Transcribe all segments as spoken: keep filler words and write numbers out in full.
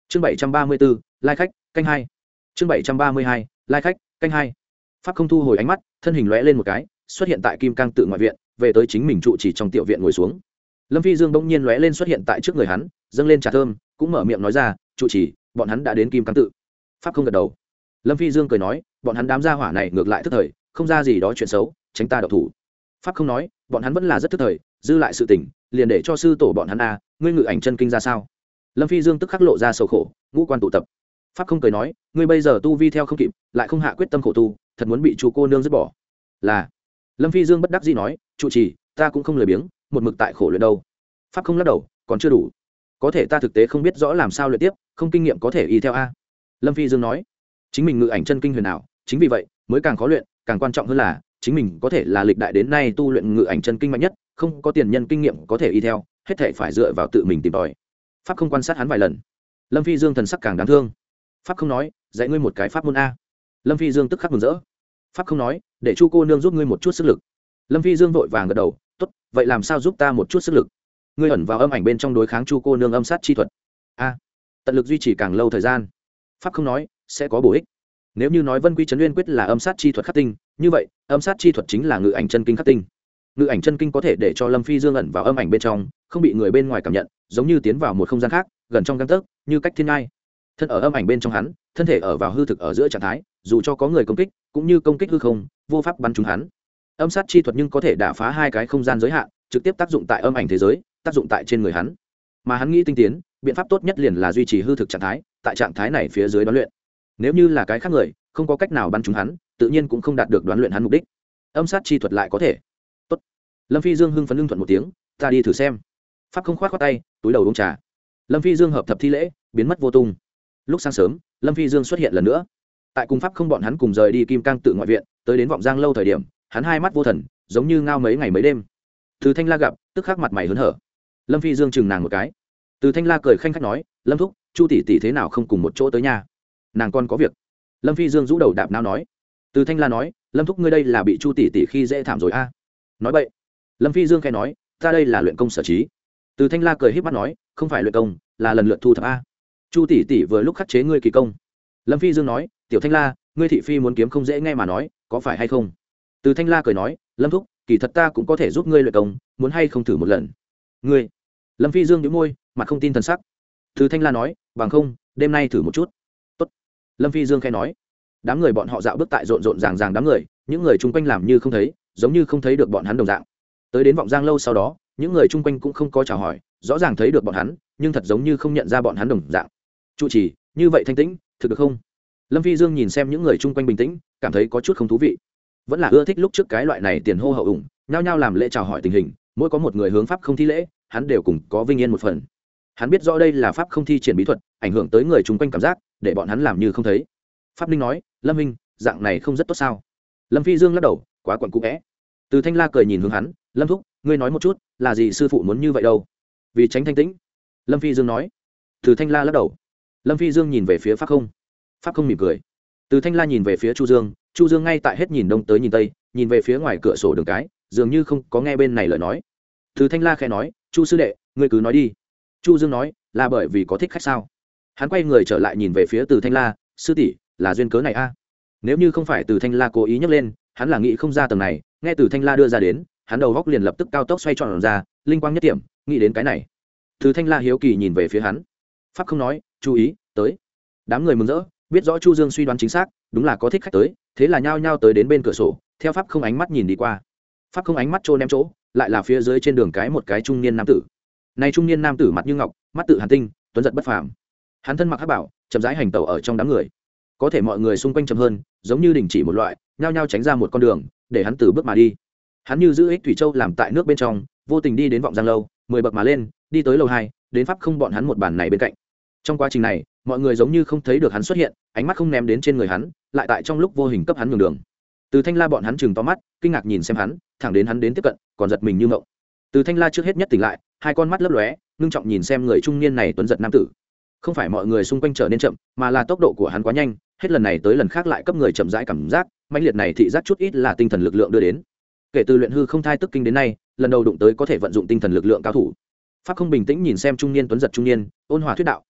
chương bảy trăm ba mươi bốn lai khách canh hai chương bảy trăm ba mươi hai lai khách canh hai pháp không thu hồi ánh mắt, thân hình lóe lên một cái xuất hiện tại kim cang tự ngoại viện, về tới chính mình trụ chỉ trong tiểu viện ngồi xuống. Lâm Phi Dương bỗng nhiên lóe lên xuất hiện tại trước người hắn, dâng lên trà thơm, cũng mở miệng nói ra, trụ chỉ, bọn hắn đã đến kim cang tự. Pháp không gật đầu. Lâm Phi Dương cười nói, bọn hắn đám gia hỏa này ngược lại thức thời, không ra gì đó chuyện xấu, tránh ta độc thủ. Pháp không nói, bọn hắn vẫn là rất thức thời, dư lại sự tình liền để cho sư tổ bọn hắn a, ngươi ngự ảnh chân kinh ra sao? Lâm Phi Dương tức khắc lộ ra sầu khổ, ngũ quan tụ tập. Pháp không cười nói, ngươi bây giờ tu vi theo không kịp, lại không hạ quyết tâm khổ tu, thật muốn bị chú cô nương dứt bỏ. Là. Lâm Phi Dương bất đắc dĩ nói, trụ trì, ta cũng không lười biếng, một mực tại khổ luyện đâu. Pháp không lắc đầu, còn chưa đủ. Có thể ta thực tế không biết rõ làm sao luyện tiếp, không kinh nghiệm có thể y theo a. Lâm Phi Dương nói, chính mình ngự ảnh chân kinh huyền ảo, chính vì vậy mới càng khó luyện, càng quan trọng hơn là chính mình có thể là lịch đại đến nay tu luyện ngự ảnh chân kinh mạnh nhất, không có tiền nhân kinh nghiệm có thể y theo, hết thảy phải dựa vào tự mình tìm tòi. Pháp không quan sát hắn vài lần. Lâm Phi Dương thần sắc càng đáng thương. Pháp không nói, dạy ngươi một cái pháp môn a. Lâm Phi Dương tức khắc mừng rỡ. Pháp không nói, để chu cô nương giúp ngươi một chút sức lực. Lâm Phi Dương vội vàng gật đầu, tốt, vậy làm sao giúp ta một chút sức lực? Ngươi ẩn vào âm ảnh bên trong đối kháng chu cô nương âm sát chi thuật. A, tận lực duy trì càng lâu thời gian. Pháp không nói, sẽ có bổ ích. Nếu như nói Vân Quy Trấn Nguyên quyết là âm sát chi thuật khắc tinh, như vậy âm sát chi thuật chính là ngự ảnh chân kinh khắc tinh. Ngự ảnh chân kinh có thể để cho Lâm Phi Dương ẩn vào âm ảnh bên trong, không bị người bên ngoài cảm nhận, giống như tiến vào một không gian khác, gần trong gang tấc, như cách thiên ngai. Thân ở âm ảnh bên trong hắn, thân thể ở vào hư thực ở giữa trạng thái, dù cho có người công kích, cũng như công kích hư không, vô pháp bắn trúng hắn. Âm sát chi thuật nhưng có thể đả phá hai cái không gian giới hạn, trực tiếp tác dụng tại âm ảnh thế giới, tác dụng tại trên người hắn. Mà hắn nghĩ tinh tiến, biện pháp tốt nhất liền là duy trì hư thực trạng thái, tại trạng thái này phía dưới đoán luyện. Nếu như là cái khác người, không có cách nào bắn trúng hắn, tự nhiên cũng không đạt được đoán luyện hắn mục đích. Âm sát chi thuật lại có thể. Tốt. Lâm Phi Dương hưng phấn lưng thuận một tiếng, ta đi thử xem. Pháp không khoát khoát tay, túi đầu uống trà. Lâm Phi Dương hợp thập thi lễ, biến mất vô tung. Lúc sáng sớm, Lâm Phi Dương xuất hiện lần nữa. Tại cùng Pháp không bọn hắn cùng rời đi kim cang tự ngoại viện, tới đến vọng giang lâu thời điểm, hắn hai mắt vô thần, giống như ngao mấy ngày mấy đêm. Từ Thanh La gặp, tức khắc mặt mày hớn hở. Lâm Phi Dương chừng nàng một cái. Từ Thanh La cười khanh khách nói, Lâm thúc, Chu tỷ tỷ thế nào không cùng một chỗ tới nhà? Nàng còn có việc. Lâm Phi Dương rũ đầu đạp não nói. Từ Thanh La nói, Lâm thúc ngươi đây là bị Chu tỷ tỷ khi dễ thảm rồi a. Nói vậy. Lâm Phi Dương khẽ nói, ta đây là luyện công sở trí. Từ Thanh La cười híp mắt nói, không phải luyện công, là lần lượt thu thập a. Chu tỷ tỷ vừa lúc khắc chế ngươi kỳ công. Lâm Phi Dương nói, tiểu Thanh La, ngươi thị phi muốn kiếm không dễ nghe mà nói, có phải hay không? Từ Thanh La cười nói, Lâm thúc, kỳ thật ta cũng có thể giúp ngươi luyện công, muốn hay không thử một lần? Ngươi. Lâm Phi Dương nhíu môi, mặt không tin thần sắc. Từ Thanh La nói, bằng không, đêm nay thử một chút. Tốt. Lâm Phi Dương khẽ nói. Đám người bọn họ dạo bước tại rộn rộn ràng ràng đám người, những người chung quanh làm như không thấy, giống như không thấy được bọn hắn đồng dạng. Tới đến vọng giang lâu sau đó, những người chung quanh cũng không có chào hỏi, rõ ràng thấy được bọn hắn, nhưng thật giống như không nhận ra bọn hắn đồng dạng. Trụ trì, như vậy thanh tĩnh, thực được không? Lâm Phi Dương nhìn xem những người chung quanh bình tĩnh, cảm thấy có chút không thú vị. Vẫn là ưa thích lúc trước cái loại này tiền hô hậu ủng, nhao nhao làm lễ chào hỏi tình hình, mỗi có một người hướng pháp không thi lễ, hắn đều cùng có vinh yên một phần. Hắn biết rõ đây là pháp không thi triển bí thuật, ảnh hưởng tới người chung quanh cảm giác, để bọn hắn làm như không thấy. Pháp Ninh nói, Lâm Minh, dạng này không rất tốt sao? Lâm Phi Dương lắc đầu, quá quẩn cũ vẽ. Từ Thanh La cười nhìn hướng hắn, Lâm thúc, ngươi nói một chút, là gì sư phụ muốn như vậy đâu? Vì tránh thanh tĩnh. Lâm Phi Dương nói. Từ Thanh La lắc đầu. Lâm Phi Dương nhìn về phía pháp không. Pháp không mỉm cười. Từ Thanh La nhìn về phía Chu Dương, Chu Dương ngay tại hết nhìn đông tới nhìn tây, nhìn về phía ngoài cửa sổ đường cái, dường như không có nghe bên này lời nói. Từ Thanh La khẽ nói, Chu sư đệ, ngươi cứ nói đi. Chu Dương nói, là bởi vì có thích khách sao? Hắn quay người trở lại nhìn về phía Từ Thanh La, sư tỷ, là duyên cớ này a? Nếu như không phải Từ Thanh La cố ý nhắc lên, hắn là nghĩ không ra tầng này, nghe Từ Thanh La đưa ra đến, hắn đầu góc liền lập tức cao tốc xoay tròn ra, linh quang nhất điểm, nghĩ đến cái này. Từ Thanh La hiếu kỳ nhìn về phía hắn. Pháp không nói, chú ý, tới. Đám người mừng rỡ, biết rõ Chu Dương suy đoán chính xác, đúng là có thích khách tới, thế là nhao nhao tới đến bên cửa sổ, theo Pháp không ánh mắt nhìn đi qua. Pháp không ánh mắt trô ném chỗ, lại là phía dưới trên đường cái một cái trung niên nam tử. Này trung niên nam tử mặt như ngọc, mắt tự hàn tinh, tuấn giật bất phàm. Hắn thân mặc hắc bảo, chậm rãi hành tẩu ở trong đám người. Có thể mọi người xung quanh chậm hơn, giống như đình chỉ một loại, nhao nhao tránh ra một con đường, để hắn từ bước mà đi. Hắn như giữ ích thủy châu làm tại nước bên trong, vô tình đi đến vọng giang lâu, mười bậc mà lên, đi tới lầu hai, đến pháp không bọn hắn một bàn này bên cạnh. Trong quá trình này, mọi người giống như không thấy được hắn xuất hiện, ánh mắt không ném đến trên người hắn, lại tại trong lúc vô hình cấp hắn nhường đường. Từ Thanh La bọn hắn chừng to mắt, kinh ngạc nhìn xem hắn, thẳng đến hắn đến tiếp cận, còn giật mình như ngộng. Từ Thanh La trước hết nhất tỉnh lại, hai con mắt lấp lóe, ngưng trọng nhìn xem người trung niên này tuấn giật nam tử. Không phải mọi người xung quanh trở nên chậm, mà là tốc độ của hắn quá nhanh, hết lần này tới lần khác lại cấp người chậm rãi cảm giác, mãnh liệt này thị giác chút ít là tinh thần lực lượng đưa đến. Kể từ luyện hư không thai tức kinh đến nay, lần đầu đụng tới có thể vận dụng tinh thần lực lượng cao thủ. Pháp không bình tĩnh nhìn xem trung niên tuấn giật trung niên, ôn hòa thuyết đạo,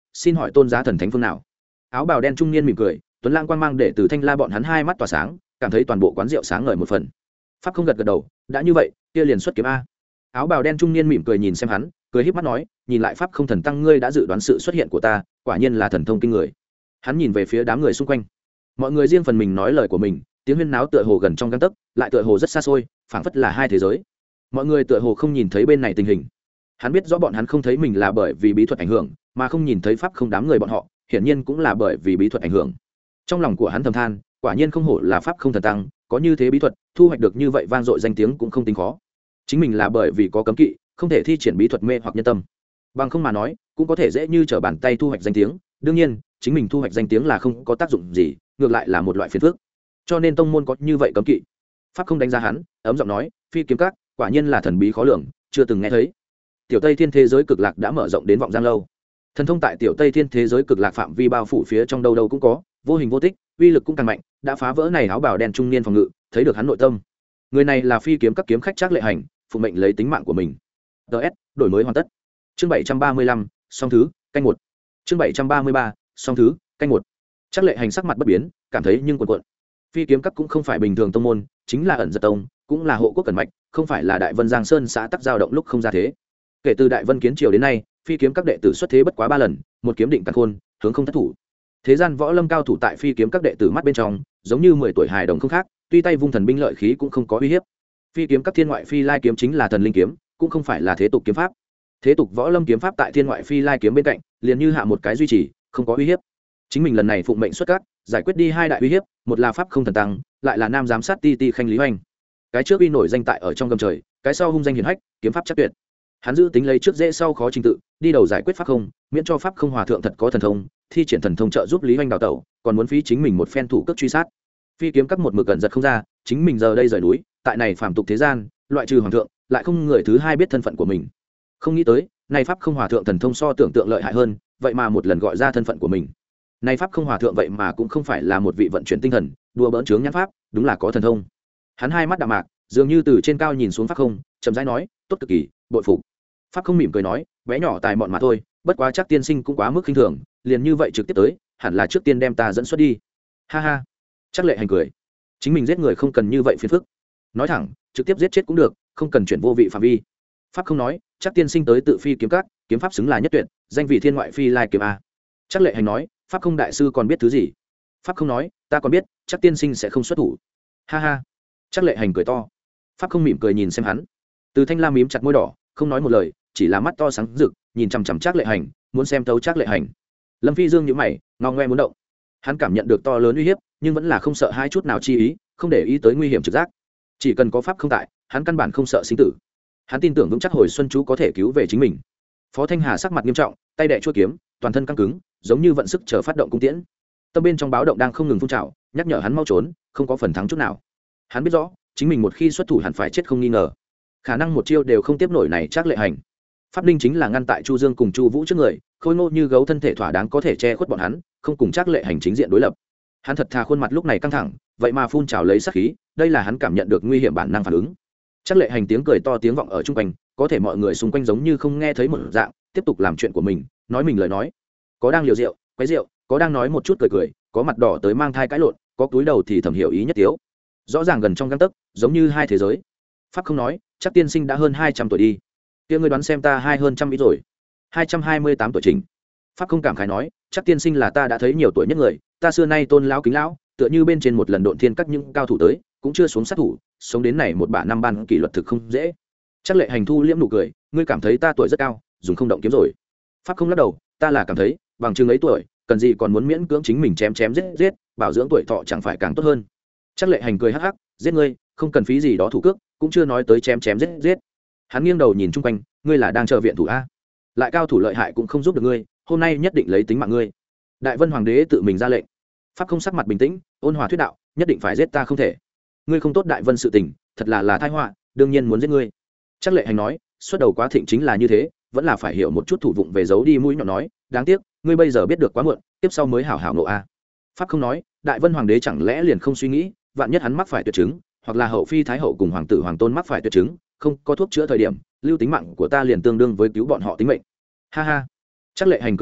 xin hỏi tôn giá thần thánh phương nào? Áo bào đen trung niên mỉm cười, tuấn lãng quang mang để từ thanh la bọn hắn hai mắt tỏa sáng, cảm thấy toàn bộ quán rượu sáng ngời một phần. Pháp không gật gật đầu, đã như vậy kia liền xuất kiếm a. Áo bào đen trung niên mỉm cười nhìn xem hắn, cười híp mắt nói, nhìn lại Pháp không thần tăng ngươi đã dự đoán sự xuất hiện của ta, quả nhiên là thần thông kinh người. Hắn nhìn về phía đám người xung quanh, mọi người riêng phần mình nói lời của mình, tiếng huyên náo tựa hồ gần trong gang tấc, lại tựa hồ rất xa xôi, phảng phất là hai thế giới. Mọi người tựa hồ không nhìn thấy bên này tình hình. Hắn biết rõ bọn hắn không thấy mình là bởi vì bí thuật ảnh hưởng, mà không nhìn thấy Pháp không đám người bọn họ, hiển nhiên cũng là bởi vì bí thuật ảnh hưởng. Trong lòng của hắn thầm than, quả nhiên không hổ là Pháp không thần tăng, có như thế bí thuật, thu hoạch được như vậy vang dội danh tiếng cũng không tính khó. Chính mình là bởi vì có cấm kỵ, không thể thi triển bí thuật mê hoặc nhân tâm. Bằng không mà nói, cũng có thể dễ như trở bàn tay thu hoạch danh tiếng. Đương nhiên, chính mình thu hoạch danh tiếng là không có tác dụng gì, ngược lại là một loại phiền phức. Cho nên tông môn có như vậy cấm kỵ. Pháp không đánh giá hắn, ấm giọng nói, Phi kiếm các, quả nhiên là thần bí khó lường, chưa từng nghe thấy. Tiểu Tây Thiên thế giới cực lạc đã mở rộng đến vọng giang lâu. Thần thông tại Tiểu Tây Thiên thế giới cực lạc phạm vi bao phủ phía trong đâu đâu cũng có, vô hình vô tích, uy lực cũng càng mạnh, đã phá vỡ này áo bào đen trung niên phòng ngự, thấy được hắn nội tâm. Người này là Phi kiếm các kiếm khách Trác Lệ Hành, phụ mệnh lấy tính mạng của mình. ds đổi mới hoàn tất. Chương bảy trăm ba mươi lăm, song thứ, canh một. Chương bảy trăm ba mươi ba, song thứ, canh một. Trác Lệ Hành sắc mặt bất biến, cảm thấy nhưng cuộn cuộn. Phi kiếm các cũng không phải bình thường tông môn, chính là ẩn giật tông, cũng là hộ quốc cẩn mạch, không phải là Đại Vân Giang Sơn xã tắc giao động lúc không ra thế. Kể từ Đại Vân kiến triều đến nay, Phi kiếm các đệ tử xuất thế bất quá ba lần, một kiếm định càn khôn, hướng không thất thủ. Thế gian võ lâm cao thủ tại Phi kiếm các đệ tử mắt bên trong, giống như mười tuổi hài đồng không khác, tuy tay vung thần binh lợi khí cũng không có uy hiếp. Phi kiếm các thiên ngoại phi lai kiếm chính là thần linh kiếm, cũng không phải là thế tục kiếm pháp. Thế tục võ lâm kiếm pháp tại thiên ngoại phi lai kiếm bên cạnh, liền như hạ một cái duy trì, không có uy hiếp. Chính mình lần này phụng mệnh xuất các, giải quyết đi hai đại uy hiếp, một là pháp không thần tăng, lại là nam giám sát ti ti khanh lý hoành. Cái trước uy nổi danh tại ở trong gầm trời, cái sau hung danh hiển hách, kiếm pháp chắc tuyệt. Hắn giữ tính lấy trước dễ sau khó trình tự, đi đầu giải quyết pháp không, miễn cho pháp không hòa thượng thật có thần thông, thi triển thần thông trợ giúp lý hoành đào tẩu, còn muốn phí chính mình một phen thủ cước truy sát. Phi kiếm các một mực gần giật không ra, chính mình giờ đây rời núi, tại này phàm tục thế gian, loại trừ hoàng thượng, lại không người thứ hai biết thân phận của mình. Không nghĩ tới, này pháp không hòa thượng thần thông so tưởng tượng lợi hại hơn, vậy mà một lần gọi ra thân phận của mình. Này pháp không hòa thượng vậy mà cũng không phải là một vị vận chuyển tinh thần, đùa bỡn chướng nhãn pháp, đúng là có thần thông. Hắn hai mắt đạm mạc, dường như từ trên cao nhìn xuống pháp không, chậm rãi nói, tốt cực kỳ, bội phục. Pháp không mỉm cười nói, bé nhỏ tài mọn mà thôi, bất quá chắc tiên sinh cũng quá mức khinh thường, liền như vậy trực tiếp tới, hẳn là trước tiên đem ta dẫn xuất đi. Ha ha. Trác Lệ Hành cười, chính mình giết người không cần như vậy phiền phức, nói thẳng, trực tiếp giết chết cũng được, không cần chuyển vô vị phạm vi. Pháp không nói, chắc tiên sinh tới tự Phi kiếm các, kiếm pháp xứng là nhất tuyệt, danh vị thiên ngoại phi lai kiếm a. Trác Lệ Hành nói, pháp không đại sư còn biết thứ gì? Pháp không nói, ta còn biết, chắc tiên sinh sẽ không xuất thủ. Ha ha. Trác Lệ Hành cười to. Pháp không mỉm cười nhìn xem hắn. Từ Thanh Lam mím chặt môi đỏ, không nói một lời, chỉ là mắt to sáng rực, nhìn chằm chằm Trác Lệ Hành, muốn xem thấu Trác Lệ Hành. Lâm Phi Dương nhíu mày, ngao ngoe muốn động. Hắn cảm nhận được to lớn uy hiếp, nhưng vẫn là không sợ hai chút nào chi ý, không để ý tới nguy hiểm trực giác. Chỉ cần có pháp không tại, hắn căn bản không sợ sinh tử. Hắn tin tưởng vững chắc hồi xuân chú có thể cứu về chính mình. Phó Thanh Hà sắc mặt nghiêm trọng, tay đè chuôi kiếm, toàn thân căng cứng, giống như vận sức chờ phát động cung tiễn. Tâm bên trong báo động đang không ngừng phun trào, nhắc nhở hắn mau trốn, không có phần thắng chút nào. Hắn biết rõ, chính mình một khi xuất thủ hẳn phải chết không nghi ngờ. Khả năng một chiêu đều không tiếp nổi này Trác Lệ Hành. Pháp Ninh chính là ngăn tại Chu Dương cùng Chu Vũ trước người, khôi ngô như gấu thân thể thỏa đáng có thể che khuất bọn hắn, không cùng Trác Lệ Hành chính diện đối lập. Hắn thật thà khuôn mặt lúc này căng thẳng, vậy mà phun trào lấy sát khí, đây là hắn cảm nhận được nguy hiểm bản năng phản ứng. Trác Lệ Hành tiếng cười to tiếng vọng ở chung quanh, có thể mọi người xung quanh giống như không nghe thấy một dạng, tiếp tục làm chuyện của mình, nói mình lời nói. Có đang liều rượu, quấy rượu, có đang nói một chút cười cười, có mặt đỏ tới mang thai cãi lộn, có túi đầu thì thầm hiểu ý nhất tiếu. Rõ ràng gần trong gang tấc, giống như hai thế giới. Pháp không nói, chắc tiên sinh đã hơn hai trăm tuổi đi. Kia ngươi đoán xem ta hai hơn trăm ít rồi. hai trăm hai mươi tám tuổi trình. Pháp không cảm khái nói, chắc tiên sinh là ta đã thấy nhiều tuổi nhất người, ta xưa nay tôn lão kính lão, tựa như bên trên một lần độn thiên các những cao thủ tới, cũng chưa xuống sát thủ, sống đến này một bả năm ban kỷ luật thực không dễ. Trác Lệ Hành thu liễm nụ cười, ngươi cảm thấy ta tuổi rất cao, dùng không động kiếm rồi. Pháp không lắc đầu, ta là cảm thấy, bằng chừng ấy tuổi, cần gì còn muốn miễn cưỡng chính mình chém chém giết giết, bảo dưỡng tuổi thọ chẳng phải càng tốt hơn. Trác Lệ Hành cười hắc hắc, giết ngươi, không cần phí gì đó thủ cước, cũng chưa nói tới chém chém giết giết. Hắn nghiêng đầu nhìn chung quanh, ngươi là đang chờ viện thủ a? Lại cao thủ lợi hại cũng không giúp được ngươi, hôm nay nhất định lấy tính mạng ngươi. Đại Vân Hoàng đế tự mình ra lệnh. Pháp không sắc mặt bình tĩnh, ôn hòa thuyết đạo, nhất định phải giết ta không thể. Ngươi không tốt Đại Vân sự tình, thật là là tai họa, đương nhiên muốn giết ngươi. Trác Lệ Hành nói, xuất đầu quá thịnh chính là như thế, vẫn là phải hiểu một chút thủ vụng về giấu đi mũi nhọn nói, đáng tiếc, ngươi bây giờ biết được quá muộn, tiếp sau mới hảo hảo nộ a. Pháp không nói, Đại Vân Hoàng đế chẳng lẽ liền không suy nghĩ, vạn nhất hắn mắc phải tuyệt chứng, hoặc là hậu phi thái hậu cùng hoàng tử hoàng tôn mắc phải tuyệt chứng, không có thuốc chữa thời điểm, lưu tính mạng của ta liền tương đương với cứu bọn họ tính mệnh. Ha ha. Trác Lệ Hành cười to,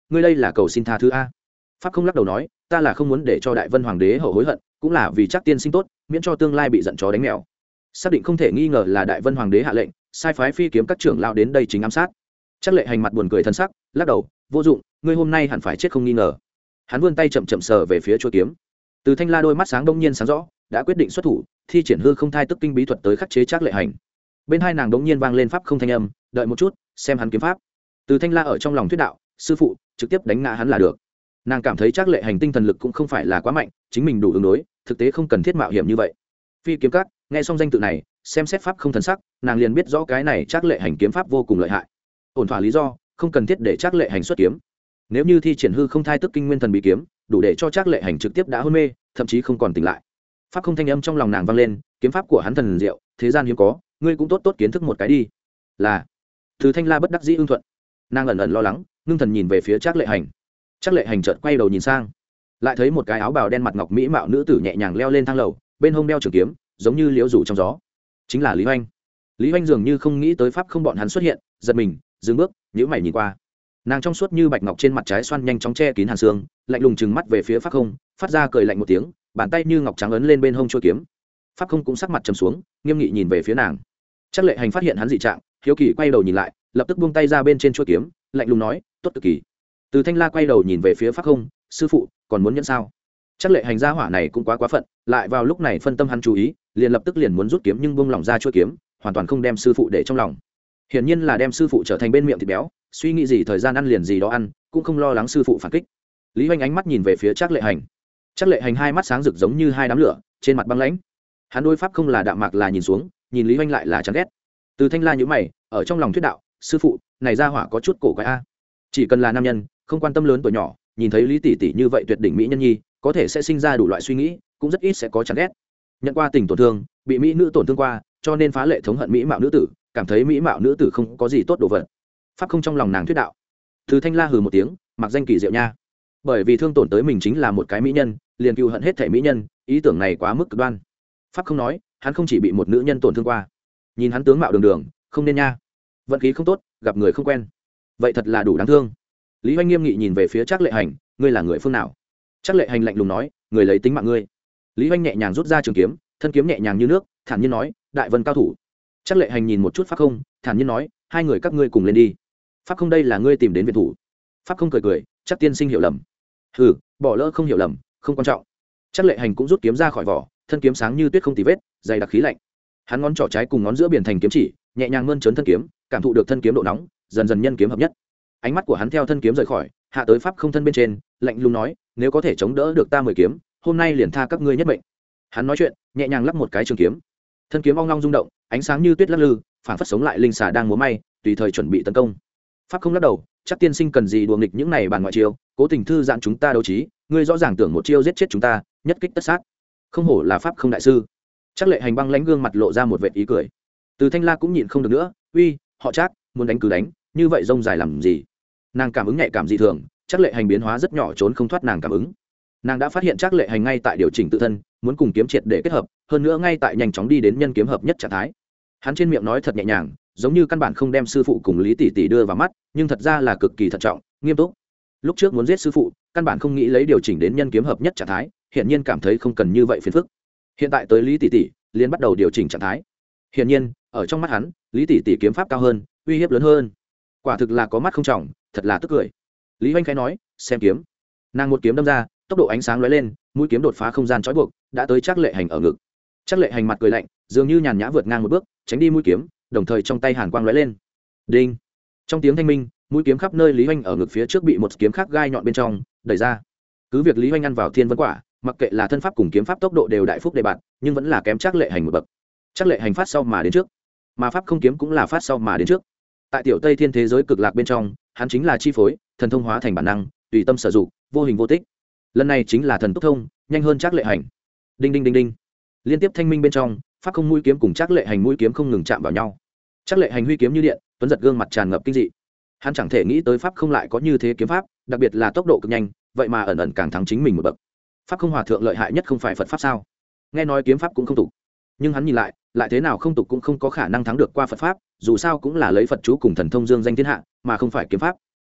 ngươi đây là cầu xin tha thứ a. Pháp không lắc đầu nói, ta là không muốn để cho đại vân hoàng đế hậu hối hận, cũng là vì chắc tiên sinh tốt, miễn cho tương lai bị giận chó đánh mèo. Xác định không thể nghi ngờ là đại vân hoàng đế hạ lệnh sai phái phi kiếm các trưởng lao đến đây chính ám sát. Chắc Lệ Hành mặt buồn cười thân sắc, lắc đầu, vô dụng, ngươi hôm nay hẳn phải chết không nghi ngờ. Hắn vươn tay chậm chậm sờ về phía chuôi kiếm. Từ Thanh La đôi mắt sáng đông nhiên sáng rõ, đã quyết định xuất thủ, thi triển hư không thai tức kinh bí thuật tới khắc chế Chắc Lệ Hành. Bên hai nàng đống nhiên vang lên pháp không thanh âm, đợi một chút, xem hắn kiếm pháp. Từ Thanh La ở trong lòng thuyết đạo, sư phụ, trực tiếp đánh ngã hắn là được. Nàng cảm thấy Chắc Lệ Hành tinh thần lực cũng không phải là quá mạnh, chính mình đủ ứng đối, thực tế không cần thiết mạo hiểm như vậy. Phi kiếm các, nghe xong danh tự này, xem xét pháp không thần sắc, nàng liền biết rõ cái này Chắc Lệ Hành kiếm pháp vô cùng lợi hại. Ổn thỏa lý do, không cần thiết để Chắc Lệ Hành xuất kiếm. Nếu như thi triển hư không thai tức kinh nguyên thần bí kiếm, đủ để cho Chắc Lệ Hành trực tiếp đã hôn mê, thậm chí không còn tỉnh lại. Pháp không thanh âm trong lòng nàng vang lên, kiếm pháp của hắn thần diệu, thế gian hiếm có, ngươi cũng tốt tốt kiến thức một cái đi. Là. Từ Thanh La bất đắc dĩ ưng thuận. Nàng ẩn ẩn lo lắng, ngưng thần nhìn về phía Chắc Lệ Hành. Chắc Lệ Hành chợt quay đầu nhìn sang, lại thấy một cái áo bào đen mặt ngọc mỹ mạo nữ tử nhẹ nhàng leo lên thang lầu, bên hông đeo trường kiếm, giống như liễu rủ trong gió. Chính là Lý Hoành. Lý Hoành dường như không nghĩ tới pháp không bọn hắn xuất hiện, giật mình, dừng bước, nhíu mày nhìn qua. Nàng trong suốt như bạch ngọc trên mặt trái xoan nhanh chóng che kín hàn xương, lạnh lùng trừng mắt về phía pháp không, phát ra cười lạnh một tiếng, bàn tay như ngọc trắng ấn lên bên hông chuôi kiếm. Pháp không cũng sắc mặt trầm xuống, nghiêm nghị nhìn về phía nàng. Chắc Lệ Hành phát hiện hắn dị trạng, hiếu kỳ quay đầu nhìn lại, lập tức buông tay ra bên trên chuôi kiếm, lạnh lùng nói, tốt cực kỳ. Từ Thanh La quay đầu nhìn về phía pháp không, sư phụ, còn muốn nhẫn sao? Chắc Lệ Hành gia hỏa này cũng quá quá phận, lại vào lúc này phân tâm hắn chú ý, liền lập tức liền muốn rút kiếm nhưng buông lỏng ra chuôi kiếm, hoàn toàn không đem sư phụ để trong lòng. Hiển nhiên là đem sư phụ trở thành bên miệng thịt béo, suy nghĩ gì thời gian ăn liền gì đó ăn, cũng không lo lắng sư phụ phản kích. Lý Hoành ánh mắt nhìn về phía Chắc Lệ Hành. Chắc Lệ Hành hai mắt sáng rực giống như hai đám lửa, trên mặt băng lãnh. Hắn đối pháp không là đạm mạc là nhìn xuống, nhìn Lý Hoành lại là chán ghét. Từ Thanh La nhíu mày, ở trong lòng thuyết đạo, sư phụ, này gia hỏa có chút cổ quái a. Chỉ cần là nam nhân, không quan tâm lớn tuổi nhỏ, nhìn thấy Lý tỷ tỷ như vậy tuyệt đỉnh mỹ nhân nhi, có thể sẽ sinh ra đủ loại suy nghĩ, cũng rất ít sẽ có chán ghét. Nhận qua tình tổn thương, bị mỹ nữ tổn thương qua, cho nên phá lệ thống hận mỹ mạo nữ tử, cảm thấy mỹ mạo nữ tử không có gì tốt đồ vật. Pháp không trong lòng nàng thuyết đạo. Từ Thanh La hừ một tiếng, mặc danh kỳ diệu nha. Bởi vì thương tổn tới mình chính là một cái mỹ nhân, liền cừu hận hết thể mỹ nhân, ý tưởng này quá mức cực đoan. Pháp không nói, hắn không chỉ bị một nữ nhân tổn thương qua, nhìn hắn tướng mạo đường đường, không nên nha. Vận khí không tốt, gặp người không quen, vậy thật là đủ đáng thương. Lý Hoành nghiêm nghị nhìn về phía Trác Lệ Hành, ngươi là người phương nào? Trác Lệ Hành lạnh lùng nói, người lấy tính mạng ngươi. Lý Hoành nhẹ nhàng rút ra trường kiếm, thân kiếm nhẹ nhàng như nước, thản nhiên nói, đại vân cao thủ. Trác Lệ Hành nhìn một chút Pháp không, thản nhiên nói, hai người các ngươi cùng lên đi. Pháp không, đây là ngươi tìm đến viện thủ. Pháp không cười cười, chắc tiên sinh hiểu lầm. Hừ, bỏ lỡ không hiểu lầm, không quan trọng. Trác Lệ Hành cũng rút kiếm ra khỏi vỏ, thân kiếm sáng như tuyết không tì vết, dày đặc khí lạnh. Hắn ngón trỏ trái cùng ngón giữa biển thành kiếm chỉ, nhẹ nhàng mơn trớn thân kiếm, cảm thụ được thân kiếm độ nóng, dần dần nhân kiếm hợp nhất. Ánh mắt của hắn theo thân kiếm rời khỏi, hạ tới pháp không thân bên trên, lạnh lùng nói, nếu có thể chống đỡ được ta mười kiếm, hôm nay liền tha các ngươi nhất mệnh. Hắn nói chuyện, nhẹ nhàng lắp một cái trường kiếm, thân kiếm ong long rung động, ánh sáng như tuyết lắc lư, phảng phất sống lại linh xà đang múa may, tùy thời chuẩn bị tấn công. Pháp không lắc đầu, chắc tiên sinh cần gì đùa nghịch những này bàn ngoại chiêu, cố tình thư giãn chúng ta đấu trí, ngươi rõ ràng tưởng một chiêu giết chết chúng ta, nhất kích tất sát. Không hổ là pháp không đại sư. Chắc Lệ Hành băng lãnh gương mặt lộ ra một vệt ý cười. Từ Thanh La cũng nhịn không được nữa, uy, họ Trác, muốn đánh cứ đánh, như vậy rông dài làm gì? Nàng cảm ứng nhạy cảm dị thường, Chắc Lệ Hành biến hóa rất nhỏ trốn không thoát nàng cảm ứng. Nàng đã phát hiện Chắc Lệ Hành ngay tại điều chỉnh tự thân, muốn cùng kiếm triệt để kết hợp, hơn nữa ngay tại nhanh chóng đi đến nhân kiếm hợp nhất trạng thái. Hắn trên miệng nói thật nhẹ nhàng, giống như căn bản không đem sư phụ cùng Lý tỷ tỷ đưa vào mắt, nhưng thật ra là cực kỳ thận trọng, nghiêm túc. Lúc trước muốn giết sư phụ, căn bản không nghĩ lấy điều chỉnh đến nhân kiếm hợp nhất trạng thái, hiện nhiên cảm thấy không cần như vậy phiền phức. Hiện tại tới Lý tỷ tỷ, liền bắt đầu điều chỉnh trạng thái. Hiển nhiên, ở trong mắt hắn, Lý tỷ tỷ kiếm pháp cao hơn, uy hiếp lớn hơn. Quả thực là có mắt không trọng, thật là tức cười. Lý Hoành khẽ nói, xem kiếm. Nàng một kiếm đâm ra, tốc độ ánh sáng lóe lên, mũi kiếm đột phá không gian trói buộc, đã tới Trác Lệ Hành ở ngực. Trác Lệ Hành mặt cười lạnh, dường như nhàn nhã vượt ngang một bước, tránh đi mũi kiếm, đồng thời trong tay hàn quang lóe lên. Đinh! Trong tiếng thanh minh, mũi kiếm khắp nơi Lý Hoành ở ngực phía trước bị một kiếm khác gai nhọn bên trong đẩy ra. Cứ việc Lý Hoành ăn vào thiên vân quả, mặc kệ là thân pháp cùng kiếm pháp tốc độ đều đại phúc đề bạt, nhưng vẫn là kém Trác Lệ Hành một bậc. Trác Lệ Hành phát sau mà đến trước, mà pháp không kiếm cũng là phát sau mà đến trước. Tại tiểu Tây Thiên thế giới cực lạc bên trong, hắn chính là chi phối, thần thông hóa thành bản năng, tùy tâm sử dụng, vô hình vô tích. Lần này chính là thần tốc thông, nhanh hơn Trác Lệ Hành. Đinh đinh đinh đinh. Liên tiếp thanh minh bên trong, pháp không mũi kiếm cùng Trác Lệ Hành mũi kiếm không ngừng chạm vào nhau. Trác Lệ Hành huy kiếm như điện, tuấn giật gương mặt tràn ngập kinh dị. Hắn chẳng thể nghĩ tới pháp không lại có như thế kiếm pháp, đặc biệt là tốc độ cực nhanh, vậy mà ẩn ẩn càng thắng chính mình một bậc. Pháp không hòa thượng lợi hại nhất không phải Phật pháp sao? Nghe nói kiếm pháp cũng không tục, nhưng hắn nhìn lại, lại thế nào không tục cũng không có khả năng thắng được qua Phật pháp, dù sao cũng là lấy Phật chú cùng thần thông dương danh thiên hạ, mà không phải kiếm pháp.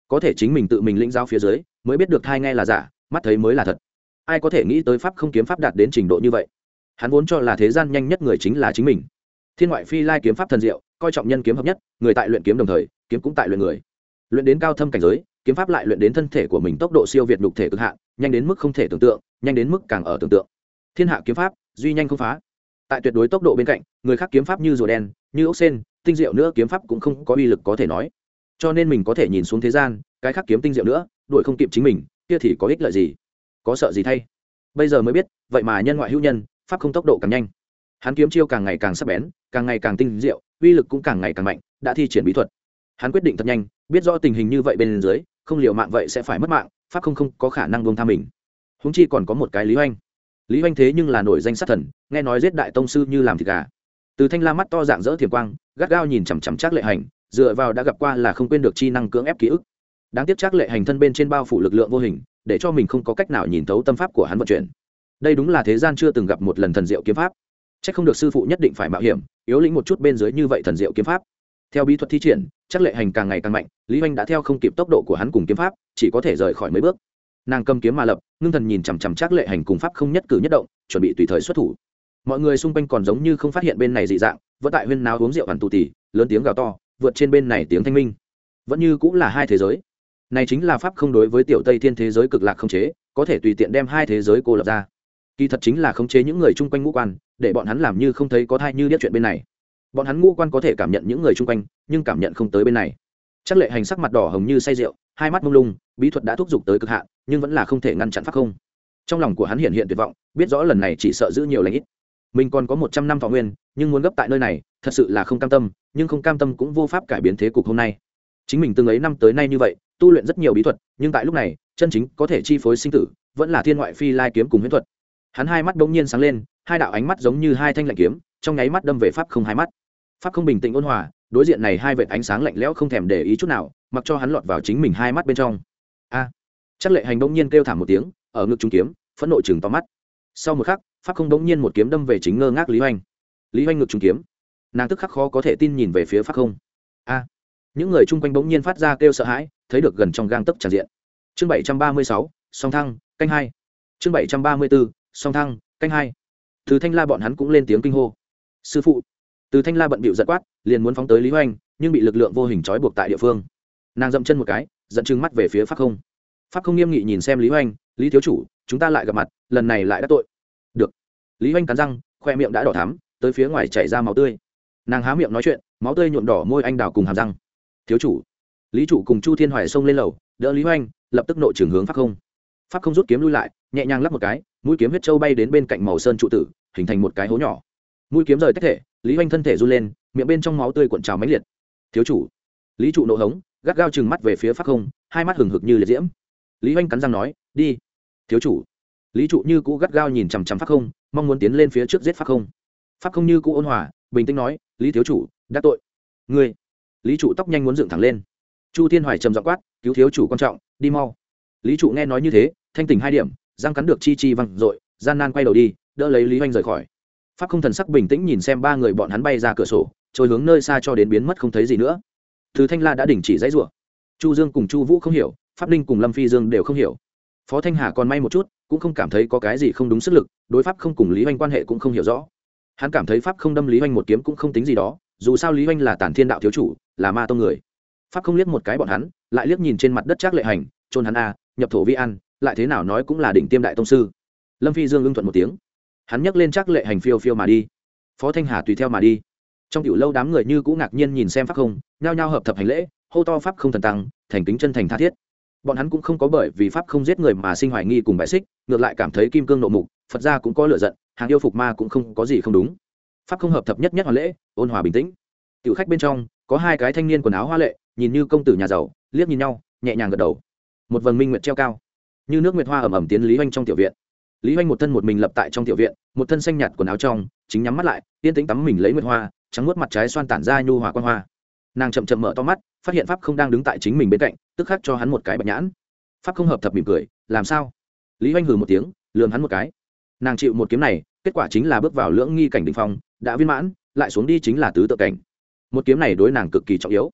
có thể chính mình tự mình lĩnh giáo phía dưới mới biết được thai nghe là giả, mắt thấy mới là thật. Ai có thể nghĩ tới pháp không kiếm pháp đạt đến trình độ như vậy. Hắn vốn cho là thế gian nhanh nhất người chính là chính mình. Thiên ngoại phi lai kiếm pháp thần diệu, coi trọng nhân kiếm hợp nhất, người tại luyện kiếm đồng thời kiếm cũng tại luyện người. Luyện đến cao thâm cảnh giới, kiếm pháp lại luyện đến thân thể của mình tốc độ siêu việt nhục thể cực hạn, nhanh đến mức không thể tưởng tượng, nhanh đến mức càng ở tưởng tượng. Thiên hạ kiếm pháp duy nhanh không phá. Tại tuyệt đối tốc độ bên cạnh, người khác kiếm pháp như rùa đen, như ốc sen, tinh diệu nữa kiếm pháp cũng không có uy lực có thể nói. Cho nên mình có thể nhìn xuống thế gian, cái khác kiếm tinh diệu nữa, đuổi không kịp chính mình, kia thì có ích lợi gì? Có sợ gì thay? Bây giờ mới biết, vậy mà nhân ngoại hữu nhân, pháp không tốc độ càng nhanh. Hắn kiếm chiêu càng ngày càng sắc bén, càng ngày càng tinh diệu, uy lực cũng càng ngày càng mạnh, đã thi triển bí thuật. Hắn quyết định thật nhanh, biết rõ tình hình như vậy bên dưới, không liều mạng vậy sẽ phải mất mạng, pháp không không có khả năng buông tha mình. Huống chi còn có một cái Lý Hoành. Lý Hoành thế nhưng là nổi danh sát thần, nghe nói giết đại tông sư như làm thịt gà. Từ Thanh La mắt to dạng dỡ thiềm quang, gắt gao nhìn chằm chằm Trác Lệ Hành, dựa vào đã gặp qua là không quên được chi năng cưỡng ép ký ức. Đáng tiếc Trác Lệ Hành thân bên trên bao phủ lực lượng vô hình, để cho mình không có cách nào nhìn thấu tâm pháp của hắn vận chuyển. Đây đúng là thế gian chưa từng gặp một lần thần diệu kiếm pháp. Chắc không được sư phụ nhất định phải mạo hiểm, yếu lĩnh một chút bên dưới như vậy thần diệu kiếm pháp. Theo bí thuật thi triển, Trác Lệ Hành càng ngày càng mạnh, Lý Hoành đã theo không kịp tốc độ của hắn cùng kiếm pháp, chỉ có thể rời khỏi mấy bước. Nàng cầm kiếm mà lập, ngưng thần nhìn chằm chằm Trác Lệ Hành cùng pháp không nhất cử nhất động, chuẩn bị tùy thời xuất thủ. Mọi người xung quanh còn giống như không phát hiện bên này dị dạng, vẫn tại huyên náo uống rượu hoàn tù tì, lớn tiếng gào to, vượt trên bên này tiếng thanh minh. Vẫn như cũng là hai thế giới. Này chính là pháp không đối với tiểu Tây Thiên thế giới cực lạc không chế, có thể tùy tiện đem hai thế giới cô lập ra. Kỳ thật chính là khống chế những người chung quanh ngũ quan, để bọn hắn làm như không thấy có thai như biết chuyện bên này. Bọn hắn ngũ quan có thể cảm nhận những người chung quanh, nhưng cảm nhận không tới bên này. Trác Lệ Hành sắc mặt đỏ hồng như say rượu, hai mắt mông lung, bí thuật đã thúc giục tới cực hạn, nhưng vẫn là không thể ngăn chặn pháp không. Trong lòng của hắn hiện hiện tuyệt vọng, biết rõ lần này chỉ sợ giữ nhiều lành ít. Mình còn có một trăm năm thọ nguyên, nhưng muốn gấp tại nơi này, thật sự là không cam tâm, nhưng không cam tâm cũng vô pháp cải biến thế cục hôm nay. Chính mình từng ấy năm tới nay như vậy, tu luyện rất nhiều bí thuật, nhưng tại lúc này, chân chính có thể chi phối sinh tử, vẫn là thiên ngoại phi lai kiếm cùng huyễn thuật. Hắn hai mắt bỗng nhiên sáng lên, hai đạo ánh mắt giống như hai thanh lạnh kiếm, trong nháy mắt đâm về pháp không hai mắt. Pháp không bình tĩnh ôn hòa, đối diện này hai vệt ánh sáng lạnh lẽo không thèm để ý chút nào, mặc cho hắn lọt vào chính mình hai mắt bên trong. A! Trác Lệ Hành bỗng nhiên kêu thảm một tiếng, ở ngực trúng kiếm, phẫn nộ chừng to mắt. Sau một khắc, pháp không bỗng nhiên một kiếm đâm về chính ngơ ngác Lý Hoành. Lý Hoành ngực trúng kiếm, nàng tức khắc khó có thể tin nhìn về phía pháp không. A! Những người chung quanh bỗng nhiên phát ra kêu sợ hãi, thấy được gần trong gang tấc tràn diện. Chương bảy trăm ba mươi sáu, song thăng, canh hai. Chương bảy trăm ba mươi bốn, song thăng, canh hai. Từ Thanh La bọn hắn cũng lên tiếng kinh hô. Sư phụ! Từ Thanh La bận bịu giật quát, liền muốn phóng tới Lý Hoành, nhưng bị lực lượng vô hình trói buộc tại địa phương. Nàng dậm chân một cái, giận trừng mắt về phía pháp không. Pháp không nghiêm nghị nhìn xem Lý Hoành, Lý thiếu chủ, chúng ta lại gặp mặt, lần này lại đã tội. Được. Lý Hoành cắn răng, khoe miệng đã đỏ thắm, tới phía ngoài chảy ra máu tươi. Nàng há miệng nói chuyện, máu tươi nhuộm đỏ môi anh đào cùng hàm răng. Thiếu chủ! Lý chủ cùng Chu Thiên Hoài xông lên lầu, đỡ Lý Hoành, lập tức nội trường hướng pháp không. Pháp không rút kiếm lui lại, nhẹ nhàng lắp một cái, mũi kiếm huyết châu bay đến bên cạnh màu sơn trụ tử, hình thành một cái hố nhỏ. Mũi kiếm rời tách thể, Lý Hoành thân thể run lên, miệng bên trong máu tươi cuộn trào mãnh liệt. Thiếu chủ! Lý trụ nộ hống, gắt gao chừng mắt về phía pháp không, hai mắt hừng hực như liệt diễm. Lý Hoành cắn răng nói, đi. Thiếu chủ! Lý trụ như cũ gắt gao nhìn chằm chằm pháp không, mong muốn tiến lên phía trước giết pháp không. Pháp không như cũ ôn hòa, bình tĩnh nói, Lý thiếu chủ, đã tội. Ngươi! Lý trụ tóc nhanh muốn dựng thẳng lên. Chu Thiên Hoài trầm giọng quát, cứu thiếu chủ quan trọng, đi mau. Lý trụ nghe nói như thế, thanh tỉnh hai điểm, răng cắn được chi chi văng dội, gian nan quay đầu đi, đỡ lấy Lý Hoành rời khỏi. Pháp không thần sắc bình tĩnh nhìn xem ba người bọn hắn bay ra cửa sổ, trôi hướng nơi xa cho đến biến mất không thấy gì nữa. Từ Thanh La đã đình chỉ dãy rủa. Chu Dương cùng Chu Vũ không hiểu, Pháp Ninh cùng Lâm Phi Dương đều không hiểu. Phó Thanh Hà còn may một chút, cũng không cảm thấy có cái gì không đúng sức lực, đối pháp không cùng Lý Hoành quan hệ cũng không hiểu rõ. Hắn cảm thấy pháp không đâm Lý Hoành một kiếm cũng không tính gì đó, dù sao Lý Hoành là Tản Thiên đạo thiếu chủ, là ma tông người. Pháp không liếc một cái bọn hắn, lại liếc nhìn trên mặt đất Trác Lệ Hành, chôn hắn a, nhập thổ vi ăn, lại thế nào nói cũng là đỉnh tiêm đại tông sư. Lâm Phi Dương ưng thuận một tiếng, hắn nhấc lên Trác Lệ Hành phiêu phiêu mà đi. Phó Thanh Hà tùy theo mà đi. Trong tiểu lâu đám người như cũng ngạc nhiên nhìn xem pháp không, nhao nhao hợp thập hành lễ, hô to pháp không thần tăng, thành kính chân thành tha thiết. Bọn hắn cũng không có bởi vì pháp không giết người mà sinh hoài nghi cùng bại xích, ngược lại cảm thấy kim cương nộ mục, Phật gia cũng có lựa giận, hàng yêu phục ma cũng không có gì không đúng. Pháp không hợp thập nhất nhất hoàn lễ, ôn hòa bình tĩnh. Tiểu khách bên trong có hai cái thanh niên quần áo hoa lệ, nhìn như công tử nhà giàu, liếc nhìn nhau, nhẹ nhàng gật đầu. Một vầng minh nguyệt treo cao, như nước nguyệt hoa ẩm ẩm tiến Lý Hoành trong tiểu viện. Lý Hoành một thân một mình lập tại trong tiểu viện, một thân xanh nhạt quần áo trong, chính nhắm mắt lại, yên tĩnh tắm mình lấy nguyệt hoa, trắng nuốt mặt trái xoan tản ra nhu hòa quan hoa. Nàng chậm chậm mở to mắt, phát hiện pháp không đang đứng tại chính mình bên cạnh, tức khắc cho hắn một cái bạch nhãn. Pháp không hợp thập mỉm cười, làm sao? Lý Hoành hừ một tiếng, lườm hắn một cái. Nàng chịu một kiếm này, kết quả chính là bước vào lưỡng nghi cảnh đỉnh phong, đã viên mãn, lại xuống đi chính là tứ tự cảnh. Một kiếm này đối nàng cực kỳ trọng yếu.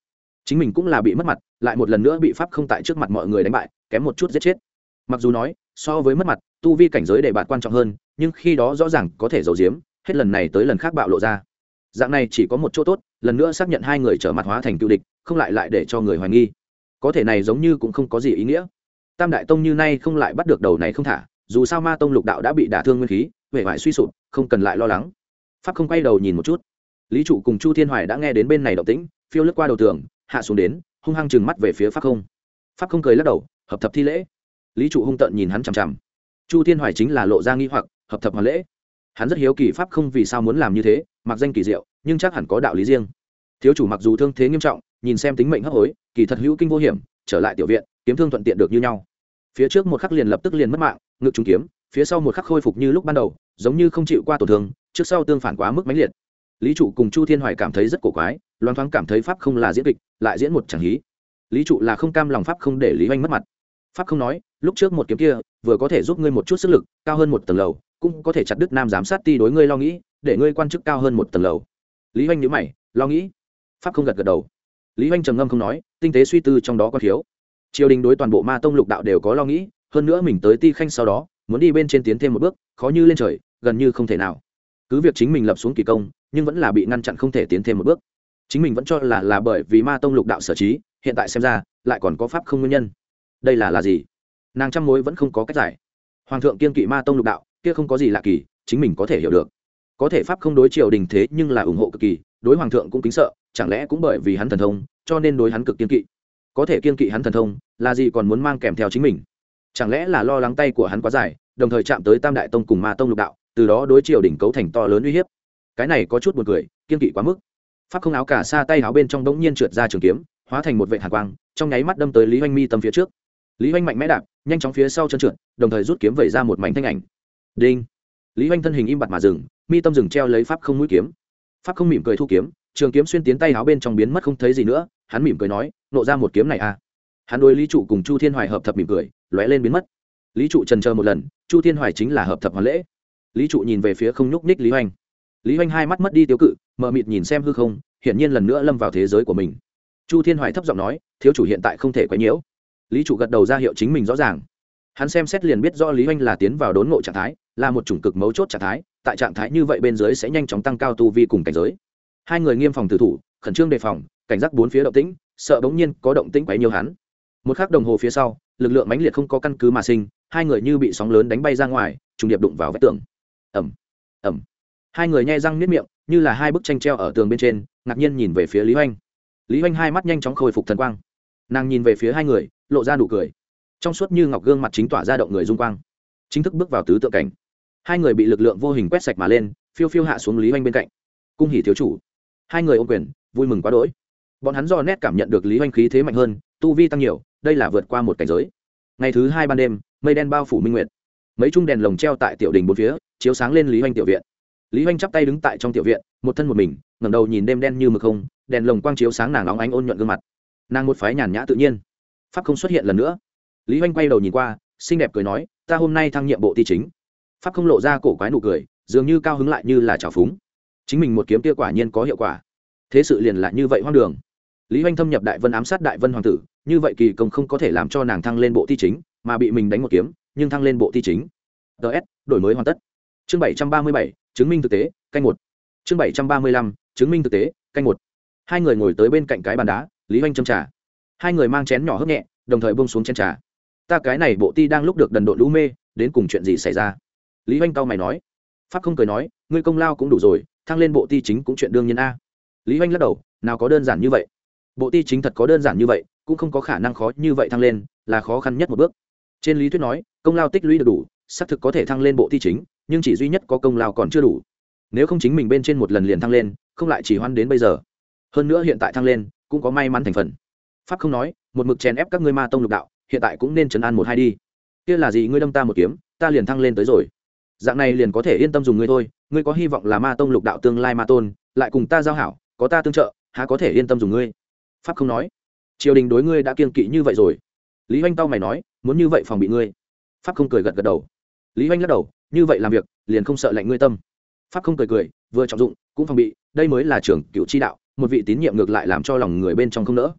chính mình cũng là bị mất mặt, lại một lần nữa bị pháp không tại trước mặt mọi người đánh bại, kém một chút giết chết. Mặc dù nói so với mất mặt, tu vi cảnh giới để bạn quan trọng hơn, nhưng khi đó rõ ràng có thể giấu giếm, hết lần này tới lần khác bạo lộ ra. Dạng này chỉ có một chỗ tốt, lần nữa xác nhận hai người trở mặt hóa thành cựu địch, không lại lại để cho người hoài nghi. Có thể này giống như cũng không có gì ý nghĩa. Tam đại tông như nay không lại bắt được đầu này không thả, dù sao Ma tông lục đạo đã bị đả thương nguyên khí, vẻ vải suy sụp, không cần lại lo lắng. Pháp không quay đầu nhìn một chút, Lý trụ cùng Chu Thiên Hoài đã nghe đến bên này động tĩnh, phiêu lướt qua đầu tường, hạ xuống đến, hung hăng chừng mắt về phía Pháp không. Pháp không cười lắc đầu, hợp thập thi lễ. Lý trụ hung tợn nhìn hắn chằm chằm. Chu Thiên Hoài chính là lộ ra nghi hoặc, hợp thập hoàn lễ. Hắn rất hiếu kỳ Pháp không vì sao muốn làm như thế, mặc danh kỳ diệu, nhưng chắc hẳn có đạo lý riêng. Thiếu chủ mặc dù thương thế nghiêm trọng, nhìn xem tính mệnh hấp hối, kỳ thật hữu kinh vô hiểm, trở lại tiểu viện, kiếm thương thuận tiện được như nhau. Phía trước một khắc liền lập tức liền mất mạng, ngực trúng kiếm, phía sau một khắc khôi phục như lúc ban đầu, giống như không chịu qua tổn thương, trước sau tương phản quá mức mãnh liệt. Lý trụ cùng Chu Thiên Hoài cảm thấy rất cổ quái, loáng thoáng cảm thấy Pháp không là diễn kịch, lại diễn một chẳng hí. Lý trụ là không cam lòng Pháp không để Lý Hoành mất mặt. Pháp không nói, lúc trước một kiếm kia vừa có thể giúp ngươi một chút sức lực, cao hơn một tầng lầu, cũng có thể chặt đứt nam giám sát ti đối ngươi lo nghĩ, để ngươi quan chức cao hơn một tầng lầu. Lý Hoành nhíu mày, lo nghĩ. Pháp không gật gật đầu. Lý Hoành trầm ngâm không nói, tinh tế suy tư trong đó có thiếu. Triều đình đối toàn bộ Ma tông lục đạo đều có lo nghĩ, hơn nữa mình tới Ti Khanh sau đó, muốn đi bên trên tiến thêm một bước, khó như lên trời, gần như không thể nào. Cứ việc chính mình lập xuống kỳ công, nhưng vẫn là bị ngăn chặn không thể tiến thêm một bước. Chính mình vẫn cho là là bởi vì Ma tông lục đạo sở trí, hiện tại xem ra, lại còn có pháp không nguyên nhân. Đây là là gì? Nàng trăm mối vẫn không có cách giải. Hoàng thượng kiên kỵ Ma tông lục đạo, kia không có gì lạ kỳ, chính mình có thể hiểu được. Có thể pháp không đối triều đình thế nhưng là ủng hộ cực kỳ, đối hoàng thượng cũng kính sợ, chẳng lẽ cũng bởi vì hắn thần thông, cho nên đối hắn cực kiên kỵ. Có thể kiên kỵ hắn thần thông, là gì còn muốn mang kèm theo chính mình? Chẳng lẽ là lo lắng tay của hắn quá dài, đồng thời chạm tới Tam đại tông cùng Ma tông lục đạo, từ đó đối triều đình cấu thành to lớn uy hiếp. Cái này có chút buồn cười, kiên kỵ quá mức. Pháp không áo cả xa tay áo bên trong đống nhiên trượt ra trường kiếm, hóa thành một vệt hàn quang, trong nháy mắt đâm tới Lý Hoành mi tâm phía trước. Lý Hoành mạnh mẽ đạp, nhanh chóng phía sau chân trượt, đồng thời rút kiếm vẩy ra một mảnh thanh ảnh. Đinh. Lý Hoành thân hình im bặt mà dừng, mi tâm dừng treo lấy pháp không mũi kiếm. Pháp không mỉm cười thu kiếm, trường kiếm xuyên tiến tay áo bên trong biến mất không thấy gì nữa, hắn mỉm cười nói, nộ ra một kiếm này à? Hắn đối Lý trụ cùng Chu Thiên Hoài hợp thập mỉm cười, lóe lên biến mất. Lý trụ trần chờ một lần, Chu Thiên Hoài chính là hợp thập hoàn lễ. Lý trụ nhìn về phía không nhúc nhích Lý Hoành. Lý Hoành hai mắt mất đi tiêu cự, mờ mịt nhìn xem hư không, hiển nhiên lần nữa lâm vào thế giới của mình. Chu Thiên Hoài thấp giọng nói, thiếu chủ hiện tại không thể quấy nhiễu. Lý trụ gật đầu ra hiệu chính mình rõ ràng. Hắn xem xét liền biết rõ Lý Hoành là tiến vào đốn ngộ trạng thái, là một chủng cực mấu chốt trạng thái, tại trạng thái như vậy bên dưới sẽ nhanh chóng tăng cao tu vi cùng cảnh giới. Hai người nghiêm phòng tử thủ, khẩn trương đề phòng, cảnh giác bốn phía động tĩnh, sợ bỗng nhiên có động tĩnh quấy nhiễu hắn. Một khắc đồng hồ phía sau, lực lượng mãnh liệt không có căn cứ mà sinh, hai người như bị sóng lớn đánh bay ra ngoài, trùng điệp đụng vào vách tường. Ầm, ầm. Hai người nhe răng niết miệng, như là hai bức tranh treo ở tường bên trên, ngạc nhiên nhìn về phía Lý Hoành. Lý Hoành hai mắt nhanh chóng khôi phục thần quang. Nàng nhìn về phía hai người, lộ ra nụ cười. Trong suốt như ngọc gương mặt chính tỏa ra động người dung quang. Chính thức bước vào tứ tượng cảnh. Hai người bị lực lượng vô hình quét sạch mà lên, phiêu phiêu hạ xuống Lý Hoành bên cạnh. Cung hỉ thiếu chủ. Hai người ôm quyền, vui mừng quá đỗi. Bọn hắn do nét cảm nhận được Lý Hoành khí thế mạnh hơn, tu vi tăng nhiều, đây là vượt qua một cảnh giới. Ngày thứ hai ban đêm, mây đen bao phủ minh nguyệt. Mấy trung đèn lồng treo tại tiểu đình bốn phía, chiếu sáng lên Lý Hoành tiểu viện. Lý Hoành chắp tay đứng tại trong tiểu viện, một thân một mình, ngẩng đầu nhìn đêm đen như mực không, đèn lồng quang chiếu sáng nàng óng ánh ôn nhuận gương mặt. Nàng một phái nhàn nhã tự nhiên. Pháp không xuất hiện lần nữa. Lý Hoành quay đầu nhìn qua, xinh đẹp cười nói, ta hôm nay thăng nhiệm bộ ti chính. Pháp không lộ ra cổ quái nụ cười, dường như cao hứng lại như là trào phúng. Chính mình một kiếm kia quả nhiên có hiệu quả. Thế sự liền lại như vậy hoang đường. Lý Hoành thâm nhập Đại Vân ám sát Đại Vân hoàng tử, như vậy kỳ công không có thể làm cho nàng thăng lên bộ ti chính, mà bị mình đánh một kiếm, nhưng thăng lên bộ ti chính. ds đổi mới hoàn tất. Chương bảy trăm ba mươi bảy, chứng minh thực tế, canh một. Chương bảy trăm ba mươi lăm, chứng minh thực tế, canh một. Hai người ngồi tới bên cạnh cái bàn đá, Lý Hoành châm trà. Hai người mang chén nhỏ hớp nhẹ, đồng thời buông xuống chén trà. Ta cái này bộ ti đang lúc được đần độn lũ mê, đến cùng chuyện gì xảy ra? Lý Hoành cau mày nói. Pháp không cười nói, ngươi công lao cũng đủ rồi, thăng lên bộ ti chính cũng chuyện đương nhiên a. Lý Hoành lắc đầu, nào có đơn giản như vậy. Bộ ti chính thật có đơn giản như vậy, cũng không có khả năng khó như vậy thăng lên, là khó khăn nhất một bước. Trên lý thuyết nói, công lao tích lũy được đủ, xác thực có thể thăng lên bộ ti chính, nhưng chỉ duy nhất có công lao còn chưa đủ. Nếu không chính mình bên trên một lần liền thăng lên, không lại chỉ hoan đến bây giờ. Hơn nữa hiện tại thăng lên, cũng có may mắn thành phần. Pháp không nói, một mực chèn ép các ngươi Ma tông lục đạo, hiện tại cũng nên trấn an một hai đi. Kia là gì, ngươi đâm ta một kiếm, ta liền thăng lên tới rồi. Dạng này liền có thể yên tâm dùng ngươi thôi, ngươi có hy vọng là Ma tông lục đạo tương lai ma tôn, lại cùng ta giao hảo, có ta tương trợ, há có thể yên tâm dùng ngươi. Pháp không nói, triều đình đối ngươi đã kiêng kỵ như vậy rồi. Lý Hoành tao mày nói, muốn như vậy phòng bị ngươi. Pháp không cười gật gật đầu. Lý Hoành lắc đầu, như vậy làm việc liền không sợ lạnh ngươi tâm. Pháp không cười cười, vừa trọng dụng cũng phòng bị, đây mới là trưởng cửu chi đạo, một vị tín nhiệm ngược lại làm cho lòng người bên trong không nỡ.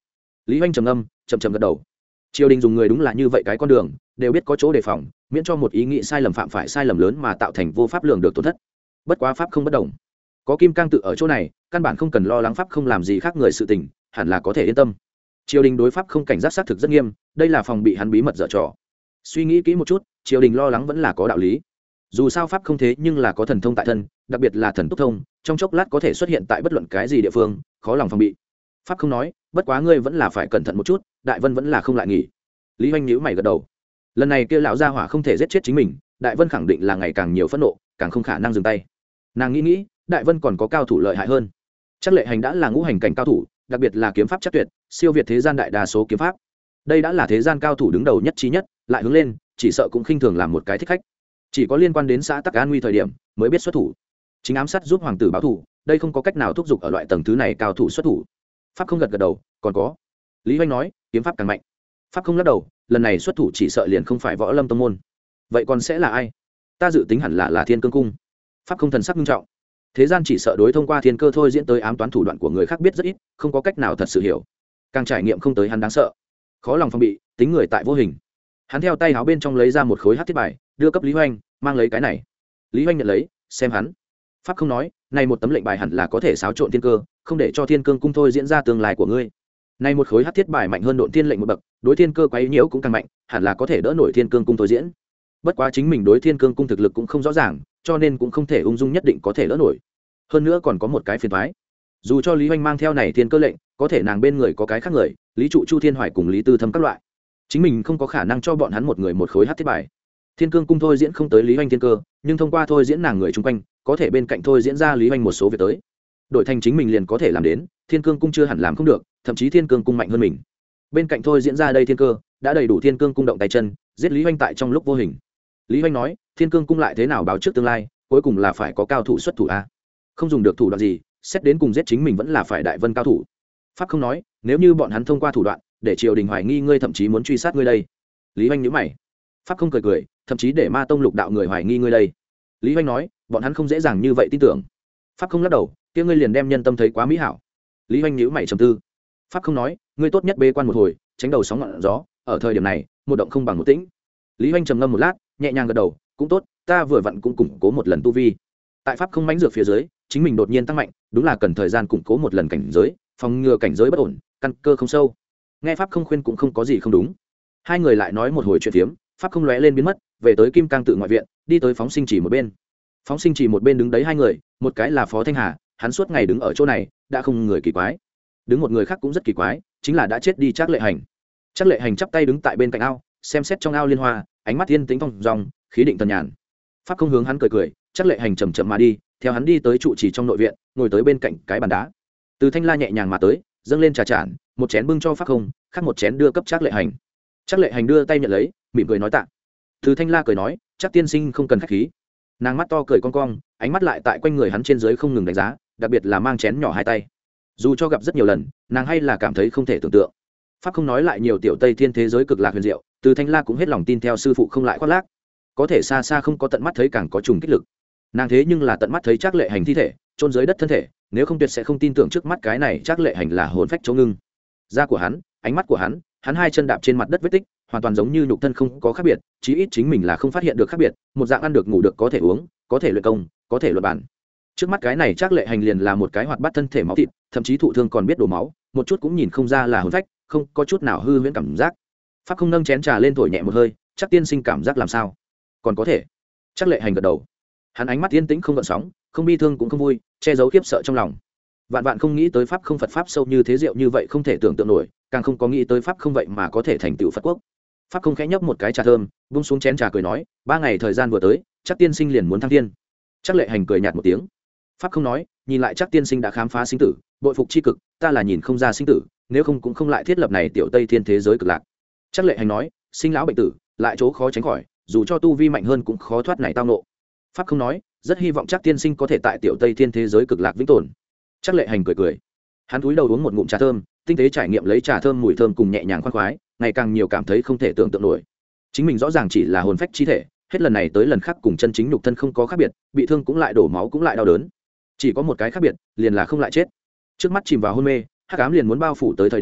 Lý Hoành trầm ngâm chậm chậm gật đầu. Triều đình dùng người đúng là như vậy cái con đường, đều biết có chỗ đề phòng, miễn cho một ý nghĩ sai lầm phạm phải sai lầm lớn mà tạo thành vô pháp lường được tổn thất. Bất quá pháp không bất đồng, có Kim Cang tự ở chỗ này, căn bản không cần lo lắng pháp không làm gì khác người sự tình, hẳn là có thể yên tâm. Triều đình đối pháp không cảnh giác xác thực rất nghiêm, đây là phòng bị hắn bí mật dở trò. Suy nghĩ kỹ một chút, triều đình lo lắng vẫn là có đạo lý. Dù sao pháp không thế nhưng là có thần thông tại thân, đặc biệt là thần túc thông, trong chốc lát có thể xuất hiện tại bất luận cái gì địa phương, khó lòng phòng bị. Pháp không nói, bất quá ngươi vẫn là phải cẩn thận một chút, Đại Vân vẫn là không lại nghỉ. Lý Hoành nhíu mày gật đầu. Lần này kia lão gia hỏa không thể giết chết chính mình, Đại Vân khẳng định là ngày càng nhiều phẫn nộ, càng không khả năng dừng tay. Nàng nghĩ nghĩ, Đại Vân còn có cao thủ lợi hại hơn. Chắc Lệ Hành đã là ngũ hành cảnh cao thủ, đặc biệt là kiếm pháp chắc tuyệt, siêu việt thế gian đại đa số kiếm pháp. Đây đã là thế gian cao thủ đứng đầu nhất trí nhất, lại hướng lên, chỉ sợ cũng khinh thường làm một cái thích khách. Chỉ có liên quan đến xã Tắc An nguy thời điểm, mới biết xuất thủ. Chính ám sát giúp hoàng tử báo thủ, đây không có cách nào thúc giục ở loại tầng thứ này cao thủ xuất thủ. Pháp không gật gật đầu, còn có. Lý Hoành nói, kiếm pháp càng mạnh. Pháp không lắc đầu, lần này xuất thủ chỉ sợ liền không phải Võ Lâm tông môn. Vậy còn sẽ là ai? Ta dự tính hẳn là là Thiên Cương cung. Pháp không thần sắc nghiêm trọng. Thế gian chỉ sợ đối thông qua thiên cơ thôi diễn tới ám toán thủ đoạn của người khác biết rất ít, không có cách nào thật sự hiểu. Càng trải nghiệm không tới hắn đáng sợ, khó lòng phòng bị, tính người tại vô hình. Hắn theo tay áo bên trong lấy ra một khối hắc thiết bài, đưa cấp Lý Hoành, mang lấy cái này. Lý Hoành nhận lấy, xem hắn. Pháp không nói, này một tấm lệnh bài hẳn là có thể xáo trộn thiên cơ, không để cho Thiên Cương cung thôi diễn ra tương lai của ngươi. Này một khối hắc thiết bài mạnh hơn Độn Thiên lệnh một bậc, đối thiên cơ quấy nhiễu cũng càng mạnh, hẳn là có thể đỡ nổi Thiên Cương cung thôi diễn. Bất quá chính mình đối Thiên Cương cung thực lực cũng không rõ ràng, cho nên cũng không thể ung dung nhất định có thể đỡ nổi. Hơn nữa còn có một cái phiền toái. Dù cho Lý Hoành mang theo này thiên cơ lệnh, có thể nàng bên người có cái khác người, Lý Trụ, Chu Thiên Hoài cùng Lý Tư Thâm các loại. Chính mình không có khả năng cho bọn hắn một người một khối hắc thiết bài. Thiên Cương cung thôi diễn không tới Lý Hoành thiên cơ, nhưng thông qua thôi diễn nàng người chung quanh, có thể bên cạnh thôi diễn ra Lý Hoành một số việc tới. Đổi thành chính mình liền có thể làm đến, Thiên Cương cung chưa hẳn làm không được, thậm chí Thiên Cương cung mạnh hơn mình. Bên cạnh thôi diễn ra đây thiên cơ, đã đầy đủ Thiên Cương cung động tay chân, giết Lý Hoành tại trong lúc vô hình. Lý Hoành nói, Thiên Cương cung lại thế nào báo trước tương lai, cuối cùng là phải có cao thủ xuất thủ a. Không dùng được thủ đoạn gì, xét đến cùng giết chính mình vẫn là phải Đại Vân cao thủ. Pháp không nói, nếu như bọn hắn thông qua thủ đoạn để triều đình hoài nghi ngươi, thậm chí muốn truy sát ngươi đây. Lý Hoành nhíu mày. Pháp không cười cười, thậm chí để Ma tông lục đạo người hoài nghi ngươi đây. Lý Hoành nói, bọn hắn không dễ dàng như vậy tin tưởng. Pháp không lắc đầu, kia ngươi liền đem nhân tâm thấy quá mỹ hảo. Lý Hoành nhíu mày trầm tư. Pháp không nói, ngươi tốt nhất bê quan một hồi, tránh đầu sóng ngọn gió, ở thời điểm này một động không bằng một tĩnh. Lý Hoành trầm ngâm một lát, nhẹ nhàng gật đầu, cũng tốt, ta vừa vặn cũng củng cố một lần tu vi. Tại pháp không mãnh dược phía dưới, chính mình đột nhiên tăng mạnh, đúng là cần thời gian củng cố một lần cảnh giới, phòng ngừa cảnh giới bất ổn, căn cơ không sâu. Nghe pháp không khuyên cũng không có gì không đúng. Hai người lại nói một hồi chuyện phiếm, pháp không lóe lên biến mất, về tới Kim Cang tự ngoại viện, đi tới phóng sinh chỉ một bên. Phóng sinh chỉ một bên đứng đấy hai người, một cái là Phó Thanh Hà, hắn suốt ngày đứng ở chỗ này, đã không người kỳ quái. Đứng một người khác cũng rất kỳ quái, chính là đã chết đi Trác Lệ Hành. Trác Lệ Hành chắp tay đứng tại bên cạnh ao, xem xét trong ao liên hoa, ánh mắt yên tĩnh thong dong, khí định tần nhàn. Pháp không hướng hắn cười cười, Trác Lệ Hành chậm chậm mà đi, theo hắn đi tới trụ trì trong nội viện, ngồi tới bên cạnh cái bàn đá. Từ Thanh La nhẹ nhàng mà tới, dâng lên trà chản, một chén bưng cho Pháp không, khác một chén đưa cấp Trác Lệ Hành. Trác Lệ Hành đưa tay nhận lấy, mỉm cười nói tạ. Từ Thanh La cười nói, Trác tiên sinh không cần khách khí. Nàng mắt to cười cong cong, ánh mắt lại tại quanh người hắn trên dưới không ngừng đánh giá, đặc biệt là mang chén nhỏ hai tay. Dù cho gặp rất nhiều lần, nàng hay là cảm thấy không thể tưởng tượng. Pháp không nói lại nhiều tiểu Tây Thiên thế giới cực lạc huyền diệu, Từ Thanh La cũng hết lòng tin theo sư phụ không lại khoác lác. Có thể xa xa không có tận mắt thấy càng có trùng kích lực. Nàng thế nhưng là tận mắt thấy Trác Lệ Hành thi thể chôn dưới đất thân thể, nếu không tuyệt sẽ không tin tưởng trước mắt cái này Trác Lệ Hành là hồn phách chỗ ngưng. Da của hắn, ánh mắt của hắn, hắn hai chân đạp trên mặt đất vết tích, hoàn toàn giống như nhục thân không có khác biệt, chí ít chính mình là không phát hiện được khác biệt, một dạng ăn được ngủ được, có thể uống, có thể luyện công, có thể luận bản. Trước mắt cái này Trác Lệ Hành liền là một cái hoạt bát thân thể máu thịt, thậm chí thụ thương còn biết đổ máu, một chút cũng nhìn không ra là hồn phách, không có chút nào hư huyễn cảm giác. Pháp không nâng chén trà lên thổi nhẹ một hơi, Trác tiên sinh cảm giác làm sao? Còn có thể. Trác Lệ Hành gật đầu. Hắn ánh mắt yên tĩnh không gợn sóng, không bi thương cũng không vui, che giấu khiếp sợ trong lòng. Vạn vạn không nghĩ tới pháp không Phật pháp sâu như thế diệu như vậy, không thể tưởng tượng nổi, càng không có nghĩ tới pháp không vậy mà có thể thành tựu Phật quốc. Pháp không khẽ nhấp một cái trà thơm, buông xuống chén trà cười nói, ba ngày thời gian vừa tới, Trác tiên sinh liền muốn thăng thiên. Trác Lệ Hành cười nhạt một tiếng. Pháp không nói, nhìn lại Trác tiên sinh đã khám phá sinh tử, bội phục chi cực, ta là nhìn không ra sinh tử, nếu không cũng không lại thiết lập này tiểu Tây Thiên thế giới cực lạc. Trác Lệ Hành nói, sinh lão bệnh tử, lại chỗ khó tránh khỏi, dù cho tu vi mạnh hơn cũng khó thoát này tao nộ. Pháp không nói, rất hy vọng Trác tiên sinh có thể tại tiểu Tây Thiên thế giới cực lạc vĩnh tồn. Trác Lệ Hành cười cười. Hắn cúi đầu uống một ngụm trà thơm, tinh tế trải nghiệm lấy trà thơm mùi thơm cùng nhẹ nhàng khoan khoái, ngày càng nhiều cảm thấy không thể tưởng tượng nổi. Chính mình rõ ràng chỉ là hồn phách chi thể, hết lần này tới lần khác cùng chân chính nhục thân không có khác biệt, bị thương cũng lại đổ máu cũng lại đau đớn. Chỉ có một cái khác biệt, liền là không lại chết. Trước mắt chìm vào hôn mê, hắc ám liền muốn bao phủ tới thời điểm,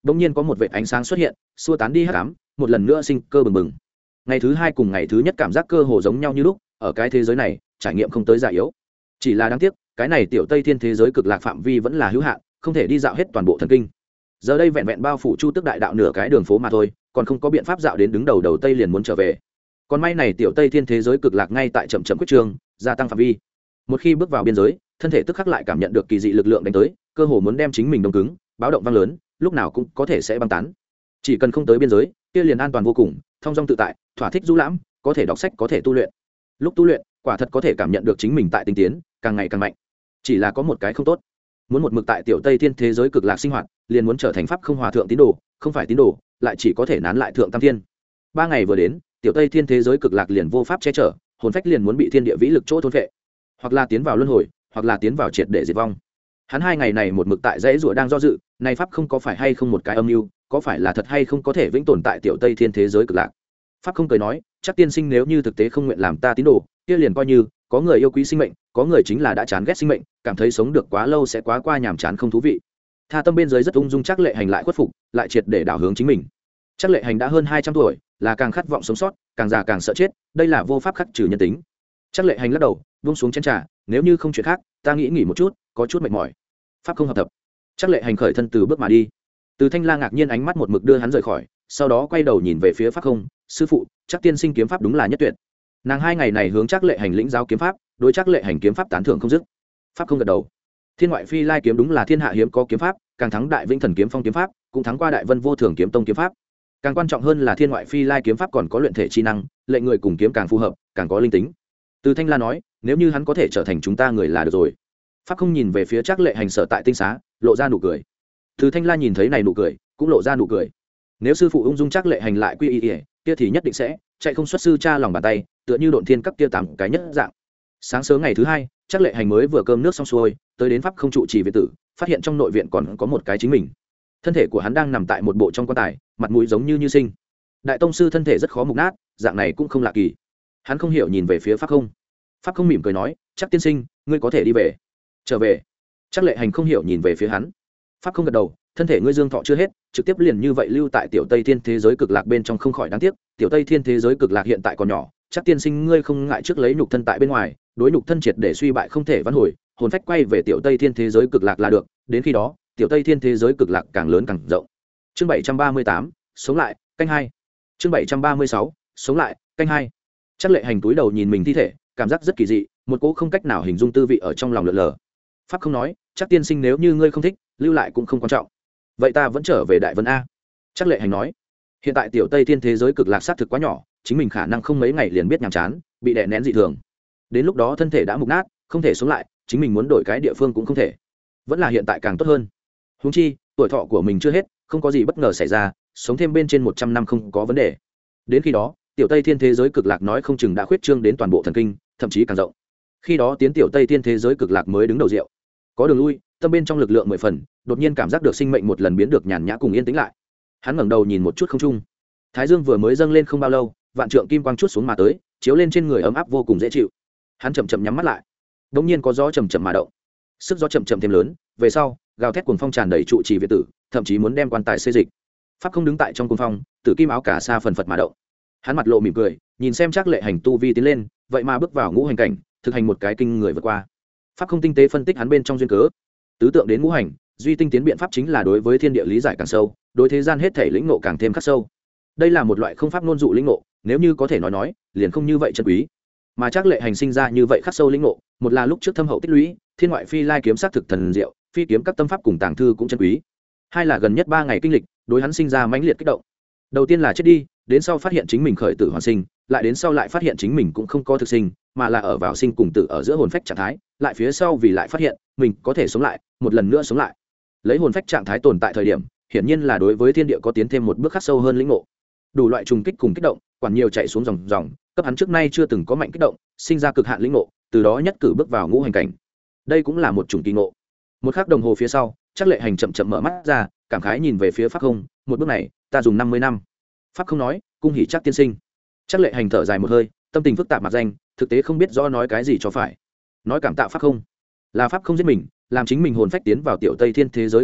bỗng nhiên có một vệt ánh sáng xuất hiện xua tán đi hắc ám, một lần nữa sinh cơ bừng bừng. Ngày thứ hai cùng ngày thứ nhất cảm giác cơ hồ giống nhau như lúc, ở cái thế giới này trải nghiệm không tới già yếu. Chỉ là đáng tiếc cái này tiểu tây thiên thế giới cực lạc phạm vi vẫn là hữu hạn, không thể đi dạo hết toàn bộ thần kinh. Giờ đây vẹn vẹn bao phủ chu tước đại đạo nửa cái đường phố mà thôi, còn không có biện pháp dạo đến đứng đầu đầu tây liền muốn trở về. Còn may này tiểu tây thiên thế giới cực lạc ngay tại chậm chậm quyết trường gia tăng phạm vi. Một khi bước vào biên giới, thân thể tức khắc lại cảm nhận được kỳ dị lực lượng đánh tới, cơ hồ muốn đem chính mình đông cứng, báo động vang lớn, lúc nào cũng có thể sẽ băng tán. Chỉ cần không tới biên giới, kia liền an toàn vô cùng, thông dong tự tại, thỏa thích du lãm, có thể đọc sách, có thể tu luyện. Lúc tu luyện, quả thật có thể cảm nhận được chính mình tại tinh tiến, càng ngày càng mạnh. Chỉ là có một cái không tốt, muốn một mực tại tiểu tây thiên thế giới cực lạc sinh hoạt, liền muốn trở thành pháp không hòa thượng tín đồ, không phải tín đồ, lại chỉ có thể nán lại thượng tam thiên. Ba ngày vừa đến, tiểu tây thiên thế giới cực lạc liền vô pháp che chở, hồn phách liền muốn bị thiên địa vĩ lực chỗ thôn phệ, hoặc là tiến vào luân hồi, hoặc là tiến vào triệt để diệt vong. Hắn hai ngày này một mực tại dãy rùa đang do dự, này pháp không có phải hay không một cái âm mưu, có phải là thật hay không có thể vĩnh tồn tại tiểu tây thiên thế giới cực lạc. Pháp không cười nói, chắc tiên sinh nếu như thực tế không nguyện làm ta tín đồ, kia liền coi như có người yêu quý sinh mệnh, có người chính là đã chán ghét sinh mệnh, cảm thấy sống được quá lâu sẽ quá qua nhàm chán không thú vị. Tha tâm bên dưới rất ung dung chắc lệ hành lại khuất phục, lại triệt để đảo hướng chính mình. Chắc lệ hành đã hơn hai trăm tuổi, là càng khát vọng sống sót, càng già càng sợ chết, đây là vô pháp khắc trừ nhân tính. Chắc lệ hành lắc đầu, buông xuống chén trà, nếu như không chuyện khác, ta nghĩ nghỉ một chút, có chút mệt mỏi. Pháp không hợp tập. Chắc lệ hành khởi thân từ bước mà đi. Từ Thanh La ngạc nhiên ánh mắt một mực đưa hắn rời khỏi, sau đó quay đầu nhìn về phía Pháp không, sư phụ, chắc tiên sinh kiếm pháp đúng là nhất tuyệt. Nàng hai ngày này hướng chắc lệ hành lĩnh giáo kiếm pháp, đối chắc lệ hành kiếm pháp tán thưởng không dứt. Pháp không gật đầu. Thiên ngoại phi lai kiếm đúng là thiên hạ hiếm có kiếm pháp, càng thắng đại vĩnh thần kiếm phong kiếm pháp, cũng thắng qua đại vân vô thường kiếm tông kiếm pháp. Càng quan trọng hơn là thiên ngoại phi lai kiếm pháp còn có luyện thể chi năng, lệnh người cùng kiếm càng phù hợp, càng có linh tính. Từ Thanh La nói, nếu như hắn có thể trở thành chúng ta người là được rồi. Pháp không nhìn về phía chắc lệ hành sở tại tinh xá, lộ ra nụ cười. Từ Thanh La nhìn thấy này nụ cười, cũng lộ ra nụ cười. Nếu sư phụ ung dung chắc lệ hành lại quy y, kia thì nhất định sẽ chạy không xuất sư cha lòng bàn tay, tựa như độn thiên cấp kia tám cái nhất dạng. Sáng sớm ngày thứ hai, chắc lệ hành mới vừa cơm nước xong xuôi, tới đến pháp không trụ trì viện tử, phát hiện trong nội viện còn có một cái chính mình. Thân thể của hắn đang nằm tại một bộ trong quan tài, mặt mũi giống như như sinh. Đại tông sư thân thể rất khó mục nát, dạng này cũng không lạ kỳ. Hắn không hiểu nhìn về phía pháp không. Pháp không mỉm cười nói, chắc tiên sinh, ngươi có thể đi về. Trở về. Chắc lệ hành không hiểu nhìn về phía hắn. Pháp không gật đầu, thân thể ngươi dương thọ chưa hết, trực tiếp liền như vậy lưu tại tiểu tây thiên thế giới cực lạc bên trong không khỏi đáng tiếc. Tiểu tây thiên thế giới cực lạc hiện tại còn nhỏ, chắc tiên sinh ngươi không ngại trước lấy nhục thân tại bên ngoài, đối nhục thân triệt để suy bại không thể vãn hồi, hồn phách quay về tiểu tây thiên thế giới cực lạc là được. Đến khi đó, tiểu tây thiên thế giới cực lạc càng lớn càng rộng. Chương bảy trăm ba mươi tám, sống lại, canh hai. Chương bảy trăm ba mươi sáu, sống lại, canh hai. Chắc lệ hành túi đầu nhìn mình thi thể, cảm giác rất kỳ dị, một cỗ không cách nào hình dung tư vị ở trong lòng lượn lờ. Pháp không nói, chắc tiên sinh nếu như ngươi không thích, lưu lại cũng không quan trọng. Vậy ta vẫn trở về đại vân a. Chắc lệ hành nói, hiện tại tiểu tây thiên thế giới cực lạc sát thực quá nhỏ, chính mình khả năng không mấy ngày liền biết nhàm chán, bị đè nén dị thường. Đến lúc đó thân thể đã mục nát, không thể sống lại, chính mình muốn đổi cái địa phương cũng không thể. Vẫn là hiện tại càng tốt hơn. Huống chi, tuổi thọ của mình chưa hết, không có gì bất ngờ xảy ra, sống thêm bên trên một trăm năm không có vấn đề. Đến khi đó, tiểu tây thiên thế giới cực lạc nói không chừng đã khuyết trương đến toàn bộ thần kinh, thậm chí càng rộng. Khi đó tiến tiểu tây thiên thế giới cực lạc mới đứng đầu rượu. Có đường lui, tâm bên trong lực lượng mười phần, đột nhiên cảm giác được sinh mệnh một lần biến được nhàn nhã cùng yên tĩnh lại. Hắn ngẩng đầu nhìn một chút không trung. Thái dương vừa mới dâng lên không bao lâu, vạn trượng kim quang chút xuống mà tới, chiếu lên trên người ấm áp vô cùng dễ chịu. Hắn chậm chậm nhắm mắt lại. Đột nhiên có gió chậm chậm mà động. Sức gió chậm chậm thêm lớn, về sau, gào thét cuồng phong tràn đầy trụ trì viện tử, thậm chí muốn đem quan tài xê dịch. Pháp không đứng tại trong cuồng phong, tử kim áo cả sa phần phật mà động. Hắn mặt lộ mỉm cười, nhìn xem chắc lệ hành tu vi tiến lên, vậy mà bước vào ngũ hành cảnh, thực hành một cái kinh người vượt qua. Pháp không tinh tế phân tích hắn bên trong duyên cớ, tứ tượng đến ngũ hành, duy tinh tiến biện pháp chính là đối với thiên địa lý giải càng sâu, đối thế gian hết thể lĩnh ngộ càng thêm khắc sâu. Đây là một loại không pháp ngôn dụ lĩnh ngộ, nếu như có thể nói nói, liền không như vậy chân quý. Mà chắc lệ hành sinh ra như vậy khắc sâu lĩnh ngộ, một là lúc trước thâm hậu tích lũy, thiên ngoại phi lai kiếm sát thực thần diệu, phi kiếm các tâm pháp cùng tàng thư cũng chân quý. Hai là gần nhất ba ngày kinh lịch, đối hắn sinh ra mãnh liệt kích động. Đầu tiên là chết đi, đến sau phát hiện chính mình khởi tử hoàn sinh, lại đến sau lại phát hiện chính mình cũng không có thực sinh, mà là ở vào sinh cùng tử ở giữa hồn phách trạng thái, lại phía sau vì lại phát hiện mình có thể sống lại, một lần nữa sống lại. Lấy hồn phách trạng thái tồn tại thời điểm, hiển nhiên là đối với thiên địa có tiến thêm một bước khắc sâu hơn lĩnh ngộ. Đủ loại trùng kích cùng kích động, quản nhiều chạy xuống dòng dòng, cấp hắn trước nay chưa từng có mạnh kích động, sinh ra cực hạn lĩnh ngộ, từ đó nhất cử bước vào ngũ hành cảnh. Đây cũng là một chủng kỳ ngộ. Một khắc đồng hồ phía sau, chắc lệ hành chậm chậm mở mắt ra, cảm khái nhìn về phía pháp không, một bước này, ta dùng năm mươi năm. Pháp không nói, cung hỉ chắc tiên sinh. Chắc lệ hành thở dài một hơi, tâm tình phức tạp mặt danh, thực tế không biết rõ nói cái gì cho phải. Nói cảm tạ pháp không, là pháp không giết mình, làm chính mình hồn phách tiến vào tiểu tây thiên thế giới cực lạc,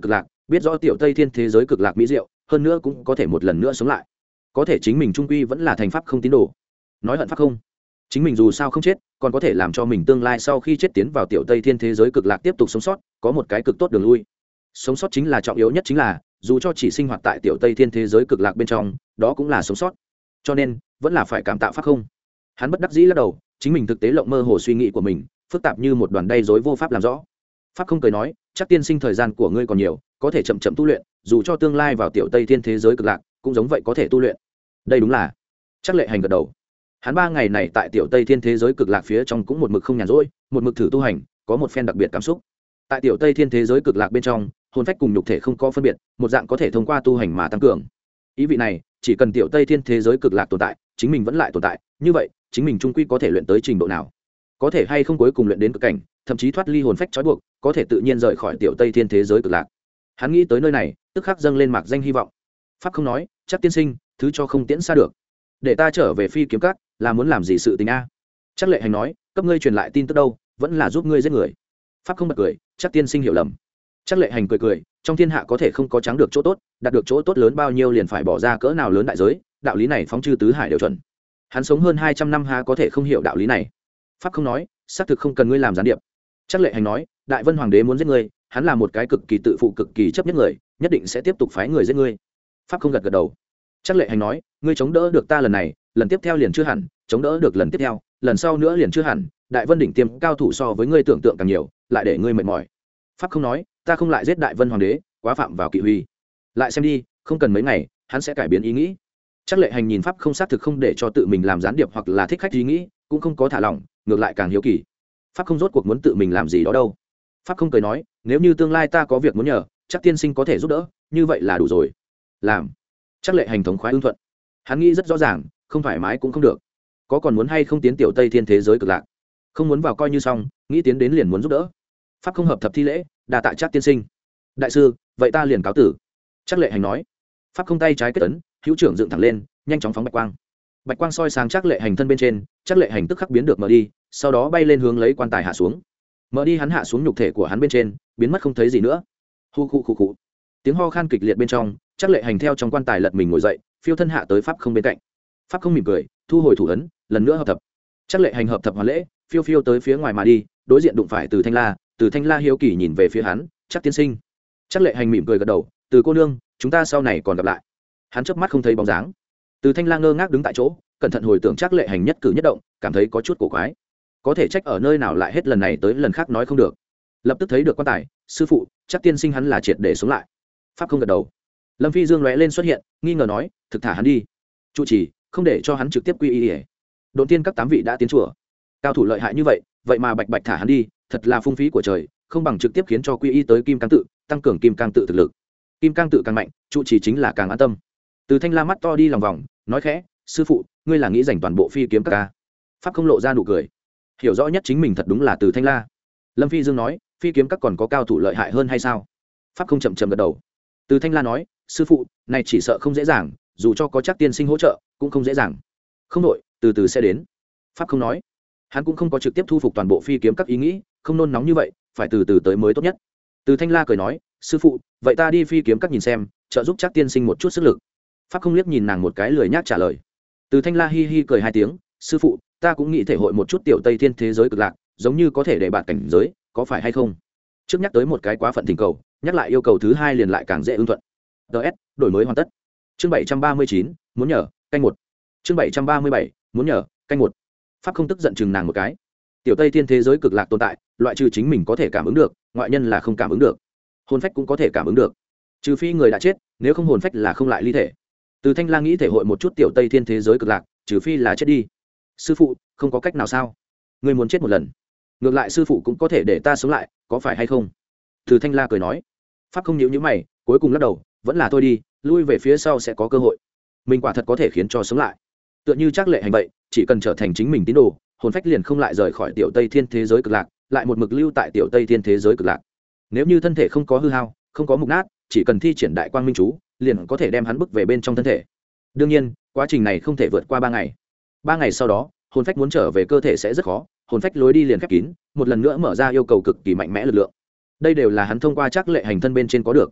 biết rõ tiểu tây thiên thế giới cực lạc mỹ diệu, hơn nữa cũng có thể một lần nữa sống lại. Có thể chính mình trung quy vẫn là thành pháp không tín đồ. Nói hận pháp không, chính mình dù sao không chết, còn có thể làm cho mình tương lai sau khi chết tiến vào tiểu tây thiên thế giới cực lạc tiếp tục sống sót, có một cái cực tốt đường lui. Sống sót chính là trọng yếu nhất, chính là dù cho chỉ sinh hoạt tại tiểu tây thiên thế giới cực lạc bên trong, đó cũng là sống sót. Cho nên vẫn là phải cảm tạ pháp không. Hắn bất đắc dĩ lắc đầu, chính mình thực tế lộng mơ hồ suy nghĩ của mình, phức tạp như một đoàn đay rối vô pháp làm rõ. Pháp không cười nói, chắc tiên sinh thời gian của ngươi còn nhiều, có thể chậm chậm tu luyện, dù cho tương lai vào tiểu tây thiên thế giới cực lạc cũng giống vậy có thể tu luyện. Đây đúng là. Chắc Lệ Hành gật đầu. Hắn ba ngày này tại tiểu tây thiên thế giới cực lạc phía trong cũng một mực không nhàn rỗi, một mực thử tu hành, có một phen đặc biệt cảm xúc. Tại tiểu tây thiên thế giới cực lạc bên trong, hồn phách cùng nhục thể không có phân biệt, một dạng có thể thông qua tu hành mà tăng cường. Ý vị này, chỉ cần tiểu tây thiên thế giới cực lạc tồn tại, chính mình vẫn lại tồn tại, như vậy chính mình trung quy có thể luyện tới trình độ nào, có thể hay không cuối cùng luyện đến cực cảnh, thậm chí thoát ly hồn phách trói buộc, có thể tự nhiên rời khỏi tiểu tây thiên thế giới cực lạc. Hắn nghĩ tới nơi này, tức khắc dâng lên mạc danh hy vọng. Pháp không nói, chắc tiên sinh thứ cho không tiễn xa được, để ta trở về phi kiếm các là muốn làm gì sự tình a? Chắc Lệ Hành nói, cấp ngươi truyền lại tin tức đâu, vẫn là giúp ngươi giết người. Pháp không bật cười, chắc tiên sinh hiểu lầm. Chắc Lệ Hành cười cười, trong thiên hạ có thể không có trắng được chỗ tốt, đạt được chỗ tốt lớn bao nhiêu liền phải bỏ ra cỡ nào lớn đại giới, đạo lý này phóng chư tứ hải đều chuẩn. Hắn sống hơn hai trăm năm ha có thể không hiểu đạo lý này. Pháp không nói, xác thực không cần ngươi làm gián điệp. Chắc Lệ Hành nói, Đại Vân Hoàng đế muốn giết ngươi, hắn là một cái cực kỳ tự phụ cực kỳ chấp nhất người, nhất định sẽ tiếp tục phái người giết ngươi. Pháp không gật gật đầu. Chắc Lệ Hành nói, ngươi chống đỡ được ta lần này, lần tiếp theo liền chưa hẳn, chống đỡ được lần tiếp theo, lần sau nữa liền chưa hẳn, Đại Vân đỉnh tiêm cao thủ so với ngươi tưởng tượng càng nhiều, lại để ngươi mệt mỏi. Pháp không nói, ta không lại giết Đại Vân Hoàng đế, quá phạm vào kỵ huy. Lại xem đi, không cần mấy ngày, hắn sẽ cải biến ý nghĩ. Chắc Lệ Hành nhìn Pháp không xác thực không để cho tự mình làm gián điệp hoặc là thích khách ý nghĩ, cũng không có thả lỏng, ngược lại càng hiếu kỳ. Pháp không rốt cuộc muốn tự mình làm gì đó đâu. Pháp không cười nói, nếu như tương lai ta có việc muốn nhờ, chắc tiên sinh có thể giúp đỡ, như vậy là đủ rồi. Làm. Chắc Lệ Hành thống khoái ưng thuận. Hắn nghĩ rất rõ ràng, không thoải mái cũng không được. Có còn muốn hay không tiến tiểu tây thiên thế giới cực lạc, không muốn vào coi như xong, nghĩ tiến đến liền muốn giúp đỡ. Pháp không hợp thập thi lễ, đa tạ chắc tiên sinh. Đại sư, vậy ta liền cáo tử. Chắc Lệ Hành nói. Pháp không tay trái kết ấn, hữu trưởng dựng thẳng lên, nhanh chóng phóng bạch quang. Bạch quang soi sáng Chắc Lệ Hành thân bên trên, Chắc Lệ Hành tức khắc biến được mở đi, sau đó bay lên hướng lấy quan tài hạ xuống. Mở đi hắn hạ xuống nhục thể của hắn bên trên, biến mất không thấy gì nữa. Hu khu khu khu. Tiếng ho khan kịch liệt bên trong, Chắc Lệ Hành theo trong quan tài lật mình ngồi dậy, phiêu thân hạ tới Pháp không bên cạnh. Pháp không mỉm cười, thu hồi thủ ấn, lần nữa hợp thập. Chắc Lệ Hành hợp thập hoàn lễ, phiêu phiêu tới phía ngoài mà đi, đối diện đụng phải Từ Thanh La, Từ Thanh La hiếu kỳ nhìn về phía hắn, Chắc tiên sinh. Chắc Lệ Hành mỉm cười gật đầu, Từ cô nương, chúng ta sau này còn gặp lại. Hắn chớp mắt không thấy bóng dáng. Từ Thanh La ngơ ngác đứng tại chỗ, cẩn thận hồi tưởng Chắc Lệ Hành nhất cử nhất động, cảm thấy có chút cổ quái. Có thể trách ở nơi nào lại hết lần này tới lần khác nói không được. Lập tức thấy được quan tài, sư phụ, Chắc tiên sinh hắn là triệt để sống lại. Pháp không gật đầu. Lâm Phi Dương lóe lên xuất hiện, nghi ngờ nói, thực thả hắn đi. Trụ trì, không để cho hắn trực tiếp quy y. Đột tiên các tám vị đã tiến chùa, cao thủ lợi hại như vậy, vậy mà bạch bạch thả hắn đi, thật là phung phí của trời, không bằng trực tiếp khiến cho quy y tới Kim Cang tự, tăng cường Kim Cang tự thực lực. Kim Cang tự càng mạnh, trụ trì chính là càng an tâm. Từ Thanh La mắt to đi lòng vòng, nói khẽ, sư phụ, ngươi là nghĩ dành toàn bộ phi kiếm các ca? Pháp không lộ ra nụ cười, hiểu rõ nhất chính mình thật đúng là Từ Thanh La. Lâm Phi Dương nói, phi kiếm các còn có cao thủ lợi hại hơn hay sao? Pháp không chậm chậm gật đầu. Từ Thanh La nói, sư phụ, này chỉ sợ không dễ dàng, dù cho có Chắc tiên sinh hỗ trợ cũng không dễ dàng. Không nội, từ từ sẽ đến. Pháp không nói, hắn cũng không có trực tiếp thu phục toàn bộ phi kiếm các ý nghĩ, không nôn nóng như vậy, phải từ từ tới mới tốt nhất. Từ Thanh La cười nói, sư phụ, vậy ta đi phi kiếm các nhìn xem, trợ giúp Chắc tiên sinh một chút sức lực. Pháp không liếc nhìn nàng một cái lười nhác trả lời. Từ Thanh La hi hi cười hai tiếng, sư phụ, ta cũng nghĩ thể hội một chút tiểu tây thiên thế giới cực lạc, giống như có thể để bạn cảnh giới, có phải hay không? Trước nhắc tới một cái quá phận thỉnh cầu, nhắc lại yêu cầu thứ hai liền lại càng dễ ưng thuận. ts đổi mới hoàn tất. Chương bảy trăm ba mươi chín, muốn nhờ, canh một. Chương bảy trăm ba mươi bảy, muốn nhờ, canh một. Pháp không tức giận chừng nàng một cái. Tiểu tây thiên thế giới cực lạc tồn tại, loại trừ chính mình có thể cảm ứng được, ngoại nhân là không cảm ứng được. Hồn phách cũng có thể cảm ứng được, trừ phi người đã chết, nếu không hồn phách là không lại ly thể. Từ Thanh La nghĩ thể hội một chút tiểu tây thiên thế giới cực lạc, trừ phi là chết đi. Sư phụ, không có cách nào sao? Ngươi muốn chết một lần, ngược lại sư phụ cũng có thể để ta sống lại, có phải hay không? Từ Thanh La cười nói. Pháp không nhíu nhíu mày, cuối cùng lắc đầu, vẫn là thôi đi, lui về phía sau sẽ có cơ hội. Mình quả thật có thể khiến cho sống lại, tựa như Chắc Lệ Hành vậy, chỉ cần trở thành chính mình tín đồ, hồn phách liền không lại rời khỏi tiểu tây thiên thế giới cực lạc, lại một mực lưu tại tiểu tây thiên thế giới cực lạc. Nếu như thân thể không có hư hao, không có mục nát, chỉ cần thi triển đại quang minh chú, liền có thể đem hắn bước về bên trong thân thể. Đương nhiên, quá trình này không thể vượt qua ba ngày. Ba ngày sau đó, hồn phách muốn trở về cơ thể sẽ rất khó, hồn phách lối đi liền khép kín, một lần nữa mở ra yêu cầu cực kỳ mạnh mẽ lực lượng. Đây đều là hắn thông qua Chắc Lệ Hành thân bên trên có được.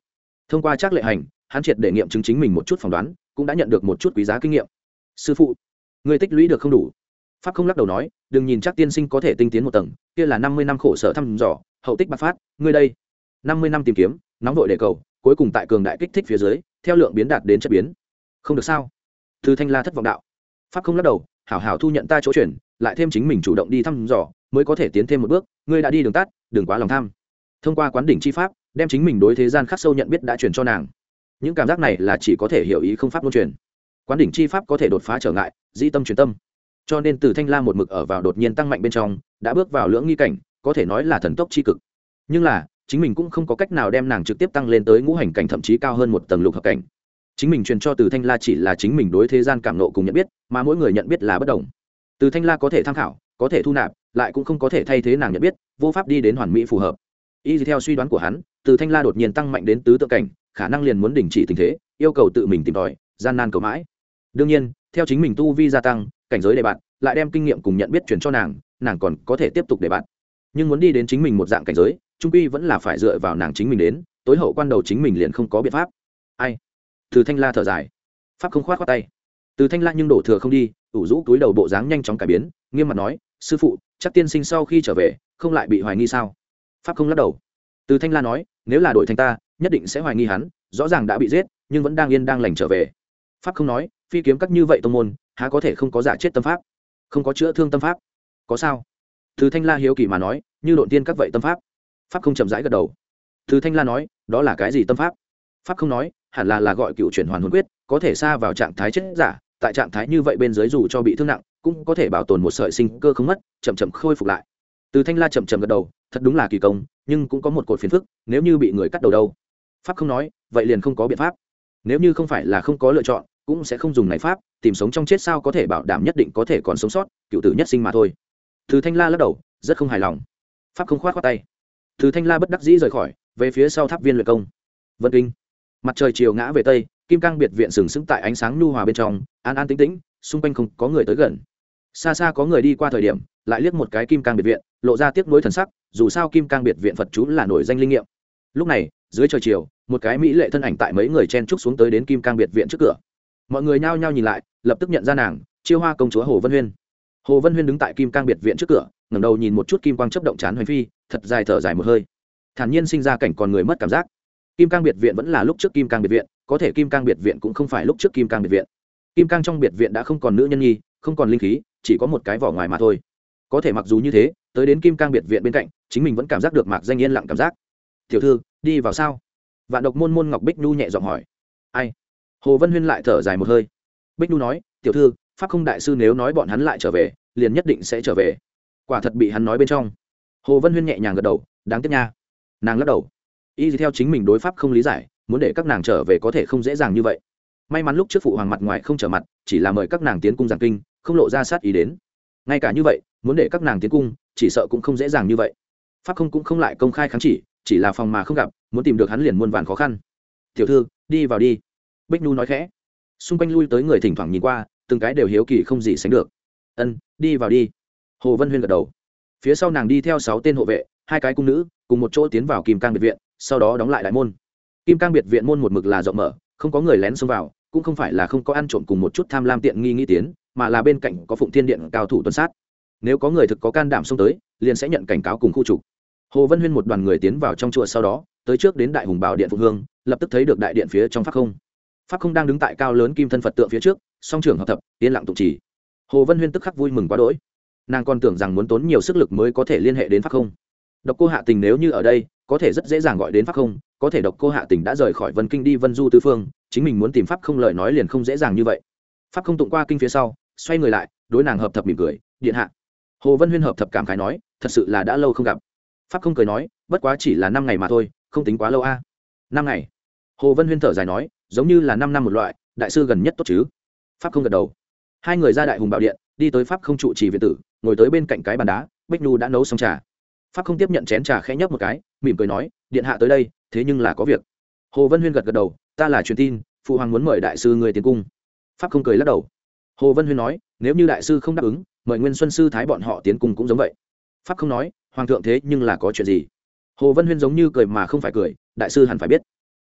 Thông qua trác lệ hành, hắn triệt để nghiệm chứng chính mình một chút phỏng đoán, cũng đã nhận được một chút quý giá kinh nghiệm. Sư phụ, người tích lũy được không đủ. Pháp không lắc đầu nói, đừng nhìn Trác tiên sinh có thể tinh tiến một tầng, kia là năm mươi năm khổ sở thăm dò, hậu tích bạc phát, ngươi đây, năm mươi năm tìm kiếm, nóng vội để cầu, cuối cùng tại cường đại kích thích phía dưới, theo lượng biến đạt đến chất biến. Không được sao? Từ Thanh La thất vọng đạo. Pháp không lắc đầu, hảo hảo thu nhận ta chỗ chuyển, lại thêm chính mình chủ động đi thăm dò, mới có thể tiến thêm một bước, ngươi đã đi đường tắt, đừng quá lòng tham. Thông qua quán đỉnh chi pháp, đem chính mình đối thế gian khắc sâu nhận biết đã truyền cho nàng. Những cảm giác này là chỉ có thể hiểu ý không pháp luân truyền. Quán đỉnh chi pháp có thể đột phá trở ngại, di tâm truyền tâm. Cho nên Từ Thanh La một mực ở vào đột nhiên tăng mạnh bên trong, đã bước vào lưỡng nghi cảnh, có thể nói là thần tốc chi cực. Nhưng là, chính mình cũng không có cách nào đem nàng trực tiếp tăng lên tới ngũ hành cảnh, thậm chí cao hơn một tầng lục hợp cảnh. Chính mình truyền cho Từ Thanh La chỉ là chính mình đối thế gian cảm nộ cùng nhận biết, mà mỗi người nhận biết là bất đồng. Từ Thanh La có thể tham khảo, có thể thu nạp, lại cũng không có thể thay thế nàng nhận biết, vô pháp đi đến hoàn mỹ phù hợp. Y theo suy đoán của hắn, Từ Thanh La đột nhiên tăng mạnh đến tứ tượng cảnh, khả năng liền muốn đình chỉ tình thế, yêu cầu tự mình tìm tòi, gian nan cầu mãi. Đương nhiên, theo chính mình tu vi gia tăng, cảnh giới đề bạn, lại đem kinh nghiệm cùng nhận biết truyền cho nàng, nàng còn có thể tiếp tục đề bạn. Nhưng muốn đi đến chính mình một dạng cảnh giới, trung quy vẫn là phải dựa vào nàng chính mình đến, tối hậu quan đầu chính mình liền không có biện pháp. Ai? Từ Thanh La thở dài, pháp không khoát khoát tay. Từ Thanh La nhưng đổ thừa không đi, ủ rũ túi đầu bộ dáng nhanh chóng cải biến, nghiêm mặt nói, sư phụ, chắc tiên sinh sau khi trở về, không lại bị hoài nghi sao? Pháp không lắc đầu. Từ Thanh La nói, nếu là đổi thành ta, nhất định sẽ hoài nghi hắn, rõ ràng đã bị giết, nhưng vẫn đang yên đang lành trở về. Pháp không nói, phi kiếm các như vậy tông môn, há có thể không có giả chết tâm pháp, không có chữa thương tâm pháp, có sao? Từ Thanh La hiếu kỳ mà nói, như độn tiên các vậy tâm pháp. Pháp không chậm rãi gật đầu. Từ Thanh La nói, đó là cái gì tâm pháp? Pháp không nói, hẳn là là gọi cựu chuyển hoàn hồn quyết, có thể xa vào trạng thái chết giả, tại trạng thái như vậy bên dưới dù cho bị thương nặng, cũng có thể bảo tồn một sợi sinh cơ không mất, chậm chậm khôi phục lại. Từ Thanh La chậm chậm gật đầu, thật đúng là kỳ công, nhưng cũng có một cột phiền phức, nếu như bị người cắt đầu đâu? Pháp không nói, vậy liền không có biện pháp. Nếu như không phải là không có lựa chọn, cũng sẽ không dùng này pháp, tìm sống trong chết sao có thể bảo đảm nhất định có thể còn sống sót, cựu tử nhất sinh mà thôi. Từ Thanh La lắc đầu, rất không hài lòng. Pháp không khoát khoát tay. Từ Thanh La bất đắc dĩ rời khỏi, về phía sau tháp viên luyện công. Vân Kinh. Mặt trời chiều ngã về tây, kim cang biệt viện sừng sững tại ánh sáng nhu hòa bên trong, an an tĩnh tĩnh, xung quanh không có người tới gần. Xa xa có người đi qua thời điểm, lại liếc một cái kim cang biệt viện, lộ ra tiếc nuối thần sắc, dù sao kim cang biệt viện Phật chú là nổi danh linh nghiệm. Lúc này, dưới trời chiều, một cái mỹ lệ thân ảnh tại mấy người chen trúc xuống tới đến kim cang biệt viện trước cửa. Mọi người nhao nhao nhìn lại, lập tức nhận ra nàng, Chiêu Hoa công chúa Hồ Vân Huyên. Hồ Vân Huyên đứng tại kim cang biệt viện trước cửa, ngẩng đầu nhìn một chút kim quang chớp động chán hoành phi, thật dài thở dài một hơi, thản nhiên sinh ra cảnh còn người mất cảm giác. Kim cang biệt viện vẫn là lúc trước kim cang biệt viện, có thể kim cang biệt viện cũng không phải lúc trước kim cang biệt viện. Kim cang trong biệt viện đã không còn nữ nhân nhi, không còn linh khí, chỉ có một cái vỏ ngoài mà thôi. Có thể mặc dù như thế, tới đến kim cang biệt viện bên cạnh, chính mình vẫn cảm giác được mạc danh yên lặng cảm giác. Tiểu thư, đi vào sao? Vạn độc môn môn Ngọc Bích Nhu nhẹ giọng hỏi. Ai? Hồ Vân Huyên lại thở dài một hơi. Bích Nhu nói, tiểu thư, pháp không đại sư nếu nói bọn hắn lại trở về, liền nhất định sẽ trở về. Quả thật bị hắn nói bên trong. Hồ Vân Huyên nhẹ nhàng gật đầu, đáng tiếc nha. Nàng lắc đầu. Y theo chính mình đối pháp không lý giải, muốn để các nàng trở về có thể không dễ dàng như vậy. May mắn lúc trước phụ hoàng mặt ngoài không trở mặt, chỉ là mời các nàng tiến cung giảng kinh, không lộ ra sát ý đến. Ngay cả như vậy, muốn để các nàng tiến cung, chỉ sợ cũng không dễ dàng như vậy. Pháp không cũng không lại công khai kháng chỉ, chỉ là phòng mà không gặp, muốn tìm được hắn liền muôn vàn khó khăn. Tiểu thư, đi vào đi. Bích Nhu nói khẽ. Xung quanh lui tới người thỉnh thoảng nhìn qua, từng cái đều hiếu kỳ không gì sánh được. Ân, đi vào đi. Hồ Vân Huyên gật đầu. Phía sau nàng đi theo sáu tên hộ vệ, hai cái cung nữ, cùng một chỗ tiến vào kim cang biệt viện, sau đó đóng lại đại môn. Kim cang biệt viện môn một mực là rộng mở, không có người lén xông vào, cũng không phải là không có ăn trộm cùng một chút tham lam tiện nghi nghĩ tiến, mà là bên cạnh có Phụng Thiên Điện cao thủ tuần sát. Nếu có người thực có can đảm xông tới, liền sẽ nhận cảnh cáo cùng khu trục. Hồ Vân Huyên một đoàn người tiến vào trong chùa, sau đó tới trước đến đại hùng bảo điện Phụng Hương, lập tức thấy được đại điện phía trong pháp không. Pháp không đang đứng tại cao lớn kim thân Phật tượng phía trước, song trưởng hợp thập, yên lặng tụng chỉ. Hồ Vân Huyên tức khắc vui mừng quá đỗi. Nàng còn tưởng rằng muốn tốn nhiều sức lực mới có thể liên hệ đến pháp không. Độc Cô Hạ Tình nếu như ở đây, có thể rất dễ dàng gọi đến pháp không, có thể Độc Cô Hạ Tình đã rời khỏi Vân Kinh đi Vân Du tứ phương, chính mình muốn tìm pháp không lời nói liền không dễ dàng như vậy. Pháp không tụng qua kinh phía sau, xoay người lại, đối nàng hợp thập mỉm cười, điện hạ. Hồ Vân Huyên hợp thập cảm khái nói, thật sự là đã lâu không gặp. Pháp không cười nói, bất quá chỉ là năm ngày mà thôi, không tính quá lâu a. Năm ngày. Hồ Vân Huyên thở dài nói, giống như là năm năm một loại, đại sư gần nhất tốt chứ? Pháp không gật đầu. Hai người ra đại hùng bảo điện, đi tới pháp không trụ trì viện tử, ngồi tới bên cạnh cái bàn đá, Bích Nhu đã nấu xong trà. Pháp không tiếp nhận chén trà khẽ nhấp một cái, mỉm cười nói, điện hạ tới đây, thế nhưng là có việc. Hồ Vân Huyên gật gật đầu, ta là truyền tin, phụ hoàng muốn mời đại sư người tiến cung. Pháp không cười lắc đầu. Hồ Vân Huyên nói, nếu như đại sư không đáp ứng, mời Nguyên Xuân sư thái bọn họ tiến cung cũng giống vậy. Pháp không nói, hoàng thượng thế nhưng là có chuyện gì? Hồ Vân Huyên giống như cười mà không phải cười, đại sư hẳn phải biết.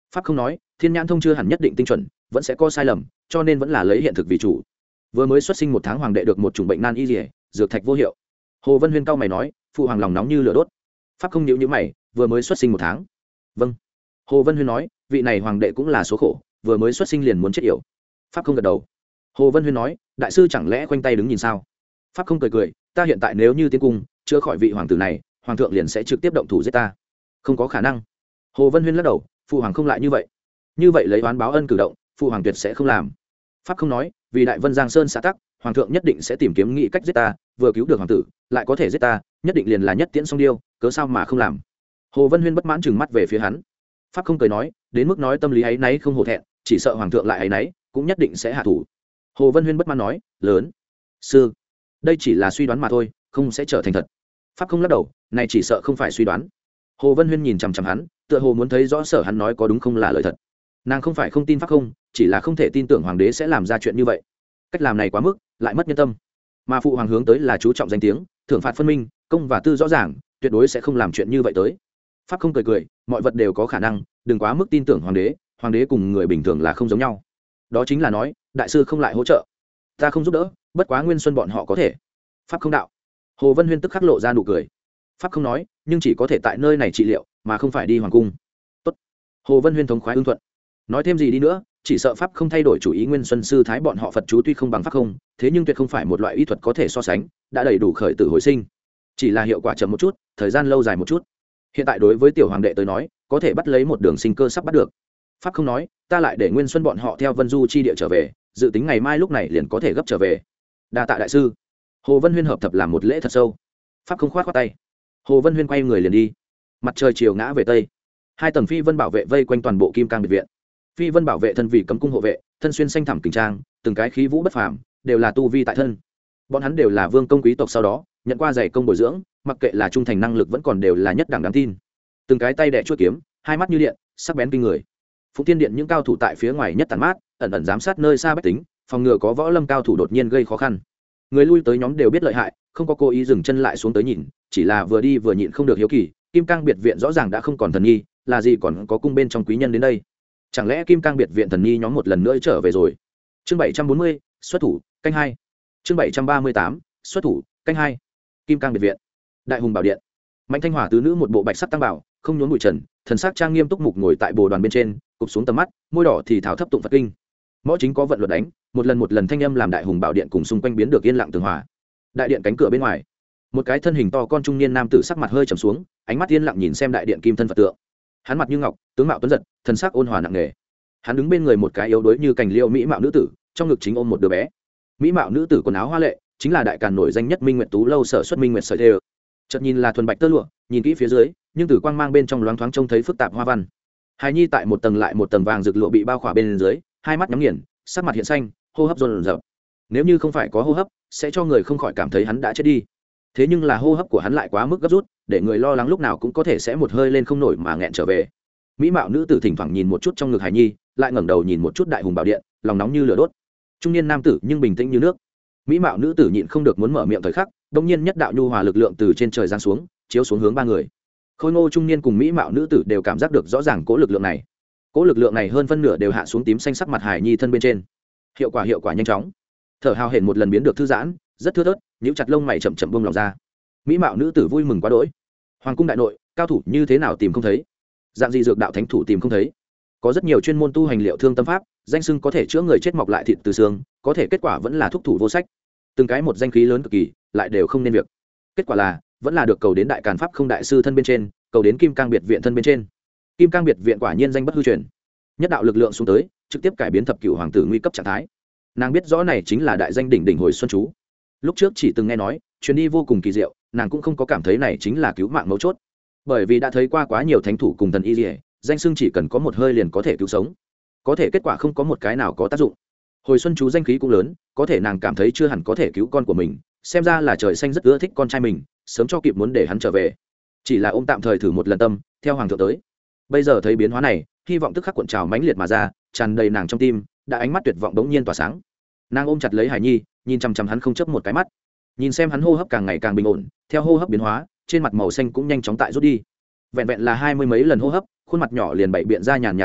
pháp không nói, thiên nhãn thông chưa hẳn nhất định tinh chuẩn, vẫn sẽ có sai lầm, cho nên vẫn là lấy hiện thực vì chủ. Vừa mới xuất sinh một tháng hoàng đệ được một chủng bệnh nan y liễu, dược thạch vô hiệu. Hồ Vân Huyên cao mày nói, phụ hoàng lòng nóng như lửa đốt. Pháp không nhíu nhíu mày, vừa mới xuất sinh một tháng. Vâng. Hồ Vân Huyên nói, vị này hoàng đệ cũng là số khổ, vừa mới xuất sinh liền muốn chết yểu. Pháp không gật đầu. Hồ Vân Huyên nói, đại sư chẳng lẽ khoanh tay đứng nhìn sao? Pháp không cười cười, ta hiện tại nếu như tiến cung chữa khỏi vị hoàng tử này, hoàng thượng liền sẽ trực tiếp động thủ giết ta. Không có khả năng. Hồ Vân Huyên lắc đầu, phụ hoàng không lại như vậy. Như vậy lấy oán báo ân cử động, phụ hoàng tuyệt sẽ không làm. Pháp không nói, vì đại Vân Giang Sơn xã tắc, hoàng thượng nhất định sẽ tìm kiếm nghị cách giết ta, vừa cứu được hoàng tử, lại có thể giết ta, nhất định liền là nhất tiễn song điêu, cớ sao mà không làm. Hồ Vân Huyên bất mãn chừng mắt về phía hắn. Pháp không cười nói, đến mức nói tâm lý ấy nấy không hổ thẹn, chỉ sợ hoàng thượng lại ấy nấy, cũng nhất định sẽ hạ thủ. Hồ Vân Huyên bất mãn nói, lớn sư, đây chỉ là suy đoán mà thôi, không sẽ trở thành thật. Pháp không lắc đầu, này chỉ sợ không phải suy đoán. Hồ Vân Huyên nhìn chằm chằm hắn, tựa hồ muốn thấy rõ sở hắn nói có đúng không là lời thật. Nàng không phải không tin Pháp không, chỉ là không thể tin tưởng hoàng đế sẽ làm ra chuyện như vậy. Cách làm này quá mức, lại mất nhân tâm. Mà phụ hoàng hướng tới là chú trọng danh tiếng, thưởng phạt phân minh, công và tư rõ ràng, tuyệt đối sẽ không làm chuyện như vậy tới. Pháp không cười cười, mọi vật đều có khả năng, đừng quá mức tin tưởng hoàng đế, hoàng đế cùng người bình thường là không giống nhau. Đó chính là nói, đại sư không lại hỗ trợ, ta không giúp đỡ, bất quá Nguyên Xuân bọn họ có thể. Pháp không đạo. Hồ Vân Huyên tức khắc lộ ra nụ cười. Pháp không nói, nhưng chỉ có thể tại nơi này trị liệu, mà không phải đi hoàng cung. Tốt. Hồ Vân Huyên thống khoái ưng thuận. Nói thêm gì đi nữa, chỉ sợ Pháp không thay đổi chủ ý. Nguyên Xuân sư thái bọn họ Phật chú tuy không bằng Pháp không, thế nhưng tuyệt không phải một loại y thuật có thể so sánh, đã đầy đủ khởi tử hồi sinh. Chỉ là hiệu quả chậm một chút, thời gian lâu dài một chút. Hiện tại đối với tiểu hoàng đệ tới nói, có thể bắt lấy một đường sinh cơ sắp bắt được. Pháp không nói, ta lại để Nguyên Xuân bọn họ theo Vân Du chi địa trở về, dự tính ngày mai lúc này liền có thể gấp trở về. Đa tạ đại sư. Hồ Vân Huyên hợp thập làm một lễ thật sâu. Pháp không khoát khoát tay. Hồ Vân Huyên quay người liền đi. Mặt trời chiều ngã về tây, hai tầng phi vân bảo vệ vây quanh toàn bộ Kim Cang biệt viện. Phi vân bảo vệ thân vì cấm cung hộ vệ, thân xuyên xanh thẳm kình trang, từng cái khí vũ bất phàm, đều là tu vi tại thân. Bọn hắn đều là vương công quý tộc sau đó nhận qua dạy công bồi dưỡng, mặc kệ là trung thành năng lực vẫn còn đều là nhất đẳng đáng tin. Từng cái tay đẻ chuôi kiếm, hai mắt như điện, sắc bén kinh người. Phụng Tiên Điện những cao thủ tại phía ngoài nhất tàn mát, ẩn ẩn giám sát nơi xa bách tính, phòng ngừa có võ lâm cao thủ đột nhiên gây khó khăn. Người lui tới nhóm đều biết lợi hại, không có cố ý dừng chân lại xuống tới nhìn, chỉ là vừa đi vừa nhịn không được hiếu kỳ. Kim Cang biệt viện rõ ràng đã không còn thần nhi, là gì còn có cung bên trong quý nhân đến đây? Chẳng lẽ Kim Cang biệt viện thần nhi nhóm một lần nữa trở về rồi? Chương bảy trăm bốn mươi, xuất thủ, canh hai. Chương bảy trăm ba mươi tám, xuất thủ, canh hai. Kim Cang biệt viện, Đại Hùng bảo điện. Mạnh Thanh Hỏa tứ nữ một bộ bạch sắc tăng bảo, không nhốn bụi trần, thần sắc trang nghiêm túc mục ngồi tại bồ đoàn bên trên, cụp xuống tầm mắt, môi đỏ thì thảo thấp tụng Phật kinh. Mõ chính có vận luật đánh, một lần một lần thanh âm làm Đại Hùng bảo điện cùng xung quanh biến được yên lặng tường hòa. Đại điện cánh cửa bên ngoài, một cái thân hình to con trung niên nam tử sắc mặt hơi trầm xuống, ánh mắt yên lặng nhìn xem đại điện kim thân Phật tượng. Hắn mặt như ngọc, tướng mạo tuấn giật, thần sắc ôn hòa nặng nề. Hắn đứng bên người một cái yếu đuối như cành liễu mỹ mạo nữ tử, trong ngực chính ôm một đứa bé. Mỹ mạo nữ tử quần áo hoa lệ, chính là đại càn nổi danh nhất Minh Nguyệt Tú lâu sở xuất Minh Nguyệt sợi thêu. Chợt nhìn là thuần bạch tơ lụa, nhìn kỹ phía dưới, nhưng từ quang mang bên trong loáng thoáng trông thấy phức tạp hoa văn. Hài nhi tại một tầng lại một tầng vàng rực lụa bị bao khỏa bên dưới, hai mắt nhắm nghiền, sắc mặt hiện xanh, hô hấp dồn dập. Nếu như không phải có hô hấp, sẽ cho người không khỏi cảm thấy hắn đã chết đi. Thế nhưng là hô hấp của hắn lại quá mức gấp rút, để người lo lắng lúc nào cũng có thể sẽ một hơi lên không nổi mà nghẹn trở về. Mỹ mạo nữ tử thỉnh thoảng nhìn một chút trong ngực Hải nhi, lại ngẩng đầu nhìn một chút Đại Hùng bảo điện, lòng nóng như lửa đốt. Trung niên nam tử nhưng bình tĩnh như nước. Mỹ mạo nữ tử nhịn không được muốn mở miệng thời khắc, đột nhiên nhất đạo nhu hòa lực lượng từ trên trời giáng xuống, chiếu xuống hướng ba người. Khôi ngô trung niên cùng mỹ mạo nữ tử đều cảm giác được rõ ràng cỗ lực lượng này. Cỗ lực lượng này hơn phân nửa đều hạ xuống tím xanh sắc mặt Hải nhi thân bên trên. Hiệu quả hiệu quả nhanh chóng. Thở hào hển một lần biến được thư giãn, rất thưa thớt, nhíu chặt lông mày chậm chậm buông lòng ra. Mỹ mạo nữ tử vui mừng quá đỗi. Hoàng cung đại nội, cao thủ như thế nào tìm không thấy? Dạng gì dược đạo thánh thủ tìm không thấy? Có rất nhiều chuyên môn tu hành liệu thương tâm pháp, danh xưng có thể chữa người chết mọc lại thịt từ xương, có thể kết quả vẫn là thuốc thủ vô sách. Từng cái một danh khí lớn cực kỳ, lại đều không nên việc. Kết quả là, vẫn là được cầu đến đại càn pháp không đại sư thân bên trên, cầu đến Kim Cang biệt viện thân bên trên. Kim Cang biệt viện quả nhiên danh bất hư truyền. Nhất đạo lực lượng xuống tới, trực tiếp cải biến thập cửu hoàng tử nguy cấp trạng thái. Nàng biết rõ này chính là đại danh đỉnh đỉnh hồi xuân chú. Lúc trước chỉ từng nghe nói, chuyến đi vô cùng kỳ diệu, nàng cũng không có cảm thấy này chính là cứu mạng mấu chốt. Bởi vì đã thấy qua quá nhiều thánh thủ cùng thần y liễu, danh xưng chỉ cần có một hơi liền có thể cứu sống. Có thể kết quả không có một cái nào có tác dụng. Hồi xuân chú danh khí cũng lớn, có thể nàng cảm thấy chưa hẳn có thể cứu con của mình, xem ra là trời xanh rất ưa thích con trai mình, sớm cho kịp muốn để hắn trở về. Chỉ là ôm tạm thời thử một lần tâm, theo hoàng thượng tới. Bây giờ thấy biến hóa này, hy vọng tức khắc cuộn trào mãnh liệt mà ra, tràn đầy nàng trong tim, đã ánh mắt tuyệt vọng đống nhiên tỏa sáng. Nàng ôm chặt lấy Hải nhi, nhìn chằm chằm hắn không chớp một cái mắt, nhìn xem hắn hô hấp càng ngày càng bình ổn, theo hô hấp biến hóa, trên mặt màu xanh cũng nhanh chóng tại rút đi. Vẹn vẹn là hai mươi mấy lần hô hấp, khuôn mặt nhỏ liền bảy biện ra nhàn nhạt hồng nhuận,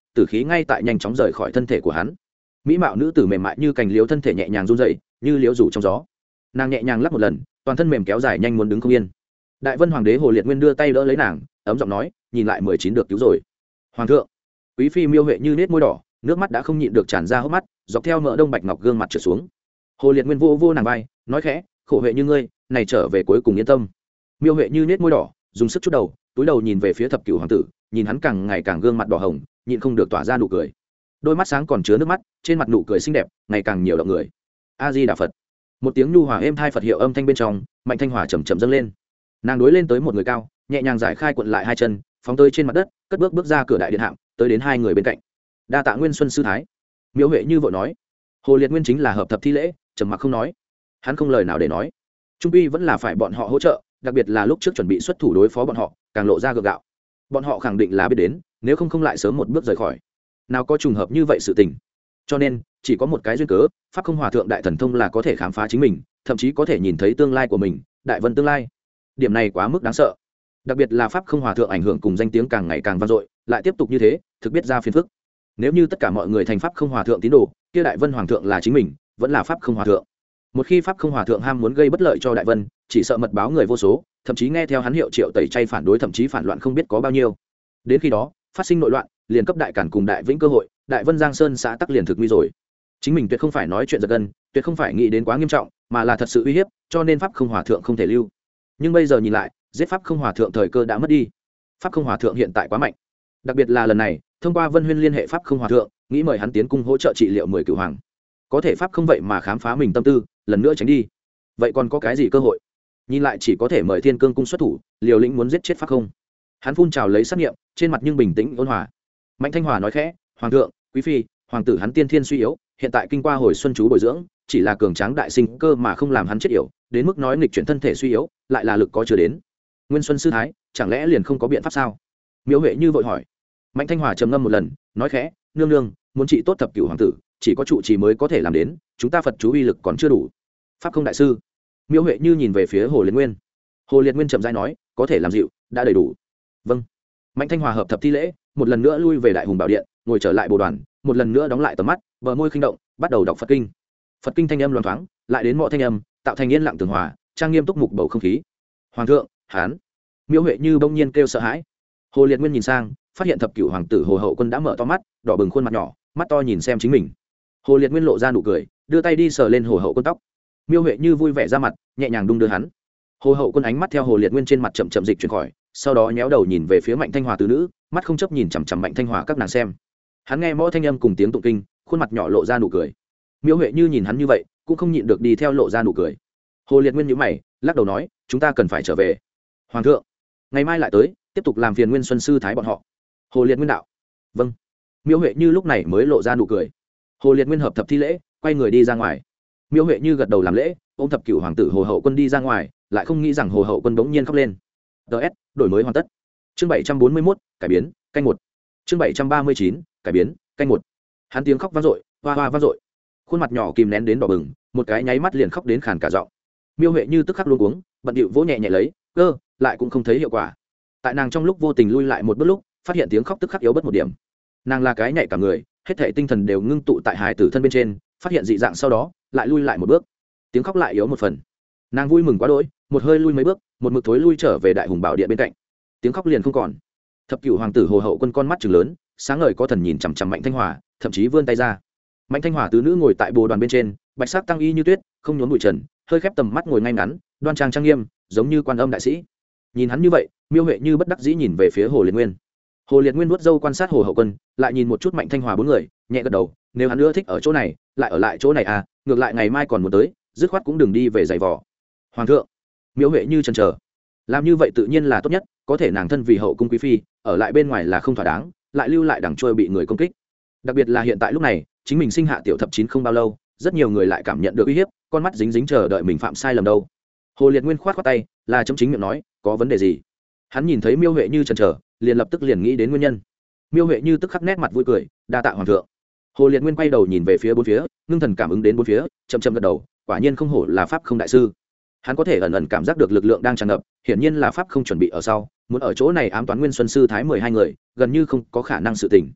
tử khí ngay tại nhanh chóng rời khỏi thân thể của hắn. Mỹ mạo nữ tử mềm mại như cành liễu, thân thể nhẹ nhàng run rẩy như liễu rủ trong gió. Nàng nhẹ nhàng lắc một lần, toàn thân mềm kéo dài nhanh muốn đứng không yên. Đại Vân Hoàng đế Hồ Liệt Nguyên đưa tay đỡ lấy nàng, ấm giọng nói, nhìn lại mười chín được cứu rồi. Hoàng thượng. Quý phi Miêu Huệ Như nết môi đỏ, nước mắt đã không nhịn được tràn ra hốc mắt, dọc theo mỡ đông bạch ngọc gương mặt trượt xuống. Hồ Liệt Nguyên vô vô nàng vai, nói khẽ, khổ Huệ Như ngươi, này trở về cuối cùng yên tâm. Miêu Huệ Như nết môi đỏ, dùng sức chút đầu, túi đầu nhìn về phía thập cửu hoàng tử, nhìn hắn càng ngày càng gương mặt đỏ hồng, nhịn không được tỏa ra nụ cười. Đôi mắt sáng còn chứa nước mắt, trên mặt nụ cười xinh đẹp ngày càng nhiều động người. A Di Đà Phật. Một tiếng nhu hòa êm thai Phật hiệu âm thanh bên trong, Mạnh Thanh Hòa chậm chậm dâng lên. Nàng đối lên tới một người cao, nhẹ nhàng giải khai cuộn lại hai chân, phóng tới trên mặt đất, cất bước bước ra cửa đại điện hạm, tới đến hai người bên cạnh. Đa tạ Nguyên Xuân sư thái. Miêu Huệ Như vội nói. Hồ Liệt Nguyên chính là hợp thập thi lễ, trầm mặc không nói. Hắn không lời nào để nói. Trung quy vẫn là phải bọn họ hỗ trợ, đặc biệt là lúc trước chuẩn bị xuất thủ đối phó bọn họ, càng lộ ra gượng gạo. Bọn họ khẳng định là biết đến, nếu không không lại sớm một bước rời khỏi. Nào có trùng hợp như vậy sự tình. Cho nên, chỉ có một cái duyên cớ, pháp không hòa thượng đại thần thông là có thể khám phá chính mình, thậm chí có thể nhìn thấy tương lai của mình, đại vân tương lai. Điểm này quá mức đáng sợ. Đặc biệt là pháp không hòa thượng ảnh hưởng cùng danh tiếng càng ngày càng vang dội, lại tiếp tục như thế, thực biết ra phiền phức. Nếu như tất cả mọi người thành pháp không hòa thượng tín đồ, kia đại vân hoàng thượng là chính mình, vẫn là pháp không hòa thượng. Một khi pháp không hòa thượng ham muốn gây bất lợi cho đại vân, chỉ sợ mật báo người vô số, thậm chí nghe theo hắn hiệu triệu tẩy chay phản đối, thậm chí phản loạn không biết có bao nhiêu. Đến khi đó, phát sinh nội loạn, liền cấp đại cản cùng đại vĩnh cơ hội, đại vân giang sơn xã tắc liền thực nguy rồi. Chính mình tuyệt không phải nói chuyện giật gân, tuyệt không phải nghĩ đến quá nghiêm trọng, mà là thật sự uy hiếp, cho nên pháp không hòa thượng không thể lưu. Nhưng bây giờ nhìn lại, giết pháp không hòa thượng thời cơ đã mất đi. Pháp không hòa thượng hiện tại quá mạnh, đặc biệt là lần này thông qua Vân Huyên liên hệ pháp không hòa thượng, nghĩ mời hắn tiến cung hỗ trợ trị liệu mười cửu hoàng. Có thể pháp không vậy mà khám phá mình tâm tư, lần nữa tránh đi, vậy còn có cái gì cơ hội? Nhìn lại chỉ có thể mời Thiên Cương cung xuất thủ, liều lĩnh muốn giết chết pháp không. Hắn phun trào lấy sát nghiệm, trên mặt nhưng bình tĩnh ôn hòa. Mạnh Thanh Hòa nói khẽ, hoàng thượng, quý phi, hoàng tử hắn tiên thiên suy yếu, hiện tại kinh qua hồi xuân chú bồi dưỡng, chỉ là cường tráng đại sinh cơ mà không làm hắn chết yểu, đến mức nói nghịch chuyển thân thể suy yếu, lại là lực có chưa đến. Nguyên Xuân sư thái, chẳng lẽ liền không có biện pháp sao? Miêu Huệ Như vội hỏi. Mạnh Thanh Hòa trầm ngâm một lần, nói khẽ, nương nương, muốn trị tốt thập cửu hoàng tử, chỉ có trụ trì mới có thể làm đến, chúng ta Phật chú uy lực còn chưa đủ. Pháp không đại sư. Miêu Huệ Như nhìn về phía Hồ Liệt Nguyên. Hồ Liệt Nguyên chậm rãi nói, có thể làm dịu, đã đầy đủ. Vâng. Mạnh Thanh Hòa hợp thập thi lễ, một lần nữa lui về đại hùng bảo điện, ngồi trở lại bồ đoàn, một lần nữa đóng lại tầm mắt, bờ môi khinh động, bắt đầu đọc Phật kinh. Phật kinh thanh âm loáng thoáng, lại đến mọi thanh âm, tạo thành yên lặng tường hòa, trang nghiêm túc mục bầu không khí. Hoàng thượng, hán. Miêu Huệ Như bỗng nhiên kêu sợ hãi. Hồ Liệt Nguyên nhìn sang, phát hiện thập cửu hoàng tử Hồ Hậu Quân đã mở to mắt, đỏ bừng khuôn mặt nhỏ, mắt to nhìn xem chính mình. Hồ Liệt Nguyên lộ ra nụ cười, đưa tay đi sờ lên Hồ Hậu Quân tóc. Miêu Huệ Như vui vẻ ra mặt, nhẹ nhàng đung đưa hắn. Hồ Hậu Quân ánh mắt theo Hồ Liệt Nguyên trên mặt chậm chậm dịch chuyển khỏi, sau đó nhéo đầu nhìn về phía Mạnh Thanh Hòa tứ nữ, mắt không chấp nhìn chằm chằm Mạnh Thanh Hòa các nàng xem. Hắn nghe mỗi thanh âm cùng tiếng tụng kinh, khuôn mặt nhỏ lộ ra nụ cười. Miêu Huệ Như nhìn hắn như vậy, cũng không nhịn được đi theo lộ ra nụ cười. Hồ Liệt Nguyên nhíu mày, lắc đầu nói, chúng ta cần phải trở về. Hoàng thượng, ngày mai lại tới, tiếp tục làm phiền Nguyên Xuân sư thái bọn họ. Hồ Liệt Nguyên đạo. Vâng. Miêu Huệ Như lúc này mới lộ ra nụ cười. Hồ Liệt Nguyên hợp thập thi lễ, quay người đi ra ngoài. Miêu Huệ Như gật đầu làm lễ, ôm thập cửu hoàng tử Hồ Hậu Quân đi ra ngoài, lại không nghĩ rằng Hồ Hậu Quân bỗng nhiên khóc lên. ds đổi mới hoàn tất. Chương bảy trăm bốn mươi mốt, cải biến, canh một. Chương bảy trăm ba mươi chín, cải biến, canh một. Hắn tiếng khóc vang dội, hoa hoa vang dội. Khuôn mặt nhỏ kìm nén đến đỏ bừng, một cái nháy mắt liền khóc đến khàn cả giọng. Miêu Huệ Như tức khắc luống cuống, bận điệu vỗ nhẹ nhẹ lấy, cơ, lại cũng không thấy hiệu quả. Tại nàng trong lúc vô tình lui lại một bước lúc, phát hiện tiếng khóc tức khắc yếu bớt một điểm. Nàng là cái nhạy cả người, hết thảy tinh thần đều ngưng tụ tại hài tử thân bên trên, phát hiện dị dạng sau đó, lại lui lại một bước. Tiếng khóc lại yếu một phần. Nàng vui mừng quá đỗi, một hơi lui mấy bước, một mực thối lui trở về đại hùng bảo điện bên cạnh. Tiếng khóc liền không còn. Thập cửu hoàng tử Hồ Hậu Quân con mắt trừng lớn, sáng ngời có thần nhìn chằm chằm Mạnh Thanh Hòa, thậm chí vươn tay ra. Mạnh Thanh Hòa tứ nữ ngồi tại bồ đoàn bên trên, bạch sắc tăng y như tuyết, không nhốn bụi trần, hơi khép tầm mắt ngồi ngay ngắn, đoan trang trang nghiêm, giống như quan âm đại sĩ. Nhìn hắn như vậy, Miêu Huệ Như bất đắc dĩ nhìn về phía Hồ Liệt Nguyên. Hồ Liệt Nguyên vuốt râu quan sát Hồ Hậu Quân, lại nhìn một chút Mạnh Thanh Hòa bốn người, nhẹ gật đầu, nếu hắn ưa thích ở chỗ này, lại ở lại chỗ này à, ngược lại ngày mai còn muốn tới, dứt khoát cũng đừng đi về giày vò. Hoàng thượng. Miêu Huệ Như chần chờ. Làm như vậy tự nhiên là tốt nhất, có thể nàng thân vì hậu cung quý phi, ở lại bên ngoài là không thỏa đáng, lại lưu lại đằng trôi bị người công kích. Đặc biệt là hiện tại lúc này, chính mình sinh hạ tiểu thập chín không bao lâu, rất nhiều người lại cảm nhận được uy hiếp, con mắt dính dính chờ đợi mình phạm sai lầm đâu. Hồ Liệt Nguyên khoát khoát tay, là chấm chính miệng nói, có vấn đề gì? Hắn nhìn thấy Miêu Huệ Như chần chờ, liền lập tức liền nghĩ đến nguyên nhân. Miêu Huệ Như tức khắc nét mặt vui cười, đa tạ hoàng thượng. Hồ Liệt Nguyên quay đầu nhìn về phía bốn phía, ngưng thần cảm ứng đến bốn phía, chậm chậm gật đầu, quả nhiên không hổ là pháp không đại sư. Hắn có thể ẩn ẩn cảm giác được lực lượng đang tràn ngập, hiển nhiên là pháp không chuẩn bị ở sau, muốn ở chỗ này ám toán Nguyên Xuân sư thái mười hai người, gần như không có khả năng sự tình.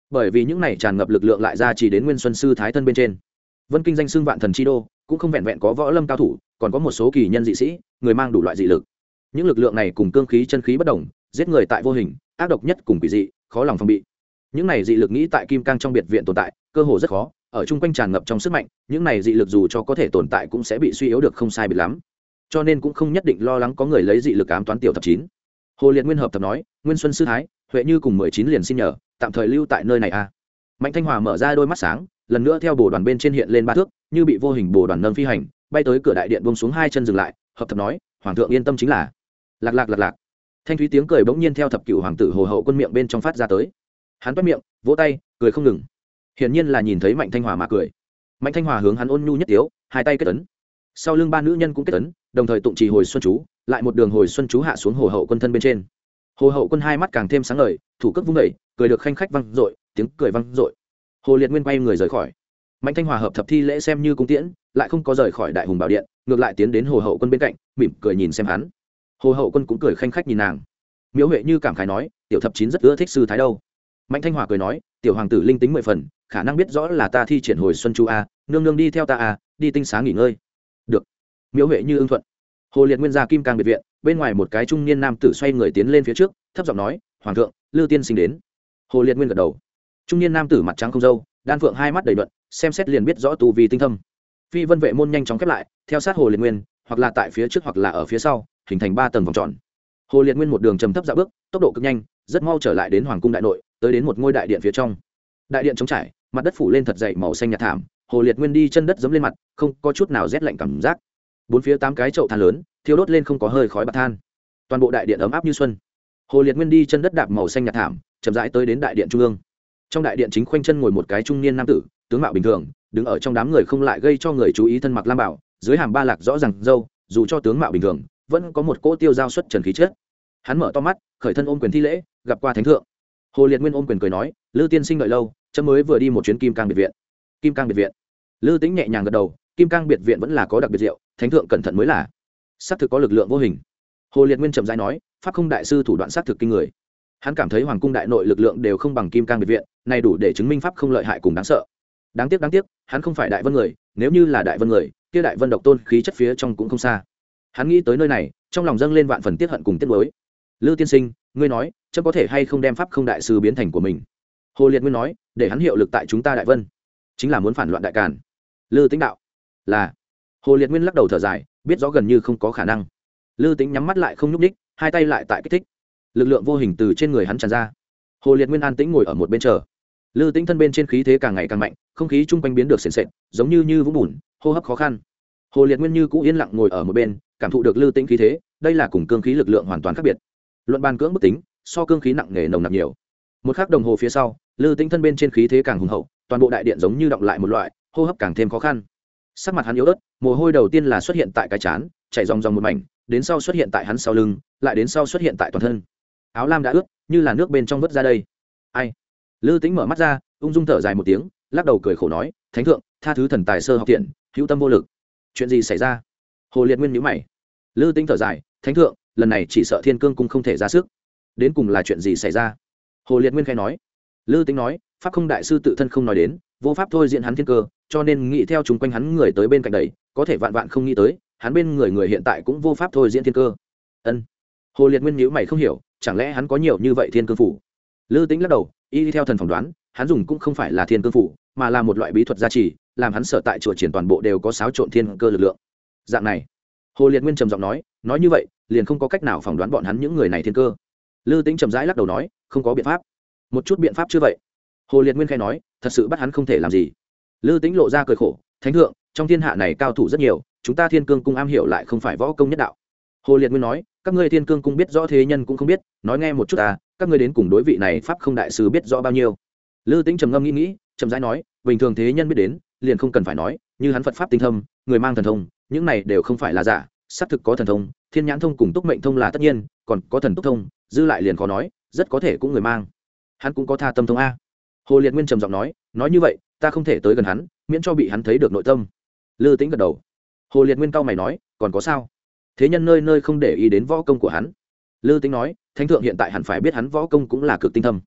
bởi vì những này tràn ngập lực lượng lại ra chỉ đến nguyên xuân sư thái thân bên trên. Vân Kinh danh xưng vạn thần chi đô, cũng không vẹn vẹn có võ lâm cao thủ, còn có một số kỳ nhân dị sĩ, người mang đủ loại dị lực. Những lực lượng này cùng cương khí chân khí bất đồng, giết người tại vô hình, ác độc nhất cùng quỷ dị, khó lòng phòng bị. Những này dị lực nghĩ tại kim cang trong biệt viện tồn tại, cơ hồ rất khó, ở chung quanh tràn ngập trong sức mạnh, những này dị lực dù cho có thể tồn tại cũng sẽ bị suy yếu được không sai biệt lắm. Cho nên cũng không nhất định lo lắng có người lấy dị lực ám toán tiểu thập chín. Hồ Liệt Nguyên hợp thập nói, Nguyên Xuân sư thái, Huệ Như cùng mười chín liền xin nhờ, tạm thời lưu tại nơi này a. Mạnh Thanh Hòa mở ra đôi mắt sáng, lần nữa theo bồ đoàn bên trên hiện lên ba thước, như bị vô hình bồ đoàn nâng phi hành, bay tới cửa đại điện buông xuống hai chân dừng lại, hợp thập nói, hoàng thượng yên tâm chính là. Lạc lạc lạc lạc. Thanh thúy tiếng cười bỗng nhiên theo thập cửu hoàng tử Hồ Hậu Quân miệng bên trong phát ra tới. Hắn toét miệng, vỗ tay, cười không ngừng. Hiển nhiên là nhìn thấy Mạnh Thanh Hòa mà cười. Mạnh Thanh Hòa hướng hắn ôn nhu nhất tiếu, hai tay kết ấn. Sau lưng ba nữ nhân cũng kết ấn, đồng thời tụng trì hồi xuân chú, lại một đường hồi xuân chú hạ xuống Hồ Hậu Quân thân bên trên. Hồ Hậu Quân hai mắt càng thêm sáng ngời, thủ cước vung đẩy, cười được khanh khách vang dội, tiếng cười vang dội. Hồ Liệt Nguyên quay người rời khỏi. Mạnh Thanh Hòa hợp thập thi lễ xem như cung tiễn, lại không có rời khỏi Đại Hùng Bảo Điện, ngược lại tiến đến Hồ Hậu Quân bên cạnh, mỉm cười nhìn xem hắn. Hồ Hậu Quân cũng cười khanh khách nhìn nàng. Miễu Huệ Như cảm khái nói, tiểu thập chín rất ưa thích sư thái đâu. Mạnh Thanh Hòa cười nói, tiểu hoàng tử linh tính mười phần, khả năng biết rõ là ta thi triển hồi xuân chú a, nương nương đi theo ta a, đi tinh xá nghỉ ngơi. Được. Miễu Huệ Như ưng thuận. Hồ Liệt Nguyên ra kim cang biệt viện, bên ngoài một cái trung niên nam tử xoay người tiến lên phía trước, thấp giọng nói, hoàng thượng, Lư tiên sinh đến. Hồ Liệt Nguyên gật đầu. Trung niên nam tử mặt trắng không râu, đan phượng hai mắt đầy đặn, xem xét liền biết rõ tu vi tinh thâm. Phi Vân vệ môn nhanh chóng khép lại, theo sát Hồ Liệt Nguyên, hoặc là tại phía trước hoặc là ở phía sau, hình thành ba tầng vòng tròn. Hồ Liệt Nguyên một đường trầm thấp dạo bước, tốc độ cực nhanh, rất mau trở lại đến hoàng cung đại nội, tới đến một ngôi đại điện phía trong. Đại điện trống trải, mặt đất phủ lên thật dày màu xanh nhạt thảm, Hồ Liệt Nguyên đi chân đất giẫm lên mặt, không có chút nào rét lạnh cảm giác. Bốn phía tám cái chậu than lớn, thiêu đốt lên không có hơi khói bạc than. Toàn bộ đại điện ấm áp như xuân. Hồ Liệt Nguyên đi chân đất đạp màu xanh nhạt thảm, chậm rãi tới đến đại điện trung ương. Trong đại điện chính khoanh chân ngồi một cái trung niên nam tử, tướng mạo bình thường, đứng ở trong đám người không lại gây cho người chú ý, thân mặc lam bảo, dưới hàm ba lạc rõ ràng râu, dù cho tướng mạo bình thường, vẫn có một cỗ tiêu giao xuất trần khí chất. Hắn mở to mắt, khởi thân ôm quyền thi lễ, gặp qua thánh thượng. Hồ Liệt Nguyên ôm quyền cười nói, Lư tiên sinh đợi lâu, chấm mới vừa đi một chuyến kim cang biệt viện. Kim cang biệt viện. Lư Tĩnh nhẹ nhàng gật đầu, kim cang biệt viện vẫn là có đặc biệt diệu, thánh thượng cẩn thận mới là. Xác thực có lực lượng vô hình. Hồ Liệt Nguyên chậm rãi nói, pháp không đại sư thủ đoạn xác thực kinh người. Hắn cảm thấy hoàng cung đại nội lực lượng đều không bằng kim cang biệt viện, này đủ để chứng minh pháp không lợi hại cùng đáng sợ. Đáng tiếc đáng tiếc, hắn không phải đại vân người, nếu như là đại vân người, kia đại vân độc tôn khí chất phía trong cũng không xa. Hắn nghĩ tới nơi này, trong lòng dâng lên vạn phần tiếc hận cùng tiếc nuối. Lư tiên sinh, ngươi nói, chấm có thể hay không đem pháp không đại sư biến thành của mình? Hồ Liệt Nguyên nói, để hắn hiệu lực tại chúng ta đại vân, chính là muốn phản loạn đại càn. Lư Tĩnh đạo, là. Hồ Liệt Nguyên lắc đầu thở dài, biết rõ gần như không có khả năng. Lư Tĩnh nhắm mắt lại không nhúc nhích, hai tay lại tại kích thích, lực lượng vô hình từ trên người hắn tràn ra. Hồ Liệt Nguyên an tĩnh ngồi ở một bên chờ. Lư Tĩnh thân bên trên khí thế càng ngày càng mạnh, không khí chung quanh biến được sền sệt, giống như như vũng bùn, hô hấp khó khăn. Hồ Liệt Nguyên như cũ yên lặng ngồi ở một bên, cảm thụ được Lư Tĩnh khí thế, đây là cùng cương khí lực lượng hoàn toàn khác biệt. Luận bàn cưỡng bức tính, so cương khí nặng nề nồng nặc nhiều. Một khắc đồng hồ phía sau, Lư Tĩnh thân bên trên khí thế càng hùng hậu, toàn bộ đại điện giống như động lại một loại, hô hấp càng thêm khó khăn. Sắc mặt hắn yếu ớt, mồ hôi đầu tiên là xuất hiện tại cái trán, chảy ròng ròng một mảnh, đến sau xuất hiện tại hắn sau lưng, lại đến sau xuất hiện tại toàn thân. Áo lam đã ướt, như là nước bên trong vớt ra đây. Ai? Lư Tĩnh mở mắt ra, ung dung thở dài một tiếng, lắc đầu cười khổ nói, thánh thượng, tha thứ thần tài sơ học tiện, hữu tâm vô lực. Chuyện gì xảy ra? Hồ Liệt Nguyên nhíu mày. Lư Tĩnh thở dài, thánh thượng, lần này chỉ sợ Thiên Cương cung không thể ra sức. Đến cùng là chuyện gì xảy ra? Hồ Liệt Nguyên khẽ nói. Lư Tĩnh nói, pháp không đại sư tự thân không nói đến, vô pháp thôi diễn hắn thiên cơ, cho nên nghĩ theo chúng quanh hắn người tới bên cạnh đầy, có thể vạn vạn không nghĩ tới, hắn bên người người hiện tại cũng vô pháp thôi diễn thiên cơ. Ân. Hồ Liệt Nguyên nhíu mày không hiểu, chẳng lẽ hắn có nhiều như vậy thiên cương phủ? Lư Tĩnh lắc đầu, y theo thần phỏng đoán, hắn dùng cũng không phải là thiên cương phủ, mà là một loại bí thuật gia trì, làm hắn sở tại chùa triển toàn bộ đều có xáo trộn thiên cơ lực lượng. Dạng này. Hồ Liệt Nguyên trầm giọng nói, nói như vậy, liền không có cách nào phỏng đoán bọn hắn những người này thiên cơ. Lư Tĩnh trầm rãi lắc đầu nói, không có biện pháp. Một chút biện pháp chưa vậy? Hồ Liệt Nguyên khẽ nói, thật sự bắt hắn không thể làm gì. Lư Tĩnh lộ ra cười khổ, thánh thượng, trong thiên hạ này cao thủ rất nhiều, chúng ta Thiên Cương cung am hiểu lại không phải võ công nhất đạo. Hồ Liệt Nguyên nói, các ngươi Thiên Cương cung biết rõ thế nhân cũng không biết, nói nghe một chút à, các ngươi đến cùng đối vị này pháp không đại sư biết rõ bao nhiêu? Lư Tĩnh trầm ngâm nghĩ nghĩ, chậm rãi nói, bình thường thế nhân biết đến, liền không cần phải nói, như hắn Phật pháp tinh thâm, người mang thần thông, những này đều không phải là giả, xác thực có thần thông, thiên nhãn thông cùng túc mệnh thông là tất nhiên, còn có thần túc thông, dư lại liền khó nói, rất có thể cũng người mang. Hắn cũng có tha tâm thông a. Hồ Liệt Nguyên trầm giọng nói, nói như vậy, ta không thể tới gần hắn, miễn cho bị hắn thấy được nội tâm. Lư Tĩnh gật đầu. Hồ Liệt Nguyên cau mày nói, còn có sao? Thế nhân nơi nơi không để ý đến võ công của hắn. Lư Tĩnh nói, thánh thượng hiện tại hẳn phải biết hắn võ công cũng là cực tinh thâm.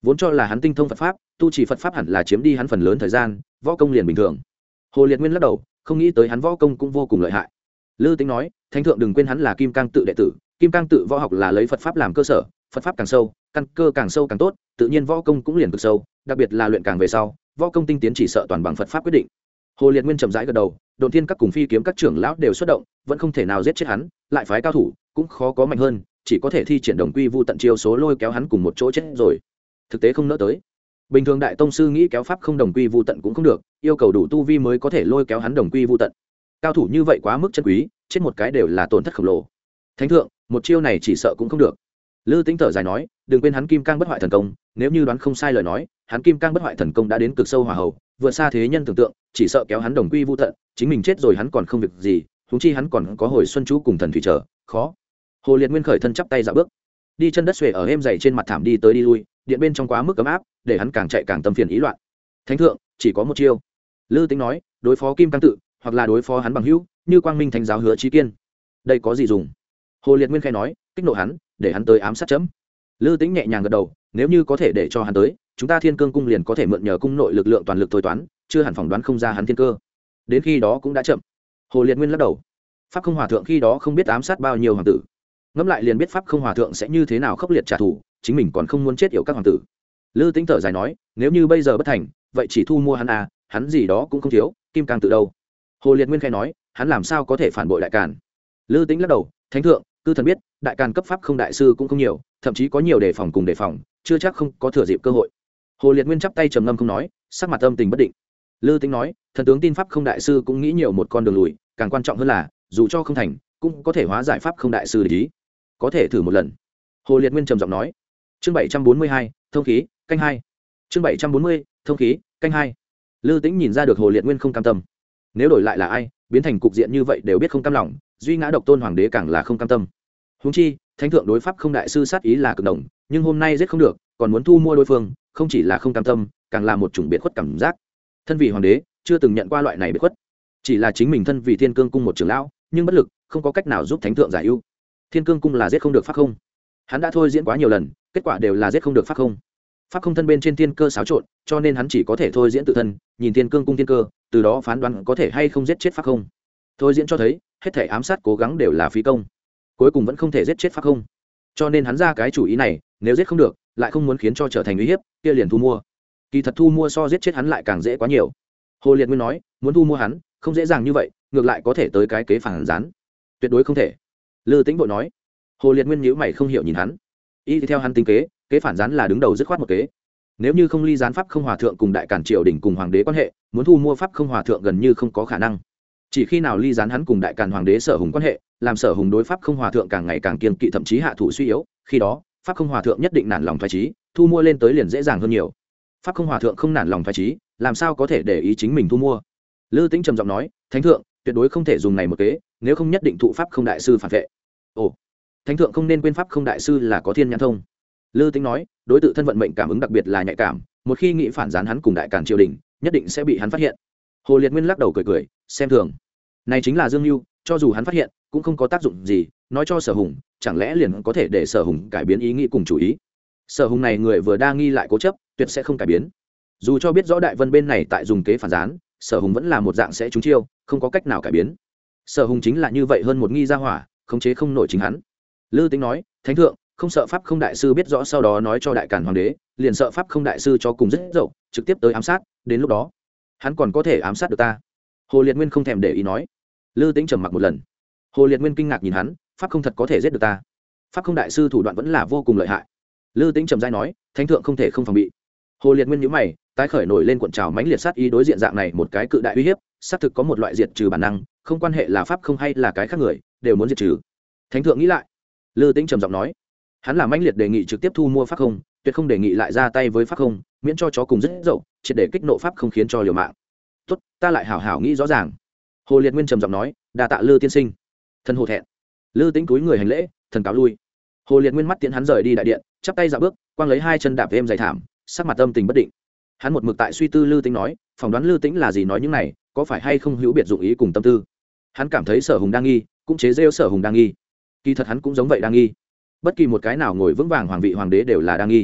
vốn cho là hắn tinh thông Phật pháp, tu trì Phật pháp hẳn là chiếm đi hắn phần lớn thời gian, võ công liền bình thường. Hồ Liệt Nguyên lắc đầu, không nghĩ tới hắn võ công cũng vô cùng lợi hại. Lư Tĩnh nói, thánh thượng đừng quên hắn là Kim Cang tự đệ tử, Kim Cang tự võ học là lấy Phật pháp làm cơ sở, Phật pháp càng sâu, căn cơ càng sâu càng tốt, tự nhiên võ công cũng liền cực sâu, đặc biệt là luyện càng về sau, võ công tinh tiến chỉ sợ toàn bằng Phật pháp quyết định. Hồ Liệt Nguyên chậm rãi gật đầu, Độn Thiên các cùng Phi kiếm các trưởng lão đều xuất động, vẫn không thể nào giết chết hắn, lại phái cao thủ, cũng khó có mạnh hơn, chỉ có thể thi triển đồng quy vu tận chiêu số lôi kéo hắn cùng một chỗ chết rồi. Thực tế không nỡ tới. Bình thường đại tông sư nghĩ kéo pháp không đồng quy vu tận cũng không được, yêu cầu đủ tu vi mới có thể lôi kéo hắn đồng quy vu tận. Cao thủ như vậy quá mức chân quý, chết một cái đều là tổn thất khổng lồ. Thánh thượng, một chiêu này chỉ sợ cũng không được. Lư Tĩnh thở dài nói, đừng quên hắn Kim Cang bất hoại thần công, nếu như đoán không sai lời nói, hắn Kim Cang bất hoại thần công đã đến cực sâu hỏa hầu, vượt xa thế nhân tưởng tượng, chỉ sợ kéo hắn đồng quy vu tận, chính mình chết rồi hắn còn không việc gì, huống chi hắn còn có hồi xuân chú cùng thần thủy trở, khó. Hồ Liệt Nguyên khởi thân chắp tay dạo bước, đi chân đất xuề ở êm dày trên mặt thảm đi tới đi lui, điện bên trong quá mức ấm áp, để hắn càng chạy càng tâm phiền ý loạn. Thánh thượng, chỉ có một chiêu. Lư Tĩnh nói, đối phó Kim Cang tự, hoặc là đối phó hắn bằng hữu, như Quang Minh Thánh giáo Hứa Chí Kiên. Đây có gì dùng? Hồ Liệt Nguyên khẽ nói, kích nộ hắn, để hắn tới ám sát chấm. Lư Tĩnh nhẹ nhàng gật đầu, nếu như có thể để cho hắn tới, chúng ta Thiên Cương cung liền có thể mượn nhờ cung nội lực lượng toàn lực thôi toán, chưa hẳn phỏng đoán không ra hắn thiên cơ. Đến khi đó cũng đã chậm. Hồ Liệt Nguyên lắc đầu. Pháp Không Hòa thượng khi đó không biết ám sát bao nhiêu hoàng tử, ngẫm lại liền biết Pháp Không Hòa thượng sẽ như thế nào khốc liệt trả thù, chính mình còn không muốn chết yểu các hoàng tử. Lư Tĩnh thở dài nói, nếu như bây giờ bất thành, vậy chỉ thu mua hắn à, hắn gì đó cũng không thiếu, Kim Cang tự đâu. Hồ Liệt Nguyên khẽ nói, hắn làm sao có thể phản bội đại càn. Lư Tĩnh lắc đầu, thánh thượng, cư thần biết, đại càn cấp pháp không đại sư cũng không nhiều, thậm chí có nhiều đề phòng cùng đề phòng, chưa chắc không có thừa dịp cơ hội. Hồ Liệt Nguyên chắp tay trầm ngâm không nói, sắc mặt âm tình bất định. Lư Tĩnh nói, thần tướng tin pháp không đại sư cũng nghĩ nhiều một con đường lùi, càng quan trọng hơn là, dù cho không thành, cũng có thể hóa giải pháp không đại sư để ý, có thể thử một lần. Hồ Liệt Nguyên trầm giọng nói. Chương bảy trăm bốn mươi hai, thông khí, canh hai. Chương bảy trăm bốn mươi, thông khí, canh hai. Lư Tĩnh nhìn ra được Hồ Liệt Nguyên không cam tâm. Nếu đổi lại là ai, biến thành cục diện như vậy đều biết không cam lòng, duy ngã độc tôn hoàng đế càng là không cam tâm. Huống chi, thánh thượng đối pháp không đại sư sát ý là cực đồng, nhưng hôm nay giết không được, còn muốn thu mua đối phương, không chỉ là không cam tâm, càng là một chủng biệt khuất cảm giác. Thân vị hoàng đế, chưa từng nhận qua loại này biệt khuất, chỉ là chính mình thân vị Thiên Cương cung một trưởng lão, nhưng bất lực, không có cách nào giúp thánh thượng giải ưu. Thiên Cương cung là giết không được pháp không. Hắn đã thôi diễn quá nhiều lần, kết quả đều là giết không được pháp không. Pháp không thân bên trên thiên cơ xáo trộn, cho nên hắn chỉ có thể thôi diễn tự thân, nhìn Thiên Cương cung thiên cơ, từ đó phán đoán có thể hay không giết chết pháp không. Thôi diễn cho thấy, hết thể ám sát cố gắng đều là phí công, cuối cùng vẫn không thể giết chết pháp không. Cho nên hắn ra cái chủ ý này, nếu giết không được, lại không muốn khiến cho trở thành uy hiếp, kia liền thu mua. Kỳ thật thu mua so giết chết hắn lại càng dễ quá nhiều. Hồ Liệt Nguyên nói, muốn thu mua hắn, không dễ dàng như vậy, ngược lại có thể tới cái kế phản gián. Tuyệt đối không thể. Lư Tĩnh vội nói. Hồ Liệt Nguyên nhíu mày không hiểu nhìn hắn. Y theo hắn tính kế, kế phản gián là đứng đầu dứt khoát một kế. Nếu như không ly gián pháp không hòa thượng cùng đại càn triều đình cùng hoàng đế quan hệ, muốn thu mua pháp không hòa thượng gần như không có khả năng. Chỉ khi nào ly gián hắn cùng đại càn hoàng đế Sở Hùng quan hệ, làm Sở Hùng đối pháp không hòa thượng càng ngày càng kiên kỵ thậm chí hạ thủ suy yếu, khi đó, pháp không hòa thượng nhất định nản lòng phái trí, thu mua lên tới liền dễ dàng hơn nhiều. Pháp không hòa thượng không nản lòng phái trí, làm sao có thể để ý chính mình thu mua. Lư Tĩnh trầm giọng nói, thánh thượng, tuyệt đối không thể dùng này một kế, nếu không nhất định thụ pháp không đại sư phản vệ. Ồ, thánh thượng không nên quên pháp không đại sư là có thiên nhãn thông. Lư Tĩnh nói, đối tượng thân vận mệnh cảm ứng đặc biệt là nhạy cảm, một khi nghĩ phản gián hắn cùng đại càn triều đình, nhất định sẽ bị hắn phát hiện. Hồ Liệt Nguyên lắc đầu cười cười, xem thường. Này chính là Dương Nưu, cho dù hắn phát hiện, cũng không có tác dụng gì, nói cho Sở Hùng, chẳng lẽ liền có thể để Sở Hùng cải biến ý nghĩ cùng chủ ý. Sở Hùng này người vừa đa nghi lại cố chấp, tuyệt sẽ không cải biến. Dù cho biết rõ Đại Vân bên này tại dùng kế phản gián, Sở Hùng vẫn là một dạng sẽ trúng chiêu, không có cách nào cải biến. Sở Hùng chính là như vậy hơn một nghi ra hỏa, khống chế không nổi chính hắn. Lư Tĩnh nói, thánh thượng, không sợ pháp không đại sư biết rõ sau đó nói cho đại càn hoàng đế, liền sợ pháp không đại sư cho cùng rất dậu, trực tiếp tới ám sát, đến lúc đó, hắn còn có thể ám sát được ta. Hồ Liệt Nguyên không thèm để ý nói. Lư Tĩnh trầm mặc một lần. Hồ Liệt Nguyên kinh ngạc nhìn hắn, pháp không thật có thể giết được ta. Pháp không đại sư thủ đoạn vẫn là vô cùng lợi hại. Lư Tĩnh trầm rãi nói, thánh thượng không thể không phòng bị. Hồ Liệt Nguyên nhíu mày, tái khởi nổi lên cuộn trào mãnh liệt sát ý đối diện dạng này một cái cự đại uy hiếp, xác thực có một loại diệt trừ bản năng, không quan hệ là pháp không hay là cái khác người, đều muốn diệt trừ. Thánh thượng nghĩ lại. Lư Tĩnh trầm giọng nói, hắn là mãnh liệt đề nghị trực tiếp thu mua pháp không, tuyệt không đề nghị lại ra tay với pháp không, miễn cho chó cùng rất dậu, triệt để kích nộ pháp không khiến cho liều mạng. Tốt, ta lại hảo hảo nghĩ rõ ràng. Hồ Liệt Nguyên trầm giọng nói, đa tạ Lư tiên sinh. Thân hồ thẹn. Lư Tĩnh cúi người hành lễ, thần cáo lui. Hồ Liệt Nguyên mắt tiễn hắn rời đi đại điện, chắp tay dạo bước, quang lấy hai chân đạp êm dày thảm, sắc mặt âm tình bất định. Hắn một mực tại suy tư Lư Tĩnh nói, phỏng đoán Lư Tĩnh là gì nói những này, có phải hay không hữu biệt dụng ý cùng tâm tư. Hắn cảm thấy Sở Hùng đang nghi, cũng chế giễu Sở Hùng đang nghi. Kỳ thật hắn cũng giống vậy đang nghi. Bất kỳ một cái nào ngồi vững vàng hoàng vị hoàng đế đều là đang nghi.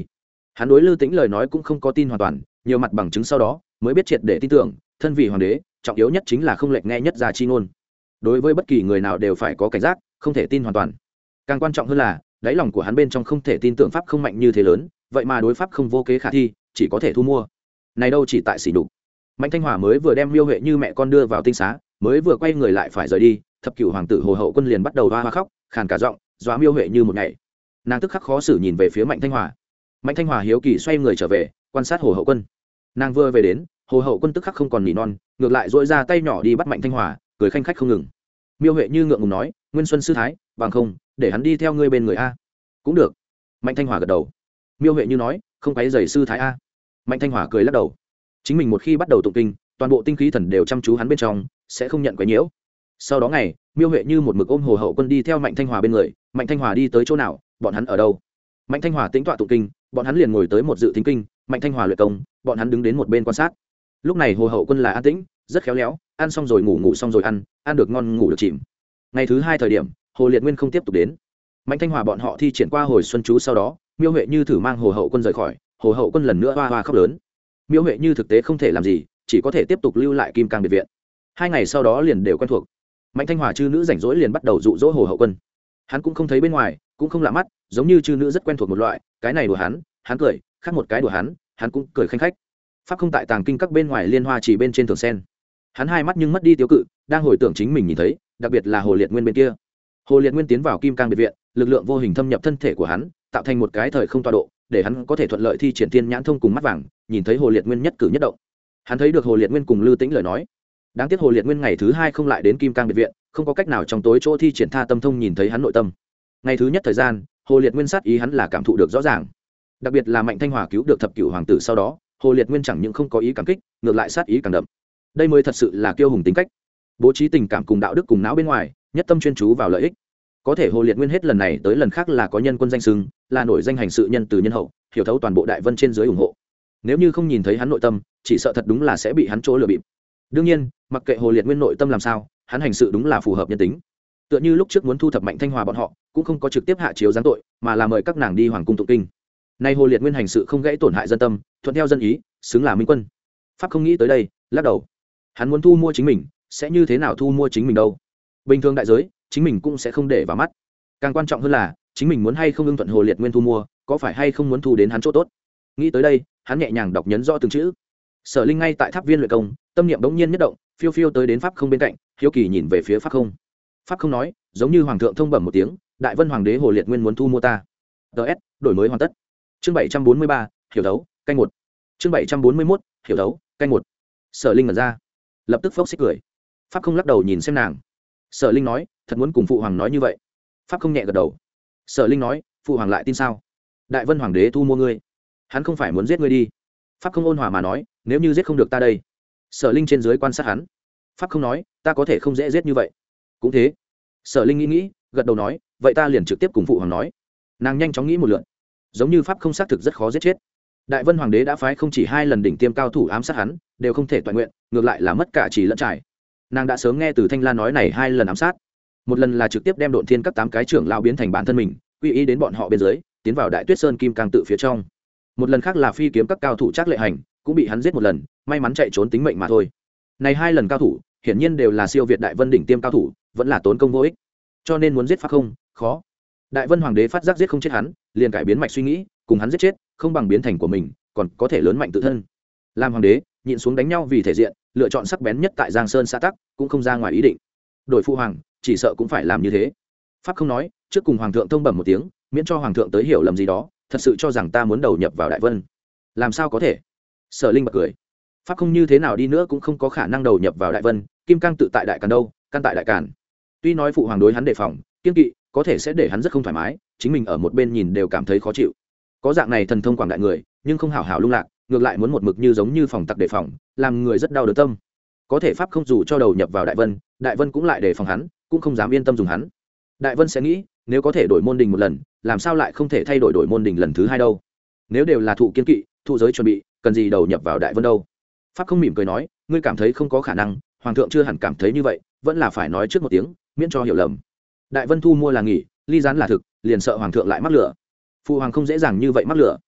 hắn đối Lư Tĩnh lời nói cũng không có tin hoàn toàn, nhiều mặt bằng chứng sau đó mới biết triệt để tin tưởng, thân vị hoàng đế trọng yếu nhất chính là không lệch nghe nhất ra chi ngôn. Đối với bất kỳ người nào đều phải có cảnh giác, không thể tin hoàn toàn. Càng quan trọng hơn là đáy lòng của hắn bên trong không thể tin tưởng pháp không mạnh như thế lớn, vậy mà đối pháp không vô kế khả thi, chỉ có thể thu mua. Này đâu chỉ tại sỉ nhục. Mạnh Thanh Hòa mới vừa đem Miêu Huệ như mẹ con đưa vào tinh xá, mới vừa quay người lại phải rời đi, thập cửu hoàng tử Hồ Hậu Quân liền bắt đầu hoa hoa khóc, khàn cả giọng, dọa Miêu Huệ như một ngày. Nàng tức khắc khó xử nhìn về phía Mạnh Thanh Hòa. Mạnh Thanh Hòa hiếu kỳ xoay người trở về, quan sát Hồ Hậu Quân. Nàng vừa về đến, Hồ Hậu Quân tức khắc không còn nỉ non, ngược lại duỗi ra tay nhỏ đi bắt Mạnh Thanh Hòa, cười khanh khách không ngừng. Miêu Huệ như ngượng ngùng nói, Nguyên Xuân sư thái, bằng không để hắn đi theo ngươi bên người a. Cũng được. Mạnh Thanh Hòa gật đầu. Miêu Huệ như nói, không quấy rầy sư thái a. Mạnh Thanh Hòa cười lắc đầu. Chính mình một khi bắt đầu tụng kinh, toàn bộ tinh khí thần đều chăm chú hắn bên trong, sẽ không nhận quấy nhiễu. Sau đó ngày, Miêu Huệ như một mực ôm Hồ Hậu Quân đi theo Mạnh Thanh Hòa bên người. Mạnh Thanh Hòa đi tới chỗ nào, bọn hắn ở đâu. Mạnh Thanh Hòa tĩnh tọa tụng kinh, bọn hắn liền ngồi tới một dự thính kinh. Mạnh Thanh Hòa luyện công, bọn hắn đứng đến một bên quan sát. Lúc này Hồ Hậu Quân là an tĩnh, rất khéo léo, ăn xong rồi ngủ, ngủ xong rồi ăn, ăn được ngon ngủ được chìm. Ngày thứ hai thời điểm, Hồ Liệt Nguyên không tiếp tục đến. Mạnh Thanh Hòa bọn họ thi triển qua hồi xuân chú sau đó, Miêu Huệ như thử mang Hồ Hậu Quân rời khỏi, Hồ Hậu Quân lần nữa hoa hoa khóc lớn. Miêu Huệ như thực tế không thể làm gì, chỉ có thể tiếp tục lưu lại Kim Cang biệt viện. Hai ngày sau đó liền đều quen thuộc. Mạnh Thanh Hòa chư nữ rảnh rỗi liền bắt đầu dụ dỗ Hồ Hậu Quân. Hắn cũng không thấy bên ngoài, cũng không lạ mắt, giống như chư nữ rất quen thuộc một loại, cái này đùa hắn, hắn cười, khác một cái đùa hắn, hắn cũng cười khanh khách. Pháp không tại tàng kinh các bên ngoài liên hoa chỉ bên trên tường sen. Hắn hai mắt nhưng mất đi tiêu cự, đang hồi tưởng chính mình nhìn thấy, đặc biệt là Hồ Liệt Nguyên bên kia. Hồ Liệt Nguyên tiến vào Kim Cang biệt viện, lực lượng vô hình thâm nhập thân thể của hắn, tạo thành một cái thời không tọa độ, để hắn có thể thuận lợi thi triển tiên nhãn thông cùng mắt vàng, nhìn thấy Hồ Liệt Nguyên nhất cử nhất động. Hắn thấy được Hồ Liệt Nguyên cùng Lư Tĩnh lời nói. Đáng tiếc Hồ Liệt Nguyên ngày thứ hai không lại đến Kim Cang biệt viện, không có cách nào trong tối chỗ thi triển tha tâm thông nhìn thấy hắn nội tâm. Ngày thứ nhất thời gian, Hồ Liệt Nguyên sát ý hắn là cảm thụ được rõ ràng. Đặc biệt là Mạnh Thanh Hòa cứu được thập cửu hoàng tử sau đó, Hồ Liệt Nguyên chẳng những không có ý cảm kích, ngược lại sát ý càng đậm. Đây mới thật sự là kiêu hùng tính cách, bố trí tình cảm cùng đạo đức cùng não bên ngoài, nhất tâm chuyên chú vào lợi ích. Có thể Hồ Liệt Nguyên hết lần này tới lần khác là có nhân quân danh xưng, là nổi danh hành sự nhân từ nhân hậu, hiểu thấu toàn bộ đại vân trên dưới ủng hộ. Nếu như không nhìn thấy hắn nội tâm, chỉ sợ thật đúng là sẽ bị hắn chỗ lừa bịp. Đương nhiên, mặc kệ Hồ Liệt Nguyên nội tâm làm sao, hắn hành sự đúng là phù hợp nhân tính. Tựa như lúc trước muốn thu thập Mạnh Thanh Hòa bọn họ, cũng không có trực tiếp hạ chiếu giáng tội, mà là mời các nàng đi hoàng cung tụng kinh. Nay Hồ Liệt Nguyên hành sự không gãy tổn hại dân tâm, thuận theo dân ý, xứng là minh quân. Pháp không nghĩ tới đây, lắc đầu. Hắn muốn thu mua chính mình, sẽ như thế nào thu mua chính mình đâu? Bình thường đại giới, chính mình cũng sẽ không để vào mắt. Càng quan trọng hơn là, chính mình muốn hay không ưng thuận Hồ Liệt Nguyên thu mua, có phải hay không muốn thu đến hắn chỗ tốt. Nghĩ tới đây, hắn nhẹ nhàng đọc nhấn rõ từng chữ. Sở Linh ngay tại tháp viên luyện công, tâm niệm bỗng nhiên nhất động, phiêu phiêu tới đến Pháp không bên cạnh, hiếu kỳ nhìn về phía Pháp không. Pháp không nói, giống như hoàng thượng thông bẩm một tiếng, đại vân hoàng đế Hồ Liệt Nguyên muốn thu mua ta. ts đổi mới hoàn tất. Chương bảy trăm bốn mươi ba, hiểu đấu, canh một. Chương bảy trăm bốn mươi mốt, hiểu đấu, canh một. Sở Linh ngẩn ra, lập tức phốc xích cười. Pháp không lắc đầu nhìn xem nàng. Sở Linh nói, thật muốn cùng phụ hoàng nói như vậy. Pháp không nhẹ gật đầu. Sở Linh nói, phụ hoàng lại tin sao? Đại vân hoàng đế thu mua ngươi, hắn không phải muốn giết ngươi đi. Pháp không ôn hòa mà nói, nếu như giết không được ta đây. Sở Linh trên dưới quan sát hắn. Pháp không nói, ta có thể không dễ giết như vậy. Cũng thế. Sở Linh nghĩ nghĩ, gật đầu nói, vậy ta liền trực tiếp cùng phụ hoàng nói. Nàng nhanh chóng nghĩ một lượt, giống như Pháp không xác thực rất khó giết chết. Đại vân hoàng đế đã phái không chỉ hai lần đỉnh tiêm cao thủ ám sát hắn, đều không thể toàn nguyện, ngược lại là mất cả chỉ lẫn trải. Nàng đã sớm nghe từ Thanh La nói này hai lần ám sát. Một lần là trực tiếp đem Độn Thiên các tám cái trưởng lao biến thành bản thân mình, quy y đến bọn họ bên dưới, tiến vào Đại Tuyết Sơn Kim Cang tự phía trong. Một lần khác là phi kiếm các cao thủ Trác Lệ Hành, cũng bị hắn giết một lần, may mắn chạy trốn tính mệnh mà thôi. Này hai lần cao thủ, hiển nhiên đều là siêu việt Đại Vân đỉnh tiêm cao thủ, vẫn là tốn công vô ích. Cho nên muốn giết Pháp không, khó. Đại Vân hoàng đế phát giác giết không chết hắn, liền cải biến mạch suy nghĩ, cùng hắn giết chết, không bằng biến thành của mình, còn có thể lớn mạnh tự thân. Làm hoàng đế, nhịn xuống đánh nhau vì thể diện, lựa chọn sắc bén nhất tại Giang Sơn xã tắc, cũng không ra ngoài ý định. Đổi phụ hoàng, chỉ sợ cũng phải làm như thế. Pháp không nói, trước cùng hoàng thượng thông bẩm một tiếng, miễn cho hoàng thượng tới hiểu lầm gì đó, thật sự cho rằng ta muốn đầu nhập vào Đại Vân. Làm sao có thể? Sở Linh bật cười. Pháp không như thế nào đi nữa cũng không có khả năng đầu nhập vào Đại Vân, Kim Cang tự tại đại càn đâu, căn tại đại càn. Tuy nói phụ hoàng đối hắn đề phòng, kiêng kỵ, có thể sẽ để hắn rất không thoải mái, chính mình ở một bên nhìn đều cảm thấy khó chịu. Có dạng này thần thông quảng đại người, nhưng không hảo hảo lung lạc, ngược lại muốn một mực như giống như phòng tặc đề phòng, làm người rất đau đớn tâm. Có thể Pháp không dù cho đầu nhập vào Đại Vân, Đại Vân cũng lại đề phòng hắn, cũng không dám yên tâm dùng hắn. Đại Vân sẽ nghĩ, nếu có thể đổi môn đình một lần, làm sao lại không thể thay đổi đổi môn đình lần thứ hai đâu? Nếu đều là thụ kiên kỵ, thụ giới chuẩn bị, cần gì đầu nhập vào Đại Vân đâu? Pháp không mỉm cười nói, ngươi cảm thấy không có khả năng, hoàng thượng chưa hẳn cảm thấy như vậy, vẫn là phải nói trước một tiếng, miễn cho hiểu lầm. Đại Vân thu mua là nghỉ, ly gián là thực, liền sợ hoàng thượng lại mắc lửa. Phụ hoàng không dễ dàng như vậy mắc lửa.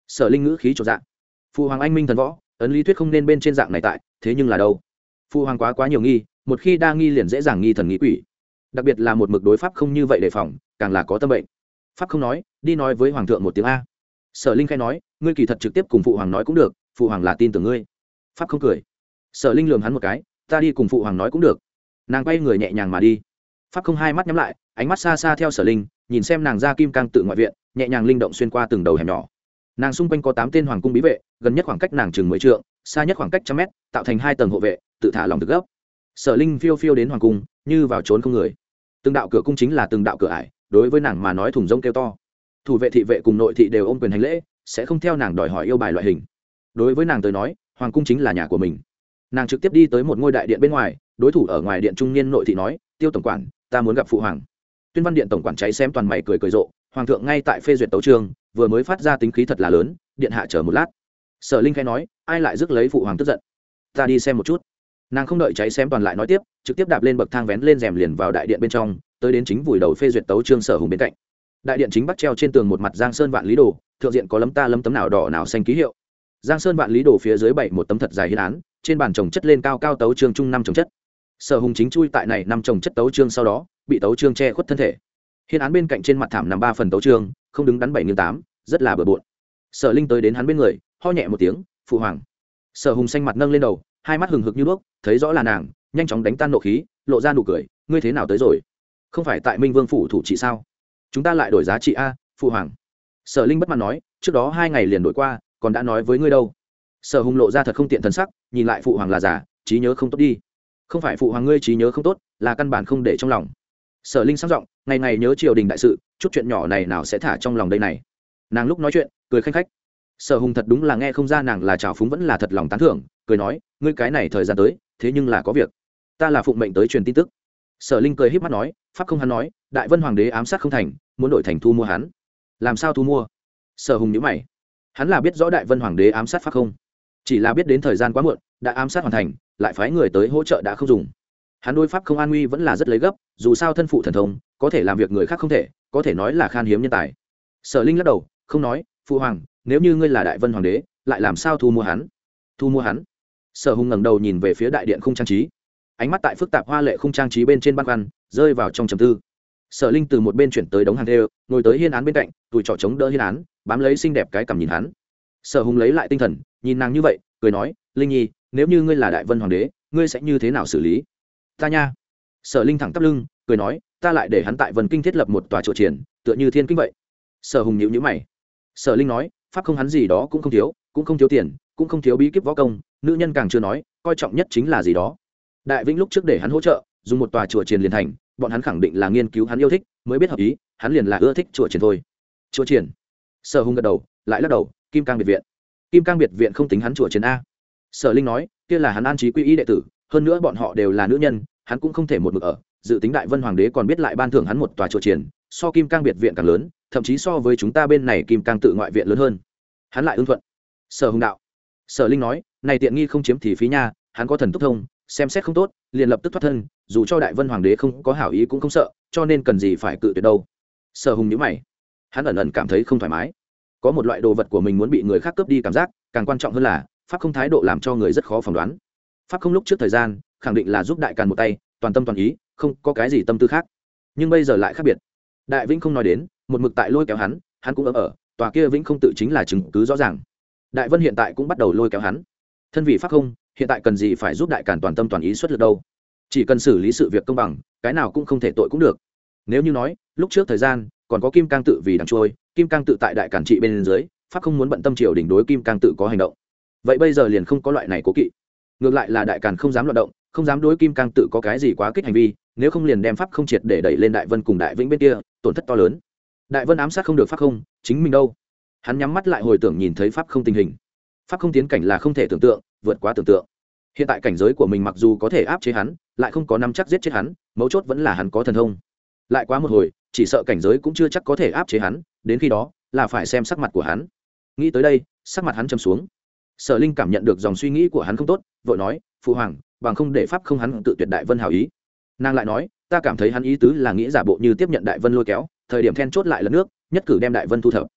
Sở Linh ngữ khí trột dạ. Phụ hoàng anh minh thần võ, ấn lý thuyết không nên bên trên dạng này tại, thế nhưng là đâu? Phụ hoàng quá quá nhiều nghi, một khi đa nghi liền dễ dàng nghi thần nghi quỷ. Đặc biệt là một mực đối pháp không như vậy đề phòng, càng là có tâm bệnh. Pháp không nói, đi nói với hoàng thượng một tiếng a. Sở Linh khai nói, ngươi kỳ thật trực tiếp cùng phụ hoàng nói cũng được, phụ hoàng là tin tưởng ngươi. Pháp không cười. Sở Linh lườm hắn một cái, ta đi cùng phụ hoàng nói cũng được. Nàng quay người nhẹ nhàng mà đi. Pháp không hai mắt nhắm lại, ánh mắt xa xa theo Sở Linh, nhìn xem nàng ra kim cang tự ngoại viện, nhẹ nhàng linh động xuyên qua từng đầu hẻm nhỏ. Nàng xung quanh có tám tên hoàng cung bí vệ, gần nhất khoảng cách nàng chừng mười trượng, xa nhất khoảng cách trăm mét, tạo thành hai tầng hộ vệ, tự thả lòng thực gấp. Sở Linh phiêu phiêu đến hoàng cung, như vào trốn không người. Từng đạo cửa cung chính là từng đạo cửa ải, đối với nàng mà nói thùng rông kêu to. Thủ vệ thị vệ cùng nội thị đều ôm quyền hành lễ, sẽ không theo nàng đòi hỏi yêu bài loại hình. Đối với nàng tới nói, hoàng cung chính là nhà của mình. Nàng trực tiếp đi tới một ngôi đại điện bên ngoài, đối thủ ở ngoài điện trung niên nội thị nói, tiêu tổng quản, ta muốn gặp phụ hoàng. Tuyên văn điện tổng quản cháy xem toàn mày cười cười rộ, hoàng thượng ngay tại phê duyệt tấu chương, vừa mới phát ra tính khí thật là lớn, điện hạ chờ một lát. Sở Linh khẽ nói, ai lại rước lấy phụ hoàng tức giận? Ta đi xem một chút. Nàng không đợi cháy xem toàn lại nói tiếp, trực tiếp đạp lên bậc thang vén lên rèm liền vào đại điện bên trong, tới đến chính vùi đầu phê duyệt tấu chương Sở Hùng bên cạnh. Đại điện chính bắc treo trên tường một mặt giang sơn vạn lý đồ, thượng diện có lấm ta lấm tấm nào đỏ nào xanh ký hiệu. Giang sơn vạn lý đồ phía dưới bảy một tấm thật dài hiến án, trên bàn chồng chất lên cao cao tấu chương chung năm chồng chất. Sở Hùng chính chui tại này năm chồng chất tấu chương sau đó, bị tấu chương che khuất thân thể. Hiến án bên cạnh trên mặt thảm nằm ba phần tấu chương, không đứng đắn bảy nghiêng tám, rất là bừa bộn. Sở Linh tới đến hắn bên người, ho nhẹ một tiếng, phụ hoàng. Sở Hùng xanh mặt nâng lên đầu, hai mắt hừng hực như đuốc, thấy rõ là nàng, nhanh chóng đánh tan nộ khí, lộ ra nụ cười, ngươi thế nào tới rồi? Không phải tại Minh Vương phủ thủ trị sao? Chúng ta lại đổi giá trị a, phụ hoàng. Sở Linh bất mãn nói, trước đó hai ngày liền đổi qua, còn đã nói với ngươi đâu. Sở Hùng lộ ra thật không tiện thần sắc, nhìn lại phụ hoàng là giả, trí nhớ không tốt đi. Không phải phụ hoàng ngươi trí nhớ không tốt, là căn bản không để trong lòng. Sở Linh sang giọng, ngày ngày nhớ triều đình đại sự, chút chuyện nhỏ này nào sẽ thả trong lòng đây này. Nàng lúc nói chuyện, cười khanh khách. Sở Hùng thật đúng là nghe không ra nàng là trào phúng vẫn là thật lòng tán thưởng, cười nói, ngươi cái này thời gian tới, thế nhưng là có việc. Ta là phụng mệnh tới truyền tin tức. Sở Linh cười híp mắt nói, pháp không hắn nói, Đại Vân hoàng đế ám sát không thành, muốn đổi thành thu mua hắn. Làm sao thu mua? Sở Hùng nhíu mày. Hắn là biết rõ Đại Vân hoàng đế ám sát pháp không, chỉ là biết đến thời gian quá muộn, đã ám sát hoàn thành, lại phái người tới hỗ trợ đã không dùng. Hắn đối pháp không an nguy vẫn là rất lấy gấp, dù sao thân phụ thần thông, có thể làm việc người khác không thể, có thể nói là khan hiếm nhân tài. Sở Linh lắc đầu, không nói, phụ hoàng, nếu như ngươi là Đại Vân hoàng đế, lại làm sao thu mua hắn? Thu mua hắn? Sở Hùng ngẩng đầu nhìn về phía đại điện khung trang trí, ánh mắt tại phức tạp hoa lệ khung trang trí bên trên băn khoăn, rơi vào trong trầm tư. Sở Linh từ một bên chuyển tới đống hàng thêu, ngồi tới hiên án bên cạnh, tùi trỏ chống đỡ hiên án, bám lấy xinh đẹp cái cằm nhìn hắn. Sở Hùng lấy lại tinh thần, nhìn nàng như vậy, cười nói, Linh nhi, nếu như ngươi là Đại Vân hoàng đế, ngươi sẽ như thế nào xử lý? Ta nha. Sở Linh thẳng tắp lưng, cười nói, ta lại để hắn tại Vân Kinh thiết lập một tòa chùa triển, tựa như thiên kinh vậy. Sở Hùng nhíu nhíu mày. Sở Linh nói, pháp không hắn gì đó cũng không thiếu, cũng không thiếu tiền, cũng không thiếu bí kíp võ công, nữ nhân càng chưa nói, coi trọng nhất chính là gì đó. Đại Vĩnh lúc trước để hắn hỗ trợ, dùng một tòa chùa triển liền thành, bọn hắn khẳng định là nghiên cứu hắn yêu thích, mới biết hợp ý, hắn liền là ưa thích chùa triển thôi. Chùa triển? Sở Hùng gật đầu, lại lắc đầu, Kim Cang biệt viện. Kim Cang biệt viện không tính hắn chùa triển a. Sở Linh nói, kia là hắn an trí quy y đệ tử, hơn nữa bọn họ đều là nữ nhân, hắn cũng không thể một mực ở, dự tính Đại Vân hoàng đế còn biết lại ban thưởng hắn một tòa chùa triển, so Kim Cang biệt viện càng lớn, thậm chí so với chúng ta bên này Kim Cang tự ngoại viện lớn hơn. Hắn lại ưng thuận. Sở Hùng đạo. Sở Linh nói, này tiện nghi không chiếm thì phí nha, hắn có thần tốc thông, xem xét không tốt, liền lập tức thoát thân, dù cho Đại Vân hoàng đế không có hảo ý cũng không sợ, cho nên cần gì phải cự tuyệt đâu. Sở Hùng nhíu mày, hắn ẩn ẩn cảm thấy không thoải mái, có một loại đồ vật của mình muốn bị người khác cướp đi cảm giác, càng quan trọng hơn là pháp không thái độ làm cho người rất khó phỏng đoán. Pháp không lúc trước thời gian khẳng định là giúp Đại Càn một tay, toàn tâm toàn ý, không có cái gì tâm tư khác, nhưng bây giờ lại khác biệt. Đại Vĩnh không nói đến, một mực tại lôi kéo hắn, hắn cũng ở ở, tòa kia Vĩnh không tự chính là chứng cứ rõ ràng. Đại Vân hiện tại cũng bắt đầu lôi kéo hắn, thân vị pháp không, hiện tại cần gì phải giúp Đại Càn toàn tâm toàn ý xuất lực đâu, chỉ cần xử lý sự việc công bằng, cái nào cũng không thể tội cũng được. Nếu như nói lúc trước thời gian còn có Kim Cang tự vì đằng trôi, Kim Cang tự tại Đại Càn trị bên dưới, pháp không muốn bận tâm triều đình đối Kim Cang tự có hành động, vậy bây giờ liền không có loại này cố kỵ, ngược lại là Đại Càn không dám loạn động, không dám đối Kim Cang tự có cái gì quá kích hành vi, nếu không liền đem pháp không triệt để đẩy lên Đại Vân cùng Đại Vĩnh bên kia, tổn thất to lớn. Đại Vân ám sát không được pháp không, chính mình đâu? Hắn nhắm mắt lại hồi tưởng nhìn thấy pháp không tình hình, pháp không tiến cảnh là không thể tưởng tượng, vượt quá tưởng tượng. Hiện tại cảnh giới của mình mặc dù có thể áp chế hắn, lại không có nắm chắc giết chết hắn, mấu chốt vẫn là hắn có thần thông. Lại quá một hồi, chỉ sợ cảnh giới cũng chưa chắc có thể áp chế hắn, đến khi đó là phải xem sắc mặt của hắn. Nghĩ tới đây, sắc mặt hắn trầm xuống. Sở Linh cảm nhận được dòng suy nghĩ của hắn không tốt, vội nói, phụ hoàng, bằng không để pháp không hắn tự tuyệt Đại Vân hảo ý. Nàng lại nói, ta cảm thấy hắn ý tứ là nghĩ giả bộ như tiếp nhận Đại Vân lôi kéo, thời điểm then chốt lại lần nước, nhất cử đem Đại Vân thu thập.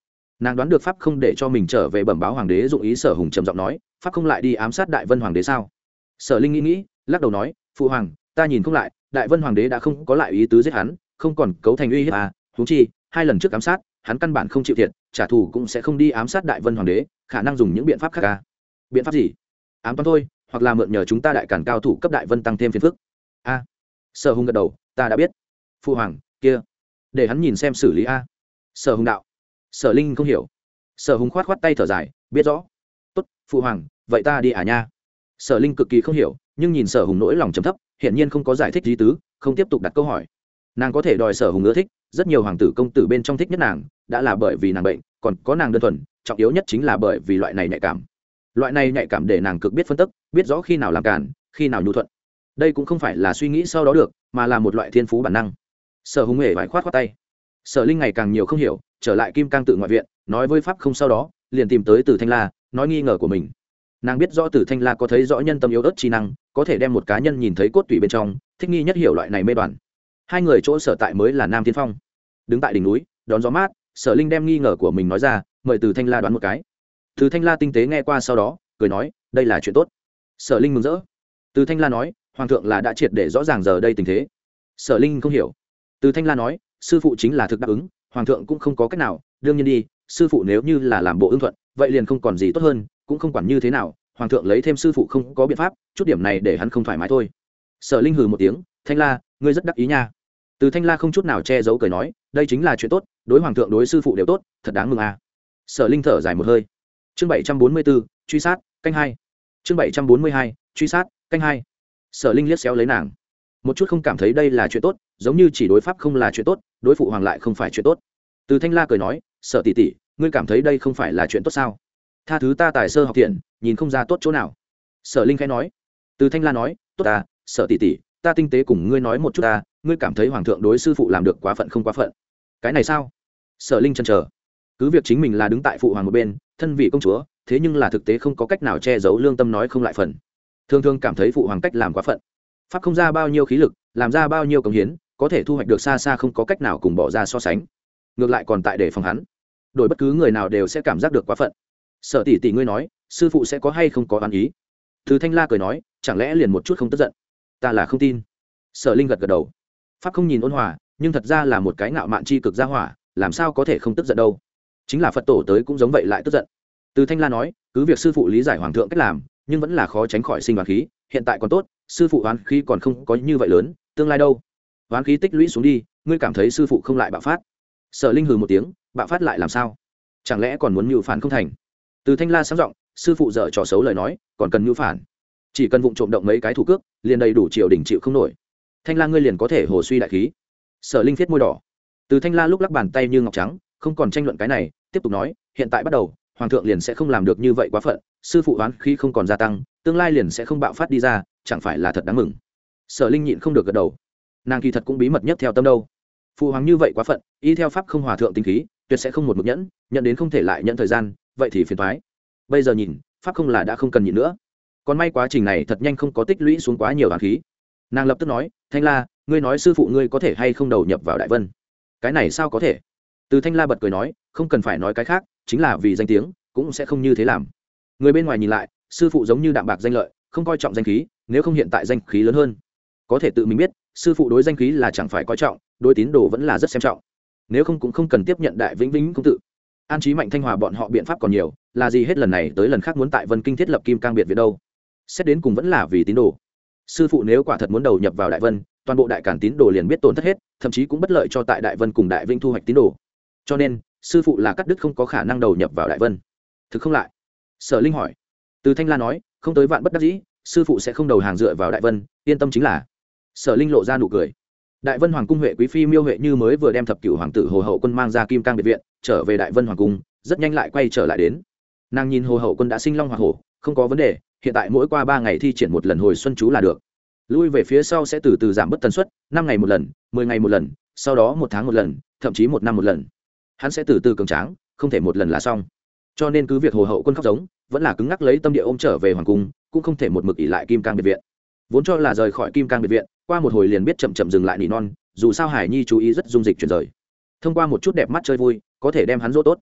nàng đoán được pháp không để cho mình trở về bẩm báo hoàng đế dụng ý. Sở Hùng trầm giọng nói, pháp không lại đi ám sát Đại Vân hoàng đế sao? Sở Linh nghĩ nghĩ, lắc đầu nói, phụ hoàng, ta nhìn không lại, Đại Vân hoàng đế đã không có lại ý tứ giết hắn, không còn cấu thành uy hiếp à, huống chi hai lần trước ám sát hắn căn bản không chịu thiệt, trả thù cũng sẽ không đi ám sát Đại Vân hoàng đế, khả năng dùng những biện pháp khác à. Biện pháp gì? Ám toán thôi, hoặc là mượn nhờ chúng ta đại cản cao thủ cấp Đại Vân tăng thêm phiền phức. A. À. Sở Hùng gật đầu, ta đã biết. Phụ hoàng, kia, để hắn nhìn xem xử lý a. Sở Hùng đạo. Sở Linh không hiểu. Sở Hùng khoát khoát tay thở dài, biết rõ. Tốt, phụ hoàng, vậy ta đi à nha. Sở Linh cực kỳ không hiểu, nhưng nhìn Sở Hùng nỗi lòng trầm thấp, hiển nhiên không có giải thích lý tứ, không tiếp tục đặt câu hỏi. Nàng có thể đòi Sở Hùng ưa thích, rất nhiều hoàng tử công tử bên trong thích nhất nàng, đã là bởi vì nàng bệnh, còn có nàng đơn thuần, trọng yếu nhất chính là bởi vì loại này nhạy cảm. Loại này nhạy cảm để nàng cực biết phân tích, biết rõ khi nào làm cản, khi nào nhu thuận. Đây cũng không phải là suy nghĩ sau đó được, mà là một loại thiên phú bản năng. Sở Hùng hề phải khoát khoát tay. Sở Linh ngày càng nhiều không hiểu, trở lại Kim Cang tự ngoại viện, nói với pháp không sau đó, liền tìm tới Từ Thanh La, nói nghi ngờ của mình. Nàng biết rõ Từ Thanh La có thấy rõ nhân tâm yếu ớt trí năng, có thể đem một cá nhân nhìn thấy cốt tủy bên trong, thích nghi nhất hiểu loại này mê đoàn. Hai người chỗ sở tại mới là Nam Thiên Phong. Đứng tại đỉnh núi, đón gió mát, Sở Linh đem nghi ngờ của mình nói ra, mời Từ Thanh La đoán một cái. Từ Thanh La tinh tế nghe qua sau đó, cười nói, đây là chuyện tốt. Sở Linh mừng rỡ. Từ Thanh La nói, hoàng thượng là đã triệt để rõ ràng giờ đây tình thế. Sở Linh không hiểu. Từ Thanh La nói, sư phụ chính là thực đáp ứng, hoàng thượng cũng không có cách nào, đương nhiên đi, sư phụ nếu như là làm bộ ưng thuận, vậy liền không còn gì tốt hơn, cũng không quản như thế nào, hoàng thượng lấy thêm sư phụ không có biện pháp, chút điểm này để hắn không thoải mái thôi. Sở Linh hừ một tiếng, Thanh La, ngươi rất đắc ý nha. Từ Thanh La không chút nào che giấu cười nói, đây chính là chuyện tốt, đối hoàng thượng đối sư phụ đều tốt, thật đáng mừng à. Sở Linh thở dài một hơi. Chương bảy trăm bốn mươi bốn, truy sát, canh hai. Chương bảy trăm bốn mươi hai, truy sát, canh hai. Sở Linh liếc xéo lấy nàng, một chút không cảm thấy đây là chuyện tốt, giống như chỉ đối pháp không là chuyện tốt, đối phụ hoàng lại không phải chuyện tốt. Từ Thanh La cười nói, Sở tỷ tỷ, ngươi cảm thấy đây không phải là chuyện tốt sao? Tha thứ ta tài sơ học thiện, nhìn không ra tốt chỗ nào. Sở Linh khẽ nói. Từ Thanh La nói, tốt à, Sở tỷ tỷ, ta tinh tế cùng ngươi nói một chút ta, ngươi cảm thấy hoàng thượng đối sư phụ làm được quá phận không quá phận? Cái này sao? Sở Linh chần chờ. Cứ việc chính mình là đứng tại phụ hoàng một bên, thân vị công chúa, thế nhưng là thực tế không có cách nào che giấu lương tâm nói không lại phần. Thường thường cảm thấy phụ hoàng cách làm quá phận. Pháp không ra bao nhiêu khí lực, làm ra bao nhiêu công hiến, có thể thu hoạch được xa xa không có cách nào cùng bỏ ra so sánh. Ngược lại còn tại để phòng hắn, đổi bất cứ người nào đều sẽ cảm giác được quá phận. Sở tỷ tỷ ngươi nói, sư phụ sẽ có hay không có oán ý? Từ Thanh La cười nói, chẳng lẽ liền một chút không tức giận? Ta là không tin. Sở Linh gật gật đầu. Pháp không nhìn ôn hòa, nhưng thật ra là một cái ngạo mạn chi cực gia hỏa, làm sao có thể không tức giận đâu? Chính là Phật tổ tới cũng giống vậy lại tức giận. Từ Thanh La nói, cứ việc sư phụ lý giải hoàng thượng cách làm, nhưng vẫn là khó tránh khỏi sinh oán khí, hiện tại còn tốt, sư phụ oán khí còn không có như vậy lớn, tương lai đâu? Oán khí tích lũy xuống đi, ngươi cảm thấy sư phụ không lại bạo phát? Sở Linh hừ một tiếng, bạo phát lại làm sao? Chẳng lẽ còn muốn mưu phản không thành? Từ Thanh La sáng giọng, sư phụ dở trò xấu lời nói, còn cần mưu phản? Chỉ cần vụng trộm động mấy cái thủ cước, liền đầy đủ triều đình chịu không nổi. Thanh La ngươi liền có thể hồ suy đại khí. Sở Linh viết môi đỏ. Từ Thanh La lúc lắc bàn tay như ngọc trắng, không còn tranh luận cái này, tiếp tục nói, hiện tại bắt đầu, hoàng thượng liền sẽ không làm được như vậy quá phận, sư phụ oán khí không còn gia tăng, tương lai liền sẽ không bạo phát đi ra, chẳng phải là thật đáng mừng? Sở Linh nhịn không được gật đầu. Nàng kỳ thật cũng bí mật nhất theo tâm đâu. Phụ hoàng như vậy quá phận, y theo pháp không hòa thượng tinh khí, tuyệt sẽ không một mực nhẫn, nhận đến không thể lại nhận thời gian, vậy thì phiền toái. Bây giờ nhìn, pháp không là đã không cần nhịn nữa. Còn may quá trình này thật nhanh không có tích lũy xuống quá nhiều oán khí. Nàng lập tức nói, Thanh La, ngươi nói sư phụ ngươi có thể hay không đầu nhập vào Đại Vân? Cái này sao có thể? Từ Thanh La bật cười nói, không cần phải nói cái khác, chính là vì danh tiếng, cũng sẽ không như thế làm. Người bên ngoài nhìn lại, sư phụ giống như đạm bạc danh lợi, không coi trọng danh khí, nếu không hiện tại danh khí lớn hơn. Có thể tự mình biết, sư phụ đối danh khí là chẳng phải coi trọng, đối tín đồ vẫn là rất xem trọng. Nếu không cũng không cần tiếp nhận Đại Vĩnh Vĩnh công tử. An Chí Mạnh Thanh Hòa bọn họ biện pháp còn nhiều, là gì hết lần này tới lần khác muốn tại Vân Kinh thiết lập Kim Cang biệt viện đâu? Xét đến cùng vẫn là vì tín đồ. Sư phụ nếu quả thật muốn đầu nhập vào Đại Vân, toàn bộ đại cản tín đồ liền biết tổn thất hết, thậm chí cũng bất lợi cho tại Đại Vân cùng Đại Vĩnh thu hoạch tín đồ. Cho nên, sư phụ là cắt đứt không có khả năng đầu nhập vào Đại Vân. Thực không lại? Sở Linh hỏi. Từ Thanh La nói, không tới vạn bất đắc dĩ, sư phụ sẽ không đầu hàng dựa vào Đại Vân, yên tâm chính là. Sở Linh lộ ra nụ cười. Đại Vân hoàng cung huệ quý phi Miêu Huệ Như mới vừa đem thập cửu hoàng tử Hồ Hậu Quân mang ra Kim Cang biệt viện, trở về Đại Vân hoàng cung, rất nhanh lại quay trở lại đến. Nàng nhìn Hồ Hậu Quân đã sinh long hoạt hổ, không có vấn đề, hiện tại mỗi qua ba ngày thi triển một lần hồi xuân chú là được. Lui về phía sau sẽ từ từ giảm bớt tần suất, năm ngày một lần, mười ngày một lần, sau đó một tháng một lần, thậm chí một năm một lần. Hắn sẽ từ từ cường tráng, không thể một lần là xong. Cho nên cứ việc Hồ Hậu Quân khóc giống, vẫn là cứng ngắc lấy tâm địa ôm trở về hoàng cung, cũng không thể một mực ỷ lại Kim Cang biệt viện. Vốn cho là rời khỏi Kim Cang biệt viện, qua một hồi liền biết chậm chậm dừng lại nỉ non, dù sao Hải Nhi chú ý rất dung dịch chuyển rời. Thông qua một chút đẹp mắt chơi vui, có thể đem hắn dỗ tốt.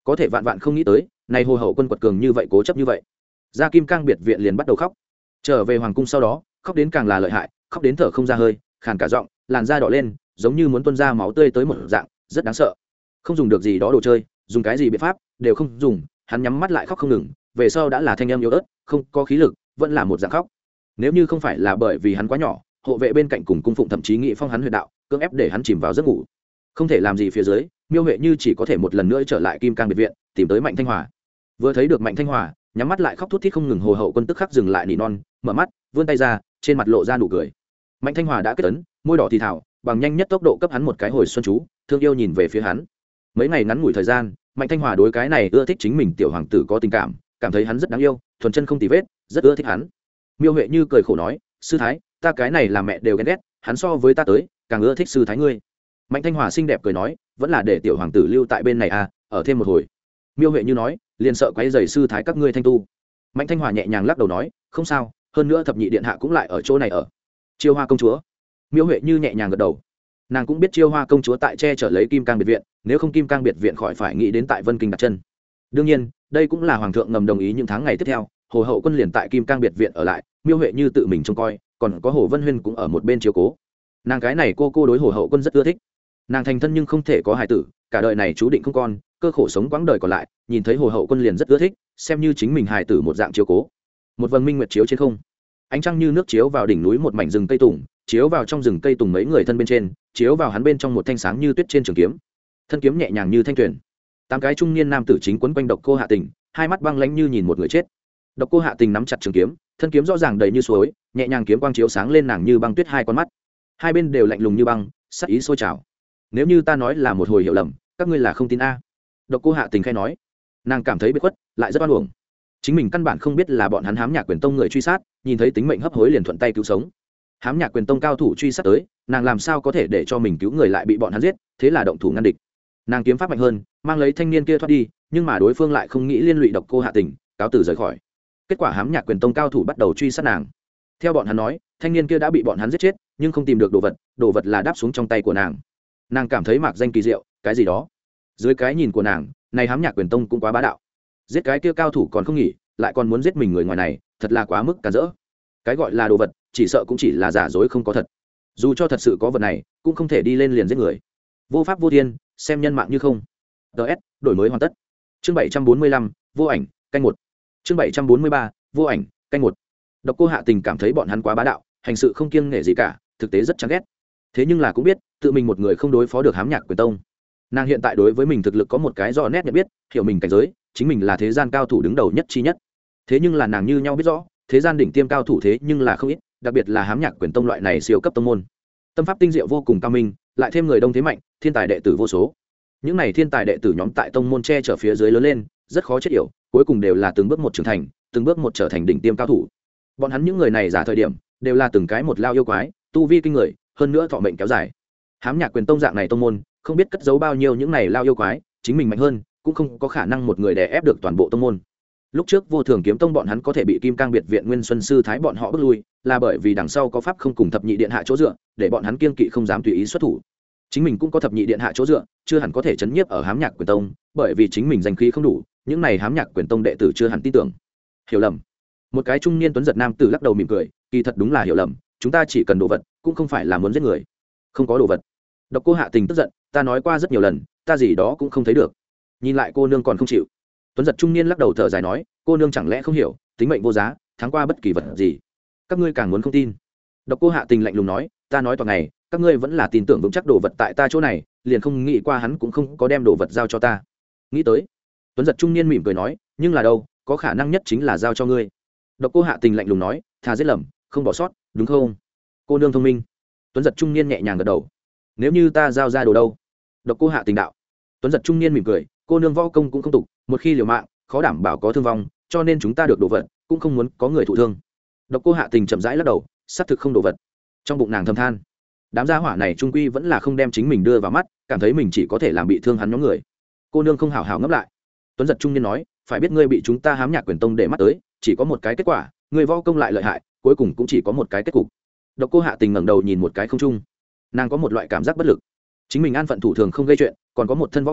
có thể vạn vạn không nghĩ tới này hồ hậu quân quật cường như vậy, cố chấp như vậy. Ra kim cang biệt viện liền bắt đầu khóc. Trở về hoàng cung sau đó khóc đến càng là lợi hại, khóc đến thở không ra hơi, khàn cả giọng, làn da đỏ lên giống như muốn tuôn ra máu tươi tới một dạng, rất đáng sợ. Không dùng được gì đó đồ chơi, dùng cái gì biện pháp đều không dùng, hắn nhắm mắt lại khóc không ngừng, về sau đã là thanh âm yếu ớt, không có khí lực, vẫn là một dạng khóc. Nếu như không phải là bởi vì hắn quá nhỏ, hộ vệ bên cạnh cùng cung phụng thậm chí nghị phong hắn huyệt đạo, cưỡng ép để hắn chìm vào giấc ngủ. Không thể làm gì phía dưới, Miêu Huệ Như chỉ có thể một lần nữa trở lại kim cang biệt viện, tìm tới Mạnh Thanh Hòa. Vừa thấy được Mạnh Thanh Hòa, nhắm mắt lại khóc thút thít không ngừng, hồ hậu quân tức khắc dừng lại nỉ non, mở mắt, vươn tay ra, trên mặt lộ ra nụ cười. Mạnh Thanh Hòa đã kết ấn, môi đỏ thì thào, bằng nhanh nhất tốc độ cấp hắn một cái hồi xuân chú, thương yêu nhìn về phía hắn. Mấy ngày ngắn ngủi thời gian, Mạnh Thanh Hòa đối cái này ưa thích chính mình tiểu hoàng tử có tình cảm, cảm thấy hắn rất đáng yêu, thuần chân không tì vết, rất ưa thích hắn. Miêu Huệ Như cười khổ nói, sư thái, ta cái này làm mẹ đều ghen ghét, hắn so với ta tới càng ưa thích sư thái ngươi. Mạnh Thanh Hòa xinh đẹp cười nói, vẫn là để tiểu hoàng tử lưu tại bên này à, ở thêm một hồi. Miêu Huệ Như nói, liền sợ quấy rầy sư thái các ngươi thanh tu. Mạnh Thanh Hòa nhẹ nhàng lắc đầu nói, không sao, hơn nữa thập nhị điện hạ cũng lại ở chỗ này ở. Chiêu Hoa công chúa. Miêu Huệ Như nhẹ nhàng gật đầu. Nàng cũng biết Chiêu Hoa công chúa tại che chở lấy kim cang biệt viện, nếu không kim cang biệt viện khỏi phải nghĩ đến tại Vân Kinh đặt chân. Đương nhiên đây cũng là hoàng thượng ngầm đồng ý những tháng ngày tiếp theo, hồ hậu quân liền tại kim cang biệt viện ở lại, Miêu Huệ Như tự mình trông coi, còn có hồ Vân Huyên cũng ở một bên chiếu cố. Nàng cái này cô cô đối hồ hậu quân rất ưa thích. Nàng thành thân nhưng không thể có hài tử, cả đời này chú định không con, cơ khổ sống quãng đời còn lại, nhìn thấy hồ hậu quân liền rất ưa thích, xem như chính mình hài tử một dạng chiếu cố. Một vầng minh nguyệt chiếu trên không, ánh trăng như nước chiếu vào đỉnh núi một mảnh rừng cây tùng, chiếu vào trong rừng cây tùng mấy người thân bên trên, chiếu vào hắn bên trong một thanh sáng như tuyết trên trường kiếm, thân kiếm nhẹ nhàng như thanh thuyền. Tám cái trung niên nam tử chính quấn quanh Độc Cô Hạ Tình, hai mắt băng lãnh như nhìn một người chết. Độc Cô Hạ Tình nắm chặt trường kiếm, thân kiếm rõ ràng đầy như suối, nhẹ nhàng kiếm quang chiếu sáng lên nàng như băng tuyết hai con mắt, hai bên đều lạnh lùng như băng, sắc ý sôi trào. Nếu như ta nói là một hồi hiểu lầm, các ngươi là không tin a. Độc Cô Hạ Tình khai nói, nàng cảm thấy bị khuất, lại rất oan uổng. Chính mình căn bản không biết là bọn hắn Hám Nhạc Quyền Tông người truy sát, nhìn thấy tính mệnh hấp hối liền thuận tay cứu sống. Hám Nhạc Quyền Tông cao thủ truy sát tới, nàng làm sao có thể để cho mình cứu người lại bị bọn hắn giết, thế là động thủ ngăn địch. Nàng kiếm pháp mạnh hơn, mang lấy thanh niên kia thoát đi, nhưng mà đối phương lại không nghĩ liên lụy Độc Cô Hạ Tình, cáo từ rời khỏi. Kết quả Hám Nhạc Quyền Tông cao thủ bắt đầu truy sát nàng. Theo bọn hắn nói, thanh niên kia đã bị bọn hắn giết chết, nhưng không tìm được đồ vật, đồ vật là đáp xuống trong tay của nàng. Nàng cảm thấy mạc danh kỳ diệu, cái gì đó. Dưới cái nhìn của nàng, này Hám Nhạc Quyền Tông cũng quá bá đạo. Giết cái kia cao thủ còn không nghỉ, lại còn muốn giết mình người ngoài này, thật là quá mức cản rỡ. Cái gọi là đồ vật, chỉ sợ cũng chỉ là giả dối không có thật. Dù cho thật sự có vật này, cũng không thể đi lên liền giết người. Vô pháp vô thiên, xem nhân mạng như không. ts đổi mới hoàn tất. Chương bảy trăm bốn mươi lăm, vô ảnh, canh một. Chương bảy trăm bốn mươi ba, vô ảnh, canh một. Độc Cô Hạ Tình cảm thấy bọn hắn quá bá đạo, hành sự không kiêng nể gì cả, thực tế rất chán ghét. Thế nhưng là cũng biết, tự mình một người không đối phó được Hám Nhạc Quyền Tông. Nàng hiện tại đối với mình thực lực có một cái rõ nét nhận biết, hiểu mình cảnh giới, chính mình là thế gian cao thủ đứng đầu nhất chi nhất. Thế nhưng là nàng như nhau biết rõ, thế gian đỉnh tiêm cao thủ thế nhưng là không ít, đặc biệt là Hám Nhạc Quyền Tông loại này siêu cấp tông môn. Tâm pháp tinh diệu vô cùng cao minh, lại thêm người đông thế mạnh, thiên tài đệ tử vô số. Những này thiên tài đệ tử nhóm tại tông môn che chở phía dưới lớn lên, rất khó chết yểu, cuối cùng đều là từng bước một trưởng thành, từng bước một trở thành đỉnh tiêm cao thủ. Bọn hắn những người này giả thời điểm, đều là từng cái một lao yêu quái, tu vi kinh người, hơn nữa thọ mệnh kéo dài. Hám Nhạc Quyền Tông dạng này tông môn, không biết cất giấu bao nhiêu những này lao yêu quái, chính mình mạnh hơn, cũng không có khả năng một người đè ép được toàn bộ tông môn. Lúc trước Vô Thường Kiếm Tông bọn hắn có thể bị Kim Cang Biệt Viện Nguyên Xuân sư thái bọn họ bước lui, là bởi vì đằng sau có pháp không cùng thập nhị điện hạ chỗ dựa, để bọn hắn kiêng kỵ không dám tùy ý xuất thủ. Chính mình cũng có thập nhị điện hạ chỗ dựa, chưa hẳn có thể chấn nhiếp ở Hám Nhạc Quyền Tông, bởi vì chính mình danh khí không đủ, những này Hám Nhạc Quyền Tông đệ tử chưa hẳn tin tưởng. Hiểu lầm. Một cái trung niên tuấn giật nam tử lắc đầu mỉm cười, kỳ thật đúng là hiểu lầm, chúng ta chỉ cần đồ vật, cũng không phải là muốn giết người. Không có đồ vật. Độc Cô Hạ Tình tức giận, ta nói qua rất nhiều lần, ta gì đó cũng không thấy được. Nhìn lại cô nương còn không chịu. Tuấn giật trung niên lắc đầu thở dài nói, cô nương chẳng lẽ không hiểu, tính mệnh vô giá, thắng qua bất kỳ vật gì. Các ngươi càng muốn không tin. Độc Cô Hạ Tình lạnh lùng nói, ta nói toàn ngày, các ngươi vẫn là tin tưởng vững chắc đồ vật tại ta chỗ này, liền không nghĩ qua hắn cũng không có đem đồ vật giao cho ta. Nghĩ tới. Tuấn giật trung niên mỉm cười nói, nhưng là đâu, có khả năng nhất chính là giao cho ngươi. Độc Cô Hạ Tình lạnh lùng nói, thà giết lầm, không bỏ sót, đúng không? Cô nương thông minh. Tuấn giật trung niên nhẹ nhàng gật đầu. Nếu như ta giao ra đồ đâu? Độc Cô Hạ Tình đạo. Tuấn giật trung niên mỉm cười, cô nương võ công cũng không tục, một khi liều mạng, khó đảm bảo có thương vong, cho nên chúng ta được đồ vật, cũng không muốn có người thụ thương. Độc Cô Hạ Tình chậm rãi lắc đầu, xác thực không đồ vật. Trong bụng nàng thầm than, đám gia hỏa này trung quy vẫn là không đem chính mình đưa vào mắt, cảm thấy mình chỉ có thể làm bị thương hắn nhóm người. Cô nương không hảo hảo ngấp lại. Tuấn giật trung niên nói, phải biết ngươi bị chúng ta Hám Nhạc Quyền Tông để mắt tới, chỉ có một cái kết quả, ngươi võ công lại lợi hại, cuối cùng cũng chỉ có một cái kết cục. Độc Cô Hạ Tình ngẩng đầu nhìn một cái không trung, nàng có một loại cảm giác bất lực. Chính mình an phận thủ thường không gây chuyện, còn có một thân võ công,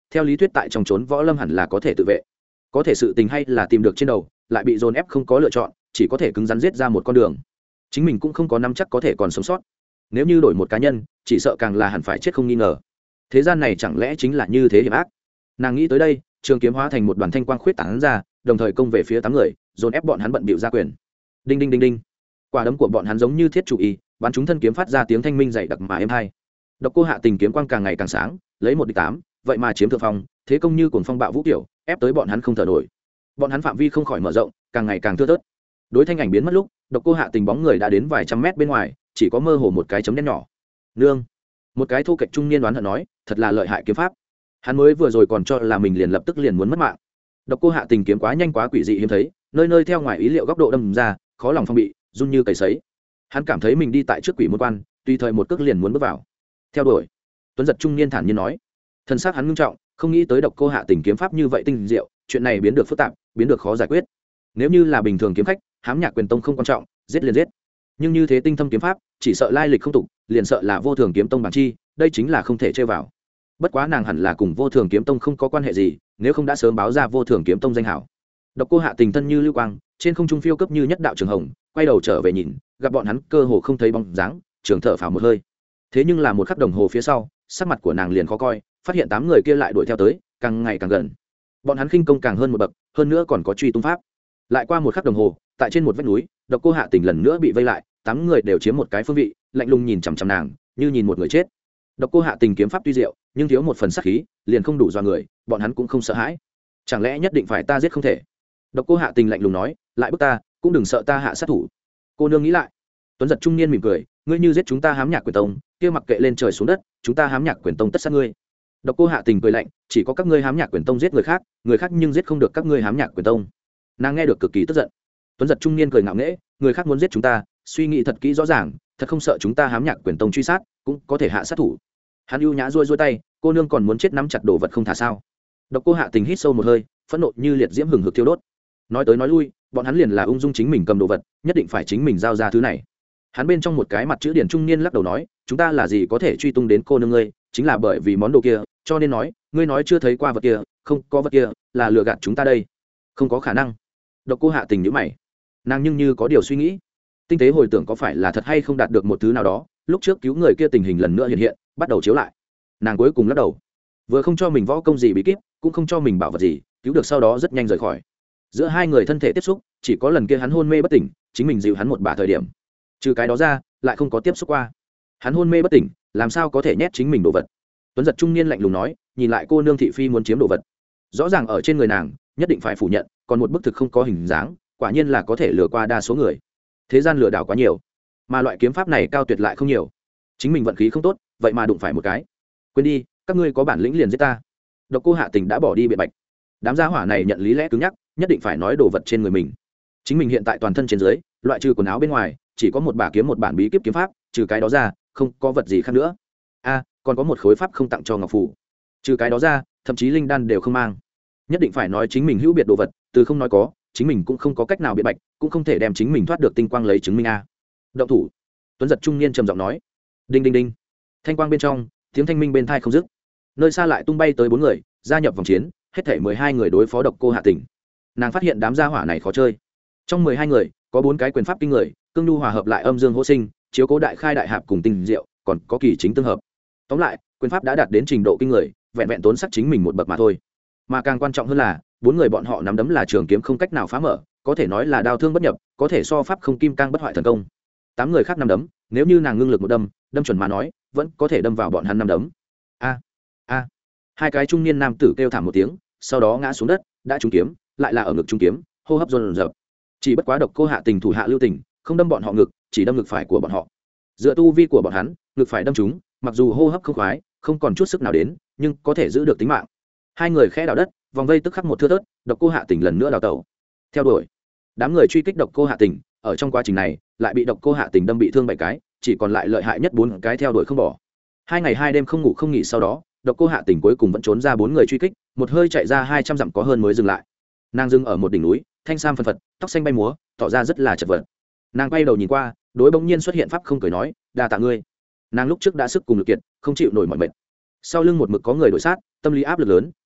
theo lý thuyết tại trong trốn võ lâm hẳn là có thể tự vệ, có thể sự tình hay là tìm được trên đầu lại bị dồn ép không có lựa chọn, chỉ có thể cứng rắn giết ra một con đường. Chính mình cũng không có nắm chắc có thể còn sống sót, nếu như đổi một cá nhân chỉ sợ càng là hẳn phải chết không nghi ngờ. Thế gian này chẳng lẽ chính là như thế hiểm ác? Nàng nghĩ tới đây, trường kiếm hóa thành một đoàn thanh quang khuyết tán ra, đồng thời công về phía tám người, dồn ép bọn hắn bận bịu ra quyền. Đinh đinh đinh đinh, quả đấm của bọn hắn giống như thiết trụ y, bắn chúng thân kiếm phát ra tiếng thanh minh dày đặc mà êm hai. Độc Cô Hạ Tình kiếm quang càng ngày càng sáng, lấy một địch tám, vậy mà chiếm thượng phong, thế công như cuồng phong bạo vũ kiểu, ép tới bọn hắn không thở nổi. Bọn hắn phạm vi không khỏi mở rộng, càng ngày càng thưa thớt. Đối thanh ảnh biến mất lúc, Độc Cô Hạ Tình bóng người đã đến vài trăm mét bên ngoài, chỉ có mơ hồ một cái chấm đen nhỏ. Nương, một cái thu kệch trung niên đoán hận nói, thật là lợi hại kiếm pháp. Hắn mới vừa rồi còn cho là mình liền lập tức liền muốn mất mạng. Độc Cô Hạ Tình kiếm quá nhanh quá quỷ dị hiếm thấy, nơi nơi theo ngoài ý liệu góc độ đâm ra, khó lòng phòng bị, run như cầy sấy. Hắn cảm thấy mình đi tại trước quỷ môn quan, tùy thời một cước liền muốn bước vào. Theo đuổi, Tuấn giật trung niên thản nhiên nói. Thân xác hắn ngưng trọng, không nghĩ tới Độc Cô Hạ Tình kiếm pháp như vậy tinh diệu, chuyện này biến được phức tạp, biến được khó giải quyết. Nếu như là bình thường kiếm khách, hám nhạc quyền tông không quan trọng, giết liền giết. Nhưng như thế tinh thâm kiếm pháp, chỉ sợ lai lịch không tục, liền sợ là vô thường kiếm tông bản chi, đây chính là không thể chơi vào. Bất quá nàng hẳn là cùng vô thường kiếm tông không có quan hệ gì, nếu không đã sớm báo ra vô thường kiếm tông danh hảo. Độc Cô Hạ Tình thân như lưu quang, trên không trung phiêu cấp như nhất đạo trường hồng, quay đầu trở về nhìn, gặp bọn hắn cơ hồ không thấy bóng dáng, trường thở phào một hơi. Thế nhưng là một khắc đồng hồ phía sau, sắc mặt của nàng liền khó coi, phát hiện tám người kia lại đuổi theo tới, càng ngày càng gần. Bọn hắn khinh công càng hơn một bậc, hơn nữa còn có truy tung pháp. Lại qua một khắc đồng hồ, tại trên một vách núi, Độc Cô Hạ Tình lần nữa bị vây lại, tám người đều chiếm một cái phương vị, lạnh lùng nhìn chằm chằm nàng, như nhìn một người chết. Độc Cô Hạ Tình kiếm pháp tuy diệu, nhưng thiếu một phần sát khí, liền không đủ dọa người, bọn hắn cũng không sợ hãi. Chẳng lẽ nhất định phải ta giết không thể? Độc Cô Hạ Tình lạnh lùng nói, lại bức ta, cũng đừng sợ ta hạ sát thủ. Cô nương nghĩ lại. Tuấn giật trung niên mỉm cười, ngươi như giết chúng ta hám nhạc quyền tông, kia mặc kệ lên trời xuống đất, chúng ta hám nhạc quyền tông tất sát ngươi. Độc Cô Hạ Tình cười lạnh, chỉ có các ngươi hám nhạc quyền tông giết người khác, người khác nhưng giết không được các ngươi hám nhạc quyền tông. Nàng nghe được cực kỳ tức giận. Tuấn giật trung niên cười ngạo nghễ, người khác muốn giết chúng ta, suy nghĩ thật kỹ rõ ràng, thật không sợ chúng ta hám nhạc quyền tông truy sát, cũng có thể hạ sát thủ. Hắn ưu nhã duỗi duỗi tay, cô nương còn muốn chết nắm chặt đồ vật không thả sao? Độc Cô Hạ Tình hít sâu một hơi, phẫn nộ như liệt diễm hừng hực thiêu đốt. Nói tới nói lui, bọn hắn liền là ung dung chính mình cầm đồ vật, nhất định phải chính mình giao ra thứ này. Hắn bên trong một cái mặt chữ điển trung niên lắc đầu nói, chúng ta là gì có thể truy tung đến cô nương ngươi, chính là bởi vì món đồ kia, cho nên nói, ngươi nói chưa thấy qua vật kia, không có vật kia, là lừa gạt chúng ta đây. Không có khả năng. Độc Cô Hạ Tình nhíu mày, nàng nhưng như có điều suy nghĩ, tinh tế hồi tưởng có phải là thật hay không đạt được một thứ nào đó, lúc trước cứu người kia tình hình lần nữa hiện hiện, bắt đầu chiếu lại. Nàng cuối cùng lắc đầu, vừa không cho mình võ công gì bí kíp, cũng không cho mình bảo vật gì, cứu được sau đó rất nhanh rời khỏi. Giữa hai người thân thể tiếp xúc, chỉ có lần kia hắn hôn mê bất tỉnh, chính mình dịu hắn một bả thời điểm, trừ cái đó ra lại không có tiếp xúc qua. Hắn hôn mê bất tỉnh, làm sao có thể nhét chính mình đồ vật? Tuấn giật trung niên lạnh lùng nói, nhìn lại cô nương thị phi muốn chiếm đồ vật, rõ ràng ở trên người nàng, nhất định phải phủ nhận, còn một bức thực không có hình dáng, quả nhiên là có thể lừa qua đa số người. Thế gian lừa đảo quá nhiều, mà loại kiếm pháp này cao tuyệt lại không nhiều. Chính mình vận khí không tốt, vậy mà đụng phải một cái. Quên đi, các ngươi có bản lĩnh liền giết ta. Độc Cô Hạ Tình đã bỏ đi biện bạch. Đám gia hỏa này nhận lý lẽ cứng nhắc, nhất định phải nói đồ vật trên người mình. Chính mình hiện tại toàn thân trên dưới, loại trừ quần áo bên ngoài, chỉ có một bả kiếm một bản bí kíp kiếm pháp, trừ cái đó ra, không có vật gì khác nữa. A, còn có một khối pháp không tặng cho ngọc phủ. Trừ cái đó ra, thậm chí linh đan đều không mang. Nhất định phải nói chính mình hữu biệt đồ vật, từ không nói có, chính mình cũng không có cách nào biện bạch, cũng không thể đem chính mình thoát được tinh quang lấy chứng minh a. Động thủ. Tuấn giật trung niên trầm giọng nói. Đinh đinh đinh. Thanh quang bên trong, tiếng thanh minh bên tai không dứt. Nơi xa lại tung bay tới bốn người, gia nhập vòng chiến, hết thảy mười hai người đối phó Độc Cô Hạ Tình. Nàng phát hiện đám gia hỏa này khó chơi. Trong mười hai người, có bốn cái quyền pháp kinh người, cương nhu hòa hợp lại âm dương hỗ sinh, chiếu cố đại khai đại hạp cùng tinh diệu, còn có kỳ chính tương hợp. Tóm lại, quyền pháp đã đạt đến trình độ kinh người, vẹn vẹn tốn sắc chính mình một bậc mà thôi. Mà càng quan trọng hơn là, bốn người bọn họ nắm đấm là trường kiếm không cách nào phá mở, có thể nói là đao thương bất nhập, có thể so pháp không kim cang bất hoại thần công. Tám người khác nắm đấm, nếu như nàng ngưng lực một đâm, đâm chuẩn mà nói, vẫn có thể đâm vào bọn hắn nắm đấm. A a. Hai cái trung niên nam tử kêu thảm một tiếng, sau đó ngã xuống đất, đã trúng kiếm, lại là ở ngực trúng kiếm, hô hấp dồn dập. Chỉ bất quá Độc Cô Hạ Tình thủ hạ lưu tình, không đâm bọn họ ngực, chỉ đâm ngực phải của bọn họ. Dựa tu vi của bọn hắn, ngực phải đâm trúng, mặc dù hô hấp không khoái, không còn chút sức nào đến, nhưng có thể giữ được tính mạng. Hai người khẽ đào đất, vòng vây tức khắc một thưa thớt. Độc Cô Hạ Tình lần nữa đào tẩu. Theo đuổi, đám người truy kích Độc Cô Hạ Tình, ở trong quá trình này lại bị Độc Cô Hạ Tình đâm bị thương bảy cái, chỉ còn lại lợi hại nhất bốn cái theo đuổi không bỏ. Hai ngày hai đêm không ngủ không nghỉ, sau đó Độc Cô Hạ Tình cuối cùng vẫn trốn ra bốn người truy kích, một hơi chạy ra hai trăm dặm có hơn mới dừng lại. Nàng dừng ở một đỉnh núi, thanh sam phân phật, tóc xanh bay múa, tỏ ra rất là chật vật. Nàng quay đầu nhìn qua, đối bỗng nhiên xuất hiện pháp không cười nói, đa tạ ngươi. Nàng lúc trước đã sức cùng lực kiệt, không chịu nổi mọi mệt. Sau lưng một mực có người đội sát, tâm lý áp lực lớn,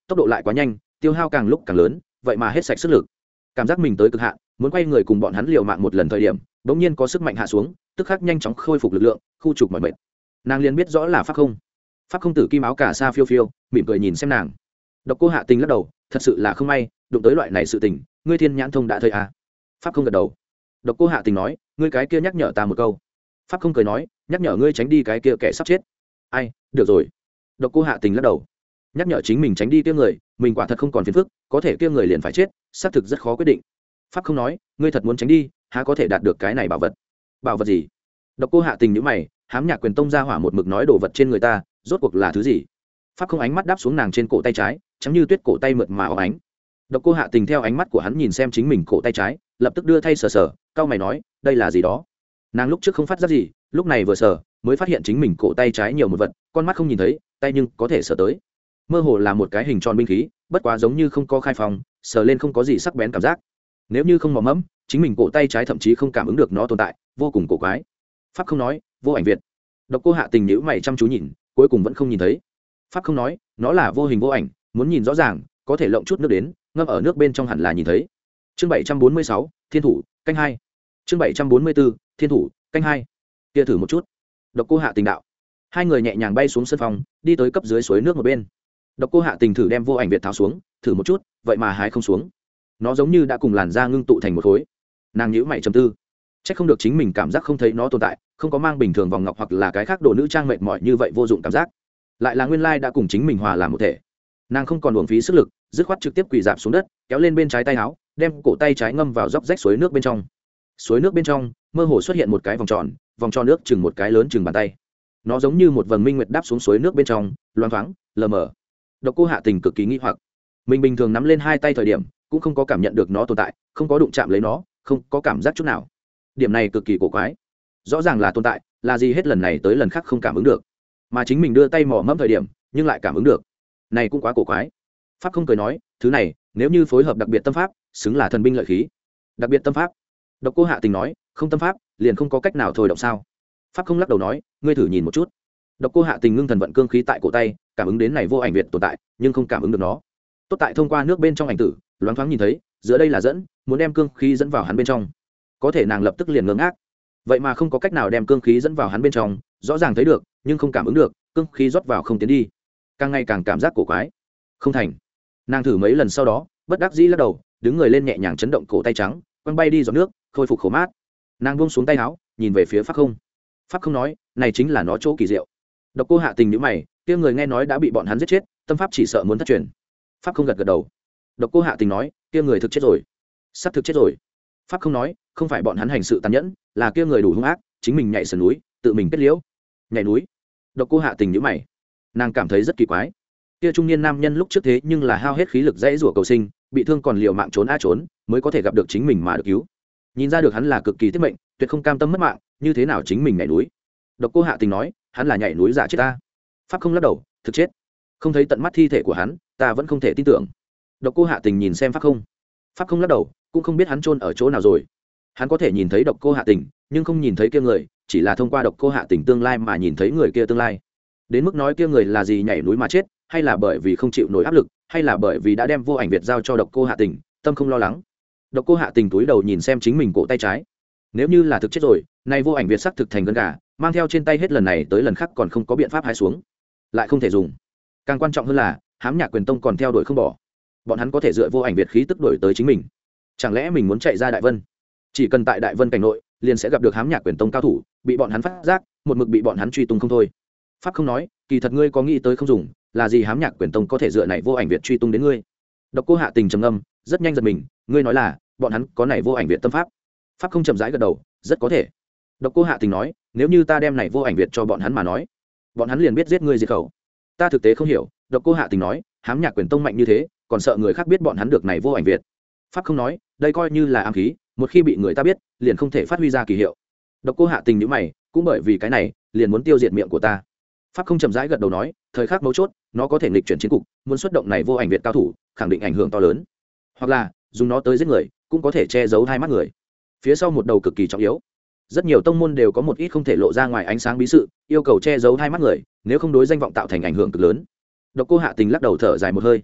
tốc độ lại quá nhanh, tiêu hao càng lúc càng lớn, vậy mà hết sạch sức lực. Cảm giác mình tới cực hạn, muốn quay người cùng bọn hắn liều mạng một lần thời điểm, bỗng nhiên có sức mạnh hạ xuống, tức khắc nhanh chóng khôi phục lực lượng, khu trục mọi mệt. Nàng liền biết rõ là pháp không. Pháp không tử kim áo cả sa phiêu phiêu, mỉm cười nhìn xem nàng. Độc Cô Hạ Tình lắc đầu, thật sự là không may, đụng tới loại này sự tình, ngươi thiên nhãn thông đã thấy à? Pháp không gật đầu. Độc Cô Hạ Tình nói, ngươi cái kia nhắc nhở ta một câu. Pháp không cười nói, nhắc nhở ngươi tránh đi cái kia kẻ sắp chết. Ai, được rồi. Độc Cô Hạ Tình lắc đầu, nhắc nhở chính mình tránh đi kia người, mình quả thật không còn phiền phức, có thể kia người liền phải chết, xác thực rất khó quyết định. Pháp không nói, ngươi thật muốn tránh đi, há có thể đạt được cái này bảo vật? Bảo vật gì? Độc Cô Hạ Tình nhíu mày, hám Nhạc Quyền Tông ra hỏa một mực nói đồ vật trên người ta, rốt cuộc là thứ gì? Pháp không ánh mắt đáp xuống nàng trên cổ tay trái, trắng như tuyết cổ tay mượt mà óng ánh. Độc Cô Hạ Tình theo ánh mắt của hắn nhìn xem chính mình cổ tay trái, lập tức đưa thay sờ sờ, cau mày nói, đây là gì đó? Nàng lúc trước không phát giác gì, lúc này vừa sờ, mới phát hiện chính mình cổ tay trái nhiều một vật, con mắt không nhìn thấy, tay nhưng có thể sờ tới. Mơ hồ là một cái hình tròn binh khí, bất quá giống như không có khai phòng, sờ lên không có gì sắc bén cảm giác. Nếu như không mò mẫm, chính mình cổ tay trái thậm chí không cảm ứng được nó tồn tại, vô cùng cổ quái. Pháp không nói, vô ảnh việt. Độc Cô Hạ Tình nhíu mày chăm chú nhìn, cuối cùng vẫn không nhìn thấy. Pháp không nói, nó là vô hình vô ảnh, muốn nhìn rõ ràng, có thể lộng chút nước đến, ngâm ở nước bên trong hẳn là nhìn thấy. Chương bảy trăm bốn mươi sáu, Thiên thủ, canh hai. Chương bảy trăm bốn mươi bốn, Thiên thủ, canh hai. Kia thử một chút. Độc Cô Hạ Tình đạo. Hai người nhẹ nhàng bay xuống sân phòng, đi tới cấp dưới suối nước một bên. Độc Cô Hạ Tình thử đem vô ảnh việt tháo xuống, thử một chút, vậy mà hái không xuống. Nó giống như đã cùng làn da ngưng tụ thành một khối. Nàng nhíu mày trầm tư, chắc không được chính mình cảm giác không thấy nó tồn tại, không có mang bình thường vòng ngọc hoặc là cái khác đồ nữ trang mệt mỏi như vậy vô dụng cảm giác, lại là nguyên lai đã cùng chính mình hòa làm một thể. Nàng không còn uổng phí sức lực, dứt khoát trực tiếp quỳ dạp xuống đất, kéo lên bên trái tay áo, đem cổ tay trái ngâm vào róc rách suối nước bên trong. Suối nước bên trong mơ hồ xuất hiện một cái vòng tròn, vòng tròn nước chừng một cái lớn chừng bàn tay. Nó giống như một vầng minh nguyệt đáp xuống suối nước bên trong, loáng thoáng, lờ mờ. Độc Cô Hạ Tình cực kỳ nghi hoặc, mình bình thường nắm lên hai tay thời điểm cũng không có cảm nhận được nó tồn tại, không có đụng chạm lấy nó, không có cảm giác chút nào. Điểm này cực kỳ cổ quái, rõ ràng là tồn tại, là gì hết lần này tới lần khác không cảm ứng được, mà chính mình đưa tay mò mẫm thời điểm nhưng lại cảm ứng được, này cũng quá cổ quái. Pháp không cười nói, thứ này nếu như phối hợp đặc biệt tâm pháp, xứng là thần binh lợi khí. Đặc biệt tâm pháp? Độc Cô Hạ Tình nói, không tâm pháp liền không có cách nào thôi động sao? Pháp không lắc đầu nói, ngươi thử nhìn một chút. Độc Cô Hạ Tình ngưng thần vận cương khí tại cổ tay, cảm ứng đến này vô ảnh việt tồn tại, nhưng không cảm ứng được nó. Tốt tại thông qua nước bên trong ảnh tử, loáng thoáng nhìn thấy, giữa đây là dẫn, muốn đem cương khí dẫn vào hắn bên trong. Có thể nàng lập tức liền ngơ ngác, vậy mà không có cách nào đem cương khí dẫn vào hắn bên trong, rõ ràng thấy được nhưng không cảm ứng được, cương khí rót vào không tiến đi, càng ngày càng cảm giác cổ quái. Không thành. Nàng thử mấy lần sau đó, bất đắc dĩ lắc đầu, đứng người lên nhẹ nhàng chấn động cổ tay trắng, quăng bay đi giọt nước, khôi phục khổ mát. Nàng buông xuống tay áo, nhìn về phía Pháp không. Pháp không nói, này chính là nó chỗ kỳ diệu. Độc Cô Hạ Tình nhíu mày, kia người nghe nói đã bị bọn hắn giết chết, tâm pháp chỉ sợ muốn thất truyền. Pháp không gật gật đầu. Độc Cô Hạ Tình nói, kia người thực chết rồi. Sắp thực chết rồi. Pháp không nói, không phải bọn hắn hành sự tàn nhẫn, là kia người đủ hung ác, chính mình nhảy sườn núi, tự mình kết liễu. Nhảy núi? Độc Cô Hạ Tình nhíu mày, nàng cảm thấy rất kỳ quái. Kia trung niên nam nhân lúc trước thế nhưng là hao hết khí lực dãy rủa cầu sinh, bị thương còn liều mạng trốn a trốn, mới có thể gặp được chính mình mà được cứu. Nhìn ra được hắn là cực kỳ tiết mệnh, tuyệt không cam tâm mất mạng, như thế nào chính mình nhảy núi? Độc Cô Hạ Tình nói, hắn là nhảy núi giả chết ta. Pháp không lắc đầu, thực chết. Không thấy tận mắt thi thể của hắn, ta vẫn không thể tin tưởng. Độc Cô Hạ Tình nhìn xem Pháp không. Pháp không lắc đầu, cũng không biết hắn chôn ở chỗ nào rồi. Hắn có thể nhìn thấy Độc Cô Hạ Tình, nhưng không nhìn thấy kia người, chỉ là thông qua Độc Cô Hạ Tình tương lai mà nhìn thấy người kia tương lai. Đến mức nói kia người là gì nhảy núi mà chết, hay là bởi vì không chịu nổi áp lực, hay là bởi vì đã đem vô ảnh việt giao cho Độc Cô Hạ Tình, tâm không lo lắng. Độc Cô Hạ Tình túi đầu nhìn xem chính mình cổ tay trái. Nếu như là thực chết rồi, nay vô ảnh việt sắc thực thành gân gà, mang theo trên tay hết lần này tới lần khác còn không có biện pháp hái xuống, lại không thể dùng. Càng quan trọng hơn là, Hám Nhạc Quyền Tông còn theo đuổi không bỏ. Bọn hắn có thể dựa vô ảnh việt khí tức đuổi tới chính mình. Chẳng lẽ mình muốn chạy ra Đại Vân? Chỉ cần tại Đại Vân cảnh nội, liền sẽ gặp được Hám Nhạc Quyền Tông cao thủ, bị bọn hắn phát giác, một mực bị bọn hắn truy tung không thôi. Pháp không nói, kỳ thật ngươi có nghĩ tới không dùng, là gì Hám Nhạc Quyền Tông có thể dựa này vô ảnh việt truy tung đến ngươi? Độc Cô Hạ Tình trầm ngâm, rất nhanh giật mình, ngươi nói là, bọn hắn có này vô ảnh việt tâm pháp? Pháp không chậm rãi gật đầu, rất có thể. Độc Cô Hạ Tình nói, nếu như ta đem này vô ảnh việt cho bọn hắn mà nói, bọn hắn liền biết giết ngươi diệt khẩu. Ta thực tế không hiểu. Độc Cô Hạ Tình nói, Hám Nhạc Quyền Tông mạnh như thế, còn sợ người khác biết bọn hắn được này vô ảnh việt? Pháp không nói, đây coi như là ám khí, một khi bị người ta biết, liền không thể phát huy ra kỳ hiệu. Độc Cô Hạ Tình nhíu mày, cũng bởi vì cái này, liền muốn tiêu diệt miệng của ta. Pháp không chậm rãi gật đầu nói, thời khắc mấu chốt, nó có thể nghịch chuyển chiến cục, muốn xuất động này vô ảnh việt cao thủ, khẳng định ảnh hưởng to lớn. Hoặc là, dùng nó tới giết người, cũng có thể che giấu hai mắt người. Phía sau một đầu cực kỳ trọng yếu. Rất nhiều tông môn đều có một ít không thể lộ ra ngoài ánh sáng bí sự, yêu cầu che giấu hai mắt người, nếu không đối danh vọng tạo thành ảnh hưởng cực lớn. Độc Cô Hạ Tình lắc đầu thở dài một hơi.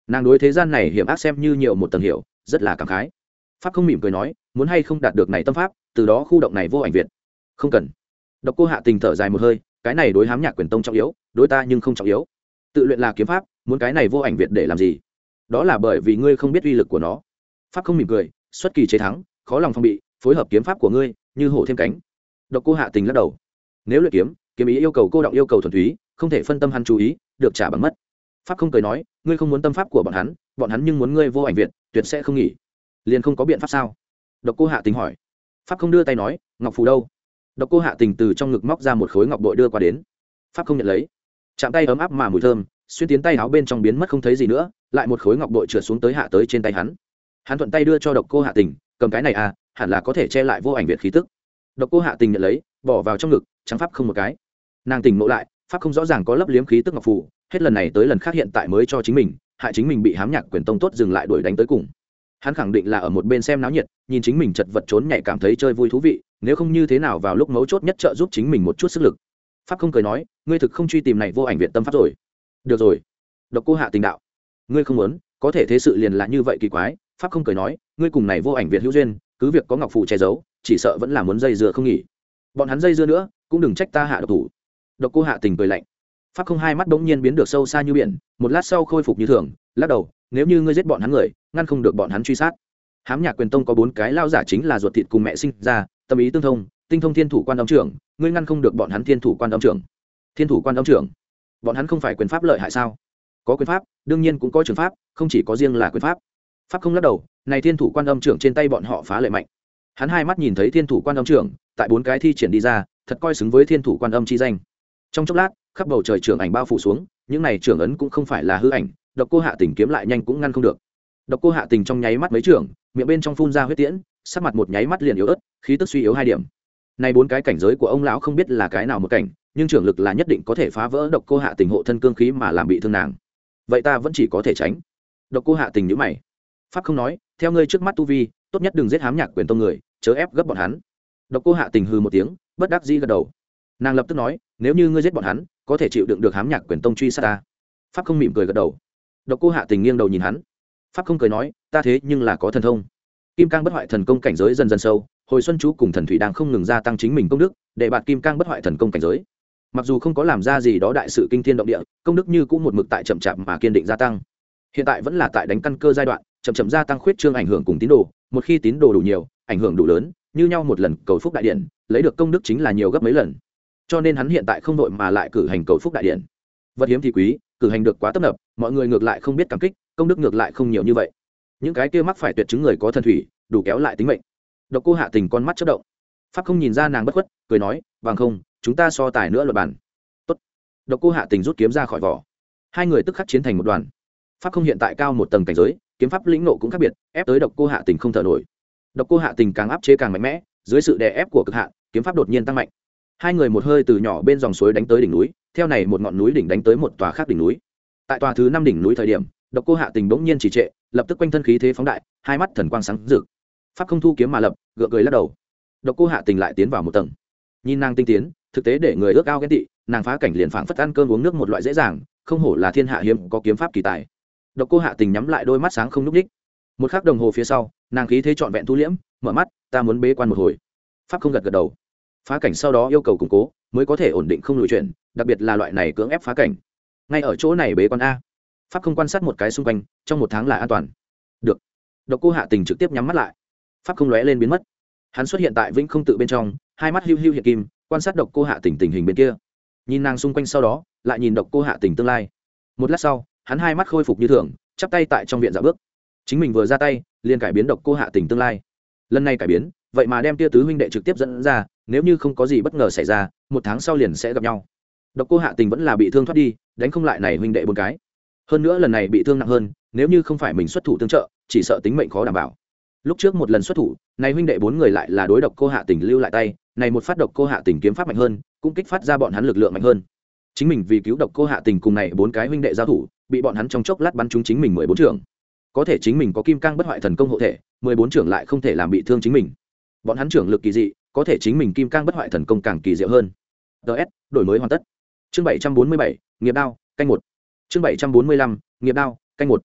nàng đối thế gian này hiểm ác xem như nhiều một tầng hiểu, rất là cảm khái. Pháp không mỉm cười nói, muốn hay không đạt được này tâm pháp, từ đó khu động này vô ảnh việt. Không cần. Độc Cô Hạ Tình thở dài một hơi, cái này đối Hám Nhạc Quyền Tông trọng yếu, đối ta nhưng không trọng yếu. Tự luyện là kiếm pháp, muốn cái này vô ảnh việt để làm gì? Đó là bởi vì ngươi không biết uy lực của nó. Pháp không mỉm cười, xuất kỳ chế thắng, khó lòng phòng bị, phối hợp kiếm pháp của ngươi, như hổ thêm cánh. Độc Cô Hạ Tình lắc đầu. Nếu luyện kiếm, kiếm ý yêu cầu cô động yêu cầu thuần túy, không thể phân tâm hắn chú ý, được trả bằng mất. Pháp không cười nói, ngươi không muốn tâm pháp của bọn hắn, bọn hắn nhưng muốn ngươi vô ảnh việt, tuyệt sẽ không nghỉ. Liền không có biện pháp sao? Độc Cô Hạ Tình hỏi. Pháp không đưa tay nói, ngọc phù đâu? Độc Cô Hạ Tình từ trong ngực móc ra một khối ngọc bội đưa qua đến. Pháp không nhận lấy. Chạm tay ấm áp mà mùi thơm, xuyên tiến tay áo bên trong biến mất không thấy gì nữa, lại một khối ngọc bội trượt xuống tới hạ tới trên tay hắn. Hắn thuận tay đưa cho Độc Cô Hạ Tình, cầm cái này à, hẳn là có thể che lại vô ảnh việt khí tức. Độc Cô Hạ Tình nhận lấy, bỏ vào trong ngực, trắng pháp không một cái. Nàng tỉnh ngộ lại, pháp không rõ ràng có lấp liếm khí tức ngọc phù, hết lần này tới lần khác hiện tại mới cho chính mình, hại chính mình bị Hám Nhạc Quyền Tông tốt dừng lại đuổi đánh tới cùng. Hắn khẳng định là ở một bên xem náo nhiệt, nhìn chính mình chật vật trốn nhảy cảm thấy chơi vui thú vị, nếu không như thế nào vào lúc mấu chốt nhất trợ giúp chính mình một chút sức lực. Pháp không cười nói, ngươi thực không truy tìm này vô ảnh việt tâm pháp rồi. Được rồi. Độc Cô Hạ Tình đạo. Ngươi không muốn, có thể thế sự liền là như vậy kỳ quái. Pháp không cười nói, ngươi cùng này vô ảnh việt hữu duyên, cứ việc có ngọc phù che giấu, chỉ sợ vẫn là muốn dây dưa không nghỉ. Bọn hắn dây dưa nữa, cũng đừng trách ta hạ độc thủ. Độc Cô Hạ Tình cười lạnh. Pháp không hai mắt bỗng nhiên biến được sâu xa như biển, một lát sau khôi phục như thường, lắc đầu, nếu như ngươi giết bọn hắn người, ngăn không được bọn hắn truy sát. Hám Nhạc Quyền Tông có bốn cái lao giả chính là ruột thịt cùng mẹ sinh ra, tâm ý tương thông, tinh thông thiên thủ quan âm trưởng, ngươi ngăn không được bọn hắn thiên thủ quan âm trưởng. Thiên thủ quan âm trưởng, bọn hắn không phải quyền pháp lợi hại sao? Có quyền pháp, đương nhiên cũng có trường pháp, không chỉ có riêng là quyền pháp. Pháp không lắc đầu, này thiên thủ quan âm trưởng trên tay bọn họ phá lệ mạnh. Hắn hai mắt nhìn thấy thiên thủ quan âm trưởng, tại bốn cái thi triển đi ra, thật coi xứng với thiên thủ quan âm chi danh. Trong chốc lát, khắp bầu trời trưởng ảnh bao phủ xuống, những này trưởng ấn cũng không phải là hư ảnh, Độc Cô Hạ Tình kiếm lại nhanh cũng ngăn không được. Độc Cô Hạ Tình trong nháy mắt mấy trưởng, miệng bên trong phun ra huyết tiễn, sắc mặt một nháy mắt liền yếu ớt, khí tức suy yếu hai điểm. Này bốn cái cảnh giới của ông lão không biết là cái nào một cảnh, nhưng trưởng lực là nhất định có thể phá vỡ Độc Cô Hạ Tình hộ thân cương khí mà làm bị thương nàng. Vậy ta vẫn chỉ có thể tránh. Độc Cô Hạ Tình nhíu mày. Pháp không nói, theo ngươi trước mắt tu vi, tốt nhất đừng giết Hám Nhạc Quyền Tông người, chớ ép gấp bọn hắn. Độc Cô Hạ Tình hừ một tiếng, bất đắc dĩ gật đầu. Nàng lập tức nói, nếu như ngươi giết bọn hắn, có thể chịu đựng được Hám Nhạc Quyền Tông truy sát ta. Pháp không mỉm cười gật đầu. Độc Cô Hạ Tình nghiêng đầu nhìn hắn. Pháp không cười nói, ta thế nhưng là có thần thông. Kim Cang bất hoại thần công cảnh giới dần dần sâu, hồi xuân chú cùng thần thủy đang không ngừng gia tăng chính mình công đức, để bạt Kim Cang bất hoại thần công cảnh giới. Mặc dù không có làm ra gì đó đại sự kinh thiên động địa, công đức như cũng một mực tại chậm chạp mà kiên định gia tăng. Hiện tại vẫn là tại đánh căn cơ giai đoạn, chậm chậm gia tăng khuyết trương ảnh hưởng cùng tín đồ, một khi tín đồ đủ nhiều, ảnh hưởng đủ lớn, như nhau một lần cầu phúc đại điện, lấy được công đức chính là nhiều gấp mấy lần. Cho nên hắn hiện tại không đội mà lại cử hành cầu phúc đại điện. Vật hiếm thì quý, cử hành được quá tấp nập, mọi người ngược lại không biết cảm kích, công đức ngược lại không nhiều như vậy. Những cái kia mắc phải tuyệt chứng người có thần thủy, đủ kéo lại tính mệnh. Độc Cô Hạ Tình con mắt chớp động. Pháp không nhìn ra nàng bất khuất, cười nói, "Bằng không, chúng ta so tài nữa luật bản." Tốt. Độc Cô Hạ Tình rút kiếm ra khỏi vỏ. Hai người tức khắc chiến thành một đoàn. Pháp không hiện tại cao một tầng cảnh giới, kiếm pháp lĩnh nộ cũng khác biệt, ép tới Độc Cô Hạ Tình không thở nổi. Độc Cô Hạ Tình càng áp chế càng mạnh mẽ, dưới sự đè ép của cực hạn, kiếm pháp đột nhiên tăng mạnh. Hai người một hơi từ nhỏ bên dòng suối đánh tới đỉnh núi, theo này một ngọn núi đỉnh đánh tới một tòa khác đỉnh núi. Tại tòa thứ năm đỉnh núi thời điểm, Độc Cô Hạ Tình bỗng nhiên trì trệ, lập tức quanh thân khí thế phóng đại, hai mắt thần quang sáng rực. Pháp không thu kiếm mà lập, gượng cười lắc đầu. Độc Cô Hạ Tình lại tiến vào một tầng. Nhìn nàng tinh tiến, thực tế để người ước ao ghen tị, nàng phá cảnh liền phảng phất ăn cơm uống nước một loại dễ dàng, không hổ là thiên hạ hiếm có kiếm pháp kỳ tài. Độc Cô Hạ Tình nhắm lại đôi mắt sáng không nhúc nhích. Một khắc đồng hồ phía sau, nàng khí thế trọn vẹn thu liễm, mở mắt, ta muốn bế quan một hồi. Pháp không gật gật đầu. Phá cảnh sau đó yêu cầu củng cố, mới có thể ổn định không lùi chuyển, đặc biệt là loại này cưỡng ép phá cảnh. Ngay ở chỗ này bế quan a. Pháp không quan sát một cái xung quanh, trong một tháng là an toàn. Được. Độc Cô Hạ Tình trực tiếp nhắm mắt lại. Pháp không lóe lên biến mất. Hắn xuất hiện tại Vĩnh Không tự bên trong, hai mắt hưu hưu hiện kim, quan sát Độc Cô Hạ Tình tình hình bên kia. Nhìn nàng xung quanh sau đó, lại nhìn Độc Cô Hạ Tình tương lai. Một lát sau, hắn hai mắt khôi phục như thường, chắp tay tại trong viện dạo bước. Chính mình vừa ra tay, liền cải biến Độc Cô Hạ Tình tương lai. Lần này cải biến, vậy mà đem tia tứ huynh đệ trực tiếp dẫn ra, nếu như không có gì bất ngờ xảy ra, một tháng sau liền sẽ gặp nhau. Độc Cô Hạ Tình vẫn là bị thương thoát đi, đánh không lại này huynh đệ bốn cái. Hơn nữa lần này bị thương nặng hơn, nếu như không phải mình xuất thủ tương trợ, chỉ sợ tính mệnh khó đảm bảo. Lúc trước một lần xuất thủ, này huynh đệ bốn người lại là đối Độc Cô Hạ Tình lưu lại tay, này một phát Độc Cô Hạ Tình kiếm pháp mạnh hơn, cũng kích phát ra bọn hắn lực lượng mạnh hơn. Chính mình vì cứu Độc Cô Hạ Tình cùng này bốn cái huynh đệ giao thủ, bị bọn hắn trong chốc lát bắn trúng chính mình mười bốn trưởng. Có thể chính mình có Kim Cang bất hoại thần công hộ thể, mười bốn trưởng lại không thể làm bị thương chính mình. Bọn hắn trưởng lực kỳ dị, có thể chính mình Kim Cang bất hoại thần công càng kỳ diệu hơn. ds đổi mới hoàn tất. Chương bảy trăm bốn mươi bảy, nghiệp đao, canh một. Chương bảy trăm bốn mươi lăm, nghiệp đao, canh một.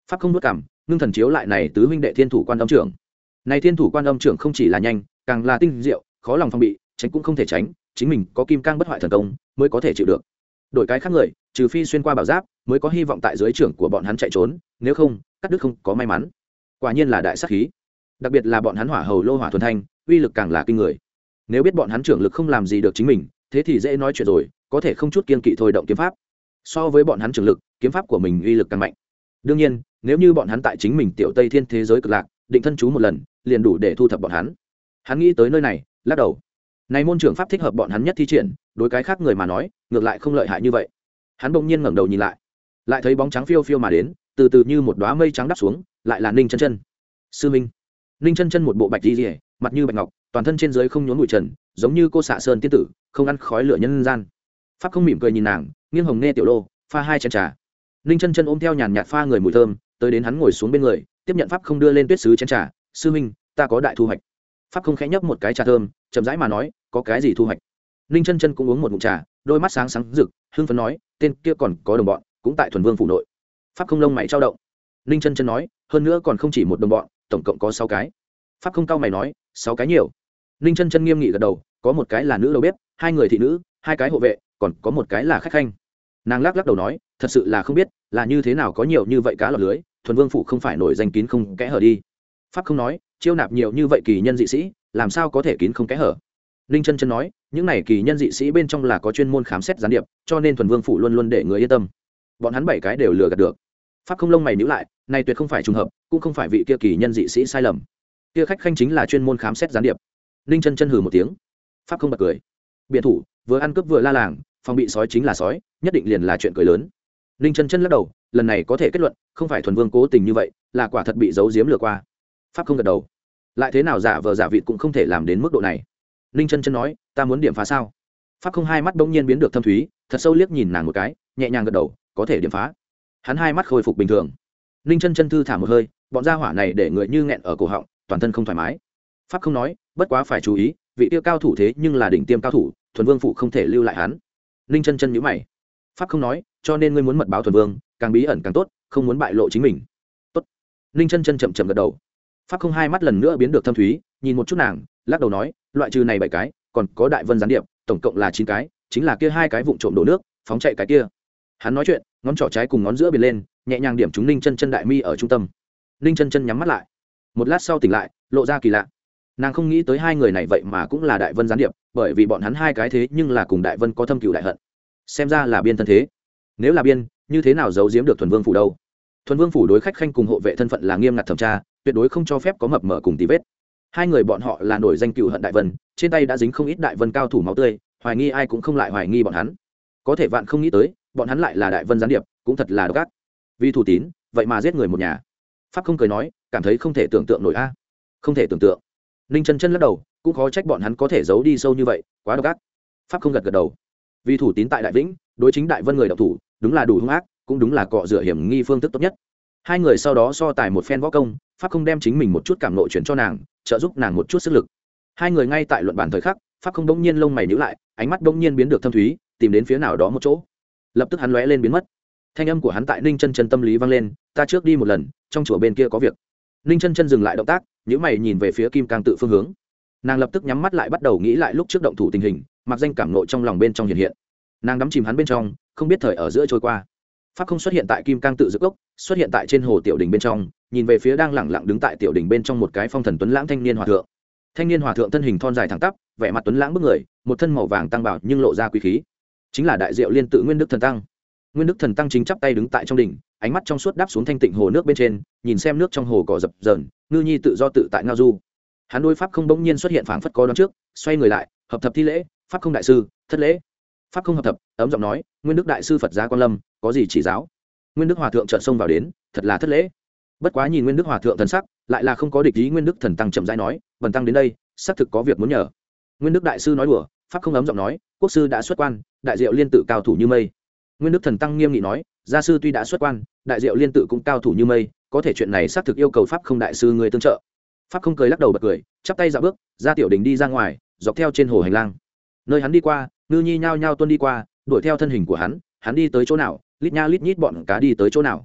pháp không nuốt cảm ngưng thần chiếu lại này tứ huynh đệ thiên thủ quan âm trưởng. Này thiên thủ quan âm trưởng không chỉ là nhanh, càng là tinh diệu, khó lòng phòng bị, tránh cũng không thể tránh, chính mình có kim cang bất hoại thần công mới có thể chịu được. Đổi cái khác người, trừ phi xuyên qua bảo giáp, mới có hy vọng tại dưới trưởng của bọn hắn chạy trốn, nếu không, cắt đứt không có may mắn. Quả nhiên là đại sát khí. Đặc biệt là bọn hắn hỏa hầu lô hỏa thuần thanh, uy lực càng là kinh người. Nếu biết bọn hắn trưởng lực không làm gì được chính mình, thế thì dễ nói chuyện rồi, có thể không chút kiên kỵ thôi động kiếm pháp. So với bọn hắn trưởng lực, kiếm pháp của mình uy lực càng mạnh. Đương nhiên, nếu như bọn hắn tại chính mình tiểu Tây Thiên thế giới cực lạc, định thân chú một lần, liền đủ để thu thập bọn hắn. Hắn nghĩ tới nơi này, lắc đầu. Này môn trưởng pháp thích hợp bọn hắn nhất thi triển, đối cái khác người mà nói, ngược lại không lợi hại như vậy. Hắn bỗng nhiên ngẩng đầu nhìn lại, lại thấy bóng trắng phiêu phiêu mà đến, từ từ như một đóa mây trắng đáp xuống, lại là Ninh Chân Chân. Sư minh. Ninh Chân Chân một bộ bạch y liễu, mặt như bạch ngọc, toàn thân trên dưới không nhốn bụi trần, giống như cô xạ sơn tiên tử, không ăn khói lửa nhân gian. Pháp không mỉm cười nhìn nàng, nghiêng hồng nghe tiểu lô, pha hai chén trà. Ninh Chân Chân ôm theo nhàn nhạt pha người mùi thơm, tới đến hắn ngồi xuống bên người, tiếp nhận pháp không đưa lên tuyết sứ chén trà. Sư minh, ta có đại thu hoạch. Pháp không khẽ nhấp một cái trà thơm, chậm rãi mà nói, có cái gì thu hoạch. Ninh Chân Chân cũng uống một ngụm trà, đôi mắt sáng sáng rực, hưng phấn nói, tên kia còn có đồng bọn, cũng tại thuần vương phủ nội. Pháp không lông mày trao động. Ninh Chân Chân nói, hơn nữa còn không chỉ một đồng bọn, tổng cộng có sáu cái. Pháp không cao mày nói, sáu cái nhiều. Ninh Chân Chân nghiêm nghị gật đầu, có một cái là nữ đầu bếp, hai người thị nữ, hai cái hộ vệ, còn có một cái là khách khanh. Nàng lắc lắc đầu nói, thật sự là không biết là như thế nào có nhiều như vậy cá lọt lưới, thuần vương phủ không phải nổi danh kín không kẽ hở đi. Pháp không nói, chiêu nạp nhiều như vậy kỳ nhân dị sĩ, làm sao có thể kín không kẽ hở. Ninh Chân Chân nói, những này kỳ nhân dị sĩ bên trong là có chuyên môn khám xét gián điệp, cho nên thuần vương phủ luôn luôn để người yên tâm. Bọn hắn bảy cái đều lừa gạt được. Pháp không lông mày nhíu lại, này tuyệt không phải trùng hợp, cũng không phải vị kia kỳ nhân dị sĩ sai lầm. Kia khách khanh chính là chuyên môn khám xét gián điệp. Ninh Chân Chân hừ một tiếng. Pháp không bật cười. Biện thủ vừa ăn cướp vừa la làng, phòng bị sói chính là sói, nhất định liền là chuyện cười lớn. Ninh Chân Chân lắc đầu, lần này có thể kết luận, không phải thuần vương cố tình như vậy, là quả thật bị giấu giếm lừa qua. Pháp không gật đầu. Lại thế nào giả vờ giả vịt cũng không thể làm đến mức độ này. Ninh Chân Chân nói, ta muốn điểm phá sao? Pháp không hai mắt bỗng nhiên biến được thâm thúy, thật sâu liếc nhìn nàng một cái, nhẹ nhàng gật đầu, có thể điểm phá. Hắn hai mắt khôi phục bình thường. Ninh Chân Chân thư thả một hơi, bọn gia hỏa này để người như nghẹn ở cổ họng, toàn thân không thoải mái. Pháp không nói, bất quá phải chú ý, vị tiêu cao thủ thế nhưng là đỉnh tiêm cao thủ, thuần vương phụ không thể lưu lại hắn. Ninh Chân Chân nhíu mày. Pháp không nói, cho nên ngươi muốn mật báo thuần vương, càng bí ẩn càng tốt, không muốn bại lộ chính mình. Tốt. Ninh Chân Chân chậm chậm gật đầu. Pháp không hai mắt lần nữa biến được thâm thúy, nhìn một chút nàng, lắc đầu nói, loại trừ này bảy cái, còn có đại vân gián điệp, tổng cộng là chín cái, chính là kia hai cái vụng trộm đổ nước, phóng chạy cái kia. Hắn nói chuyện, ngón trỏ trái cùng ngón giữa biệt lên, nhẹ nhàng điểm trúng Ninh Chân Chân đại mi ở trung tâm. Ninh Chân Chân nhắm mắt lại. Một lát sau tỉnh lại, lộ ra kỳ lạ. Nàng không nghĩ tới hai người này vậy mà cũng là đại vân gián điệp, bởi vì bọn hắn hai cái thế nhưng là cùng đại vân có thâm cừu đại hận. Xem ra là biên thân thế. Nếu là biên, như thế nào giấu giếm được thuần vương phủ đâu? Thuần vương phủ đối khách khanh cùng hộ vệ thân phận là nghiêm ngặt thẩm tra, tuyệt đối không cho phép có mập mờ cùng tí vết. Hai người bọn họ là nổi danh cựu hận đại vân, trên tay đã dính không ít đại vân cao thủ máu tươi, hoài nghi ai cũng không lại hoài nghi bọn hắn. Có thể vạn không nghĩ tới, bọn hắn lại là đại vân gián điệp, cũng thật là độc ác. Vì thủ tín, vậy mà giết người một nhà. Pháp không cười nói, cảm thấy không thể tưởng tượng nổi a. Không thể tưởng tượng. Ninh Chân Chân lắc đầu, cũng khó trách bọn hắn có thể giấu đi sâu như vậy, quá độc ác. Pháp không gật gật đầu. Vì thủ tín tại đại vĩnh, đối chính đại vân người động thủ, đúng là đủ hung ác, cũng đúng là cọ rửa hiểm nghi phương thức tốt nhất. Hai người sau đó so tài một phen võ công, Pháp không đem chính mình một chút cảm nội chuyển cho nàng, trợ giúp nàng một chút sức lực. Hai người ngay tại luận bàn thời khắc, Pháp không bỗng nhiên lông mày nhíu lại, ánh mắt bỗng nhiên biến được thâm thúy, tìm đến phía nào đó một chỗ. Lập tức hắn lóe lên biến mất. Thanh âm của hắn tại Ninh Chân Chân tâm lý vang lên, ta trước đi một lần, trong chùa bên kia có việc. Ninh Chân Chân dừng lại động tác, nhíu mày nhìn về phía Kim Cang tự phương hướng. Nàng lập tức nhắm mắt lại bắt đầu nghĩ lại lúc trước động thủ tình hình, mặc danh cảm nộ trong lòng bên trong hiện hiện. Nàng đắm chìm hắn bên trong, không biết thời ở giữa trôi qua. Pháp không xuất hiện tại Kim Cang tự dược cốc, xuất hiện tại trên hồ tiểu đình bên trong, nhìn về phía đang lẳng lặng đứng tại tiểu đình bên trong một cái phong thần tuấn lãng thanh niên hòa thượng. Thanh niên hòa thượng thân hình thon dài thẳng tắp, vẻ mặt tuấn lãng bức người, một thân màu vàng tăng bảo nhưng lộ ra quý khí. Chính là đại diệu liên tự Nguyên Đức thần tăng. Nguyên Đức thần tăng chính chắp tay đứng tại trong đỉnh, ánh mắt trong suốt đáp xuống thanh tịnh hồ nước bên trên, nhìn xem nước trong hồ cỏ dập dờn, ngư nhi tự do tự tại ngao du. Hắn đối pháp không bỗng nhiên xuất hiện phảng phất có đón trước, xoay người lại, hợp thập thi lễ, pháp không đại sư, thất lễ. Pháp không hợp thập, ấm giọng nói, Nguyên Đức đại sư Phật gia quan lâm, có gì chỉ giáo? Nguyên Đức hòa thượng chợt xông vào đến, thật là thất lễ. Bất quá nhìn Nguyên Đức hòa thượng thần sắc, lại là không có địch ý. Nguyên Đức thần tăng chậm rãi nói, bần tăng đến đây, xác thực có việc muốn nhờ. Nguyên Đức đại sư nói đùa, pháp không ấm giọng nói, quốc sư đã xuất quan, đại diệu liên tự cao thủ như mây. Nguyên Đức thần tăng nghiêm nghị nói, gia sư tuy đã xuất quan, đại diệu liên tự cũng cao thủ như mây, có thể chuyện này xác thực yêu cầu pháp không đại sư người tương trợ. Pháp không cười lắc đầu bật cười, chắp tay dạo bước ra tiểu đình đi ra ngoài, dọc theo trên hồ hành lang. Nơi hắn đi qua, ngư nhi nhao nhao tuân đi qua, đuổi theo thân hình của hắn, hắn đi tới chỗ nào, lít nha lít nhít bọn cá đi tới chỗ nào.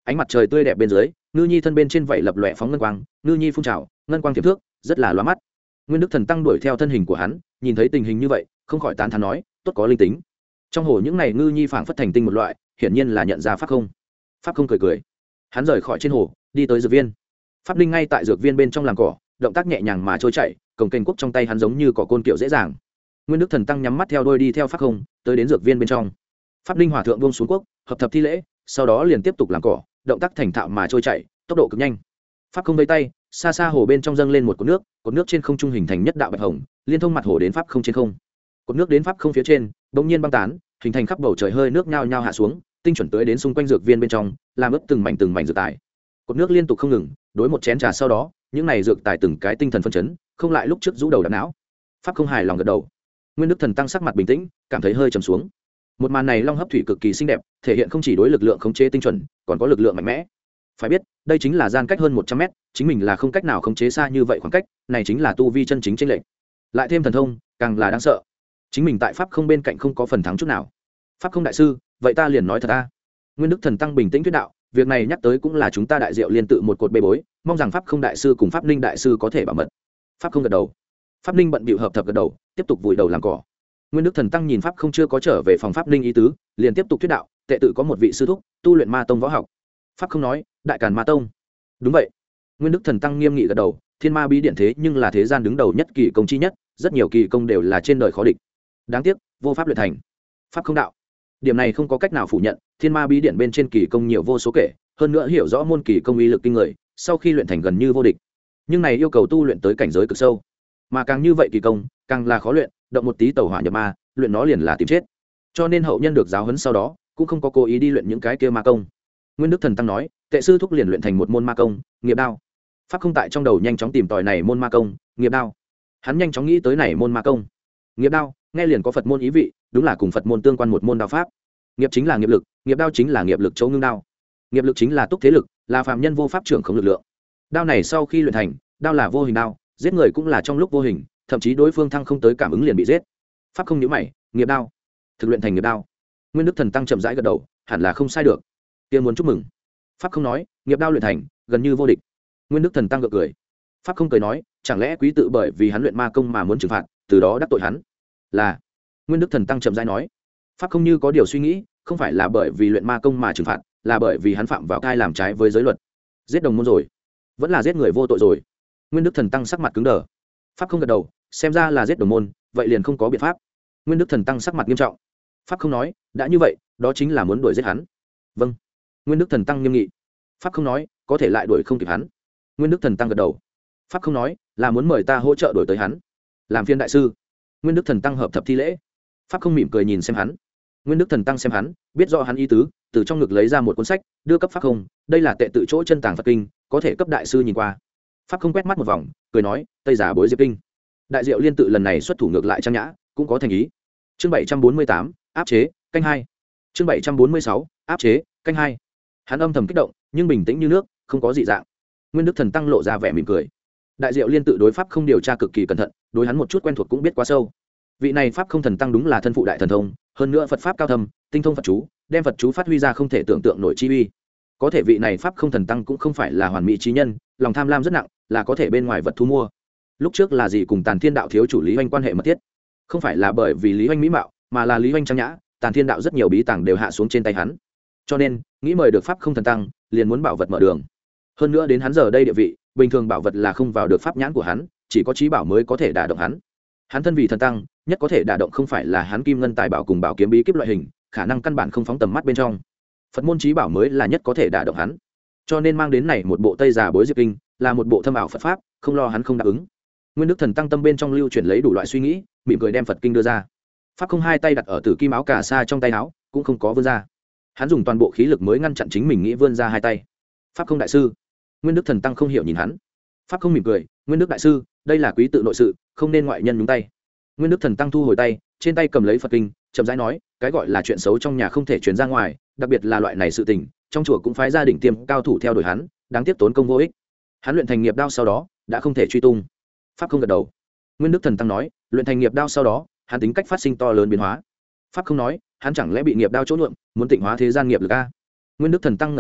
ánh mặt trời tươi đẹp bên dưới, ngư nhi thân bên trên vảy lập lòe phóng ngân quang, ngư nhi phun trào, ngân quang tiềm thước, rất là lóa mắt. Nguyên Đức Thần Tăng đuổi theo thân hình của hắn, nhìn thấy tình hình như vậy, không khỏi tán thán nói, tốt có linh tính. Trong hồ những này ngư nhi phảng phất thành tinh một loại, hiển nhiên là nhận ra pháp không. Pháp không cười cười, hắn rời khỏi trên hồ, đi tới dược viên. Pháp Ninh ngay tại dược viên bên trong làng cỏ, động tác nhẹ nhàng mà trôi chảy, cồng kềnh quốc trong tay hắn giống như cỏ côn kiểu dễ dàng. Nguyên Đức Thần Tăng nhắm mắt theo đôi đi theo pháp không, tới đến dược viên bên trong. Pháp Ninh hòa thượng buông xuống quốc, hợp thập thi lễ, sau đó liền tiếp tục làm cỏ, động tác thành thạo mà trôi chảy, tốc độ cực nhanh. Pháp không vây tay, xa xa hồ bên trong dâng lên một cột nước, cột nước trên không trung hình thành nhất đạo bạch hồng, liên thông mặt hồ đến pháp không trên không. Cột nước đến pháp không phía trên, bỗng nhiên băng tán, hình thành khắp bầu trời hơi nước nhao nhao hạ xuống, tinh chuẩn tới đến xung quanh dược viên bên trong, làm ướt từng mảnh từng mảnh dược tài. Cột nước liên tục không ngừng, đối một chén trà sau đó, những này dược tài từng cái tinh thần phân chấn, không lại lúc trước rũ đầu đập não. Pháp không hài lòng gật đầu. Nguyên Đức Thần Tăng sắc mặt bình tĩnh, cảm thấy hơi trầm xuống. Một màn này long hấp thủy cực kỳ xinh đẹp, thể hiện không chỉ đối lực lượng khống chế tinh chuẩn, còn có lực lượng mạnh mẽ. Phải biết, đây chính là gian cách hơn một trăm mét, chính mình là không cách nào khống chế xa như vậy khoảng cách, này chính là tu vi chân chính chênh lệch. Lại thêm thần thông, càng là đáng sợ. Chính mình tại pháp không bên cạnh không có phần thắng chút nào. Pháp không đại sư, vậy ta liền nói thật a. Nguyên Đức Thần Tăng bình tĩnh thuyết đạo, việc này nhắc tới cũng là chúng ta đại diệu liên tự một cột bê bối, mong rằng pháp không đại sư cùng pháp ninh đại sư có thể bảo mật. Pháp không gật đầu. Pháp ninh bận bịu hợp thập gật đầu, tiếp tục vùi đầu làm cỏ. Nguyên Đức Thần Tăng nhìn pháp không chưa có trở về phòng pháp ninh ý tứ, liền tiếp tục thuyết đạo, tệ tự có một vị sư thúc tu luyện ma tông võ học. Pháp không nói, đại càn ma tông. Đúng vậy. Nguyên Đức Thần Tăng nghiêm nghị gật đầu, thiên ma bí điện thế nhưng là thế gian đứng đầu nhất kỳ công chi nhất, rất nhiều kỳ công đều là trên đời khó địch. Đáng tiếc, vô pháp luyện thành. Pháp không đạo. Điểm này không có cách nào phủ nhận, thiên ma bí điện bên trên kỳ công nhiều vô số kể, hơn nữa hiểu rõ môn kỳ công uy lực kinh người, sau khi luyện thành gần như vô địch. Nhưng này yêu cầu tu luyện tới cảnh giới cực sâu, mà càng như vậy kỳ công, càng là khó luyện, động một tí tẩu hỏa nhập ma, luyện nó liền là tìm chết. Cho nên hậu nhân được giáo huấn sau đó, cũng không có cố ý đi luyện những cái kia ma công. Nguyên Đức Thần Tăng nói, tệ sư thúc liền luyện thành một môn ma công, nghiệp đao. Pháp không tại trong đầu nhanh chóng tìm tòi này môn ma công, nghiệp đao. Hắn nhanh chóng nghĩ tới này môn ma công. Nghiệp đao, nghe liền có Phật môn ý vị, đúng là cùng Phật môn tương quan một môn đao pháp. Nghiệp chính là nghiệp lực, nghiệp đao chính là nghiệp lực chỗ ngưng đao. Nghiệp lực chính là túc thế lực, là phàm nhân vô pháp trưởng không lực lượng. Đao này sau khi luyện thành, đao là vô hình đao, giết người cũng là trong lúc vô hình, thậm chí đối phương thăng không tới cảm ứng liền bị giết. Pháp không nhíu mày, nghiệp đao, thực luyện thành nghiệp đao. Nguyên Đức Thần Tăng chậm rãi gật đầu, hẳn là không sai được. Tiên muốn chúc mừng. Pháp không nói, nghiệp đao luyện thành, gần như vô địch. Nguyên Đức Thần Tăng gật cười. Pháp không cười nói, chẳng lẽ quý tự bởi vì hắn luyện ma công mà muốn trừng phạt, từ đó đắc tội hắn? Là. Nguyên Đức Thần Tăng chậm rãi nói. Pháp không như có điều suy nghĩ, không phải là bởi vì luyện ma công mà trừng phạt, là bởi vì hắn phạm vào cai làm trái với giới luật. Giết đồng môn rồi, vẫn là giết người vô tội rồi. Nguyên Đức Thần Tăng sắc mặt cứng đờ. Pháp không gật đầu, xem ra là giết đồng môn, vậy liền không có biện pháp. Nguyên Đức Thần Tăng sắc mặt nghiêm trọng. Pháp không nói, đã như vậy, đó chính là muốn đuổi giết hắn. Vâng. Nguyên Đức Thần Tăng nghiêm nghị. Pháp không nói, có thể lại đuổi không kịp hắn. Nguyên Đức Thần Tăng gật đầu. Pháp không nói, là muốn mời ta hỗ trợ đuổi tới hắn. Làm phiên đại sư. Nguyên Đức Thần Tăng hợp thập thi lễ. Pháp không mỉm cười nhìn xem hắn. Nguyên Đức Thần Tăng xem hắn, biết rõ hắn ý tứ, từ trong ngực lấy ra một cuốn sách, đưa cấp Pháp không, đây là tệ tự chỗ chân tàng Phật kinh, có thể cấp đại sư nhìn qua. Pháp không quét mắt một vòng, cười nói, Tây giả bối diệp kinh. Đại diệu liên tự lần này xuất thủ ngược lại trang nhã, cũng có thành ý. Chương bảy trăm bốn mươi tám, áp chế, canh hai. Chương bảy trăm bốn mươi sáu, áp chế, canh hai. Hắn âm thầm kích động, nhưng bình tĩnh như nước, không có dị dạng. Nguyên Đức Thần Tăng lộ ra vẻ mỉm cười. Đại diệu liên tự đối pháp không điều tra cực kỳ cẩn thận, đối hắn một chút quen thuộc cũng biết quá sâu. Vị này pháp không thần tăng đúng là thân phụ đại thần thông, hơn nữa Phật pháp cao thâm, tinh thông Phật chú, đem Phật chú phát huy ra không thể tưởng tượng nổi chi uy. Có thể vị này pháp không thần tăng cũng không phải là hoàn mỹ trí nhân, lòng tham lam rất nặng, là có thể bên ngoài vật thu mua. Lúc trước là gì cùng Tàn Thiên đạo thiếu chủ Lý Hoành quan hệ mật thiết, không phải là bởi vì Lý Hoành mỹ mạo, mà là Lý Hoành trang nhã, Tàn Thiên đạo rất nhiều bí tàng đều hạ xuống trên tay hắn. Cho nên, nghĩ mời được pháp không thần tăng, liền muốn bảo vật mở đường. Hơn nữa đến hắn giờ đây địa vị, bình thường bảo vật là không vào được pháp nhãn của hắn, chỉ có trí bảo mới có thể đả động hắn. Hắn thân vì thần tăng, nhất có thể đả động không phải là hắn kim ngân tài bảo cùng bảo kiếm bí kíp loại hình, khả năng căn bản không phóng tầm mắt bên trong. Phật môn trí bảo mới là nhất có thể đả động hắn. Cho nên mang đến này một bộ Tây giả bối diệp kinh, là một bộ thâm ảo Phật pháp, không lo hắn không đáp ứng. Nguyên Đức Thần Tăng tâm bên trong lưu chuyển lấy đủ loại suy nghĩ, mỉm cười đem Phật kinh đưa ra. Pháp không hai tay đặt ở tử kim áo cà sa trong tay áo, cũng không có vươn ra. Hắn dùng toàn bộ khí lực mới ngăn chặn chính mình nghĩ vươn ra hai tay. Pháp không đại sư. Nguyên Đức Thần Tăng không hiểu nhìn hắn. Pháp không mỉm cười, Nguyên Đức đại sư, đây là quý tự nội sự, không nên ngoại nhân nhúng tay. Nguyên Đức Thần Tăng thu hồi tay, trên tay cầm lấy Phật kinh, chậm rãi nói, cái gọi là chuyện xấu trong nhà không thể truyền ra ngoài, đặc biệt là loại này sự tình, trong chùa cũng phái gia đình tiêm cao thủ theo đuổi hắn, đáng tiếc tốn công vô ích. Hắn luyện thành nghiệp đao sau đó, đã không thể truy tung. Pháp không gật đầu. Nguyên Đức Thần Tăng nói, luyện thành nghiệp đao sau đó, hắn tính cách phát sinh to lớn biến hóa. Pháp không nói, hắn chẳng lẽ bị nghiệp đao chỗ nhuộm, muốn tịnh hóa thế gian nghiệp lực a? Nguyên Đức Thần Tăng ngẩn ra,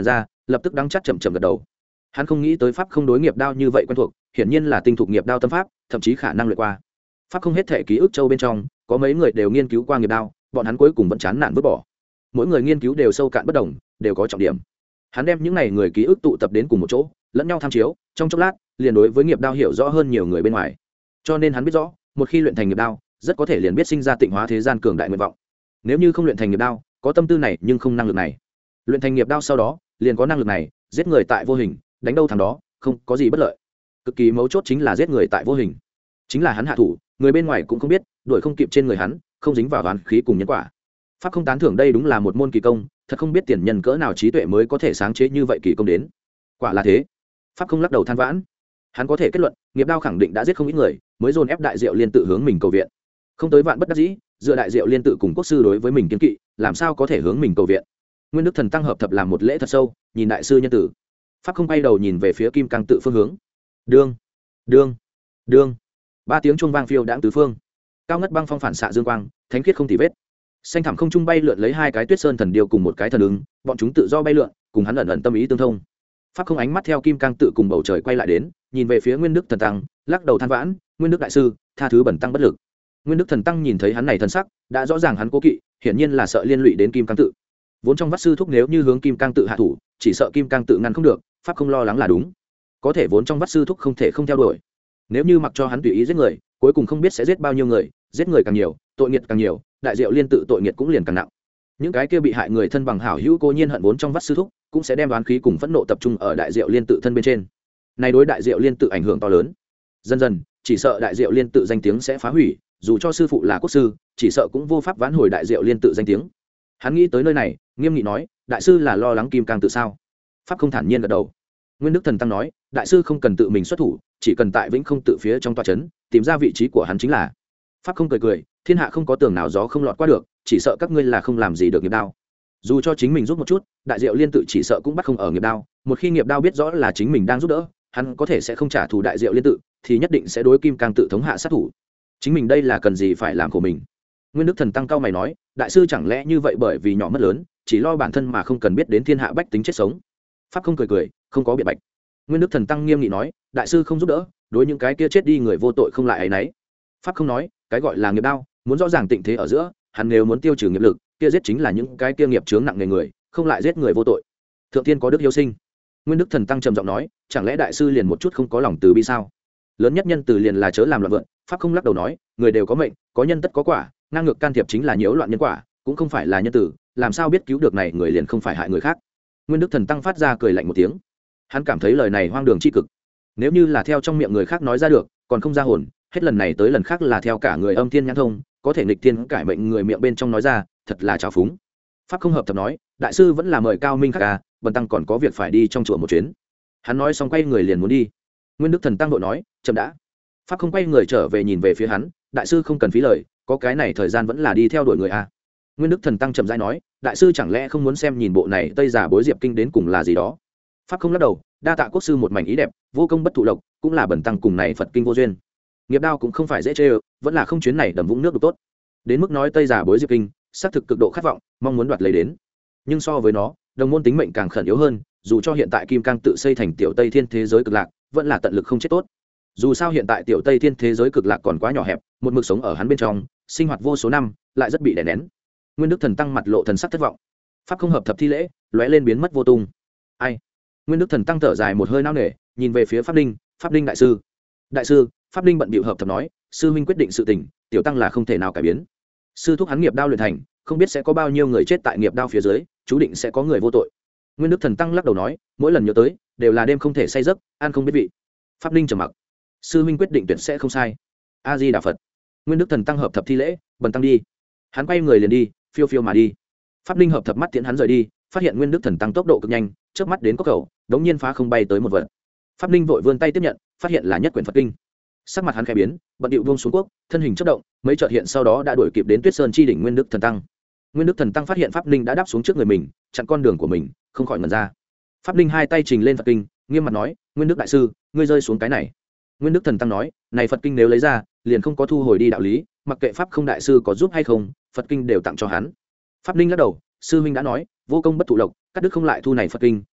lập tức đắng chắc chậm chậm gật đầu. Hắn không nghĩ tới pháp không đối nghiệp đao như vậy quen thuộc, hiển nhiên là tinh thục nghiệp đao tâm pháp, thậm chí khả năng luyện qua. Pháp không hết thể ký ức châu bên trong, có mấy người đều nghiên cứu qua nghiệp đao, bọn hắn cuối cùng vẫn chán nản vứt bỏ. Mỗi người nghiên cứu đều sâu cạn bất đồng, đều có trọng điểm. Hắn đem những này người ký ức tụ tập đến cùng một chỗ, lẫn nhau tham chiếu, trong chốc lát, liền đối với nghiệp đao hiểu rõ hơn nhiều người bên ngoài. Cho nên hắn biết rõ, một khi luyện thành nghiệp đao, rất có thể liền biết sinh ra tịnh hóa thế gian cường đại nguyện vọng. Nếu như không luyện thành nghiệp đao, có tâm tư này nhưng không năng lực này. Luyện thành nghiệp đao sau đó, liền có năng lực này, giết người tại vô hình, đánh đâu thằng đó, không có gì bất lợi. Cực kỳ mấu chốt chính là giết người tại vô hình. Chính là hắn hạ thủ, người bên ngoài cũng không biết, đuổi không kịp trên người hắn, không dính vào oán khí cùng nhân quả. Pháp không tán thưởng đây đúng là một môn kỳ công, thật không biết tiền nhân cỡ nào trí tuệ mới có thể sáng chế như vậy kỳ công đến. Quả là thế. Pháp không lắc đầu than vãn. Hắn có thể kết luận, nghiệp đao khẳng định đã giết không ít người, mới dồn ép đại diệu liên tự hướng mình cầu viện. Không tới vạn bất đắc dĩ, dựa đại diệu liên tự cùng quốc sư đối với mình kiên kỵ, làm sao có thể hướng mình cầu viện. Nguyên Đức Thần tăng hợp thập làm một lễ thật sâu, nhìn đại sư nhân tử. Pháp không bay đầu nhìn về phía kim cang tự phương hướng. Đương, đương, đương. Ba tiếng chuông vang phiêu đãng tứ phương. Cao ngất băng phong phản xạ dương quang, thánh khiết không tì vết. Xanh thẳm không trung bay lượn lấy hai cái tuyết sơn thần điêu cùng một cái thần ứng, bọn chúng tự do bay lượn, cùng hắn ẩn ẩn tâm ý tương thông. Pháp không ánh mắt theo kim cang tự cùng bầu trời quay lại đến, nhìn về phía Nguyên Đức Thần tăng, lắc đầu than vãn, Nguyên Đức đại sư, tha thứ bẩn tăng bất lực. Nguyên Đức Thần tăng nhìn thấy hắn này thần sắc, đã rõ ràng hắn cố kỵ, hiển nhiên là sợ liên lụy đến kim cang tự. Vốn trong vắt sư thúc nếu như hướng kim cang tự hạ thủ, chỉ sợ kim cang tự ngăn không được, pháp không lo lắng là đúng. Có thể vốn trong vắt sư thúc không thể không theo đuổi. Nếu như mặc cho hắn tùy ý giết người, cuối cùng không biết sẽ giết bao nhiêu người, giết người càng nhiều, tội nghiệt càng nhiều, đại diệu liên tự tội nghiệt cũng liền càng nặng. Những cái kia bị hại người thân bằng hảo hữu cố nhiên hận vốn trong vắt sư thúc, cũng sẽ đem oán khí cùng phẫn nộ tập trung ở đại diệu liên tự thân bên trên. Này đối đại diệu liên tự ảnh hưởng to lớn. Dần dần, chỉ sợ đại diệu liên tự danh tiếng sẽ phá hủy, dù cho sư phụ là quốc sư, chỉ sợ cũng vô pháp vãn hồi đại diệu liên tự danh tiếng. Hắn nghĩ tới nơi này, nghiêm nghị nói, đại sư là lo lắng kim cang tự sao? Pháp không thản nhiên gật đầu. Nguyên Đức Thần tăng nói, đại sư không cần tự mình xuất thủ, chỉ cần tại vĩnh không tự phía trong tòa trấn tìm ra vị trí của hắn chính là. Pháp không cười cười, thiên hạ không có tường nào gió không lọt qua được, chỉ sợ các ngươi là không làm gì được nghiệp đao. Dù cho chính mình giúp một chút, đại diệu liên tự chỉ sợ cũng bắt không ở nghiệp đao. Một khi nghiệp đao biết rõ là chính mình đang giúp đỡ, hắn có thể sẽ không trả thù đại diệu liên tự, thì nhất định sẽ đối kim cang tự thống hạ sát thủ. Chính mình đây là cần gì phải làm của mình? Nguyên Đức Thần tăng cao mày nói, đại sư chẳng lẽ như vậy bởi vì nhỏ mất lớn, chỉ lo bản thân mà không cần biết đến thiên hạ bách tính chết sống? Pháp không cười cười, không có biện bạch. Nguyên Đức Thần tăng nghiêm nghị nói, đại sư không giúp đỡ, đối những cái kia chết đi người vô tội không lại ấy nấy. Pháp không nói, cái gọi là nghiệp đao, muốn rõ ràng tịnh thế ở giữa, hắn nếu muốn tiêu trừ nghiệp lực, kia giết chính là những cái kia nghiệp chướng nặng nề người, không lại giết người vô tội. Thượng tiên có đức hiếu sinh. Nguyên Đức Thần tăng trầm giọng nói, chẳng lẽ đại sư liền một chút không có lòng từ bi sao? Lớn nhất nhân từ liền là chớ làm loạn vượng. Pháp không lắc đầu nói, người đều có mệnh, có nhân tất có quả, ngang ngược can thiệp chính là nhiễu loạn nhân quả, cũng không phải là nhân tử, làm sao biết cứu được này người liền không phải hại người khác. Nguyên Đức Thần tăng phát ra cười lạnh một tiếng. Hắn cảm thấy lời này hoang đường chi cực. Nếu như là theo trong miệng người khác nói ra được, còn không ra hồn, hết lần này tới lần khác là theo cả người âm thiên nhãn thông, có thể nghịch thiên cải mệnh người miệng bên trong nói ra, thật là trào phúng. Pháp không hợp thập nói, đại sư vẫn là mời cao minh khắc à, bần tăng còn có việc phải đi trong chùa một chuyến. Hắn nói xong quay người liền muốn đi. Nguyên Đức Thần tăng đội nói, chậm đã. Pháp không quay người trở về nhìn về phía hắn, đại sư không cần phí lời, có cái này thời gian vẫn là đi theo đuổi người à. Nguyên Đức Thần tăng chậm rãi nói, đại sư chẳng lẽ không muốn xem nhìn bộ này tây giả bối diệp kinh đến cùng là gì đó? Pháp không lắc đầu, đa tạ quốc sư một mảnh ý đẹp, vô công bất thụ lộc, cũng là bần tăng cùng này Phật kinh vô duyên. Nghiệp đao cũng không phải dễ chơi, vẫn là không chuyến này đầm vũng nước được tốt. Đến mức nói tây giả bối diệp kinh, xác thực cực độ khát vọng, mong muốn đoạt lấy đến. Nhưng so với nó, đồng môn tính mệnh càng khẩn yếu hơn, dù cho hiện tại kim cang tự xây thành tiểu tây thiên thế giới cực lạc, vẫn là tận lực không chết tốt. Dù sao hiện tại tiểu tây thiên thế giới cực lạc còn quá nhỏ hẹp, một mực sống ở hắn bên trong, sinh hoạt vô số năm, lại rất bị đè nén. Nguyên Đức Thần tăng mặt lộ thần sắc thất vọng. Pháp không hợp thập thi lễ, lóe lên biến mất vô tung. Ai? Nguyên Đức Thần tăng thở dài một hơi nao nề, nhìn về phía Pháp Linh, Pháp Linh đại sư. Đại sư, Pháp Linh bận bịu hợp thập nói, sư huynh quyết định sự tình, tiểu tăng là không thể nào cải biến. Sư thúc hắn nghiệp đao luyện thành, không biết sẽ có bao nhiêu người chết tại nghiệp đao phía dưới, chú định sẽ có người vô tội. Nguyên Đức Thần tăng lắc đầu nói, mỗi lần nhớ tới, đều là đêm không thể say giấc, ăn không biết vị. Pháp Linh trầm mặc. Sư huynh quyết định tuyệt sẽ không sai. A Di Đà Phật. Nguyên Đức Thần tăng hợp thập thi lễ, bần tăng đi. Hắn quay người liền đi, phiêu phiêu mà đi. Pháp Linh hợp thập mắt tiễn hắn rời đi, phát hiện Nguyên Đức Thần tăng tốc độ cực nhanh, chớp mắt đến cốc khẩu, đống nhiên phá không bay tới một vật. Pháp Linh vội vươn tay tiếp nhận, phát hiện là nhất quyển Phật kinh. Sắc mặt hắn khẽ biến, bận điệu buông xuống quốc, thân hình chớp động, mấy chợt hiện sau đó đã đuổi kịp đến Tuyết Sơn chi đỉnh Nguyên Đức Thần tăng. Nguyên Đức Thần tăng phát hiện Pháp Linh đã đáp xuống trước người mình, chặn con đường của mình, không khỏi ngẩn ra. Pháp Linh hai tay trình lên Phật kinh, nghiêm mặt nói, Nguyên Đức đại sư, ngươi rơi xuống cái này. Nguyên Đức Thần tăng nói, này Phật kinh nếu lấy ra, liền không có thu hồi đi đạo lý, mặc kệ Pháp không đại sư có giúp hay không, Phật kinh đều tặng cho hắn. Pháp Linh lắc đầu, sư huynh đã nói, vô công bất thụ lộc, cắt đứt không lại thu này Phật kinh,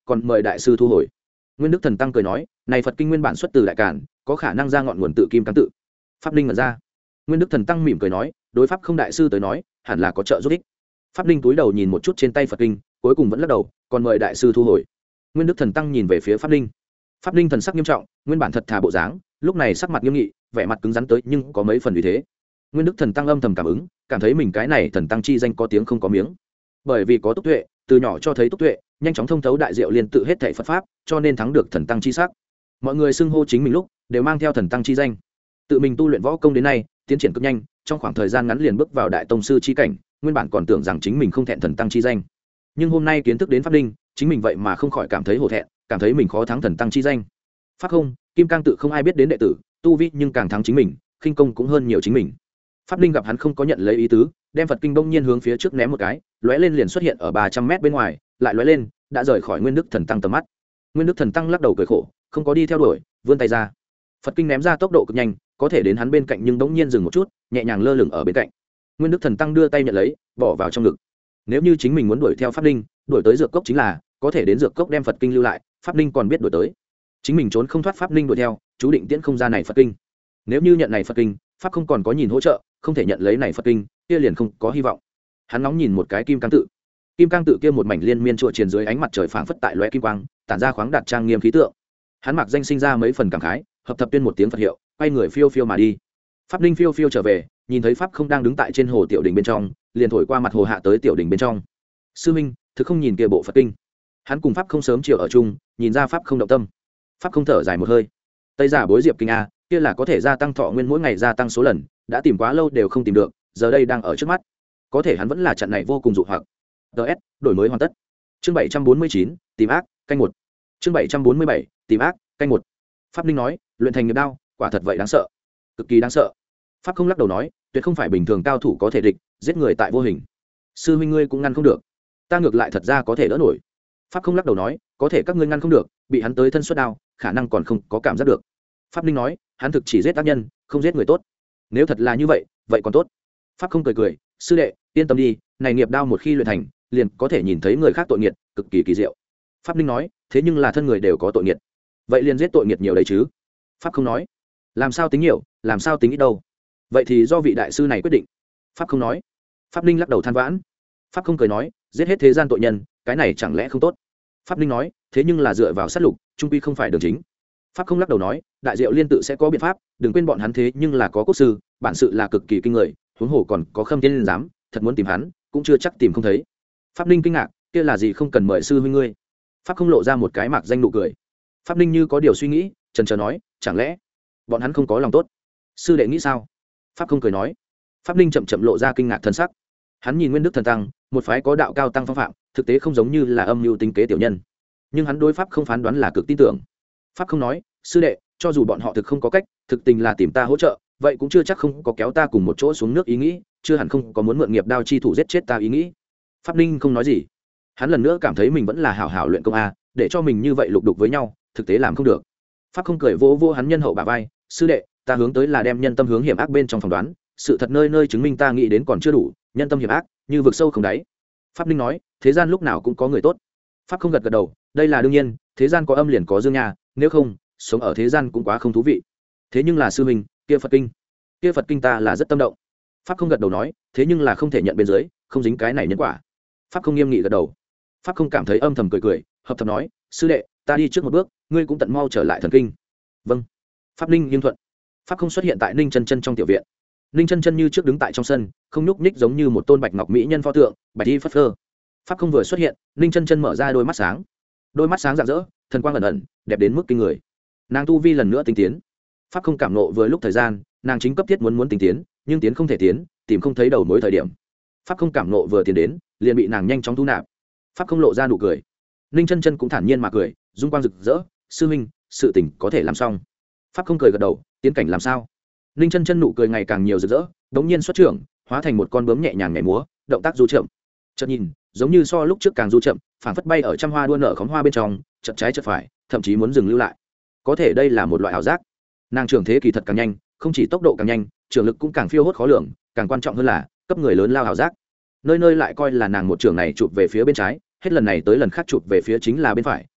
còn mời đại sư thu hồi. Nguyên Đức Thần Tăng cười nói, này Phật kinh nguyên bản xuất từ đại cản, có khả năng ra ngọn nguồn tự kim cang tự. Pháp Ninh ngẩn ra. Nguyên Đức Thần Tăng mỉm cười nói, đối pháp không đại sư tới nói hẳn là có trợ giúp ích. Pháp Ninh túi đầu nhìn một chút trên tay Phật kinh, cuối cùng vẫn lắc đầu, còn mời đại sư thu hồi. Nguyên Đức Thần Tăng nhìn về phía Pháp Ninh. Pháp Ninh thần sắc nghiêm trọng, nguyên bản thật thà bộ dáng, lúc này sắc mặt nghiêm nghị, vẻ mặt cứng rắn tới nhưng có mấy phần uy thế. Nguyên Đức Thần Tăng âm thầm cảm ứng, cảm thấy mình cái này thần tăng chi danh có tiếng không có miếng. Bởi vì có túc tuệ, từ nhỏ cho thấy túc tuệ, nhanh chóng thông thấu đại diệu liên tự hết thảy Phật pháp, cho nên thắng được thần tăng chi sắc. Mọi người xưng hô chính mình lúc đều mang theo thần tăng chi danh. Tự mình tu luyện võ công đến nay, tiến triển cực nhanh, trong khoảng thời gian ngắn liền bước vào đại tông sư chi cảnh, nguyên bản còn tưởng rằng chính mình không thẹn thần tăng chi danh. Nhưng hôm nay kiến thức đến pháp linh, chính mình vậy mà không khỏi cảm thấy hổ thẹn, cảm thấy mình khó thắng thần tăng chi danh. Pháp không, kim cang tự không ai biết đến đệ tử, tu vi nhưng càng thắng chính mình, khinh công cũng hơn nhiều chính mình. Pháp linh gặp hắn không có nhận lấy ý tứ, đem Phật kinh bỗng nhiên hướng phía trước ném một cái, lóe lên liền xuất hiện ở ba trăm mét bên ngoài, lại lóe lên, đã rời khỏi Nguyên Đức Thần Tăng tầm mắt. Nguyên Đức Thần Tăng lắc đầu cười khổ, không có đi theo đuổi, vươn tay ra. Phật kinh ném ra tốc độ cực nhanh, có thể đến hắn bên cạnh nhưng bỗng nhiên dừng một chút, nhẹ nhàng lơ lửng ở bên cạnh. Nguyên Đức Thần Tăng đưa tay nhận lấy, bỏ vào trong ngực. Nếu như chính mình muốn đuổi theo Pháp linh, đuổi tới dược cốc chính là, có thể đến dược cốc đem Phật kinh lưu lại, Pháp linh còn biết đuổi tới. Chính mình trốn không thoát Pháp linh đuổi theo, chú định tiễn không ra này Phật kinh. Nếu như nhận này Phật kinh, Pháp không còn có nhìn hỗ trợ, không thể nhận lấy này Phật kinh, kia liền không có hy vọng. Hắn nóng nhìn một cái kim cang tự. Kim cang tự kia một mảnh liên miên trụ triền dưới ánh mặt trời phảng phất tại lóe kim quang, tản ra khoáng đạt trang nghiêm khí tượng. Hắn mặc danh sinh ra mấy phần cảm khái, hợp thập tuyên một tiếng Phật hiệu, quay người phiêu phiêu mà đi. Pháp linh phiêu phiêu trở về, nhìn thấy Pháp không đang đứng tại trên hồ tiểu đỉnh bên trong, liền thổi qua mặt hồ hạ tới tiểu đỉnh bên trong. Sư minh, thực không nhìn kia bộ Phật kinh. Hắn cùng Pháp không sớm chiều ở chung, nhìn ra Pháp không động tâm. Pháp không thở dài một hơi. Tây giả bối diệp kinh a, kia là có thể gia tăng thọ nguyên mỗi ngày gia tăng số lần, đã tìm quá lâu đều không tìm được, giờ đây đang ở trước mắt. Có thể hắn vẫn là trận này vô cùng dụ hoặc. ds đổi mới hoàn tất. Chương bảy trăm bốn mươi chín, tìm ác, canh một. Chương bảy trăm bốn mươi bảy, tìm ác, canh một. Pháp linh nói, luyện thành nghiệp đao, quả thật vậy đáng sợ, cực kỳ đáng sợ. Pháp không lắc đầu nói, tuyệt không phải bình thường cao thủ có thể địch, giết người tại vô hình. Sư huynh ngươi cũng ngăn không được, ta ngược lại thật ra có thể đỡ nổi. Pháp không lắc đầu nói, có thể các ngươi ngăn không được, bị hắn tới thân xuất đao, khả năng còn không có cảm giác được. Pháp linh nói, hắn thực chỉ giết tác nhân, không giết người tốt. Nếu thật là như vậy, vậy còn tốt. Pháp không cười cười, sư đệ, yên tâm đi, này nghiệp đao một khi luyện thành, liền có thể nhìn thấy người khác tội nghiệt, cực kỳ kỳ diệu. Pháp linh nói, thế nhưng là thân người đều có tội nghiệt, vậy liền giết tội nghiệt nhiều đấy chứ. Pháp không nói, làm sao tính nhiều, làm sao tính ít đâu, vậy thì do vị đại sư này quyết định. Pháp không nói. Pháp linh lắc đầu than vãn. Pháp không cười nói, giết hết thế gian tội nhân, cái này chẳng lẽ không tốt. Pháp linh nói, thế nhưng là dựa vào sát lục, trung quy không phải đường chính. Pháp không lắc đầu nói, đại diệu liên tự sẽ có biện pháp, đừng quên bọn hắn thế nhưng là có quốc sư, bản sự là cực kỳ kinh người, huống hồ còn có Khâm Thiên Liên giám, thật muốn tìm hắn cũng chưa chắc tìm không thấy. Pháp linh kinh ngạc, kia là gì không cần mời sư huynh ngươi. Pháp không lộ ra một cái mạc danh nụ cười. Pháp linh như có điều suy nghĩ, chần chờ nói, chẳng lẽ bọn hắn không có lòng tốt. Sư đệ nghĩ sao? Pháp không cười nói. Pháp linh chậm chậm lộ ra kinh ngạc thân sắc. Hắn nhìn Nguyên Đức Thần Tăng, một phái có đạo cao tăng phong phạm, thực tế không giống như là âm mưu tính kế tiểu nhân, nhưng hắn đối Pháp không phán đoán là cực tin tưởng. Pháp không nói, sư đệ, cho dù bọn họ thực không có cách, thực tình là tìm ta hỗ trợ, vậy cũng chưa chắc không có kéo ta cùng một chỗ xuống nước ý nghĩ, chưa hẳn không có muốn mượn nghiệp đao chi thủ giết chết ta ý nghĩ. Pháp linh không nói gì. Hắn lần nữa cảm thấy mình vẫn là hảo hảo luyện công a, để cho mình như vậy lục đục với nhau, thực tế làm không được. Pháp không cười vỗ vỗ hắn nhân hậu bả vai, sư đệ, ta hướng tới là đem nhân tâm hướng hiểm ác bên trong phỏng đoán, sự thật nơi nơi chứng minh ta nghĩ đến còn chưa đủ, nhân tâm hiểm ác, như vực sâu không đáy. Pháp linh nói, thế gian lúc nào cũng có người tốt. Pháp không gật gật đầu, đây là đương nhiên, thế gian có âm liền có dương nha, nếu không, sống ở thế gian cũng quá không thú vị. Thế nhưng là sư huynh, kia Phật kinh, kia Phật kinh ta là rất tâm động. Pháp không gật đầu nói, thế nhưng là không thể nhận bên dưới, không dính cái này nhân quả. Pháp không nghiêm nghị gật đầu. Pháp không cảm thấy âm thầm cười cười, hợp thầm nói, sư đệ, ta đi trước một bước, ngươi cũng tận mau trở lại thần kinh. Vâng. Pháp linh nghiêm thuận. Pháp không xuất hiện tại Ninh Chân Chân trong tiểu viện. Ninh Chân Chân như trước đứng tại trong sân, không nhúc nhích, giống như một tôn bạch ngọc mỹ nhân pho tượng, bạch y phất phơ. Pháp không vừa xuất hiện, Ninh Chân Chân mở ra đôi mắt sáng. Đôi mắt sáng rạng rỡ, thần quang ẩn ẩn, đẹp đến mức kinh người. Nàng tu vi lần nữa tinh tiến. Pháp không cảm nộ vừa lúc thời gian, nàng chính cấp thiết muốn muốn tinh tiến, nhưng tiến không thể tiến, tìm không thấy đầu mối thời điểm. Pháp không cảm nộ vừa tiến đến, liền bị nàng nhanh chóng thu nạp. Pháp không lộ ra nụ cười. Ninh Chân Chân cũng thản nhiên mà cười, dung quang rực rỡ, sư huynh, sự tình có thể làm xong. Pháp không cười gật đầu, tiến cảnh làm sao? Ninh Chân Chân nụ cười ngày càng nhiều rực rỡ, đống nhiên xuất trưởng, hóa thành một con bướm nhẹ nhàng nhảy múa, động tác du chậm. Chợt nhìn, giống như so lúc trước càng du chậm, phảng phất bay ở trăm hoa đua nở khóm hoa bên trong, chợt trái chợt phải, thậm chí muốn dừng lưu lại. Có thể đây là một loại ảo giác. Nàng trưởng thế kỳ thật càng nhanh, không chỉ tốc độ càng nhanh, trưởng lực cũng càng phiêu hốt khó lường, càng quan trọng hơn là cấp người lớn lao ảo giác. Nơi nơi lại coi là nàng một trưởng này chụp về phía bên trái, hết lần này tới lần khác chụp về phía chính là bên phải,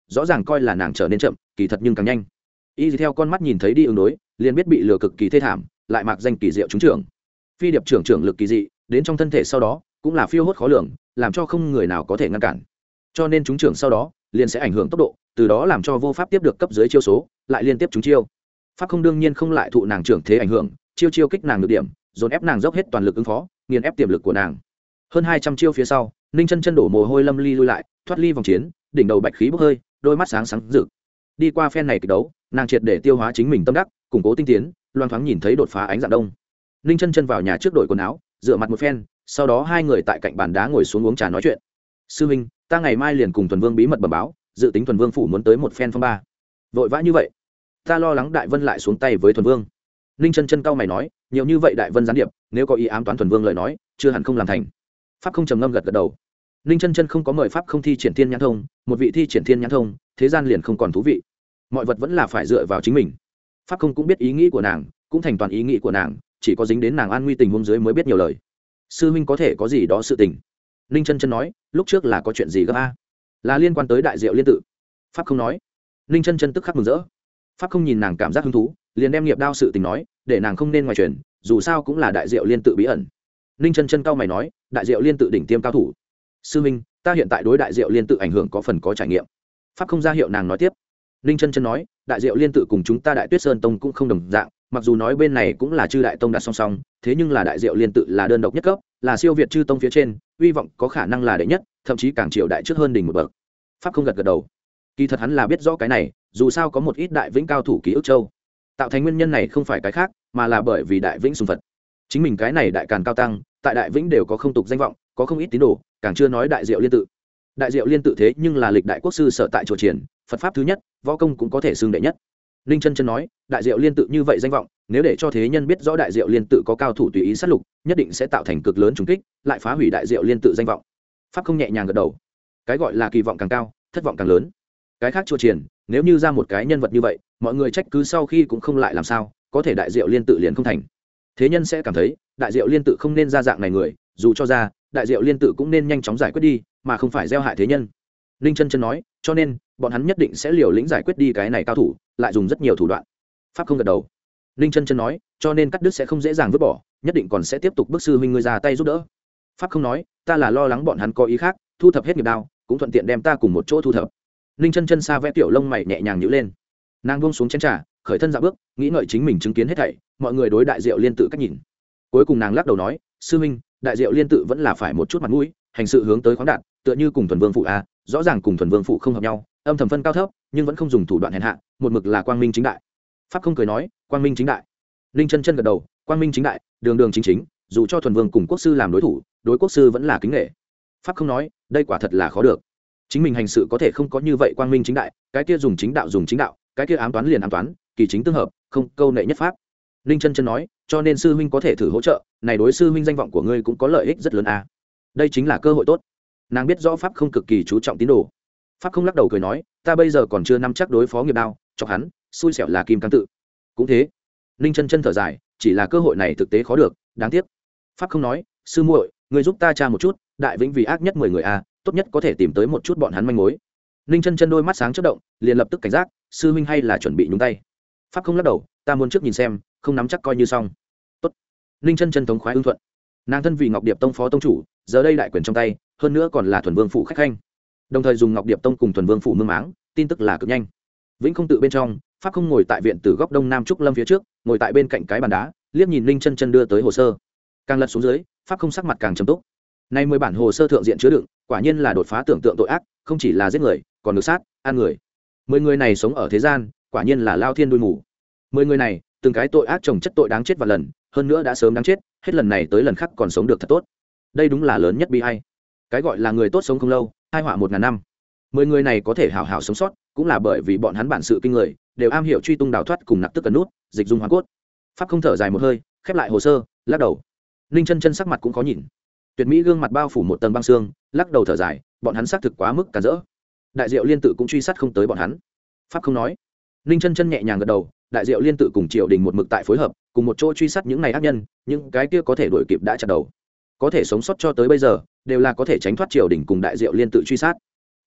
rõ ràng coi là nàng trở nên chậm kỳ thật nhưng càng nhanh. Y theo con mắt nhìn thấy đi ứng đối liền biết bị lừa cực kỳ thê thảm, lại mặc danh kỳ diệu trúng trưởng. Phi điệp trưởng trưởng lực kỳ dị đến trong thân thể sau đó cũng là phiêu hốt khó lường, làm cho không người nào có thể ngăn cản, cho nên trúng trưởng sau đó liền sẽ ảnh hưởng tốc độ, từ đó làm cho vô pháp tiếp được cấp dưới chiêu số, lại liên tiếp trúng chiêu. Pháp không đương nhiên không lại thụ nàng trưởng thế ảnh hưởng, chiêu chiêu kích nàng được điểm, dồn ép nàng dốc hết toàn lực ứng phó, nghiền ép tiềm lực của nàng. Hơn hai trăm chiêu phía sau, Ninh Chân Chân đổ mồ hôi lâm ly lui lại, thoát ly vòng chiến, đỉnh đầu bạch khí bốc hơi, đôi mắt sáng sáng rực. Đi qua phen này kịch đấu, nàng triệt để tiêu hóa chính mình tâm đắc, củng cố tinh tiến, loan thoáng nhìn thấy đột phá ánh dạng đông. Ninh Chân Chân vào nhà trước đổi quần áo, rửa mặt một phen, sau đó hai người tại cạnh bàn đá ngồi xuống uống trà nói chuyện. Sư huynh, ta ngày mai liền cùng Thuần Vương bí mật bẩm báo, dự tính Thuần Vương phủ muốn tới một phen phong ba. Vội vã như vậy, ta lo lắng Đại Vân lại xuống tay với Thuần Vương. Ninh Chân Chân cau mày nói, nhiều như vậy Đại Vân gián điệp, nếu có ý ám toán Thuần Vương lời nói, chưa hẳn không làm thành. Pháp không trầm ngâm gật gật đầu. Ninh Chân Chân không có mời pháp không thi triển thiên nhãn thông, một vị thi triển thiên nhãn thông, thế gian liền không còn thú vị. Mọi vật vẫn là phải dựa vào chính mình. Pháp không cũng biết ý nghĩ của nàng, cũng thành toàn ý nghĩ của nàng, chỉ có dính đến nàng an nguy tình huống dưới mới biết nhiều lời. Sư huynh có thể có gì đó sự tình. Ninh Chân Chân nói, lúc trước là có chuyện gì gấp a? Là liên quan tới Đại Diệu Liên tự. Pháp không nói. Ninh Chân Chân tức khắc mừng rỡ. Pháp không nhìn nàng cảm giác hứng thú, liền đem nghiệp đao sự tình nói, để nàng không nên ngoài truyền, dù sao cũng là Đại Diệu Liên tự bí ẩn. Ninh Chân Chân cau mày nói, Đại Diệu Liên tự đỉnh tiêm cao thủ. Sư huynh, ta hiện tại đối Đại Diệu Liên tự ảnh hưởng có phần có trải nghiệm. Pháp không ra hiệu nàng nói tiếp. Ninh Chân Chân nói, Đại Diệu Liên tự cùng chúng ta Đại Tuyết Sơn tông cũng không đồng dạng, mặc dù nói bên này cũng là chư đại tông đặt song song, thế nhưng là Đại Diệu Liên tự là đơn độc nhất cấp, là siêu việt chư tông phía trên, uy vọng có khả năng là đệ nhất, thậm chí càng triều đại trước hơn đỉnh một bậc. Pháp không gật gật đầu. Kỳ thật hắn là biết rõ cái này, dù sao có một ít đại vĩnh cao thủ ký ức châu, tạo thành nguyên nhân này không phải cái khác, mà là bởi vì đại vĩnh sùng Phật. Chính mình cái này đại càn cao tăng, tại đại vĩnh đều có không tục danh vọng, có không ít tín đồ, càng chưa nói Đại Diệu Liên tự. Đại Diệu Liên tự thế nhưng là lịch đại quốc sư sở tại chùa triển, Phật pháp thứ nhất, võ công cũng có thể xưng đệ nhất. Ninh Chân Chân nói, Đại Diệu Liên tự như vậy danh vọng, nếu để cho thế nhân biết rõ Đại Diệu Liên tự có cao thủ tùy ý sát lục, nhất định sẽ tạo thành cực lớn trùng kích, lại phá hủy Đại Diệu Liên tự danh vọng. Pháp không nhẹ nhàng gật đầu. Cái gọi là kỳ vọng càng cao, thất vọng càng lớn. Cái khác chùa triển, nếu như ra một cái nhân vật như vậy, mọi người trách cứ sau khi cũng không lại làm sao, có thể Đại Diệu Liên tự liền không thành. Thế nhân sẽ cảm thấy, Đại Diệu Liên tự không nên ra dạng này người, dù cho ra, Đại Diệu Liên tự cũng nên nhanh chóng giải quyết đi, mà không phải gieo hại thế nhân. Ninh Chân Chân nói, cho nên bọn hắn nhất định sẽ liều lĩnh giải quyết đi cái này cao thủ, lại dùng rất nhiều thủ đoạn. Pháp không gật đầu. Ninh Chân Chân nói, cho nên cắt đứt sẽ không dễ dàng vứt bỏ, nhất định còn sẽ tiếp tục bức sư huynh ngươi ra tay giúp đỡ. Pháp không nói, ta là lo lắng bọn hắn có ý khác, thu thập hết nghiệp đao, cũng thuận tiện đem ta cùng một chỗ thu thập. Ninh Chân Chân xa vẽ tiểu lông mày nhẹ nhàng nhíu lên. Nàng buông xuống chén trà, khởi thân dạo bước, nghĩ ngợi chính mình chứng kiến hết thảy, mọi người đối Đại Diệu Liên tự cách nhìn. Cuối cùng nàng lắc đầu nói, sư huynh, Đại Diệu Liên tự vẫn là phải một chút mặt mũi, hành sự hướng tới khoáng đạt, tựa như cùng Thuần Vương phụ a, rõ ràng cùng Thuần Vương phụ không hợp nhau, âm thầm phân cao thấp, nhưng vẫn không dùng thủ đoạn hèn hạ, một mực là quang minh chính đại. Pháp không cười nói, quang minh chính đại. Ninh Chân Chân gật đầu, quang minh chính đại, đường đường chính chính, dù cho Thuần Vương cùng quốc sư làm đối thủ, đối quốc sư vẫn là kính nể. Pháp không nói, đây quả thật là khó được. Chính mình hành sự có thể không có như vậy quang minh chính đại, cái kia dùng chính đạo dùng chính đạo, cái kia ám toán liền ám toán, kỳ chính tương hợp, không câu nệ nhất pháp. Ninh Chân Chân nói, cho nên sư huynh có thể thử hỗ trợ, này đối sư huynh danh vọng của ngươi cũng có lợi ích rất lớn a. Đây chính là cơ hội tốt. Nàng biết rõ pháp không cực kỳ chú trọng tín đồ. Pháp không lắc đầu cười nói, ta bây giờ còn chưa nắm chắc đối phó nghiệp đao, chọc hắn, xui xẻo là kim cang tự. Cũng thế. Ninh Chân Chân thở dài, chỉ là cơ hội này thực tế khó được, đáng tiếc. Pháp không nói, sư muội, ngươi giúp ta tra một chút, đại vĩnh vì ác nhất mười người a, tốt nhất có thể tìm tới một chút bọn hắn manh mối. Ninh Chân Chân đôi mắt sáng chớp động, liền lập tức cảnh giác, sư huynh hay là chuẩn bị nhúng tay. Pháp không lắc đầu, ta muốn trước nhìn xem, không nắm chắc coi như xong. Tốt. Ninh Chân Chân thống khoái ưng thuận. Nàng thân vì Ngọc Điệp Tông phó tông chủ, giờ đây đại quyền trong tay, hơn nữa còn là Thuần Vương phủ khách khanh. Đồng thời dùng Ngọc Điệp Tông cùng Thuần Vương phủ mương máng, tin tức là cực nhanh. Vĩnh không tự bên trong, Pháp không ngồi tại viện tử góc đông nam trúc lâm phía trước, ngồi tại bên cạnh cái bàn đá, liếc nhìn Ninh Chân Chân đưa tới hồ sơ. Càng lật xuống dưới, Pháp không sắc mặt càng trầm túc. Nay mười bản hồ sơ thượng diện chứa đựng, quả nhiên là đột phá tưởng tượng tội ác, không chỉ là giết người, còn ngược sát, ăn người. Mười người này sống ở thế gian, quả nhiên là lao thiên đuôi mù. Mười người này, từng cái tội ác chồng chất tội đáng chết và lần, hơn nữa đã sớm đáng chết, hết lần này tới lần khác còn sống được thật tốt. Đây đúng là lớn nhất bi ai. Cái gọi là người tốt sống không lâu, hai họa một ngàn năm. Mười người này có thể hảo hảo sống sót, cũng là bởi vì bọn hắn bản sự kinh người, đều am hiểu truy tung đào thoát cùng nặc tức cần nút, dịch dung hóa cốt. Pháp không thở dài một hơi, khép lại hồ sơ, lắc đầu. Ninh Chân Chân sắc mặt cũng khó nhìn. Tuyệt mỹ gương mặt bao phủ một tầng băng xương, lắc đầu thở dài, bọn hắn xác thực quá mức cản rỡ. Đại Diệu Liên tự cũng truy sát không tới bọn hắn. Pháp không nói. Ninh Chân Chân nhẹ nhàng gật đầu, Đại Diệu Liên tự cùng triều đình một mực tại phối hợp, cùng một chỗ truy sát những này ác nhân, những cái kia có thể đuổi kịp đã chặt đầu. Có thể sống sót cho tới bây giờ, đều là có thể tránh thoát triều đình cùng Đại Diệu Liên tự truy sát.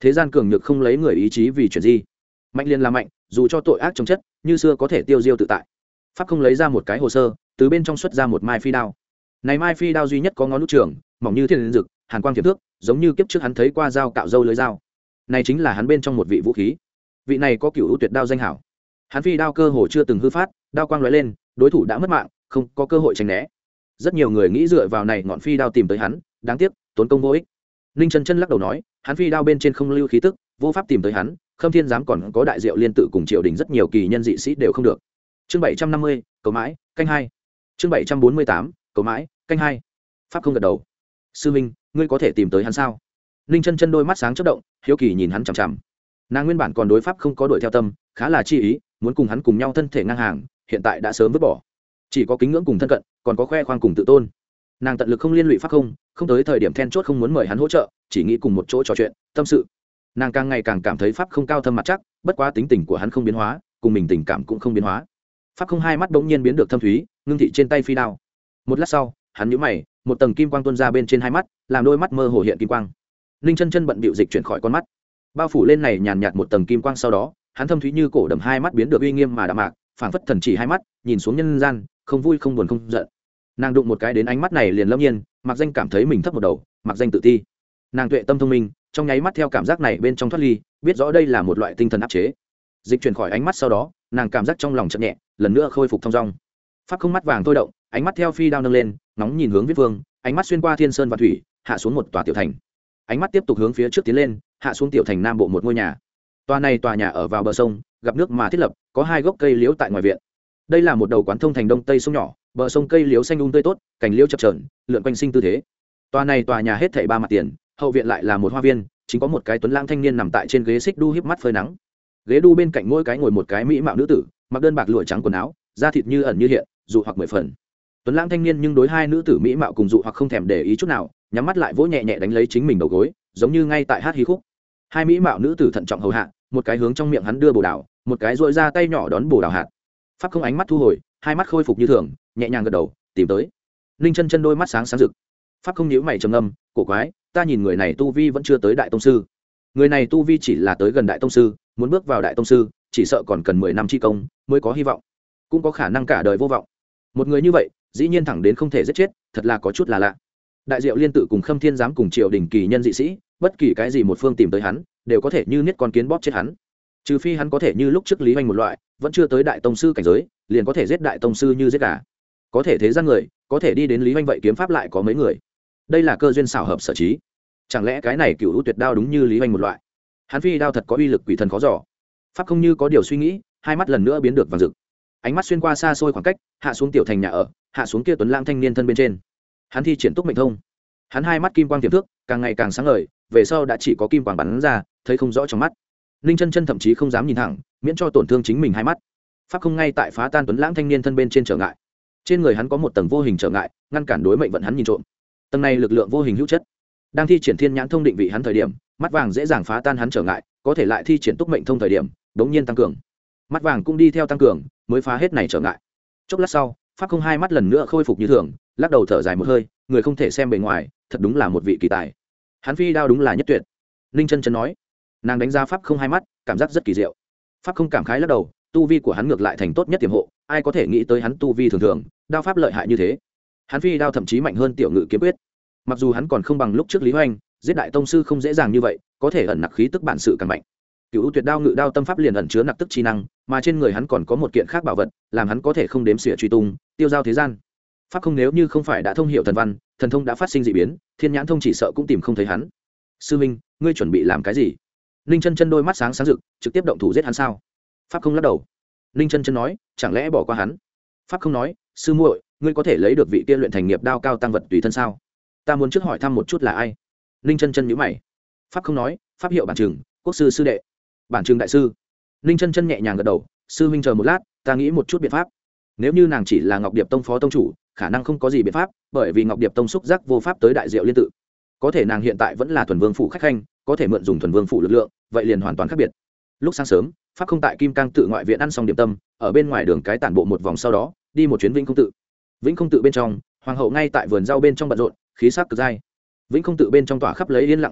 thế gian cường nhược không lấy người ý chí vì chuyện gì, mạnh liền là mạnh, dù cho tội ác trong chất như xưa có thể tiêu diêu tự tại. Pháp không lấy ra một cái hồ sơ, từ bên trong xuất ra một mai phi đao. Này mai phi đao duy nhất có ngón nút trường, mỏng như thiên liên dực, hàn quang thiệp thước, giống như kiếp trước hắn thấy qua dao cạo dâu lưới dao. Này chính là hắn bên trong một vị vũ khí. Vị này có cửu ưu tuyệt đao danh hảo. Hắn phi đao cơ hồ chưa từng hư phát, đao quang lóe lên, đối thủ đã mất mạng, không có cơ hội tránh né. Rất nhiều người nghĩ dựa vào này ngọn phi đao tìm tới hắn, đáng tiếc, tốn công vô ích. Ninh Chân Chân lắc đầu nói, hắn phi đao bên trên không lưu khí tức, vô pháp tìm tới hắn, Khâm Thiên giám còn có đại diệu liên tự cùng triều đình rất nhiều kỳ nhân dị sĩ đều không được. Chương bảy trăm năm mươi, cầu mãi, canh hai. Chương bảy trăm bốn mươi tám, cầu mãi, canh hai. Pháp không gật đầu. Sư minh, ngươi có thể tìm tới hắn sao? Ninh Chân Chân đôi mắt sáng chớp động, hiếu kỳ nhìn hắn chằm chằm. Nàng nguyên bản còn đối pháp không có đuổi theo tâm, khá là chi ý, muốn cùng hắn cùng nhau thân thể ngang hàng, hiện tại đã sớm vứt bỏ. Chỉ có kính ngưỡng cùng thân cận, còn có khoe khoang cùng tự tôn. Nàng tận lực không liên lụy pháp không, không tới thời điểm then chốt không muốn mời hắn hỗ trợ, chỉ nghĩ cùng một chỗ trò chuyện, tâm sự. Nàng càng ngày càng cảm thấy pháp không cao thâm mặt chắc, bất quá tính tình của hắn không biến hóa, cùng mình tình cảm cũng không biến hóa. Pháp không hai mắt bỗng nhiên biến được thâm thúy, ngưng thị trên tay phi đao. Một lát sau, hắn nhíu mày, một tầng kim quang tuôn ra bên trên hai mắt, làm đôi mắt mơ hồ hiện kim quang. Ninh Chân Chân bận bịu dịch chuyển khỏi con mắt, bao phủ lên này nhàn nhạt một tầng kim quang, sau đó hắn thâm thúy như cổ đầm hai mắt biến được uy nghiêm mà đạm mạc, phảng phất thần chỉ hai mắt nhìn xuống nhân gian, không vui không buồn không giận. Nàng đụng một cái đến ánh mắt này liền lâm nhiên, mặc danh cảm thấy mình thấp một đầu, mặc danh tự ti. Nàng tuệ tâm thông minh, trong nháy mắt theo cảm giác này bên trong thoát ly, biết rõ đây là một loại tinh thần áp chế. Dịch chuyển khỏi ánh mắt sau đó, nàng cảm giác trong lòng chậm nhẹ, lần nữa khôi phục thông dong. Pháp không mắt vàng thôi động, ánh mắt theo phi đao nâng lên, nóng nhìn hướng viết vương, ánh mắt xuyên qua thiên sơn và thủy, hạ xuống một tòa tiểu thành. Ánh mắt tiếp tục hướng phía trước tiến lên, hạ xuống tiểu thành nam bộ một ngôi nhà. Tòa này tòa nhà ở vào bờ sông, gặp nước mà thiết lập, có hai gốc cây liễu tại ngoài viện. Đây là một đầu quán thông thành đông tây sông nhỏ, bờ sông cây liễu xanh um tươi tốt, cành liễu chập chờn, lượn quanh sinh tư thế. Tòa này tòa nhà hết thảy ba mặt tiền, hậu viện lại là một hoa viên, chính có một cái tuấn lãng thanh niên nằm tại trên ghế xích đu híp mắt phơi nắng. Ghế đu bên cạnh mỗi cái ngồi một cái mỹ mạo nữ tử, mặc đơn bạc lụa trắng quần áo, da thịt như ẩn như hiện, dụ hoặc mười phần. Tuấn lãng thanh niên nhưng đối hai nữ tử mỹ mạo cùng dụ hoặc không thèm để ý chút nào, nhắm mắt lại vỗ nhẹ nhẹ đánh lấy chính mình đầu gối, giống như ngay tại hát hí khúc. Hai mỹ mạo nữ tử thận trọng hầu hạ, một cái hướng trong miệng hắn đưa bồ đào, một cái duỗi ra tay nhỏ đón bồ đào hạt. Pháp không ánh mắt thu hồi, hai mắt khôi phục như thường, nhẹ nhàng gật đầu, tìm tới. Ninh Chân Chân đôi mắt sáng sáng rực. Pháp không nhíu mày trầm ngâm, cổ quái, ta nhìn người này tu vi vẫn chưa tới đại tông sư. Người này tu vi chỉ là tới gần đại tông sư, muốn bước vào đại tông sư, chỉ sợ còn cần mười năm chi công mới có hy vọng, cũng có khả năng cả đời vô vọng. Một người như vậy, dĩ nhiên thẳng đến không thể giết chết, thật là có chút là lạ. Đại diệu liên tự cùng Khâm Thiên giám cùng triều đình kỳ nhân dị sĩ, bất kỳ cái gì một phương tìm tới hắn, đều có thể như niết con kiến bóp chết hắn. Trừ phi hắn có thể như lúc trước Lý Hoành một loại, vẫn chưa tới đại tông sư cảnh giới, liền có thể giết đại tông sư như giết gà. Có thể thế gian người, có thể đi đến Lý Hoành vậy kiếm pháp lại có mấy người. Đây là cơ duyên xảo hợp sở trí. Chẳng lẽ cái này cựu tuyệt đao đúng như Lý Hoành một loại? Hắn phi đao thật có uy lực quỷ thần khó dò. Pháp không như có điều suy nghĩ, hai mắt lần nữa biến được vàng rực. Ánh mắt xuyên qua xa xôi khoảng cách, hạ xuống tiểu thành nhà ở, hạ xuống kia tuấn lãng thanh niên thân bên trên. Hắn thi triển túc mệnh thông. Hắn hai mắt kim quang tiềm thức, càng ngày càng sáng ngời, về sau đã chỉ có kim quang bắn ra, thấy không rõ trong mắt. Ninh Chân Chân thậm chí không dám nhìn thẳng, miễn cho tổn thương chính mình hai mắt. Pháp không ngay tại phá tan tuấn lãng thanh niên thân bên trên trở ngại. Trên người hắn có một tầng vô hình trở ngại, ngăn cản đối mệnh vận hắn nhìn trộm. Tầng này lực lượng vô hình hữu chất, đang thi triển thiên nhãn thông định vị hắn thời điểm, mắt vàng dễ dàng phá tan hắn trở ngại, có thể lại thi triển túc mệnh thông thời điểm, đống nhiên tăng cường. Mắt vàng cũng đi theo tăng cường, mới phá hết này trở ngại. Chốc lát sau, Pháp không hai mắt lần nữa khôi phục như thường, lắc đầu thở dài một hơi, người không thể xem bề ngoài, thật đúng là một vị kỳ tài. Hắn phi đao đúng là nhất tuyệt. Ninh Chân Chân nói. Nàng đánh giá Pháp không hai mắt, cảm giác rất kỳ diệu. Pháp không cảm khái lắc đầu, tu vi của hắn ngược lại thành tốt nhất tiềm hộ, ai có thể nghĩ tới hắn tu vi thường thường, đao pháp lợi hại như thế. Hắn phi đao thậm chí mạnh hơn tiểu ngự kiếm quyết. Mặc dù hắn còn không bằng lúc trước Lý Hoành, giết đại tông sư không dễ dàng như vậy, có thể ẩn nặc khí tức bản sự càng mạnh. Cửu tuyệt đao ngự đao tâm pháp liền ẩn chứa nặc tức chi năng, mà trên người hắn còn có một kiện khác bảo vật, làm hắn có thể không đếm xỉa truy tung, tiêu giao thế gian. Pháp không nếu như không phải đã thông hiểu thần văn, thần thông đã phát sinh dị biến, thiên nhãn thông chỉ sợ cũng tìm không thấy hắn. Sư minh, ngươi chuẩn bị làm cái gì? Ninh Chân Chân đôi mắt sáng sáng rực, trực tiếp động thủ giết hắn sao? Pháp không lắc đầu. Ninh Chân Chân nói, chẳng lẽ bỏ qua hắn? Pháp không nói, sư muội, ngươi có thể lấy được vị kia luyện thành nghiệp đao cao tăng vật tùy thân sao? Ta muốn trước hỏi thăm một chút là ai. Ninh Chân Chân nhíu mày. Pháp không nói, pháp hiệu bản trường, quốc sư sư đệ. Bản trường đại sư. Ninh Chân Chân nhẹ nhàng gật đầu, sư huynh chờ một lát, ta nghĩ một chút biện pháp. Nếu như nàng chỉ là Ngọc Điệp Tông phó tông chủ, khả năng không có gì biện pháp, bởi vì Ngọc Điệp Tông xúc giác vô pháp tới đại diệu liên tự. Có thể nàng hiện tại vẫn là thuần vương phủ khách khanh, có thể mượn dùng thuần vương phủ lực lượng, vậy liền hoàn toàn khác biệt. Lúc sáng sớm, pháp không tại Kim Cang tự ngoại viện ăn xong điểm tâm, ở bên ngoài đường cái tản bộ một vòng sau đó, đi một chuyến Vĩnh Không tự. Vĩnh Không tự bên trong, hoàng hậu ngay tại vườn rau bên trong bận rộn, khí sắc cực dai. Vĩnh Không tự bên trong tỏa khắp lấy yên lặng khí tức,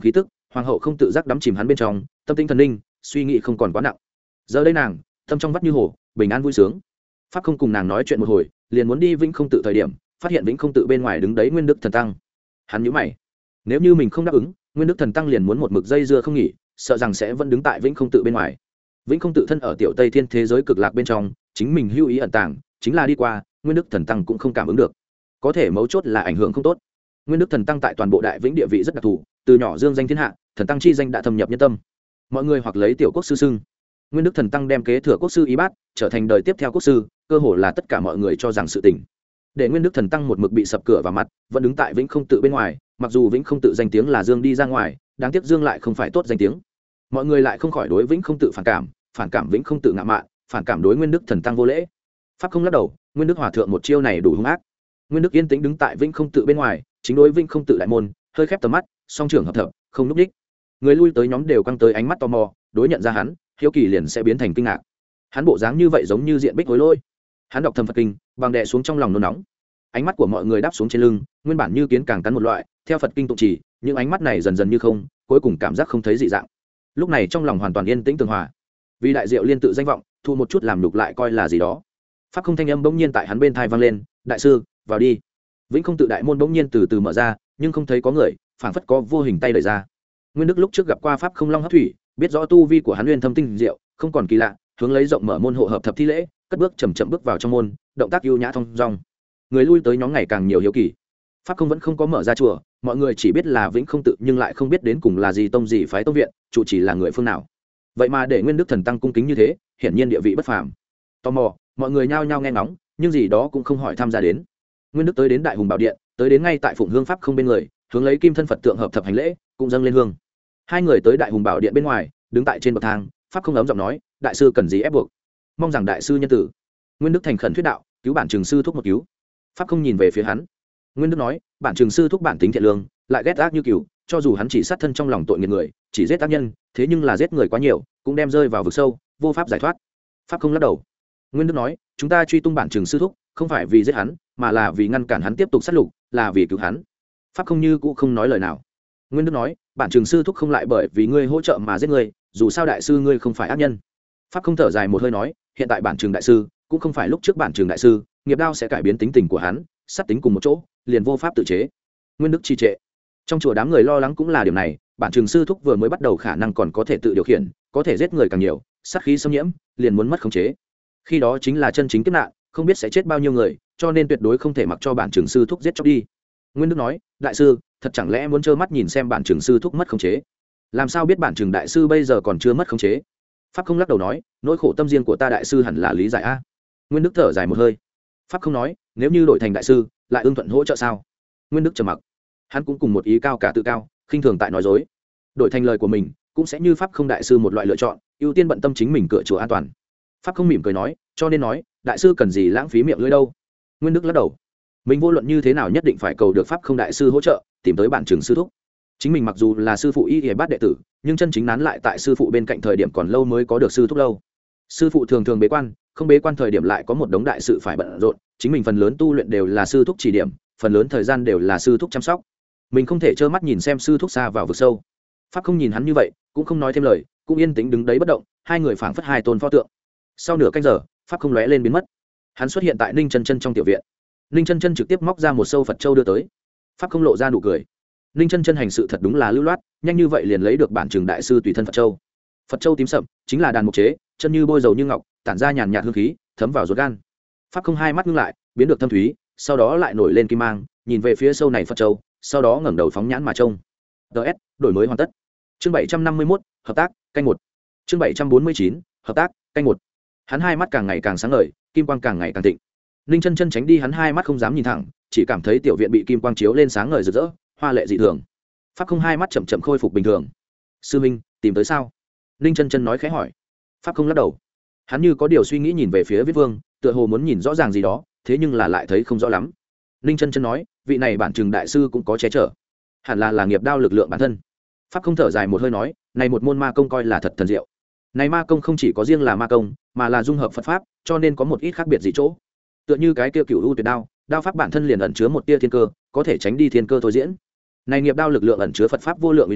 hoàng hậu không tự giác đắm chìm hắn bên trong, tâm tinh thần linh, suy nghĩ không còn quá nặng. Giờ đây nàng tâm trong vắt như hồ, bình an vui sướng. Pháp không cùng nàng nói chuyện một hồi, liền muốn đi Vĩnh Không Tự thời điểm, phát hiện Vĩnh Không Tự bên ngoài đứng đấy Nguyên Đức Thần Tăng. Hắn nhíu mày, nếu như mình không đáp ứng, Nguyên Đức Thần Tăng liền muốn một mực dây dưa không nghỉ, sợ rằng sẽ vẫn đứng tại Vĩnh Không Tự bên ngoài. Vĩnh Không Tự thân ở tiểu Tây Thiên thế giới cực lạc bên trong, chính mình hưu ý ẩn tàng, chính là đi qua, Nguyên Đức Thần Tăng cũng không cảm ứng được. Có thể mấu chốt là ảnh hưởng không tốt. Nguyên Đức Thần Tăng tại toàn bộ Đại Vĩnh địa vị rất đặc thù, từ nhỏ dương danh thiên hạ, thần tăng chi danh đã thâm nhập nhân tâm. Mọi người hoặc lấy tiểu quốc sư xưng. Nguyên Đức Thần Tăng đem kế thừa quốc sư y bát, trở thành đời tiếp theo quốc sư, cơ hồ là tất cả mọi người cho rằng sự tình. Để Nguyên Đức Thần Tăng một mực bị sập cửa vào mặt, vẫn đứng tại Vĩnh Không Tự bên ngoài, mặc dù Vĩnh Không Tự danh tiếng là dương đi ra ngoài, đáng tiếc dương lại không phải tốt danh tiếng. Mọi người lại không khỏi đối Vĩnh Không Tự phản cảm, phản cảm Vĩnh Không Tự ngạo mạn, phản cảm đối Nguyên Đức Thần Tăng vô lễ. Pháp không lắc đầu, Nguyên Đức hòa thượng một chiêu này đủ hung ác. Nguyên Đức yên tĩnh đứng tại Vĩnh Không Tự bên ngoài, chính đối Vĩnh Không Tự đại môn, hơi khép tầm mắt, song trưởng hợp thập, không lúc đích. Người lui tới nhóm đều căng tới ánh mắt tò mò, đối nhận ra hắn, hiếu kỳ liền sẽ biến thành kinh ngạc. Hắn bộ dáng như vậy giống như diện bích hối lôi. Hắn đọc thầm Phật kinh, bằng đè xuống trong lòng nôn nóng. Ánh mắt của mọi người đáp xuống trên lưng, nguyên bản như kiến càng cắn một loại, theo Phật kinh tụng chỉ, những ánh mắt này dần dần như không, cuối cùng cảm giác không thấy dị dạng. Lúc này trong lòng hoàn toàn yên tĩnh tường hòa. Vì đại diệu liên tự danh vọng, thu một chút làm nhục lại coi là gì đó. Pháp không thanh âm bỗng nhiên tại hắn bên tai vang lên, "Đại sư, vào đi." Vĩnh Không Tự đại môn bỗng nhiên từ từ mở ra, nhưng không thấy có người, phảng phất có vô hình tay đẩy ra. Nguyên Đức lúc trước gặp qua Pháp không long hấp thủy, biết rõ tu vi của hắn nguyên thâm tinh diệu, không còn kỳ lạ, hướng lấy rộng mở môn hộ hợp thập thi lễ, cất bước chậm chậm bước vào trong môn, động tác ưu nhã thong dong. Người lui tới nhóm ngày càng nhiều hiếu kỳ. Pháp không vẫn không có mở ra chùa, mọi người chỉ biết là Vĩnh Không Tự nhưng lại không biết đến cùng là gì tông gì phái tông viện, chủ chỉ là người phương nào. Vậy mà để Nguyên Đức Thần Tăng cung kính như thế, hiển nhiên địa vị bất phàm. Tò mò, mọi người nhao nhao nghe ngóng, nhưng gì đó cũng không hỏi tham gia đến. Nguyên Đức tới đến Đại Hùng Bảo Điện, tới đến ngay tại Phụng Hương Pháp không bên người, hướng lấy kim thân Phật tượng hợp thập hành lễ, cũng dâng lên hương. Hai người tới Đại Hùng Bảo Điện bên ngoài, đứng tại trên bậc thang, Pháp không ấm giọng nói, đại sư cần gì ép buộc, mong rằng đại sư nhân tử. Nguyên Đức thành khẩn thuyết đạo, cứu bản trường sư thúc một cứu. Pháp không nhìn về phía hắn. Nguyên Đức nói, bản trường sư thúc bản tính thiện lương, lại ghét ác như cừu, cho dù hắn chỉ sát thân trong lòng tội nghiệp người, chỉ giết tác nhân, thế nhưng là giết người quá nhiều, cũng đem rơi vào vực sâu, vô pháp giải thoát. Pháp không lắc đầu. Nguyên Đức nói, chúng ta truy tung bản trường sư thúc, không phải vì giết hắn, mà là vì ngăn cản hắn tiếp tục sát lục, là vì cứu hắn. Pháp không như cũng không nói lời nào. Nguyên Đức nói, bản trường sư thúc không lại bởi vì ngươi hỗ trợ mà giết ngươi, dù sao đại sư ngươi không phải ác nhân. Pháp không thở dài một hơi nói, hiện tại bản trường đại sư cũng không phải lúc trước bản trường đại sư, nghiệp đao sẽ cải biến tính tình của hắn, sát tính cùng một chỗ, liền vô pháp tự chế. Nguyên Đức trì trệ. Trong chùa đám người lo lắng cũng là điểm này, bản trường sư thúc vừa mới bắt đầu khả năng còn có thể tự điều khiển, có thể giết người càng nhiều, sát khí xâm nhiễm, liền muốn mất khống chế. Khi đó chính là chân chính kiếp nạn, không biết sẽ chết bao nhiêu người, cho nên tuyệt đối không thể mặc cho bản trường sư thúc giết chóc đi. Nguyên Đức nói, đại sư, thật chẳng lẽ muốn trơ mắt nhìn xem bản trường sư thúc mất khống chế? Làm sao biết bản trường đại sư bây giờ còn chưa mất khống chế? Pháp không lắc đầu nói, nỗi khổ tâm riêng của ta đại sư hẳn là lý giải a. Nguyên Đức thở dài một hơi. Pháp không nói, nếu như đổi thành đại sư, lại ưng thuận hỗ trợ sao? Nguyên Đức trầm mặc. Hắn cũng cùng một ý cao cả tự cao, khinh thường tại nói dối. Đổi thành lời của mình, cũng sẽ như Pháp không đại sư một loại lựa chọn, ưu tiên bận tâm chính mình cửa chùa an toàn. Pháp không mỉm cười nói, cho nên nói, đại sư cần gì lãng phí miệng lưỡi đâu? Nguyên Đức lắc đầu. Mình vô luận như thế nào nhất định phải cầu được Pháp không đại sư hỗ trợ, tìm tới bản trường sư thúc. Chính mình mặc dù là sư phụ y y bát đệ tử, nhưng chân chính nán lại tại sư phụ bên cạnh thời điểm còn lâu mới có được sư thúc lâu. Sư phụ thường thường bế quan, không bế quan thời điểm lại có một đống đại sự phải bận rộn, chính mình phần lớn tu luyện đều là sư thúc chỉ điểm, phần lớn thời gian đều là sư thúc chăm sóc. Mình không thể trơ mắt nhìn xem sư thúc xa vào vực sâu. Pháp không nhìn hắn như vậy, cũng không nói thêm lời, cũng yên tĩnh đứng đấy bất động, hai người phảng phất hai tôn pho tượng. Sau nửa canh giờ, Pháp không lóe lên biến mất. Hắn xuất hiện tại Ninh Chân Chân trong tiểu viện. Ninh Chân Chân trực tiếp móc ra một sâu Phật châu đưa tới. Pháp không lộ ra nụ cười. Ninh Chân Chân hành sự thật đúng là lưu loát, nhanh như vậy liền lấy được bản trường đại sư tùy thân Phật châu. Phật châu tím sậm, chính là đàn mục chế, chân như bôi dầu như ngọc, tản ra nhàn nhạt hương khí, thấm vào ruột gan. Pháp không hai mắt ngưng lại, biến được thâm thúy, sau đó lại nổi lên kim mang, nhìn về phía sâu này Phật châu, sau đó ngẩng đầu phóng nhãn mà trông. ds đổi mới hoàn tất. Chương bảy trăm năm mươi mốt, hợp tác, canh một. Chương bảy trăm bốn mươi chín, hợp tác, canh một. Hắn hai mắt càng ngày càng sáng ngời, kim quang càng ngày càng thịnh. Ninh Chân Chân tránh đi hắn hai mắt không dám nhìn thẳng, chỉ cảm thấy tiểu viện bị kim quang chiếu lên sáng ngời rực rỡ, hoa lệ dị thường. Pháp không hai mắt chậm chậm khôi phục bình thường. Sư minh, tìm tới sao? Ninh Chân Chân nói khẽ hỏi. Pháp không lắc đầu. Hắn như có điều suy nghĩ nhìn về phía Viết Vương, tựa hồ muốn nhìn rõ ràng gì đó, thế nhưng là lại thấy không rõ lắm. Ninh Chân Chân nói, vị này bản trường đại sư cũng có che chở, hẳn là là nghiệp đao lực lượng bản thân. Pháp không thở dài một hơi nói, này một môn ma công coi là thật thần diệu. Này ma công không chỉ có riêng là ma công, mà là dung hợp Phật pháp, cho nên có một ít khác biệt gì chỗ. Tựa như cái kia Cửu U Tuyệt Đao, đao pháp bản thân liền ẩn chứa một tia thiên cơ, có thể tránh đi thiên cơ thôi diễn. Này nghiệp đao lực lượng ẩn chứa Phật pháp vô lượng uy năng,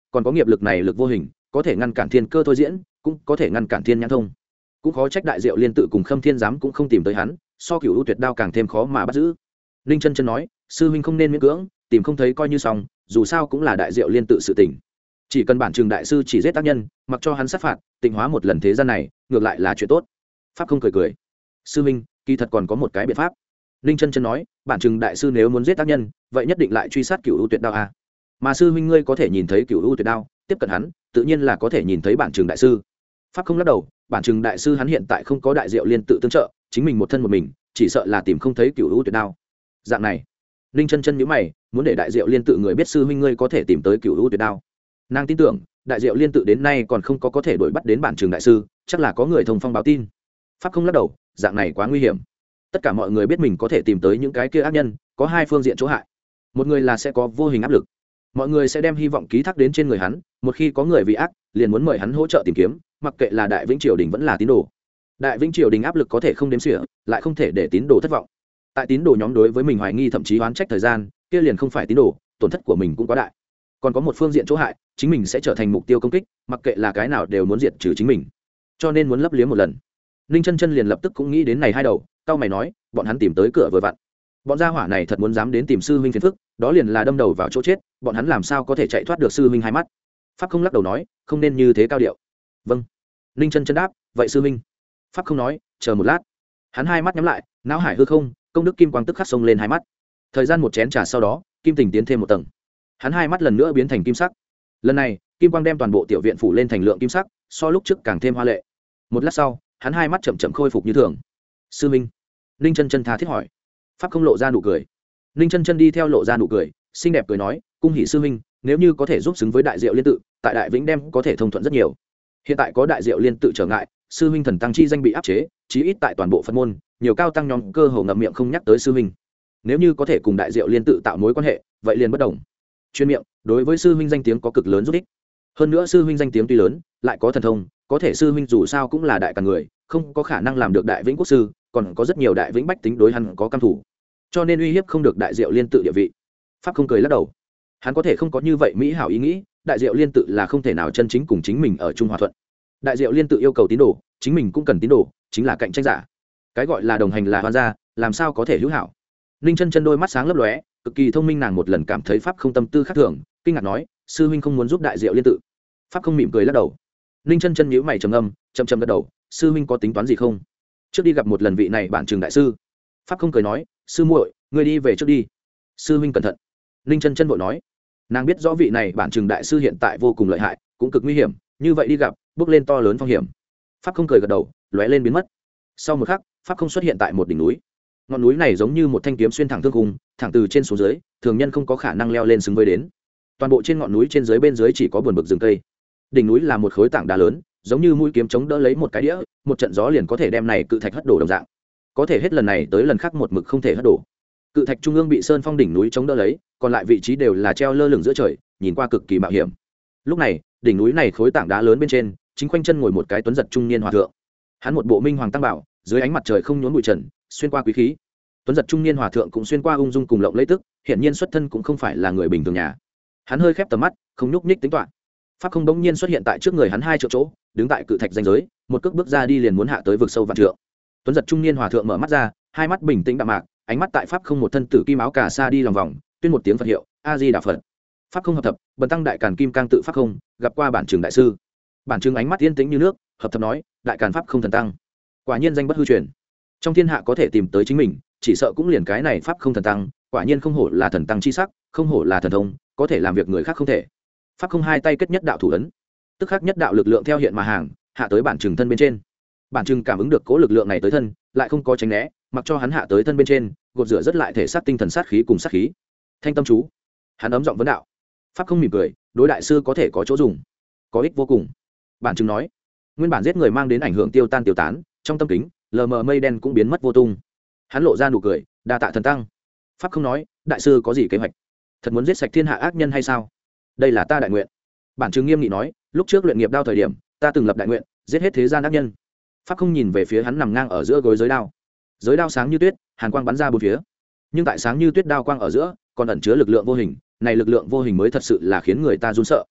còn có nghiệp lực này lực vô hình có thể ngăn cản thiên cơ thôi diễn, cũng có thể ngăn cản thiên nhãn thông. Cũng khó trách đại diệu liên tự cùng Khâm Thiên giám cũng không tìm tới hắn, so Cửu U tuyệt đao càng thêm khó mà bắt giữ. Ninh chân chân nói, sư huynh không nên miễn cưỡng, tìm không thấy coi như xong, dù sao cũng là đại diệu liên tự sự tình. Chỉ cần bản trường đại sư chỉ giết tác nhân, mặc cho hắn sát phạt, tịnh hóa một lần thế gian này, ngược lại là chuyện tốt. Pháp không cười cười, sư huynh, kỳ thật còn có một cái biện pháp. Ninh chân chân nói, bản trường đại sư nếu muốn giết tác nhân, vậy nhất định lại truy sát Cửu U tuyệt đao a. Mà sư huynh ngươi có thể nhìn thấy Cửu U tuyệt đao, tiếp cận hắn, tự nhiên là có thể nhìn thấy bản trường đại sư. Pháp không lắc đầu, bản trường đại sư hắn hiện tại không có đại diệu liên tự tương trợ, chính mình một thân một mình, chỉ sợ là tìm không thấy Cửu U tuyệt đao. Dạng này, Ninh chân chân nhíu mày, muốn để đại diệu liên tự người biết sư huynh ngươi có thể tìm tới Cửu U tuyệt đao. Nàng tin tưởng, đại diệu liên tự đến nay còn không có có thể đuổi bắt đến bản trường đại sư, chắc là có người thông phong báo tin. Pháp không lắc đầu, dạng này quá nguy hiểm. Tất cả mọi người biết mình có thể tìm tới những cái kia ác nhân, có hai phương diện chỗ hại. Một người là sẽ có vô hình áp lực, mọi người sẽ đem hy vọng ký thác đến trên người hắn, một khi có người vì ác, liền muốn mời hắn hỗ trợ tìm kiếm, mặc kệ là đại vĩnh triều đình vẫn là tín đồ. Đại vĩnh triều đình áp lực có thể không đếm xỉa, lại không thể để tín đồ thất vọng. Tại tín đồ nhóm đối với mình hoài nghi thậm chí oán trách thời gian, kia liền không phải tín đồ, tổn thất của mình cũng quá đại. Còn có một phương diện chỗ hại, chính mình sẽ trở thành mục tiêu công kích, mặc kệ là cái nào đều muốn diệt trừ chính mình, cho nên muốn lấp liếm một lần. Ninh chân chân liền lập tức cũng nghĩ đến này hai đầu, cao mày nói, bọn hắn tìm tới cửa vừa vặn. Bọn gia hỏa này thật muốn dám đến tìm sư huynh phiền phức, đó liền là đâm đầu vào chỗ chết, bọn hắn làm sao có thể chạy thoát được sư huynh hai mắt. Pháp không lắc đầu nói, không nên như thế cao điệu. Vâng. Ninh chân chân đáp, vậy sư huynh. Pháp không nói, chờ một lát. Hắn hai mắt nhắm lại, não hải hư không, công đức kim quang tức khắc xông lên hai mắt. Thời gian một chén trà sau đó, kim tình tiến thêm một tầng. Hắn hai mắt lần nữa biến thành kim sắc. Lần này, kim quang đem toàn bộ tiểu viện phủ lên thành lượng kim sắc, so lúc trước càng thêm hoa lệ. Một lát sau, hắn hai mắt chậm chậm khôi phục như thường. Sư minh. Ninh chân chân tha thiết hỏi. Pháp không lộ ra nụ cười. Ninh chân chân đi theo lộ ra nụ cười, xinh đẹp cười nói, cung hỷ sư minh, nếu như có thể giúp xứng với đại diệu liên tự, tại đại vĩnh đem có thể thông thuận rất nhiều. Hiện tại có đại diệu liên tự trở ngại, sư minh thần tăng chi danh bị áp chế, chí ít tại toàn bộ Phật môn, nhiều cao tăng nhóm cơ hồ ngậm miệng không nhắc tới sư minh. Nếu như có thể cùng đại diệu liên tự tạo mối quan hệ, vậy liền bất đồng. Chuyên miệng, đối với sư huynh danh tiếng có cực lớn giúp ích. Hơn nữa sư huynh danh tiếng tuy lớn, lại có thần thông, có thể sư huynh dù sao cũng là đại càn người, không có khả năng làm được đại vĩnh quốc sư, còn có rất nhiều đại vĩnh bách tính đối hắn có cam thủ, cho nên uy hiếp không được đại diệu liên tự địa vị. Pháp không cười lắc đầu, hắn có thể không có như vậy mỹ hảo ý nghĩ, đại diệu liên tự là không thể nào chân chính cùng chính mình ở chung hòa thuận. Đại diệu liên tự yêu cầu tín đồ, chính mình cũng cần tín đồ, chính là cạnh tranh giả. Cái gọi là đồng hành là hoan gia, làm sao có thể hữu hảo. Ninh chân chân đôi mắt sáng lấp lóe, cực kỳ thông minh, nàng một lần cảm thấy pháp không tâm tư khác thường, kinh ngạc nói, sư huynh không muốn giúp đại diệu liên tự. Pháp không mỉm cười lắc đầu. Ninh chân chân nhíu mày trầm âm, chậm chậm gật đầu, sư huynh có tính toán gì không? Trước đi gặp một lần vị này bản trường đại sư. Pháp không cười nói, sư muội, ngươi đi về trước đi. Sư huynh cẩn thận. Ninh chân chân vội nói, nàng biết rõ vị này bản trường đại sư hiện tại vô cùng lợi hại, cũng cực nguy hiểm, như vậy đi gặp, bước lên to lớn phong hiểm. Pháp không cười gật đầu, lóe lên biến mất. Sau một khắc, pháp không xuất hiện tại một đỉnh núi. Ngọn núi này giống như một thanh kiếm xuyên thẳng thương khung, thẳng từ trên xuống dưới, thường nhân không có khả năng leo lên xứng với đến. Toàn bộ trên ngọn núi trên dưới bên dưới chỉ có buồn bực rừng cây. Đỉnh núi là một khối tảng đá lớn, giống như mũi kiếm chống đỡ lấy một cái đĩa, một trận gió liền có thể đem này cự thạch hất đổ đồng dạng. Có thể hết lần này tới lần khác một mực không thể hất đổ. Cự thạch trung ương bị sơn phong đỉnh núi chống đỡ lấy, còn lại vị trí đều là treo lơ lửng giữa trời, nhìn qua cực kỳ mạo hiểm. Lúc này, đỉnh núi này khối tảng đá lớn bên trên, chính quanh chân ngồi một cái tuấn giật trung niên hòa thượng. Hắn một bộ minh hoàng tăng bảo, dưới ánh mặt trời không nhốn bụi trần, xuyên qua quý khí. Tuấn giật trung niên hòa thượng cũng xuyên qua ung dung cùng lộng lẫy tức, hiện nhiên xuất thân cũng không phải là người bình thường nhà. Hắn hơi khép tầm mắt, không nhúc nhích tính toán. Pháp không bỗng nhiên xuất hiện tại trước người hắn hai triệu chỗ, đứng tại cự thạch ranh giới, một cước bước ra đi liền muốn hạ tới vực sâu vạn trượng. Tuấn giật trung niên hòa thượng mở mắt ra, hai mắt bình tĩnh đạm mạc, ánh mắt tại pháp không một thân tử kim áo cà sa đi lòng vòng, tuyên một tiếng Phật hiệu, A Di Đà Phật. Pháp không hợp thập, bần tăng đại càn kim cang tự pháp không, gặp qua bản trường đại sư. Bản trường ánh mắt yên tĩnh như nước, hợp thập nói, đại càn pháp không thần tăng. Quả nhiên danh bất hư truyền. Trong thiên hạ có thể tìm tới chính mình, chỉ sợ cũng liền cái này pháp không thần tăng, quả nhiên không hổ là thần tăng chi sắc, không hổ là thần thông, có thể làm việc người khác không thể. Pháp không hai tay kết nhất đạo thủ ấn, tức khắc nhất đạo lực lượng theo hiện mà hàng, hạ tới bản trường thân bên trên. Bản trường cảm ứng được cố lực lượng này tới thân, lại không có tránh né, mặc cho hắn hạ tới thân bên trên, gột rửa rất lại thể xác tinh thần sát khí cùng sát khí. Thanh tâm chú, hắn ấm giọng vấn đạo. Pháp không mỉm cười, đối đại sư có thể có chỗ dùng, có ích vô cùng. Bản trường nói, nguyên bản giết người mang đến ảnh hưởng tiêu tan tiêu tán, trong tâm kính lờ mờ mây đen cũng biến mất vô tung. Hắn lộ ra nụ cười, đa tạ thần tăng. Pháp không nói, đại sư có gì kế hoạch? Thật muốn giết sạch thiên hạ ác nhân hay sao? Đây là ta đại nguyện. Bản trường nghiêm nghị nói, lúc trước luyện nghiệp đao thời điểm, ta từng lập đại nguyện, giết hết thế gian ác nhân. Pháp không nhìn về phía hắn nằm ngang ở giữa gối giới đao. Giới đao sáng như tuyết, hàn quang bắn ra bốn phía. Nhưng tại sáng như tuyết đao quang ở giữa, còn ẩn chứa lực lượng vô hình, này lực lượng vô hình mới thật sự là khiến người ta run sợ.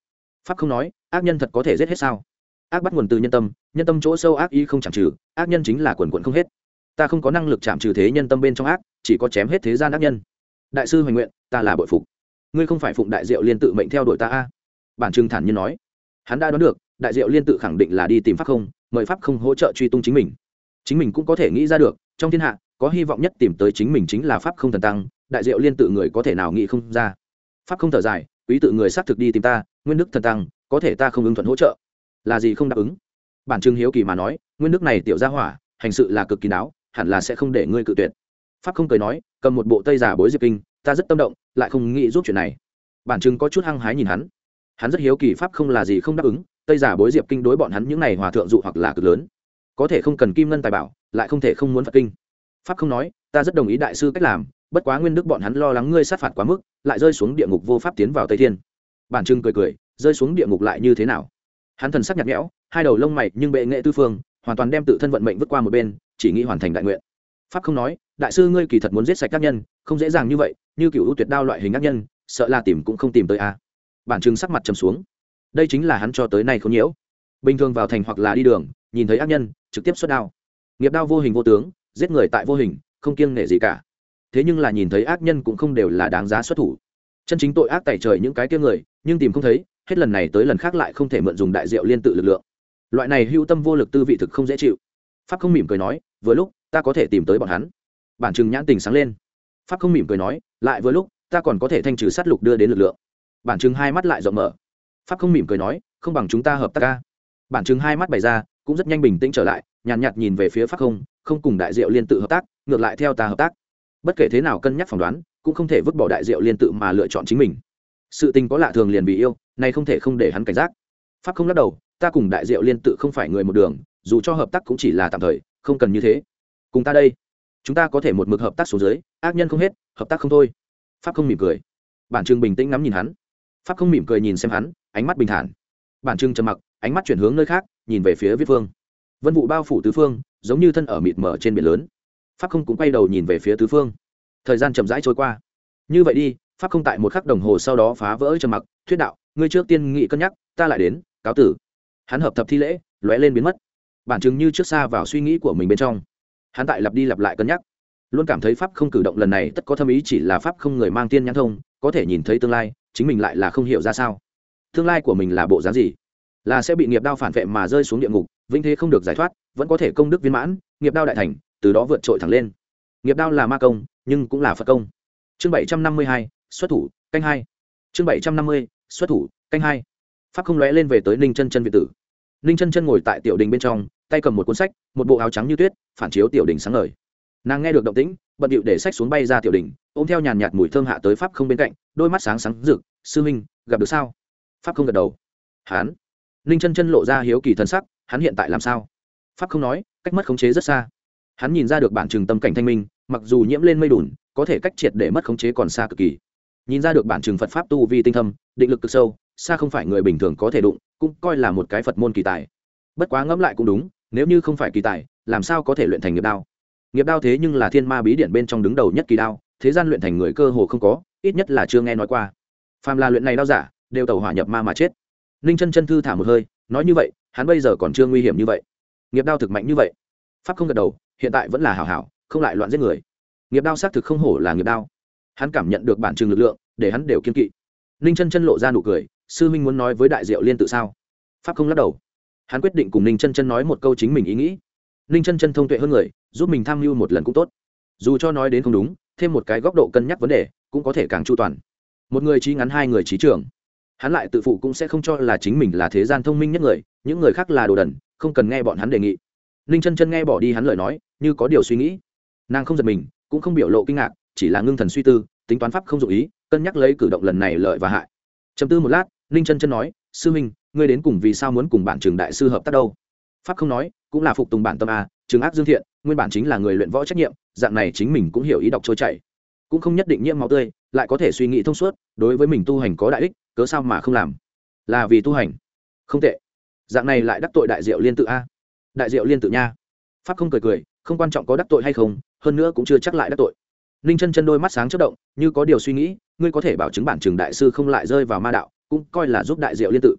pháp không nói, ác nhân thật có thể giết hết sao? Ác bắt nguồn từ nhân tâm, nhân tâm chỗ sâu ác ý không chạm trừ, ác nhân chính là quần quần không hết. Ta không có năng lực chạm trừ thế nhân tâm bên trong ác, chỉ có chém hết thế gian ác nhân. Đại sư hoành nguyện, ta là bội phục. Ngươi không phải phụng đại diệu liên tự mệnh theo đuổi ta a? Bản Trừng thản nhiên nói. Hắn đã đoán được, đại diệu liên tự khẳng định là đi tìm pháp không, mời pháp không hỗ trợ truy tung chính mình. Chính mình cũng có thể nghĩ ra được, trong thiên hạ có hy vọng nhất tìm tới chính mình chính là pháp không thần tăng, đại diệu liên tự người có thể nào nghĩ không ra. Pháp không thở dài, quý tự người xác thực đi tìm ta, nguyên đức thần tăng, có thể ta không ứng thuận hỗ trợ. Là gì không đáp ứng? Bản Trừng hiếu kỳ mà nói, nguyên đức này tiểu gia hỏa, hành sự là cực kỳ đáo, hẳn là sẽ không để ngươi cự tuyệt. Pháp không cười nói, cầm một bộ tây giả bối diệp kinh, ta rất tâm động, lại không nghĩ giúp chuyện này. Bản Trừng có chút hăng hái nhìn hắn, hắn rất hiếu kỳ pháp không là gì không đáp ứng, tây giả bối diệp kinh đối bọn hắn những này hòa thượng dụ hoặc là cực lớn, có thể không cần kim ngân tài bảo, lại không thể không muốn Phật kinh. Pháp không nói, ta rất đồng ý đại sư cách làm, bất quá nguyên đức bọn hắn lo lắng ngươi sát phạt quá mức, lại rơi xuống địa ngục vô pháp tiến vào Tây Thiên. Bản Trừng cười cười, rơi xuống địa ngục lại như thế nào? Hắn thần sắc nhạt nhẽo, hai đầu lông mày nhưng bệ nghệ tư phương, hoàn toàn đem tự thân vận mệnh vứt qua một bên, chỉ nghĩ hoàn thành đại nguyện. Pháp không nói, đại sư ngươi kỳ thật muốn giết sạch các nhân, không dễ dàng như vậy, như cựu ưu tuyệt đao loại hình ác nhân, sợ là tìm cũng không tìm tới a. À. Bản Trừng sắc mặt trầm xuống, đây chính là hắn cho tới nay không nhiễu. Bình thường vào thành hoặc là đi đường, nhìn thấy ác nhân, trực tiếp xuất đao. Nghiệp đao vô hình vô tướng, giết người tại vô hình, không kiêng nể gì cả. Thế nhưng là nhìn thấy ác nhân cũng không đều là đáng giá xuất thủ. Chân chính tội ác tày trời những cái kia người, nhưng tìm không thấy, hết lần này tới lần khác lại không thể mượn dùng đại diệu liên tự lực lượng. Loại này hữu tâm vô lực tư vị thực không dễ chịu. Pháp không mỉm cười nói, vừa lúc ta có thể tìm tới bọn hắn. Bản Trừng nhãn tình sáng lên. Pháp không mỉm cười nói, lại vừa lúc ta còn có thể thanh trừ sát lục đưa đến lực lượng. Bản Trừng hai mắt lại rộng mở. Pháp không mỉm cười nói, không bằng chúng ta hợp tác ca. Bản Trừng hai mắt bày ra, cũng rất nhanh bình tĩnh trở lại, nhàn nhạt, nhạt nhìn về phía Pháp không, không cùng đại diệu liên tự hợp tác, ngược lại theo ta hợp tác. Bất kể thế nào cân nhắc phỏng đoán, cũng không thể vứt bỏ đại diệu liên tự mà lựa chọn chính mình. Sự tình có lạ thường liền vì yêu, này không thể không để hắn cảnh giác. Pháp không lắc đầu, ta cùng đại diệu liên tự không phải người một đường, dù cho hợp tác cũng chỉ là tạm thời, không cần như thế. Cùng ta đây, chúng ta có thể một mực hợp tác xuống dưới, ác nhân không hết, hợp tác không thôi. Pháp không mỉm cười. Bản Trừng bình tĩnh ngắm nhìn hắn. Pháp không mỉm cười nhìn xem hắn, ánh mắt bình thản. Bản Trừng trầm mặc, ánh mắt chuyển hướng nơi khác, nhìn về phía Viết Phương. Vân vụ bao phủ tứ phương, giống như thân ở mịt mờ trên biển lớn. Pháp không cũng quay đầu nhìn về phía tứ phương. Thời gian chậm rãi trôi qua. Như vậy đi, Pháp không tại một khắc đồng hồ sau đó phá vỡ trầm mặc, thuyết đạo, ngươi trước tiên nghị cân nhắc, ta lại đến, cáo tử. Hắn hợp thập thi lễ, lóe lên biến mất. Bản Trừng như trước xa vào suy nghĩ của mình bên trong. Hắn tại lặp đi lặp lại cân nhắc, luôn cảm thấy pháp không cử động lần này tất có thâm ý, chỉ là pháp không người mang tiên nhãn thông, có thể nhìn thấy tương lai, chính mình lại là không hiểu ra sao. Tương lai của mình là bộ dáng gì? Là sẽ bị nghiệp đao phản vệ mà rơi xuống địa ngục, vĩnh thế không được giải thoát, vẫn có thể công đức viên mãn, nghiệp đao đại thành, từ đó vượt trội thẳng lên. Nghiệp đao là ma công, nhưng cũng là Phật công. Chương bảy trăm năm mươi hai, xuất thủ, canh hai. Chương bảy trăm năm mươi, xuất thủ, canh hai. Pháp không lóe lên về tới Ninh Chân Chân viện tử. Ninh Chân Chân ngồi tại tiểu đình bên trong, tay cầm một cuốn sách, một bộ áo trắng như tuyết, phản chiếu tiểu đình sáng ngời. Nàng nghe được động tĩnh, bận điệu để sách xuống bay ra tiểu đình, ôm theo nhàn nhạt mùi thơm hạ tới pháp không bên cạnh, đôi mắt sáng sáng rực, sư huynh, gặp được sao? Pháp không gật đầu. Hắn. Ninh Chân Chân lộ ra hiếu kỳ thần sắc, hắn hiện tại làm sao? Pháp không nói, cách mất khống chế rất xa. Hắn nhìn ra được bản Trừng tâm cảnh thanh minh, mặc dù nhiễm lên mây đùn, có thể cách triệt để mất khống chế còn xa cực kỳ. Nhìn ra được bản Trừng Phật pháp tu vi tinh thâm, định lực cực sâu, xa không phải người bình thường có thể đụng, cũng coi là một cái Phật môn kỳ tài. Bất quá ngẫm lại cũng đúng, nếu như không phải kỳ tài, làm sao có thể luyện thành nghiệp đao? Nghiệp đao thế nhưng là thiên ma bí điển bên trong đứng đầu nhất kỳ đao, thế gian luyện thành người cơ hồ không có, ít nhất là chưa nghe nói qua. Phàm là luyện này đao giả, đều tẩu hỏa nhập ma mà chết. Ninh Chân Chân thư thả một hơi, nói như vậy, hắn bây giờ còn chưa nguy hiểm như vậy. Nghiệp đao thực mạnh như vậy. Pháp không gật đầu, hiện tại vẫn là hảo hảo, không lại loạn giết người. Nghiệp đao xác thực không hổ là nghiệp đao. Hắn cảm nhận được bản Trừng lực lượng, để hắn đều kiên kỵ. Ninh Chân Chân lộ ra nụ cười, sư minh muốn nói với đại diệu liên tự sao? Pháp không lắc đầu. Hắn quyết định cùng Ninh Chân Chân nói một câu chính mình ý nghĩ. Ninh Chân Chân thông tuệ hơn người, giúp mình tham mưu một lần cũng tốt. Dù cho nói đến không đúng, thêm một cái góc độ cân nhắc vấn đề, cũng có thể càng chu toàn. Một người trí ngắn, hai người trí trường. Hắn lại tự phụ cũng sẽ không cho là chính mình là thế gian thông minh nhất người, những người khác là đồ đần, không cần nghe bọn hắn đề nghị. Ninh Chân Chân nghe bỏ đi hắn lời nói, như có điều suy nghĩ. Nàng không giật mình, cũng không biểu lộ kinh ngạc, chỉ là ngưng thần suy tư, tính toán pháp không dụng ý, cân nhắc lấy cử động lần này lợi và hại. Trầm tư một lát, Ninh Chân Chân nói, sư huynh, ngươi đến cùng vì sao muốn cùng bản Trường đại sư hợp tác đâu? Pháp không nói, cũng là phục tùng bản tâm a, Trường ác dương thiện, nguyên bản chính là người luyện võ trách nhiệm, dạng này chính mình cũng hiểu ý đọc trôi chảy, cũng không nhất định nhiễm máu tươi, lại có thể suy nghĩ thông suốt, đối với mình tu hành có đại ích, cớ sao mà không làm? Là vì tu hành, không tệ. Dạng này lại đắc tội đại diệu liên tự a? Đại diệu liên tự nha. Pháp không cười cười, không quan trọng có đắc tội hay không, hơn nữa cũng chưa chắc lại đắc tội. Ninh Chân Chân đôi mắt sáng chớp động, như có điều suy nghĩ, ngươi có thể bảo chứng bản Trường đại sư không lại rơi vào ma đạo, cũng coi là giúp đại diệu liên tự.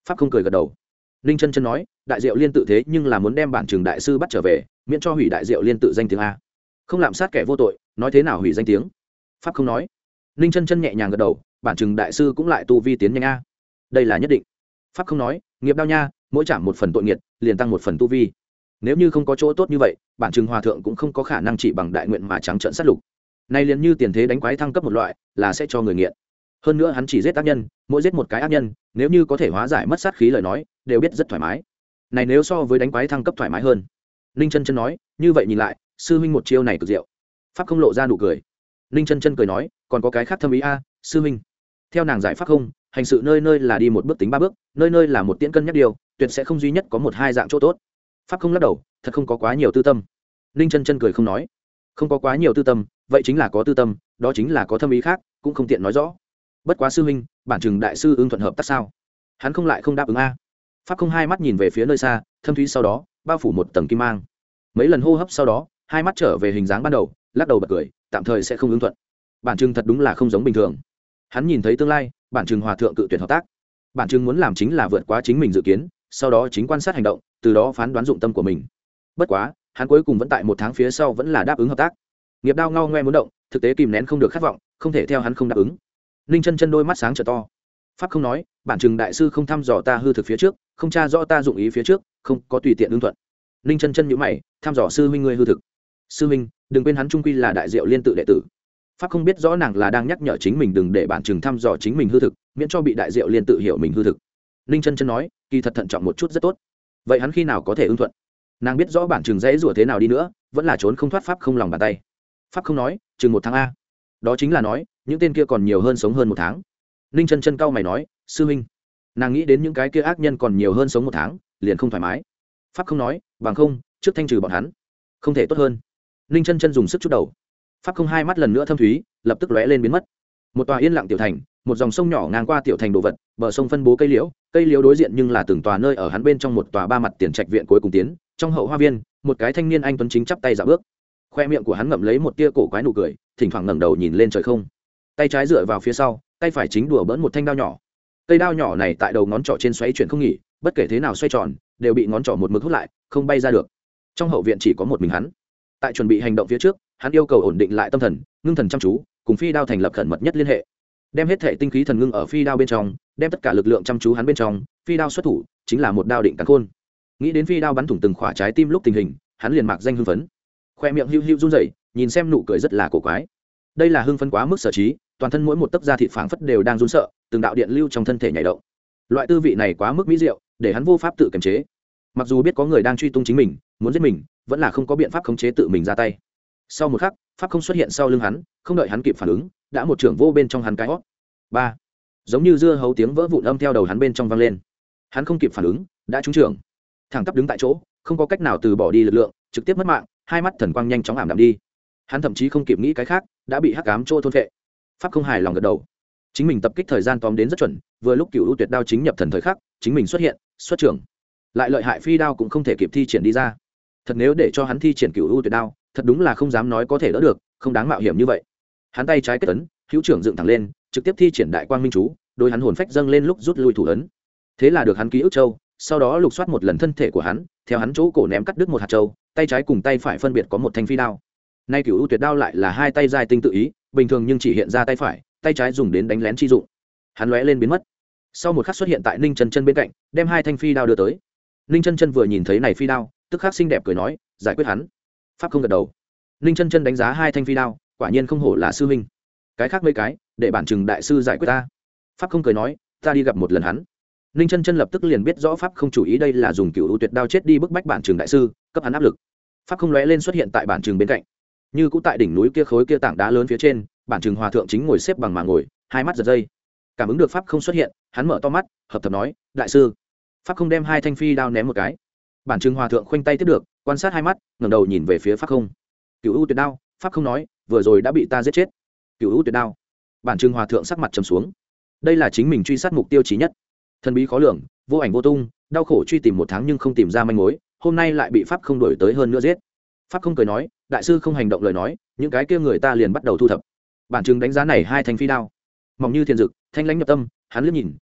pháp không cười gật đầu. Ninh chân chân nói, đại diệu liên tự thế nhưng là muốn đem bản trường đại sư bắt trở về, miễn cho hủy đại diệu liên tự danh tiếng a. Không lạm sát kẻ vô tội, nói thế nào hủy danh tiếng? Pháp không nói. Ninh chân chân nhẹ nhàng gật đầu, bản trường đại sư cũng lại tu vi tiến nhanh a. Đây là nhất định. Pháp không nói, nghiệp đao nha, mỗi chạm một phần tội nghiệt, liền tăng một phần tu vi. Nếu như không có chỗ tốt như vậy, bản trường hòa thượng cũng không có khả năng chỉ bằng đại nguyện mà trắng trợn sát lục. Này liền như tiền thế đánh quái thăng cấp một loại, là sẽ cho người nghiện. Hơn nữa hắn chỉ giết ác nhân, mỗi giết một cái ác nhân, nếu như có thể hóa giải mất sát khí lời nói, đều biết rất thoải mái. Này nếu so với đánh quái thăng cấp thoải mái hơn. Ninh chân chân nói, như vậy nhìn lại, sư huynh một chiêu này cực diệu. Pháp không lộ ra nụ cười. Ninh chân chân cười nói, còn có cái khác thâm ý a, sư huynh. Theo nàng giải pháp không, hành sự nơi nơi là đi một bước tính ba bước, nơi nơi là một tiễn cân nhắc điều, tuyệt sẽ không duy nhất có một hai dạng chỗ tốt. Pháp không lắc đầu, thật không có quá nhiều tư tâm. Ninh chân chân cười không nói, không có quá nhiều tư tâm, vậy chính là có tư tâm, đó chính là có thâm ý khác, cũng không tiện nói rõ. Bất quá sư huynh, bản trường đại sư ưng thuận hợp tác sao? Hắn không lại không đáp ứng a. Pháp không hai mắt nhìn về phía nơi xa, thâm thúy sau đó bao phủ một tầng kim mang. Mấy lần hô hấp sau đó, hai mắt trở về hình dáng ban đầu, lắc đầu bật cười, tạm thời sẽ không ứng thuận. Bản trường thật đúng là không giống bình thường. Hắn nhìn thấy tương lai, bản trường hòa thượng cự tuyệt hợp tác. Bản trường muốn làm chính là vượt quá chính mình dự kiến, sau đó chính quan sát hành động, từ đó phán đoán dụng tâm của mình. Bất quá, hắn cuối cùng vẫn tại một tháng phía sau vẫn là đáp ứng hợp tác. Nghiệp đao ngao ngoe muốn động, thực tế kìm nén không được khát vọng, không thể theo hắn không đáp ứng. Ninh chân chân đôi mắt sáng trở to. Pháp không nói, bản trường đại sư không thăm dò ta hư thực phía trước, không tra rõ ta dụng ý phía trước, không có tùy tiện ứng thuận. Ninh chân chân nhíu mày, thăm dò sư huynh ngươi hư thực. Sư huynh, đừng quên hắn trung quy là đại diệu liên tự đệ tử. Pháp không biết rõ nàng là đang nhắc nhở chính mình đừng để bản trường thăm dò chính mình hư thực, miễn cho bị đại diệu liên tự hiểu mình hư thực. Ninh chân chân nói, kỳ thật thận trọng một chút rất tốt. Vậy hắn khi nào có thể ứng thuận? Nàng biết rõ bản trường dễ rủa thế nào đi nữa, vẫn là trốn không thoát pháp không lòng bàn tay. Pháp không nói, chừng một tháng a. Đó chính là nói, những tên kia còn nhiều hơn sống hơn một tháng. Ninh chân chân cau mày nói, sư huynh. Nàng nghĩ đến những cái kia ác nhân còn nhiều hơn sống một tháng, liền không thoải mái. Pháp không nói, bằng không, trước thanh trừ bọn hắn, không thể tốt hơn. Ninh chân chân dùng sức chút đầu. Pháp không hai mắt lần nữa thâm thúy, lập tức lóe lên biến mất. Một tòa yên lặng tiểu thành, một dòng sông nhỏ ngang qua tiểu thành đồ vật, bờ sông phân bố cây liễu, cây liễu đối diện nhưng là từng tòa nơi ở hắn bên trong một tòa ba mặt tiền trạch viện cuối cùng tiến, trong hậu hoa viên, một cái thanh niên anh tuấn chính chắp tay dạo bước. Khoe miệng của hắn ngậm lấy một tia cổ quái nụ cười, thỉnh thoảng ngẩng đầu nhìn lên trời không. Tay trái dựa vào phía sau, tay phải chính đùa bỡn một thanh đao nhỏ. Cây đao nhỏ này tại đầu ngón trỏ trên xoay chuyển không nghỉ, bất kể thế nào xoay tròn, đều bị ngón trỏ một mực hút lại, không bay ra được. Trong hậu viện chỉ có một mình hắn. Tại chuẩn bị hành động phía trước, hắn yêu cầu ổn định lại tâm thần, ngưng thần chăm chú, cùng phi đao thành lập khẩn mật nhất liên hệ. Đem hết thể tinh khí thần ngưng ở phi đao bên trong, đem tất cả lực lượng chăm chú hắn bên trong, phi đao xuất thủ, chính là một đao định cắn khôn. Nghĩ đến phi đao bắn thủng từng khỏa trái tim lúc tình hình, hắn liền mạc danh hưng phấn. Khoe miệng hiu hiu run rẩy, nhìn xem nụ cười rất là cổ quái. Đây là hưng phấn quá mức sở trí, toàn thân mỗi một tấc da thịt phảng phất đều đang run sợ, từng đạo điện lưu trong thân thể nhảy động. Loại tư vị này quá mức mỹ diệu, để hắn vô pháp tự kiềm chế. Mặc dù biết có người đang truy tung chính mình, muốn giết mình, vẫn là không có biện pháp khống chế tự mình ra tay. Sau một khắc, pháp không xuất hiện sau lưng hắn, không đợi hắn kịp phản ứng, đã một trưởng vô bên trong hắn cái hót. Ba, giống như dưa hấu tiếng vỡ vụn âm theo đầu hắn bên trong vang lên. Hắn không kịp phản ứng, đã trúng trưởng, thẳng tắp đứng tại chỗ, không có cách nào từ bỏ đi lực lượng, trực tiếp mất mạng, hai mắt thần quang nhanh chóng ảm đạm đi. Hắn thậm chí không kịp nghĩ cái khác, đã bị hắc ám trô thôn phệ. Pháp không hài lòng gật đầu. Chính mình tập kích thời gian tóm đến rất chuẩn, vừa lúc Cửu U Tuyệt Đao chính nhập thần thời khắc, chính mình xuất hiện, xuất trưởng. Lại lợi hại phi đao cũng không thể kịp thi triển đi ra. Thật nếu để cho hắn thi triển Cửu U Tuyệt Đao, thật đúng là không dám nói có thể đỡ được, không đáng mạo hiểm như vậy. Hắn tay trái kết ấn, hữu trưởng dựng thẳng lên, trực tiếp thi triển Đại Quang Minh chú, đôi hắn hồn phách dâng lên lúc rút lui thủ ấn. Thế là được hắn ký ức châu, sau đó lục soát một lần thân thể của hắn, theo hắn chỗ cổ ném cắt đứt một hạt châu, tay trái cùng tay phải phân biệt có một thanh phi đao. Nay Cửu U Tuyệt Đao lại là hai tay giai tinh tự ý, bình thường nhưng chỉ hiện ra tay phải, tay trái dùng đến đánh lén chi dụng. Hắn lóe lên biến mất. Sau một khắc xuất hiện tại Ninh Chân Chân bên cạnh, đem hai thanh phi đao đưa tới. Ninh Chân Chân vừa nhìn thấy này phi đao, tức khắc xinh đẹp cười nói, giải quyết hắn. Pháp không gật đầu. Ninh Chân Chân đánh giá hai thanh phi đao, quả nhiên không hổ là sư huynh. Cái khác mấy cái, để bản trừng đại sư giải quyết ta. Pháp không cười nói, ta đi gặp một lần hắn. Ninh Chân Chân lập tức liền biết rõ pháp không chủ ý đây là dùng Cửu U Tuyệt Đao chết đi bức bách bản trừng đại sư, cấp hắn áp lực. Pháp không lóe lên xuất hiện tại bản trừng bên cạnh, như cũ tại đỉnh núi kia khối kia tảng đá lớn phía trên, bản trừng hòa thượng chính ngồi xếp bằng mà ngồi, hai mắt giật dây. Cảm ứng được pháp không xuất hiện, hắn mở to mắt, hợp thập nói, đại sư. Pháp không đem hai thanh phi đao ném một cái. Bản trừng hòa thượng khoanh tay tiếp được, quan sát hai mắt, ngẩng đầu nhìn về phía pháp không. Cửu U Tuyệt Đao, pháp không nói, vừa rồi đã bị ta giết chết. Cửu U Tuyệt Đao. Bản trừng hòa thượng sắc mặt trầm xuống. Đây là chính mình truy sát mục tiêu chí nhất. Thần bí khó lường, vô ảnh vô tung, đau khổ truy tìm một tháng nhưng không tìm ra manh mối, hôm nay lại bị pháp không đuổi tới hơn nữa giết. Pháp không cười nói, đại sư không hành động lời nói, những cái kia người ta liền bắt đầu thu thập. Bản trừng đánh giá này hai thanh phi đao, mỏng như thiên dực, thanh lãnh nhập tâm, hắn liếc nhìn,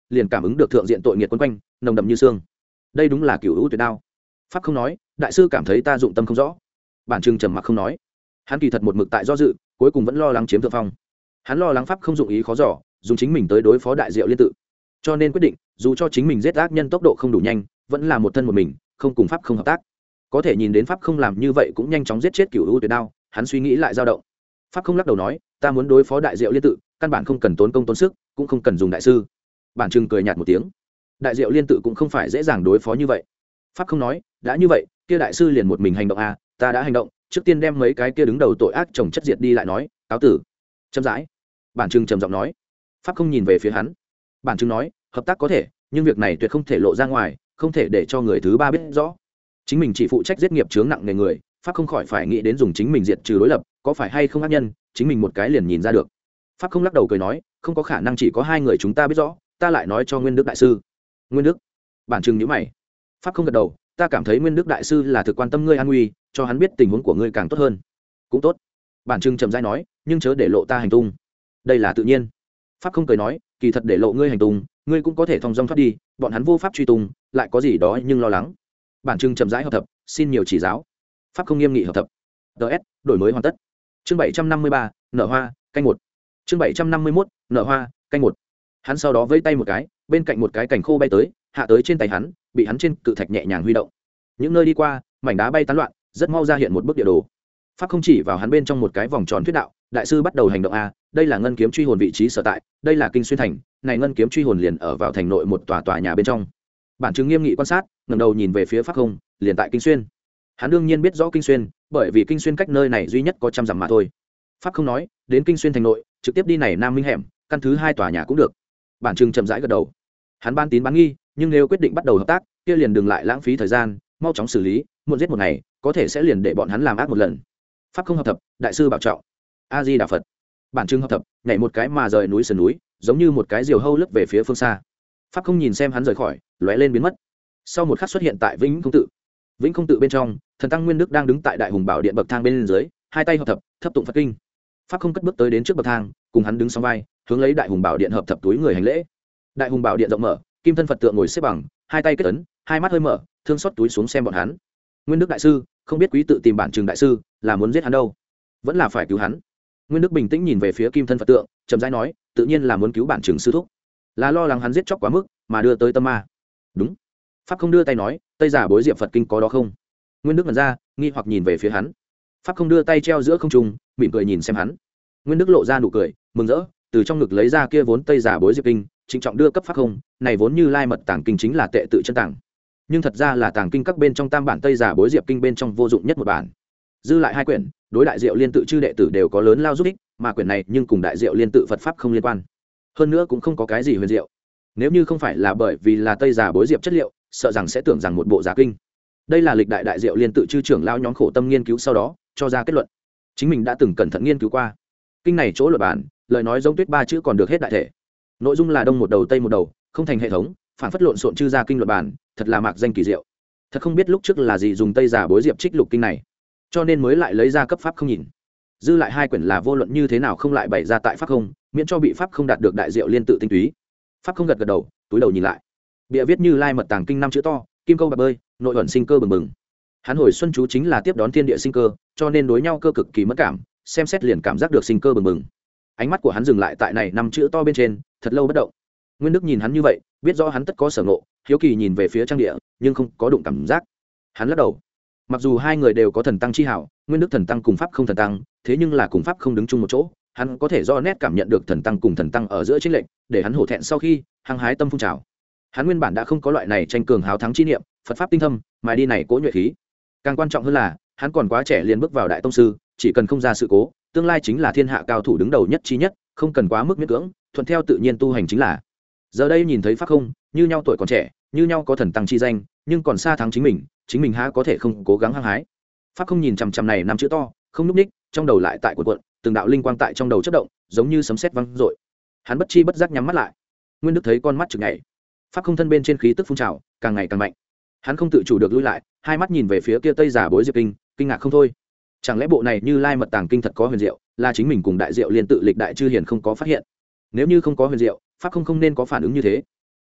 liền cảm ứng được thượng diện tội nghiệt quấn quanh nồng đậm như xương. Đây đúng là cửu hữu tuyệt đao. Pháp không nói, đại sư cảm thấy ta dụng tâm không rõ. Bản Trừng trầm mặc không nói. Hắn kỳ thật một mực tại do dự, cuối cùng vẫn lo lắng chiếm thượng phong. Hắn lo lắng Pháp không dụng ý khó dò, dùng chính mình tới đối phó đại diệu liên tự, cho nên quyết định dù cho chính mình giết ác nhân tốc độ không đủ nhanh, vẫn là một thân một mình, không cùng Pháp không hợp tác. Có thể nhìn đến Pháp không làm như vậy cũng nhanh chóng giết chết cửu hữu tuyệt đao, hắn suy nghĩ lại dao động. Pháp không lắc đầu nói, ta muốn đối phó đại diệu liên tự, căn bản không cần tốn công tốn sức, cũng không cần dùng đại sư. Bản Trừng cười nhạt một tiếng, đại diệu liên tự cũng không phải dễ dàng đối phó như vậy. Pháp không nói, đã như vậy, kia đại sư liền một mình hành động à, ta đã hành động, trước tiên đem mấy cái kia đứng đầu tội ác chồng chất diệt đi lại nói, cáo tử. Chậm rãi. Bản Trừng trầm giọng nói. Pháp không nhìn về phía hắn. Bản Trừng nói, hợp tác có thể, nhưng việc này tuyệt không thể lộ ra ngoài, không thể để cho người thứ ba biết rõ. Chính mình chỉ phụ trách giết nghiệp chướng nặng nề người, Pháp không khỏi phải nghĩ đến dùng chính mình diệt trừ đối lập, có phải hay không ác nhân, chính mình một cái liền nhìn ra được. Pháp không lắc đầu cười nói, không có khả năng chỉ có hai người chúng ta biết rõ, ta lại nói cho Nguyên Đức đại sư. Nguyên Đức? Bản Trừng nhíu mày. Pháp không gật đầu, ta cảm thấy Nguyên Đức đại sư là thực quan tâm ngươi an nguy, cho hắn biết tình huống của ngươi càng tốt hơn. Cũng tốt. Bản Trừng trầm rãi nói, nhưng chớ để lộ ta hành tung. Đây là tự nhiên. Pháp không cười nói, kỳ thật để lộ ngươi hành tung, ngươi cũng có thể thong dong thoát đi, bọn hắn vô pháp truy tung, lại có gì đó nhưng lo lắng. Bản Trừng chậm rãi hợp thập, xin nhiều chỉ giáo. Pháp không nghiêm nghị hợp thập. ds đổi mới hoàn tất. Chương bảy trăm năm mươi ba, nở hoa, canh một. Chương bảy trăm năm mươi mốt, nở hoa, canh một. Hắn sau đó vẫy tay một cái, bên cạnh một cái cành khô bay tới, hạ tới trên tay hắn, bị hắn trên cự thạch nhẹ nhàng huy động. Những nơi đi qua, mảnh đá bay tán loạn, rất mau ra hiện một bức địa đồ. Pháp không chỉ vào hắn bên trong một cái vòng tròn thuyết đạo, đại sư bắt đầu hành động a, đây là ngân kiếm truy hồn vị trí sở tại, đây là kinh xuyên thành, này ngân kiếm truy hồn liền ở vào thành nội một tòa tòa nhà bên trong. Bản Trừng nghiêm nghị quan sát, ngẩng đầu nhìn về phía Pháp không, liền tại kinh xuyên. Hắn đương nhiên biết rõ kinh xuyên, bởi vì kinh xuyên cách nơi này duy nhất có trăm dặm mà thôi. Pháp không nói, đến kinh xuyên thành nội, trực tiếp đi này Nam Minh hẻm, căn thứ hai tòa nhà cũng được. Bản Trừng chậm rãi gật đầu. Hắn ban tín bán nghi, nhưng nếu quyết định bắt đầu hợp tác, kia liền đừng lại lãng phí thời gian, mau chóng xử lý, muộn giết một ngày, có thể sẽ liền để bọn hắn làm ác một lần. Pháp không hợp thập, đại sư bảo trọng. A Di Đà Phật. Bản Trừng hợp thập, nhảy một cái mà rời núi sườn núi, giống như một cái diều hâu lướt về phía phương xa. Pháp không nhìn xem hắn rời khỏi, lóe lên biến mất. Sau một khắc xuất hiện tại Vĩnh Không tự. Vĩnh Không tự bên trong, thần tăng Nguyên Đức đang đứng tại Đại Hùng Bảo Điện bậc thang bên dưới, hai tay hợp thập, thấp tụng Phật kinh. Pháp không cất bước tới đến trước bậc thang, cùng hắn đứng song vai, hướng lấy Đại Hùng Bảo Điện hợp thập túi người hành lễ. Đại Hùng Bảo Điện rộng mở, kim thân Phật tượng ngồi xếp bằng, hai tay kết ấn, hai mắt hơi mở, thương xót túi xuống xem bọn hắn. Nguyên Đức đại sư, không biết quý tự tìm Bản Trừng đại sư, là muốn giết hắn đâu, vẫn là phải cứu hắn. Nguyên Đức bình tĩnh nhìn về phía kim thân Phật tượng, chậm rãi nói, tự nhiên là muốn cứu Bản Trừng sư thúc, là lo lắng hắn giết chóc quá mức, mà đưa tới tâm ma. Đúng. Pháp không đưa tay nói, tây giả bối diệp Phật kinh có đó không? Nguyên Đức ngẩn ra, nghi hoặc nhìn về phía hắn. Pháp không đưa tay treo giữa không trung, mỉm cười nhìn xem hắn. Nguyên Đức lộ ra nụ cười, mừng rỡ, từ trong ngực lấy ra kia vốn tây giả bối diệp kinh, trịnh trọng đưa cấp Pháp không, này vốn như lai mật tàng kinh chính là tệ tự chân tàng, nhưng thật ra là tàng kinh các bên trong tam bản tây giả bối diệp kinh bên trong vô dụng nhất một bản. Dư lại hai quyển, đối đại diệu liên tự chư đệ tử đều có lớn lao giúp ích, mà quyển này nhưng cùng đại diệu liên tự Phật pháp không liên quan, hơn nữa cũng không có cái gì huyền diệu. Nếu như không phải là bởi vì là tây giả bối diệp chất liệu, sợ rằng sẽ tưởng rằng một bộ giả kinh. Đây là lịch đại đại diệu liên tự chư trưởng lao nhóm khổ tâm nghiên cứu sau đó cho ra kết luận, chính mình đã từng cẩn thận nghiên cứu qua. Kinh này chỗ luật bản, lời nói giống tuyết ba chữ còn được hết đại thể, nội dung là đông một đầu tây một đầu, không thành hệ thống, phản phất lộn xộn chư ra kinh luật bản, thật là mạc danh kỳ diệu. Thật không biết lúc trước là gì dùng tây giả bối diệp trích lục kinh này, cho nên mới lại lấy ra cấp pháp không nhìn. Dư lại hai quyển là vô luận như thế nào không lại bày ra tại pháp không, miễn cho bị pháp không đạt được đại diệu liên tự tinh túy. Pháp không gật gật đầu, túi đầu nhìn lại, bìa viết như lai mật tàng kinh năm chữ to, kim câu bạc bơi, nội ẩn sinh cơ bừng bừng. Hắn hồi xuân chú chính là tiếp đón thiên địa sinh cơ, cho nên đối nhau cơ cực kỳ mất cảm, xem xét liền cảm giác được sinh cơ bừng bừng. Ánh mắt của hắn dừng lại tại này năm chữ to bên trên, thật lâu bất động. Nguyên Đức nhìn hắn như vậy, biết rõ hắn tất có sở ngộ, hiếu kỳ nhìn về phía trang địa, nhưng không có đụng cảm giác. Hắn lắc đầu. Mặc dù hai người đều có thần tăng chi hảo, Nguyên Đức thần tăng cùng pháp không thần tăng, thế nhưng là cùng pháp không đứng chung một chỗ, hắn có thể do nét cảm nhận được thần tăng cùng thần tăng ở giữa chênh lệch, để hắn hổ thẹn sau khi hăng hái tâm phun trào. Hắn nguyên bản đã không có loại này tranh cường hào thắng chi niệm, Phật pháp tinh thâm, mà đi này cố nhuệ khí. Càng quan trọng hơn là, hắn còn quá trẻ liền bước vào đại tông sư, chỉ cần không ra sự cố, tương lai chính là thiên hạ cao thủ đứng đầu nhất chi nhất, không cần quá mức miễn cưỡng, thuận theo tự nhiên tu hành chính là. Giờ đây nhìn thấy pháp không, như nhau tuổi còn trẻ, như nhau có thần tăng chi danh, nhưng còn xa thắng chính mình, chính mình há có thể không cố gắng hăng hái. Pháp không nhìn chằm chằm này năm chữ to, không nhúc ních, trong đầu lại tại cuộn cuộn, từng đạo linh quang tại trong đầu chớp động, giống như sấm sét vang dội. Hắn bất chi bất giác nhắm mắt lại. Nguyên Đức thấy con mắt chực nhảy, pháp không thân bên trên khí tức phun trào, càng ngày càng mạnh. Hắn không tự chủ được lui lại, hai mắt nhìn về phía kia tây giả bối diệp kinh, kinh ngạc không thôi. Chẳng lẽ bộ này như lai mật tàng kinh thật có huyền diệu, là chính mình cùng đại diệu liên tự lịch đại chư hiền không có phát hiện? Nếu như không có huyền diệu, pháp không không nên có phản ứng như thế.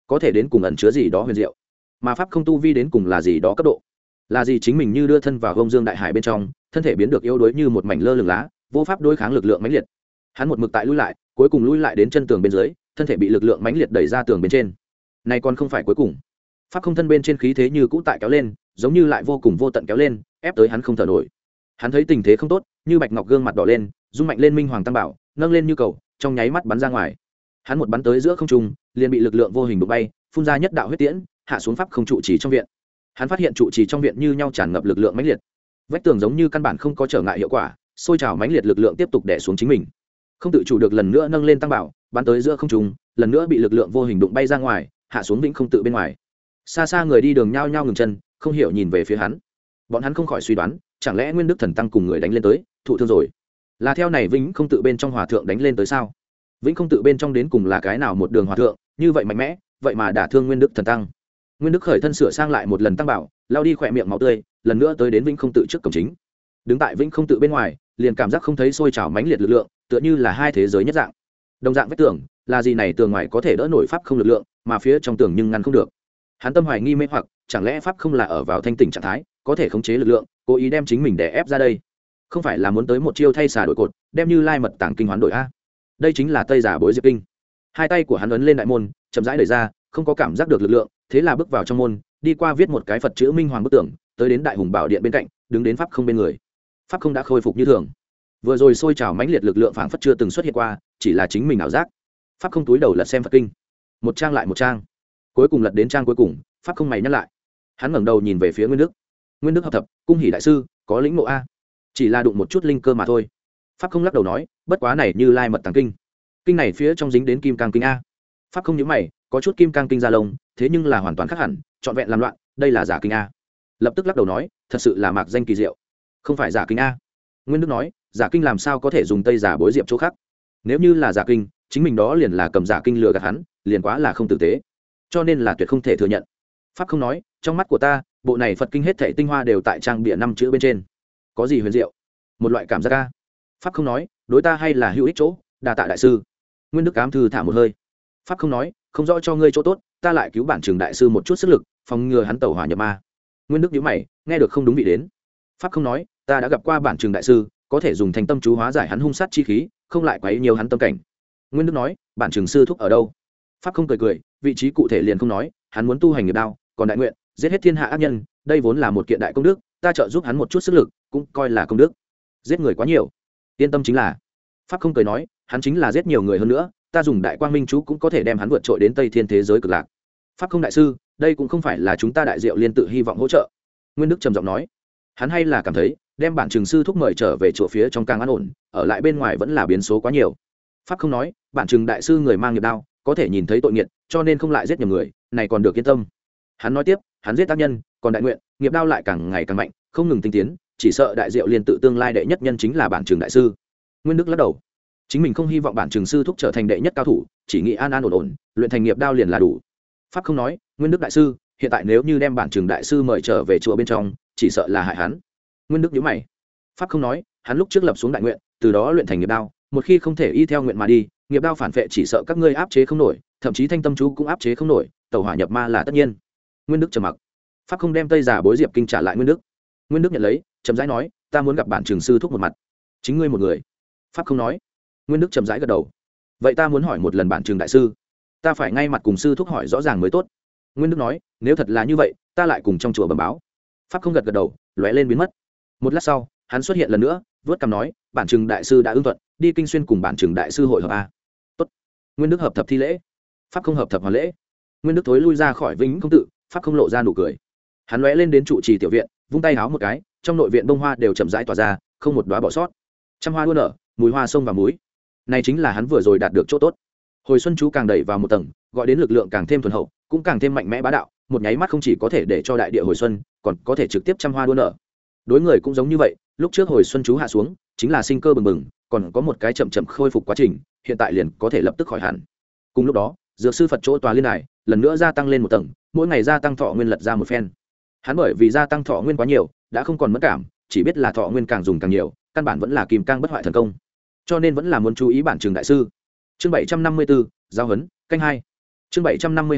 có thể đến cùng ẩn chứa gì đó huyền diệu. Mà pháp không tu vi đến cùng là gì đó cấp độ, là gì chính mình như đưa thân vào gông dương đại hải bên trong, thân thể biến được yếu đuối như một mảnh lơ lửng lá, vô pháp đối kháng lực lượng mãnh liệt. Hắn một mực tại lui lại, cuối cùng lui lại đến chân tường bên dưới, thân thể bị lực lượng mãnh liệt đẩy ra tường bên trên. Này còn không phải cuối cùng, pháp không thân bên trên khí thế như cũ tại kéo lên, giống như lại vô cùng vô tận kéo lên, ép tới hắn không thở nổi. Hắn thấy tình thế không tốt, như bạch ngọc gương mặt đỏ lên, rung mạnh lên minh hoàng tam bảo, nâng lên như cầu, trong nháy mắt bắn ra ngoài. Hắn một bắn tới giữa không trung, liền bị lực lượng vô hình đụng bay, phun ra nhất đạo huyết tiễn, hạ xuống pháp không trụ trì trong viện. Hắn phát hiện trụ trì trong viện như nhau tràn ngập lực lượng mãnh liệt, vách tường giống như căn bản không có trở ngại hiệu quả, sôi trào mãnh liệt lực lượng tiếp tục đè xuống chính mình, không tự chủ được lần nữa nâng lên tăng bảo, bắn tới giữa không trung, lần nữa bị lực lượng vô hình đụng bay ra ngoài, hạ xuống vĩnh không tự bên ngoài. Xa xa người đi đường nhao nhao ngừng chân, không hiểu nhìn về phía hắn. Bọn hắn không khỏi suy đoán, chẳng lẽ Nguyên Đức Thần Tăng cùng người đánh lên tới, thụ thương rồi? Là theo này vĩnh không tự bên trong hòa thượng đánh lên tới sao? Vĩnh không tự bên trong đến cùng là cái nào một đường hòa thượng, như vậy mạnh mẽ, vậy mà đả thương Nguyên Đức Thần Tăng. Nguyên Đức khởi thân sửa sang lại một lần tăng bảo, lao đi khỏe miệng máu tươi, lần nữa tới đến vĩnh không tự trước cổng chính. Đứng tại vĩnh không tự bên ngoài, liền cảm giác không thấy sôi trào mãnh liệt lực lượng, tựa như là hai thế giới nhất dạng. Đồng dạng vách tường, là gì này tường ngoài có thể đỡ nổi pháp không lực lượng, mà phía trong tường nhưng ngăn không được. Hắn tâm hoài nghi mê hoặc, chẳng lẽ pháp không là ở vào thanh tỉnh trạng thái, có thể khống chế lực lượng, cố ý đem chính mình đè ép ra đây? Không phải là muốn tới một chiêu thay xà đổi cột, đem Như Lai mật tàng kinh hoán đổi a? Đây chính là Tây Giả Bối Diệp kinh. Hai tay của hắn ấn lên đại môn, chậm rãi đẩy ra, không có cảm giác được lực lượng, thế là bước vào trong môn, đi qua viết một cái Phật chữ minh hoàng bức tường, tới đến Đại Hùng Bảo Điện bên cạnh, đứng đến pháp không bên người. Pháp không đã khôi phục như thường. Vừa rồi sôi trào mãnh liệt lực lượng phảng phất chưa từng xuất hiện qua, chỉ là chính mình ảo giác. Pháp không túi đầu lật xem Phật kinh, một trang lại một trang, cuối cùng lật đến trang cuối cùng, pháp không mày nhắc lại. Hắn ngẩng đầu nhìn về phía Nguyên Đức. Nguyên Đức hợp thập, cung hỉ đại sư, có lĩnh ngộ a? Chỉ là đụng một chút linh cơ mà thôi. Pháp không lắc đầu nói, bất quá này Như Lai mật tàng kinh, kinh này phía trong dính đến kim cang kinh a. Pháp không nhíu mày, có chút kim cang kinh ra lông, thế nhưng là hoàn toàn khác hẳn, trọn vẹn làm loạn, đây là giả kinh a. Lập tức lắc đầu nói, thật sự là mạc danh kỳ diệu, không phải giả kinh a. Nguyên Đức nói, giả kinh làm sao có thể dùng Tây Giả Bối Diệp chỗ khác? Nếu như là giả kinh, chính mình đó liền là cầm giả kinh lừa gạt hắn, liền quá là không tử tế, cho nên là tuyệt không thể thừa nhận. Pháp không nói, trong mắt của ta, bộ này Phật kinh hết thảy tinh hoa đều tại trang bìa năm chữ bên trên, có gì huyền diệu? Một loại cảm giác a. Pháp không nói, đối ta hay là hữu ích chỗ, đa tạ đại sư. Nguyên Đức cám thư thả một hơi. Pháp không nói, không rõ cho ngươi chỗ tốt, ta lại cứu bản Trường đại sư một chút sức lực, phòng ngừa hắn tẩu hỏa nhập ma. Nguyên Đức nhíu mày, nghe được không đúng vị đến. Pháp không nói, ta đã gặp qua bản Trường đại sư, có thể dùng thành tâm chú hóa giải hắn hung sát chi khí, không lại quấy nhiều hắn tâm cảnh. Nguyên Đức nói, bản Trường sư thúc ở đâu? Pháp không cười cười, vị trí cụ thể liền không nói, hắn muốn tu hành nghiệp đao, còn đại nguyện giết hết thiên hạ ác nhân, đây vốn là một kiện đại công đức, ta trợ giúp hắn một chút sức lực, cũng coi là công đức. Giết người quá nhiều, yên tâm chính là. Pháp không cười nói, hắn chính là giết nhiều người hơn nữa, ta dùng đại quang minh chú cũng có thể đem hắn vượt trội đến Tây Thiên thế giới cực lạc. Pháp không đại sư, đây cũng không phải là chúng ta Đại Diệu Liên tự hy vọng hỗ trợ. Nguyên Đức trầm giọng nói, hắn hay là cảm thấy đem bản Trường sư thúc mời trở về chỗ phía trong càng an ổn, ở lại bên ngoài vẫn là biến số quá nhiều. Pháp không nói, bản Trường đại sư người mang nghiệp đao, có thể nhìn thấy tội nghiệt, cho nên không lại giết nhiều người, này còn được yên tâm. Hắn nói tiếp, hắn giết tác nhân, còn đại nguyện nghiệp đao lại càng ngày càng mạnh, không ngừng tinh tiến, chỉ sợ Đại Diệu Liên tự tương lai đệ nhất nhân chính là bản Trường đại sư. Nguyên Đức lắc đầu, chính mình không hy vọng bản Trường sư thúc trở thành đệ nhất cao thủ, chỉ nghĩ an an ổn ổn, luyện thành nghiệp đao liền là đủ. Pháp không nói, Nguyên Đức đại sư, hiện tại nếu như đem bản Trường đại sư mời trở về chùa bên trong, chỉ sợ là hại hắn. Nguyên Đức nhíu mày. Pháp không nói, hắn lúc trước lập xuống đại nguyện, từ đó luyện thành nghiệp đao, một khi không thể y theo nguyện mà đi, nghiệp đao phản vệ chỉ sợ các ngươi áp chế không nổi, thậm chí thanh tâm chú cũng áp chế không nổi, tẩu hỏa nhập ma là tất nhiên. Nguyên Đức trầm mặc. Pháp không đem Tây Giả Bối Diệp kinh trả lại Nguyên Đức. Nguyên Đức nhận lấy, chậm rãi nói, ta muốn gặp bản Trường sư thúc một mặt. Chính ngươi một người? Pháp không nói. Nguyên Đức chậm rãi gật đầu. Vậy ta muốn hỏi một lần bản Trường đại sư, ta phải ngay mặt cùng sư thúc hỏi rõ ràng mới tốt. Nguyên Đức nói, nếu thật là như vậy, ta lại cùng trong chùa bẩm báo. Pháp không gật gật đầu, lóe lên biến mất. Một lát sau, hắn xuất hiện lần nữa, vớt cằm nói, bản Trường đại sư đã ưng thuận, đi kinh xuyên cùng bản Trường đại sư hội hợp a. Tốt. Nguyên Đức hợp thập thi lễ. Pháp không hợp thập hoàn lễ. Nguyên Đức thối lui ra khỏi vĩnh không tự, Pháp không lộ ra nụ cười. Hắn lóe lên đến trụ trì tiểu viện, vung tay háo một cái, trong nội viện bông hoa đều chậm rãi tỏa ra, không một đóa bỏ sót. Trăm hoa đua nở, mùi hoa sông và muối. Này chính là hắn vừa rồi đạt được chỗ tốt. Hồi xuân chú càng đẩy vào một tầng, gọi đến lực lượng càng thêm thuần hậu, cũng càng thêm mạnh mẽ bá đạo, một nháy mắt không chỉ có thể để cho đại địa hồi xuân, còn có thể trực tiếp trăm hoa đua nở. Đối người cũng giống như vậy, lúc trước hồi xuân chú hạ xuống, chính là sinh cơ bừng bừng, còn có một cái chậm chậm khôi phục quá trình, hiện tại liền có thể lập tức khỏi hẳn. Cùng lúc đó, dược sư Phật chỗ tòa liên đài, lần nữa gia tăng lên một tầng, mỗi ngày gia tăng thọ nguyên lật ra một phen. Hắn bởi vì gia tăng thọ nguyên quá nhiều, đã không còn mất cảm, chỉ biết là thọ nguyên càng dùng càng nhiều, căn bản vẫn là kim cang bất hoại thần công, cho nên vẫn là muốn chú ý bản Trường đại sư. Chương bảy trăm năm mươi bốn, giao huấn, canh hai. Chương bảy trăm năm mươi hai,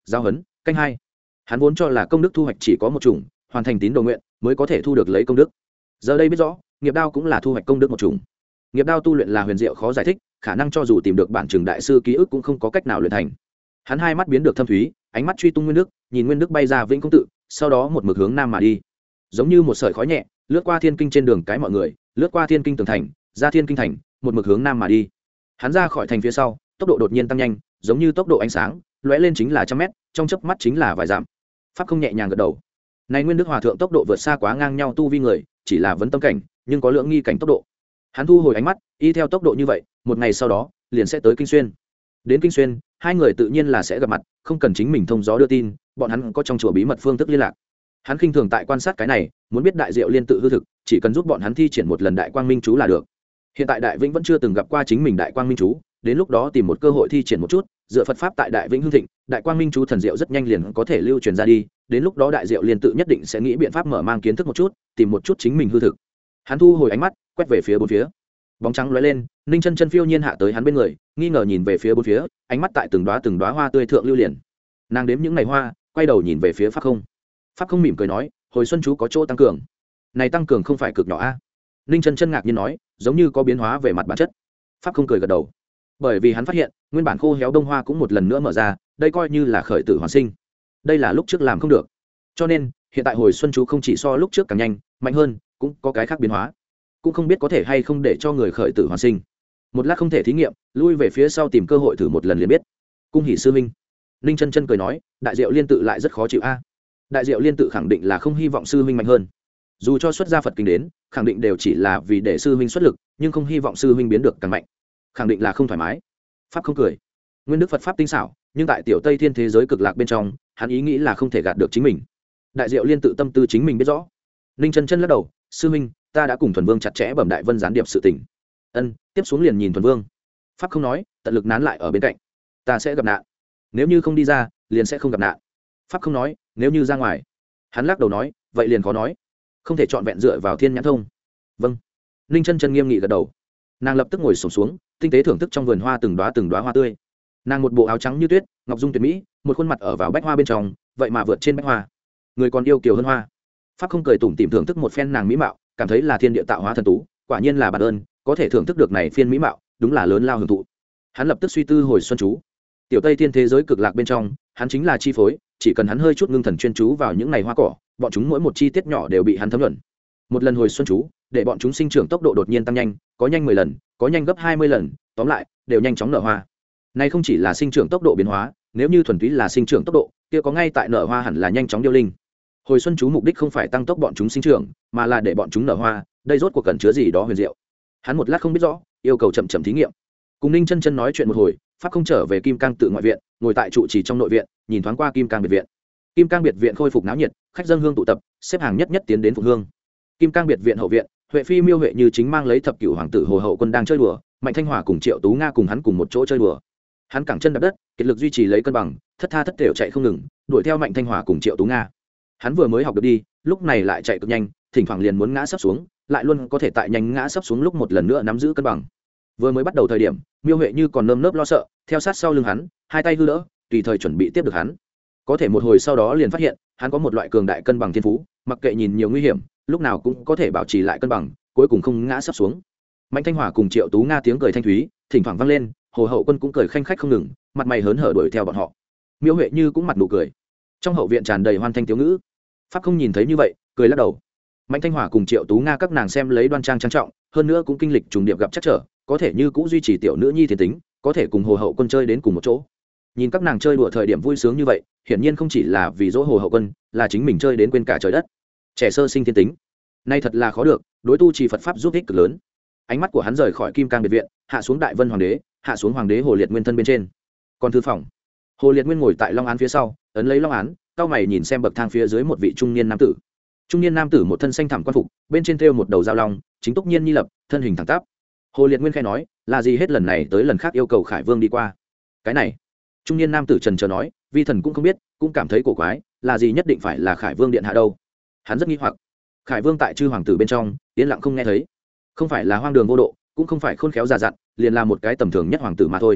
giao hấn canh hai. Hắn vốn cho là công đức thu hoạch chỉ có một chủng, hoàn thành tín đồ nguyện mới có thể thu được lấy công đức. Giờ đây biết rõ, nghiệp đao cũng là thu hoạch công đức một chủng. Nghiệp đao tu luyện là huyền diệu khó giải thích, khả năng cho dù tìm được bản trường đại sư ký ức cũng không có cách nào luyện thành. Hắn hai mắt biến được thâm thúy, ánh mắt truy tung nguyên nước, nhìn nguyên nước bay ra vĩnh công tự, sau đó một mực hướng nam mà đi, giống như một sợi khói nhẹ lướt qua thiên kinh trên đường cái mọi người, lướt qua thiên kinh tường thành, ra thiên kinh thành, một mực hướng nam mà đi. Hắn ra khỏi thành phía sau, tốc độ đột nhiên tăng nhanh, giống như tốc độ ánh sáng, lóe lên chính là trăm mét, trong chớp mắt chính là vài dặm. Pháp không nhẹ nhàng gật đầu. Này nguyên đức hòa thượng tốc độ vượt xa quá ngang nhau tu vi người, chỉ là vấn tâm cảnh, nhưng có lượng nghi cảnh tốc độ. Hắn thu hồi ánh mắt, y theo tốc độ như vậy, một ngày sau đó, liền sẽ tới Kinh Xuyên. Đến Kinh Xuyên, hai người tự nhiên là sẽ gặp mặt, không cần chính mình thông gió đưa tin, bọn hắn có trong chùa bí mật phương thức liên lạc. Hắn khinh thường tại quan sát cái này, muốn biết đại diệu liên tự hư thực, chỉ cần giúp bọn hắn thi triển một lần đại quang minh chú là được. Hiện tại đại vĩnh vẫn chưa từng gặp qua chính mình đại quang minh chú, đến lúc đó tìm một cơ hội thi triển một chút, dựa Phật pháp tại đại vĩnh hưng thịnh, đại quang minh chú thần diệu rất nhanh liền có thể lưu truyền ra đi, đến lúc đó đại diệu liên tự nhất định sẽ nghĩ biện pháp mở mang kiến thức một chút, tìm một chút chính mình hư thực. Hắn thu hồi ánh mắt, quét về phía bốn phía. Bóng trắng lóe lên, Ninh Chân Chân phiêu nhiên hạ tới hắn bên người, nghi ngờ nhìn về phía bốn phía, ánh mắt tại từng đóa từng đóa hoa tươi thượng lưu liền. Nàng đếm những ngày hoa, quay đầu nhìn về phía Pháp Không. Pháp Không mỉm cười nói, hồi xuân chú có chỗ tăng cường. Này tăng cường không phải cực nhỏ a? Ninh Chân Chân ngạc nhiên nói, giống như có biến hóa về mặt bản chất. Pháp Không cười gật đầu, bởi vì hắn phát hiện, nguyên bản khô héo đông hoa cũng một lần nữa mở ra, đây coi như là khởi tử hoàn sinh. Đây là lúc trước làm không được, cho nên hiện tại hồi xuân chú không chỉ so lúc trước càng nhanh, mạnh hơn, cũng có cái khác biến hóa, cũng không biết có thể hay không để cho người khởi tử hoàn sinh. Một lát không thể thí nghiệm, lui về phía sau tìm cơ hội thử một lần liền biết. Cung hỉ sư minh. Ninh Chân Chân cười nói, đại diệu liên tự lại rất khó chịu a. Đại diệu liên tự khẳng định là không hy vọng sư huynh mạnh hơn, dù cho xuất gia Phật kinh đến, khẳng định đều chỉ là vì để sư huynh xuất lực, nhưng không hy vọng sư huynh biến được càng mạnh, khẳng định là không thoải mái. Pháp không cười, nguyên đức Phật pháp tinh xảo, nhưng tại tiểu Tây Thiên thế giới cực lạc bên trong, hắn ý nghĩ là không thể gạt được chính mình. Đại diệu liên tự tâm tư chính mình biết rõ. Ninh Chân Chân lắc đầu, sư huynh, ta đã cùng Thuần Vương chặt chẽ bẩm đại vân gián điệp sự tình. Ân, tiếp xuống liền nhìn Thuần Vương. Pháp không nói, tận lực nán lại ở bên cạnh. Ta sẽ gặp nạn, nếu như không đi ra, liền sẽ không gặp nạn. Pháp không nói, nếu như ra ngoài. Hắn lắc đầu nói, vậy liền khó nói, không thể trọn vẹn dựa vào thiên nhãn thông. Vâng. Ninh Chân Chân nghiêm nghị gật đầu. Nàng lập tức ngồi xổm xuống, tinh tế thưởng thức trong vườn hoa từng đóa từng đóa hoa tươi. Nàng một bộ áo trắng như tuyết, ngọc dung tuyệt mỹ, một khuôn mặt ở vào bách hoa bên trong, vậy mà vượt trên bách hoa, người còn yêu kiều hơn hoa. Pháp không cười tủm tỉm thưởng thức một phen nàng mỹ mạo, cảm thấy là thiên địa tạo hóa thần tú, quả nhiên là bản ơn, có thể thưởng thức được này phiên mỹ mạo, đúng là lớn lao hưởng thụ. Hắn lập tức suy tư hồi xuân chú. Tiểu Tây Thiên thế giới cực lạc bên trong, hắn chính là chi phối, chỉ cần hắn hơi chút ngưng thần chuyên chú vào những ngày hoa cỏ, bọn chúng mỗi một chi tiết nhỏ đều bị hắn thấm nhuần. Một lần hồi xuân chú, để bọn chúng sinh trưởng tốc độ đột nhiên tăng nhanh, có nhanh mười lần, có nhanh gấp hai mươi lần, tóm lại, đều nhanh chóng nở hoa. Này không chỉ là sinh trưởng tốc độ biến hóa, nếu như thuần túy là sinh trưởng tốc độ, kia có ngay tại nở hoa hẳn là nhanh chóng điêu linh. Hồi xuân chú mục đích không phải tăng tốc bọn chúng sinh trưởng, mà là để bọn chúng nở hoa, đây rốt cuộc cần chứa gì đó huyền diệu. Hắn một lát không biết rõ, yêu cầu chậm chậm thí nghiệm. Cùng Ninh Chân Chân nói chuyện một hồi, Pháp không trở về Kim Cang tự ngoại viện, ngồi tại trụ trì trong nội viện, nhìn thoáng qua Kim Cang biệt viện. Kim Cang biệt viện khôi phục náo nhiệt, khách dân hương tụ tập, xếp hàng nhất nhất tiến đến phục hương. Kim Cang biệt viện hậu viện, Huệ Phi Miêu Huệ Như chính mang lấy thập cửu hoàng tử Hồ Hậu Quân đang chơi đùa, Mạnh Thanh Hòa cùng Triệu Tú Nga cùng hắn cùng một chỗ chơi đùa. Hắn cẳng chân đạp đất, kiệt lực duy trì lấy cân bằng, thất tha thất thểu chạy không ngừng, đuổi theo Mạnh Thanh Hòa cùng Triệu Tú Nga. Hắn vừa mới học được đi, lúc này lại chạy cực nhanh, thỉnh thoảng liền muốn ngã sấp xuống, lại luôn có thể tại nhanh ngã sấp xuống lúc một lần nữa nắm giữ cân bằng. Vừa mới bắt đầu thời điểm, Miêu Huệ Như còn nơm nớp lo sợ, theo sát sau lưng hắn, hai tay hư đỡ, tùy thời chuẩn bị tiếp được hắn. Có thể một hồi sau đó liền phát hiện, hắn có một loại cường đại cân bằng thiên phú, mặc kệ nhìn nhiều nguy hiểm, lúc nào cũng có thể bảo trì lại cân bằng, cuối cùng không ngã sấp xuống. Mạnh Thanh Hòa cùng Triệu Tú Nga tiếng cười thanh thúy, thỉnh thoảng vang lên, Hồ Hậu Quân cũng cười khanh khách không ngừng, mặt mày hớn hở đuổi theo bọn họ. Miêu Huệ Như cũng mặt nụ cười. Trong hậu viện tràn đầy hoan thanh tiếu ngữ. Pháp không nhìn thấy như vậy, cười lắc đầu. Mạnh Thanh Hòa cùng Triệu Tú Nga các nàng xem lấy đoan trang trang trọng, hơn nữa cũng kinh lịch trùng điệp gặp chắc trở, có thể như cũng duy trì tiểu nữ nhi thiên tính, có thể cùng Hồ Hậu Quân chơi đến cùng một chỗ. Nhìn các nàng chơi đùa thời điểm vui sướng như vậy, hiển nhiên không chỉ là vì dỗ Hồ Hậu Quân, là chính mình chơi đến quên cả trời đất. Trẻ sơ sinh thiên tính, nay thật là khó được, đối tu trì Phật pháp giúp ích cực lớn. Ánh mắt của hắn rời khỏi Kim Cang biệt viện, hạ xuống Đại Vân Hoàng đế, hạ xuống Hoàng đế Hồ Liệt Nguyên thân bên trên. Còn thư phòng, Hồ Liệt Nguyên ngồi tại long án phía sau, ấn lấy long án, cao mày nhìn xem bậc thang phía dưới một vị trung niên nam tử. Trung niên nam tử một thân xanh thẳm quan phục, bên trên thêu một đầu dao long, chính túc nhiên nhi lập, thân hình thẳng tắp. Hồ Liệt Nguyên khẽ nói, là gì hết lần này tới lần khác yêu cầu Khải Vương đi qua. Cái này, trung niên nam tử trần trờ nói, vi thần cũng không biết, cũng cảm thấy cổ quái, là gì nhất định phải là Khải Vương điện hạ đâu. Hắn rất nghi hoặc. Khải Vương tại chư hoàng tử bên trong, yên lặng không nghe thấy, không phải là hoang đường vô độ, cũng không phải khôn khéo già dặn, liền là một cái tầm thường nhất hoàng tử mà thôi.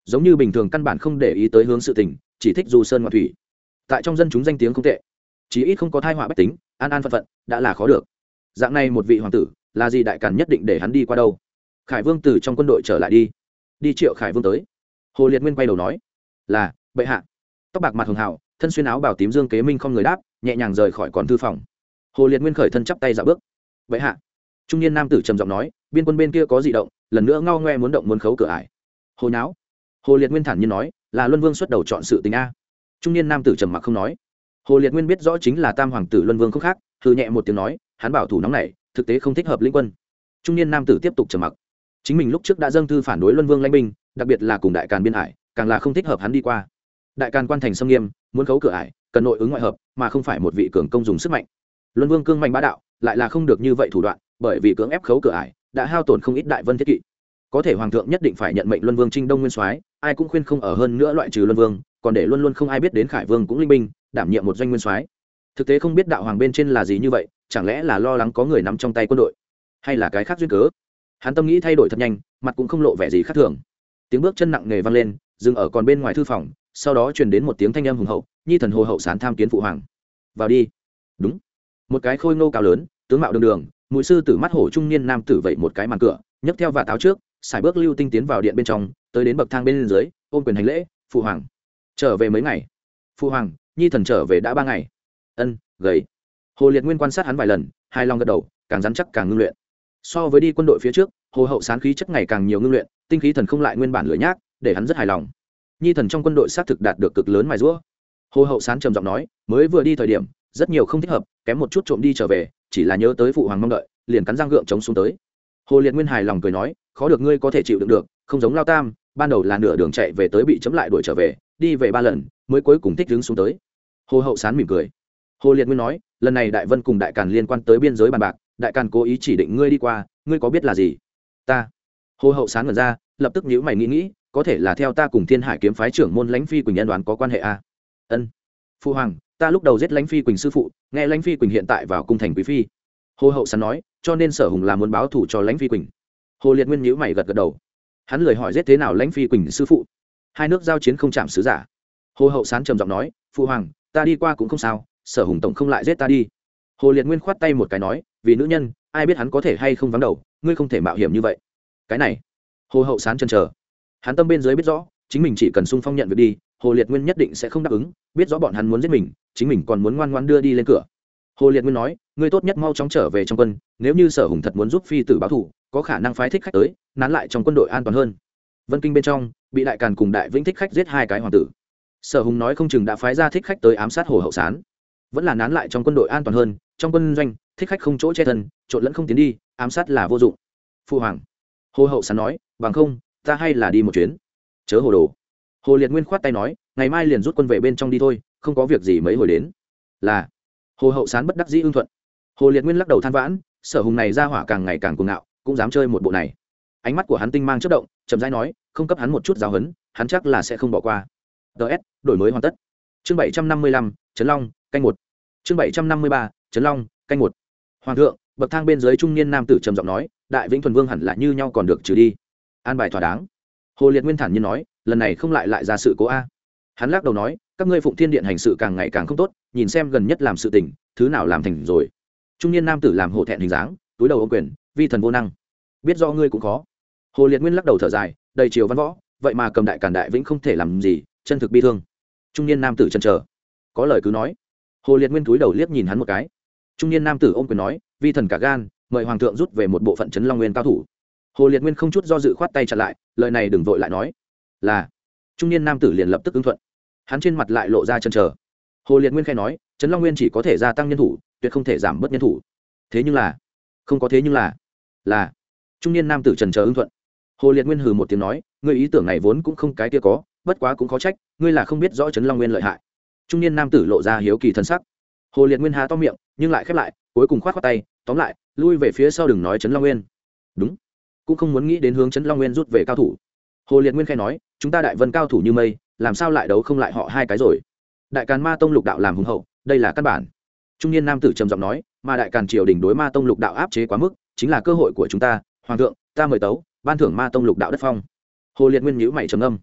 giống như bình thường căn bản không để ý tới hướng sự tình, chỉ thích du sơn ngoạn thủy. Tại trong dân chúng danh tiếng không tệ, chí ít không có thai họa bách tính, an an phận phận đã là khó được. Dạng này một vị hoàng tử, là gì đại càn nhất định để hắn đi qua đâu? Khải Vương từ trong quân đội trở lại đi, đi triệu Khải Vương tới. Hồ Liệt Nguyên quay đầu nói, là bệ hạ. Tóc bạc mặt hường hào, thân xuyên áo bào tím Dương Kế Minh không người đáp, nhẹ nhàng rời khỏi còn thư phòng. Hồ Liệt Nguyên khởi thân chắp tay dạo bước. Bệ hạ. Trung niên nam tử trầm giọng nói, biên quân bên kia có dị động, lần nữa ngao ngoe muốn động muốn khấu cửa ải. Hồ nháo. Hồ Liệt Nguyên thản nhiên nói, là Luân Vương xuất đầu chọn sự tình a. Trung niên nam tử trầm mặc không nói. Hồ Liệt Nguyên biết rõ chính là tam hoàng tử Luân Vương không khác, hừ nhẹ một tiếng nói, hắn bảo thủ nóng nảy, thực tế không thích hợp lĩnh quân. Trung niên nam tử tiếp tục trầm mặc. Chính mình lúc trước đã dâng thư phản đối Luân Vương lãnh binh, đặc biệt là cùng đại càn biên hải, càng là không thích hợp hắn đi qua. Đại càn quan thành sông nghiêm, muốn khấu cửa ải, cần nội ứng ngoại hợp, mà không phải một vị cường công dùng sức mạnh. Luân Vương cương mạnh bá đạo, lại là không được như vậy thủ đoạn, bởi vì cưỡng ép khấu cửa ải, đã hao tổn không ít đại vân thiết kỵ. Có thể hoàng thượng nhất định phải nhận mệnh Luân Vương trinh đông nguyên soái, ai cũng khuyên không ở hơn nữa loại trừ Luân Vương, còn để luôn luôn không ai biết đến Khải Vương cũng linh binh, đảm nhiệm một doanh nguyên soái. Thực tế không biết đạo hoàng bên trên là gì như vậy, chẳng lẽ là lo lắng có người nắm trong tay quân đội, hay là cái khác duyên cớ? Hắn tâm nghĩ thay đổi thật nhanh, mặt cũng không lộ vẻ gì khác thường. Tiếng bước chân nặng nề vang lên, dừng ở còn bên ngoài thư phòng, sau đó truyền đến một tiếng thanh âm hùng hậu, nhi thần hồ hậu sán tham kiến phụ hoàng. Vào đi. Đúng. Một cái khôi ngô cao lớn, tướng mạo đường đường, mũi sư tử mắt hổ trung niên nam tử vậy một cái màn cửa, nhấc theo và táo trước, xài bước lưu tinh tiến vào điện bên trong, tới đến bậc thang bên dưới, ôm quyền hành lễ, phụ hoàng. Trở về mấy ngày? Phụ hoàng, nhi thần trở về đã ba ngày. Ân, gầy. Hồ Liệt Nguyên quan sát hắn vài lần, hai lòng gật đầu, càng rắn chắc càng ngưng luyện. So với đi quân đội phía trước, hồ hậu sán khí chất ngày càng nhiều ngưng luyện, tinh khí thần không lại nguyên bản lửa nhác, để hắn rất hài lòng. Nhi thần trong quân đội xác thực đạt được cực lớn mài giũa. Hồ hậu sán trầm giọng nói, mới vừa đi thời điểm, rất nhiều không thích hợp, kém một chút trộm đi trở về, chỉ là nhớ tới phụ hoàng mong đợi, liền cắn răng gượng chống xuống tới. Hồ Liệt Nguyên hài lòng cười nói, khó được ngươi có thể chịu đựng được, không giống Lao Tam, ban đầu là nửa đường chạy về tới bị chấm lại đuổi trở về, đi về ba lần, mới cuối cùng thích đứng xuống tới. Hồ hậu sán mỉm cười. Hồ Liệt Nguyên nói, lần này Đại Vân cùng Đại Càn liên quan tới biên giới bàn bạc, Đại Càn cố ý chỉ định ngươi đi qua, ngươi có biết là gì? Ta. Hồ hậu sán ngẩn ra, lập tức nhíu mày nghĩ nghĩ, có thể là theo ta cùng Thiên Hải kiếm phái trưởng môn Lãnh Phi Quỳnh nhân đoán có quan hệ a? Ân. Phu hoàng, ta lúc đầu giết Lãnh Phi Quỳnh sư phụ, nghe Lãnh Phi Quỳnh hiện tại vào cung thành quý phi. Hồ hậu sán nói, cho nên Sở Hùng là muốn báo thù cho Lãnh Phi Quỳnh. Hồ Liệt Nguyên nhíu mày gật gật đầu. Hắn lười hỏi giết thế nào Lãnh Phi Quỳnh sư phụ. Hai nước giao chiến không chạm sứ giả. Hồ hậu sán trầm giọng nói, phu hoàng, ta đi qua cũng không sao, Sở Hùng tổng không lại giết ta đi. Hồ Liệt Nguyên khoát tay một cái nói, vì nữ nhân, ai biết hắn có thể hay không vắng đầu, ngươi không thể mạo hiểm như vậy. Cái này. Hồ hậu sán chần chờ. Hắn tâm bên dưới biết rõ, chính mình chỉ cần sung phong nhận việc đi, Hồ Liệt Nguyên nhất định sẽ không đáp ứng, biết rõ bọn hắn muốn giết mình, chính mình còn muốn ngoan ngoãn đưa đi lên cửa. Hồ Liệt Nguyên nói, ngươi tốt nhất mau chóng trở về trong quân, nếu như Sở Hùng thật muốn giúp phi tử báo thù, có khả năng phái thích khách tới, nán lại trong quân đội an toàn hơn. Vân Kinh bên trong, bị Đại Càn cùng Đại Vĩnh thích khách giết hai cái hoàng tử. Sở Hùng nói không chừng đã phái ra thích khách tới ám sát Hồ hậu sán, vẫn là nán lại trong quân đội an toàn hơn, trong quân doanh, thích khách không chỗ che thân, trộn lẫn không tiến đi, ám sát là vô dụng. Phu hoàng. Hồ hậu sán nói, bằng không, ta hay là đi một chuyến. Chớ hồ đồ. Hồ Liệt Nguyên khoát tay nói, ngày mai liền rút quân về bên trong đi thôi, không có việc gì mấy hồi đến. Là. Hồ hậu sán bất đắc dĩ ưng thuận. Hồ Liệt Nguyên lắc đầu than vãn, Sở Hùng này ra hỏa càng ngày càng cuồng ngạo, cũng dám chơi một bộ này. Ánh mắt của hắn tinh mang chớp động, chậm rãi nói, không cấp hắn một chút giáo huấn, hắn chắc là sẽ không bỏ qua. ds đổi mới hoàn tất. Chương bảy trăm năm mươi lăm, Trấn Long, canh một. Chương bảy trăm năm mươi ba, Trấn Long, canh một. Hoàng thượng, bậc thang bên dưới trung niên nam tử trầm giọng nói, Đại Vĩnh thuần vương hẳn là như nhau còn được trừ đi. An bài thỏa đáng. Hồ Liệt Nguyên thản nhiên nói, lần này không lại lại ra sự cố a. Hắn lắc đầu nói, các ngươi Phụng Thiên Điện hành sự càng ngày càng không tốt, nhìn xem gần nhất làm sự tình, thứ nào làm thành rồi. Trung niên nam tử làm hổ thẹn hình dáng, túi đầu ôm quyền, vi thần vô năng, biết do ngươi cũng khó. Hồ Liệt Nguyên lắc đầu thở dài, đầy chiều văn võ, vậy mà cầm Đại Càn Đại Vĩnh không thể làm gì, chân thực bi thương. Trung niên nam tử chần chờ, có lời cứ nói. Hồ Liệt Nguyên túi đầu liếc nhìn hắn một cái. Trung niên nam tử ôm quyền nói, vi thần cả gan, mời hoàng thượng rút về một bộ phận Trấn Long Nguyên cao thủ. Hồ Liệt Nguyên không chút do dự khoát tay chặn lại, lời này đừng vội lại nói. Là. Trung niên nam tử liền lập tức ứng thuận. Hắn trên mặt lại lộ ra chần chờ. Hồ Liệt Nguyên khẽ nói, Trấn Long Nguyên chỉ có thể gia tăng nhân thủ, tuyệt không thể giảm bớt nhân thủ. Thế nhưng là, không có thế nhưng là, là. Trung niên nam tử chần chờ ứng thuận. Hồ Liệt Nguyên hừ một tiếng nói, ngươi ý tưởng này vốn cũng không cái kia có, bất quá cũng khó trách, ngươi là không biết rõ Trấn Long Nguyên lợi hại. Trung niên nam tử lộ ra hiếu kỳ thân sắc. Hồ Liệt Nguyên há to miệng, nhưng lại khép lại, cuối cùng khoát khoát tay, tóm lại, lui về phía sau đừng nói Trấn Long Nguyên. Đúng, cũng không muốn nghĩ đến hướng Trấn Long Nguyên rút về cao thủ. Hồ Liệt Nguyên khẽ nói, chúng ta Đại Vân cao thủ như mây, làm sao lại đấu không lại họ hai cái rồi. Đại Càn Ma Tông lục đạo làm hùng hậu, đây là căn bản. Trung niên nam tử trầm giọng nói, mà Đại Càn triều đình đối Ma Tông lục đạo áp chế quá mức, chính là cơ hội của chúng ta, hoàng thượng, ta mời tấu, ban thưởng Ma Tông lục đạo đất phong. Hồ Liệt Nguyên nhíu mày trầm ngâm.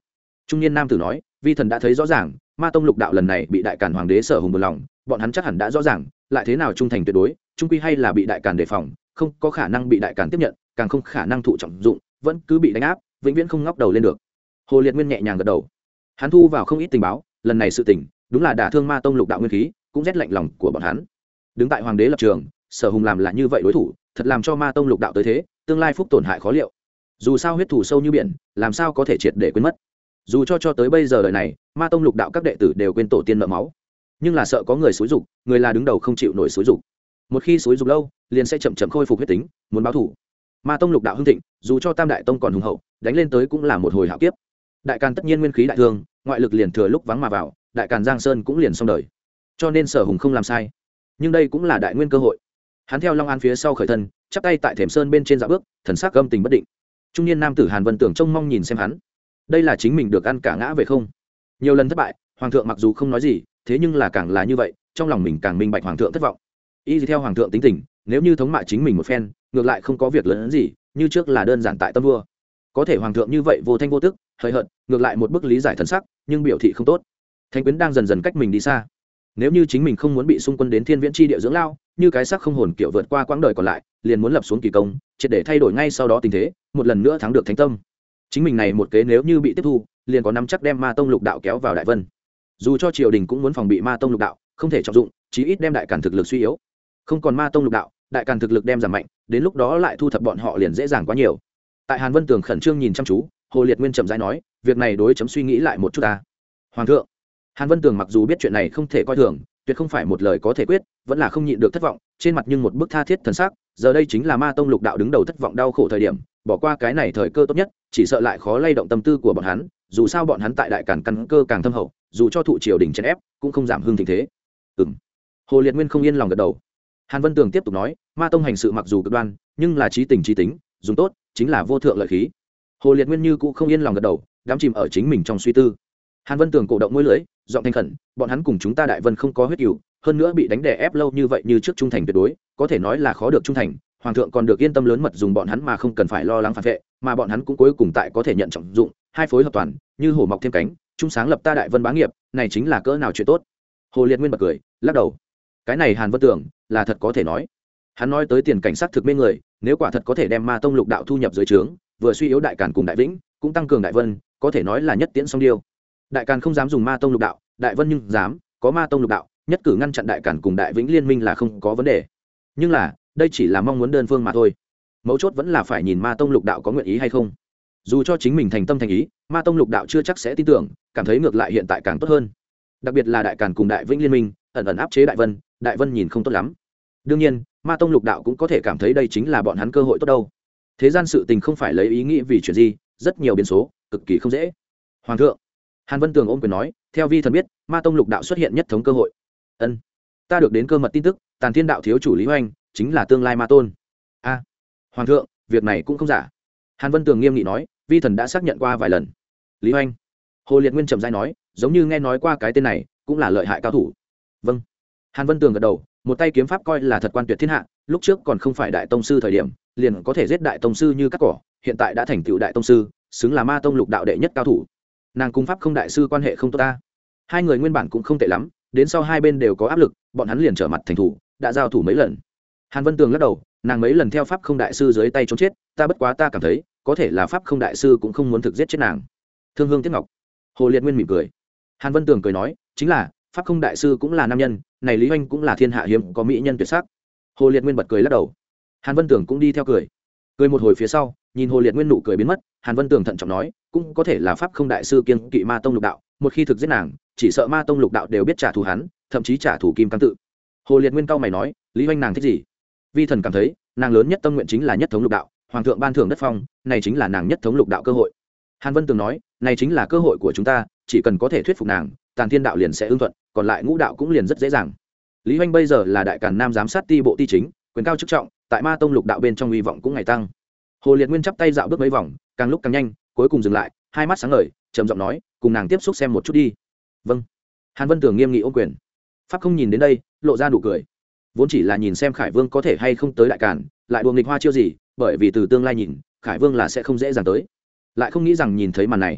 Trung niên nam tử nói, vi thần đã thấy rõ ràng, ma tông lục đạo lần này bị đại càn hoàng đế sở hùng một lòng, bọn hắn chắc hẳn đã rõ ràng, lại thế nào trung thành tuyệt đối, trung quy hay là bị đại càn đề phòng, không có khả năng bị đại càn tiếp nhận, càng không khả năng thụ trọng dụng, vẫn cứ bị đánh áp, vĩnh viễn không ngóc đầu lên được. Hồ Liệt Nguyên nhẹ nhàng gật đầu, hắn thu vào không ít tình báo, lần này sự tình đúng là đả thương ma tông lục đạo nguyên khí, cũng rét lạnh lòng của bọn hắn. Đứng tại hoàng đế lập trường, sở hùng làm là như vậy đối thủ, thật làm cho ma tông lục đạo tới thế, tương lai phúc tổn hại khó liệu. Dù sao huyết thủ sâu như biển, làm sao có thể triệt để quên mất. Dù cho cho tới bây giờ đời này, ma tông lục đạo các đệ tử đều quên tổ tiên nợ máu, nhưng là sợ có người xúi dục, người là đứng đầu không chịu nổi xúi dục. Một khi xúi dục lâu, liền sẽ chậm chậm khôi phục huyết tính, muốn báo thù. Ma tông lục đạo hưng thịnh, dù cho tam đại tông còn hùng hậu, đánh lên tới cũng là một hồi hạo kiếp. Đại càn tất nhiên nguyên khí đại thương, ngoại lực liền thừa lúc vắng mà vào, đại càn giang sơn cũng liền xong đời. Cho nên sở hùng không làm sai, nhưng đây cũng là đại nguyên cơ hội. Hắn theo Long An phía sau khởi thân, chắp tay tại thềm sơn bên trên dạo bước, thần sắc âm tình bất định. Trung niên nam tử Hàn Vân Tưởng trông mong nhìn xem hắn, đây là chính mình được ăn cả ngã về không. Nhiều lần thất bại, hoàng thượng mặc dù không nói gì, thế nhưng là càng là như vậy, trong lòng mình càng minh bạch hoàng thượng thất vọng. Y theo hoàng thượng tính tình, nếu như thống mạ chính mình một phen, ngược lại không có việc lớn hơn gì, như trước là đơn giản tại tâm vua. Có thể hoàng thượng như vậy vô thanh vô tức, hơi hận, ngược lại một bức lý giải thần sắc, nhưng biểu thị không tốt. Thánh quyến đang dần dần cách mình đi xa. Nếu như chính mình không muốn bị xung quân đến thiên viễn chi địa dưỡng lao, như cái xác không hồn kiểu vượt qua quãng đời còn lại, liền muốn lập xuống kỳ công, triệt để thay đổi ngay sau đó tình thế, một lần nữa thắng được thánh tâm. Chính mình này một kế nếu như bị tiếp thu, liền có nắm chắc đem ma tông lục đạo kéo vào đại vân. Dù cho triều đình cũng muốn phòng bị ma tông lục đạo, không thể trọng dụng, chí ít đem đại càn thực lực suy yếu. Không còn ma tông lục đạo, đại càn thực lực đem giảm mạnh, đến lúc đó lại thu thập bọn họ liền dễ dàng quá nhiều. Tại Hàn Vân Tường khẩn trương nhìn chăm chú, Hồ Liệt Nguyên chậm rãi nói, việc này đối chấm suy nghĩ lại một chút ta. Hoàng thượng. Hàn Vân Tường mặc dù biết chuyện này không thể coi thường, tuyệt không phải một lời có thể quyết, vẫn là không nhịn được thất vọng, trên mặt nhưng một bức tha thiết thần sắc, giờ đây chính là ma tông lục đạo đứng đầu thất vọng đau khổ thời điểm, bỏ qua cái này thời cơ tốt nhất, chỉ sợ lại khó lay động tâm tư của bọn hắn, dù sao bọn hắn tại đại càn căn cơ càng thâm hậu, dù cho thụ triều đình chèn ép, cũng không giảm hưng thịnh thế. Ừm. Hồ Liệt Nguyên không yên lòng gật đầu. Hàn Vân Tường tiếp tục nói, ma tông hành sự mặc dù cực đoan, nhưng là trí tình trí tính, dùng tốt, chính là vô thượng lợi khí. Hồ Liệt Nguyên như cũng không yên lòng gật đầu, đắm chìm ở chính mình trong suy tư. Hàn Vân Tường cổ động môi lưỡi, giọng thành khẩn, bọn hắn cùng chúng ta đại vân không có huyết cừu, hơn nữa bị đánh đè ép lâu như vậy như trước trung thành tuyệt đối, có thể nói là khó được trung thành, hoàng thượng còn được yên tâm lớn mật dùng bọn hắn mà không cần phải lo lắng phản vệ, mà bọn hắn cũng cuối cùng tại có thể nhận trọng dụng, hai phối hợp toàn, như hổ mọc thêm cánh, chung sáng lập ta đại vân bá nghiệp, này chính là cỡ nào chuyện tốt. Hồ Liệt Nguyên bật cười, lắc đầu. Cái này Hàn Vân Tường là thật có thể nói. Hắn nói tới tiền cảnh sát thực mê người, nếu quả thật có thể đem ma tông lục đạo thu nhập dưới trướng, vừa suy yếu đại càn cùng đại vĩnh, cũng tăng cường đại vân, có thể nói là nhất tiễn song điêu. Đại càn không dám dùng ma tông lục đạo, đại vân nhưng dám, có ma tông lục đạo, nhất cử ngăn chặn đại càn cùng đại vĩnh liên minh là không có vấn đề. Nhưng là, đây chỉ là mong muốn đơn phương mà thôi. Mấu chốt vẫn là phải nhìn ma tông lục đạo có nguyện ý hay không. Dù cho chính mình thành tâm thành ý, ma tông lục đạo chưa chắc sẽ tin tưởng, cảm thấy ngược lại hiện tại càng tốt hơn. Đặc biệt là đại càn cùng đại vĩnh liên minh, ẩn ẩn áp chế đại vân, đại vân nhìn không tốt lắm. Đương nhiên, ma tông lục đạo cũng có thể cảm thấy đây chính là bọn hắn cơ hội tốt đâu. Thế gian sự tình không phải lấy ý nghĩ vì chuyện gì, rất nhiều biến số, cực kỳ không dễ. Hoàng thượng. Hàn Vân Tường ôm quyền nói, theo vi thần biết, ma tông lục đạo xuất hiện nhất thống cơ hội. Ân, ta được đến cơ mật tin tức, Tàn Thiên đạo thiếu chủ Lý Hoành chính là tương lai ma tôn. A, hoàng thượng, việc này cũng không giả. Hàn Vân Tường nghiêm nghị nói, vi thần đã xác nhận qua vài lần. Lý Hoành. Hồ Liệt Nguyên trầm rãi nói, giống như nghe nói qua cái tên này, cũng là lợi hại cao thủ. Vâng. Hàn Vân Tường gật đầu, một tay kiếm pháp coi là thật quan tuyệt thiên hạ, lúc trước còn không phải đại tông sư thời điểm, liền có thể giết đại tông sư như cắt cỏ, hiện tại đã thành tựu đại tông sư, xứng là ma tông lục đạo đệ nhất cao thủ. Nàng cung pháp không đại sư quan hệ không tốt ta. Hai người nguyên bản cũng không tệ lắm, đến sau hai bên đều có áp lực, bọn hắn liền trở mặt thành thủ, đã giao thủ mấy lần. Hàn Vân Tường lắc đầu, nàng mấy lần theo pháp không đại sư dưới tay trốn chết, ta bất quá ta cảm thấy, có thể là pháp không đại sư cũng không muốn thực giết chết nàng. Thương Hương Tiếc Ngọc. Hồ Liệt Nguyên mỉm cười. Hàn Vân Tường cười nói, chính là, pháp không đại sư cũng là nam nhân, này Lý Hoành cũng là thiên hạ hiếm có mỹ nhân tuyệt sắc. Hồ Liệt Nguyên bật cười lắc đầu. Hàn Vân Tường cũng đi theo cười. Cười một hồi phía sau, nhìn Hồ Liệt Nguyên nụ cười biến mất, Hàn Vân Tường thận trọng nói, cũng có thể là pháp không đại sư kiêng kỵ ma tông lục đạo, một khi thực giết nàng, chỉ sợ ma tông lục đạo đều biết trả thù hắn, thậm chí trả thù Kim Cang tự. Hồ Liệt Nguyên cao mày nói, Lý Hoành nàng thích gì? Vi thần cảm thấy, nàng lớn nhất tâm nguyện chính là nhất thống lục đạo, hoàng thượng ban thưởng đất phong, này chính là nàng nhất thống lục đạo cơ hội. Hàn Vân Tường nói, này chính là cơ hội của chúng ta, chỉ cần có thể thuyết phục nàng, Tàn Thiên đạo liền sẽ ưng thuận, còn lại ngũ đạo cũng liền rất dễ dàng. Lý Hoành bây giờ là đại càn nam giám sát ti bộ ti chính, quyền cao chức trọng, tại ma tông lục đạo bên trong uy vọng cũng ngày tăng. Hồ Liệt Nguyên chắp tay dạo bước mấy vòng, càng lúc càng nhanh, cuối cùng dừng lại, hai mắt sáng ngời, trầm giọng nói, cùng nàng tiếp xúc xem một chút đi. Vâng. Hàn Vân Tường nghiêm nghị ôm quyền. Pháp không nhìn đến đây, lộ ra nụ cười. Vốn chỉ là nhìn xem Khải Vương có thể hay không tới đại càn, lại đùa nghịch hoa chiêu gì, bởi vì từ tương lai nhìn, Khải Vương là sẽ không dễ dàng tới. Lại không nghĩ rằng nhìn thấy màn này.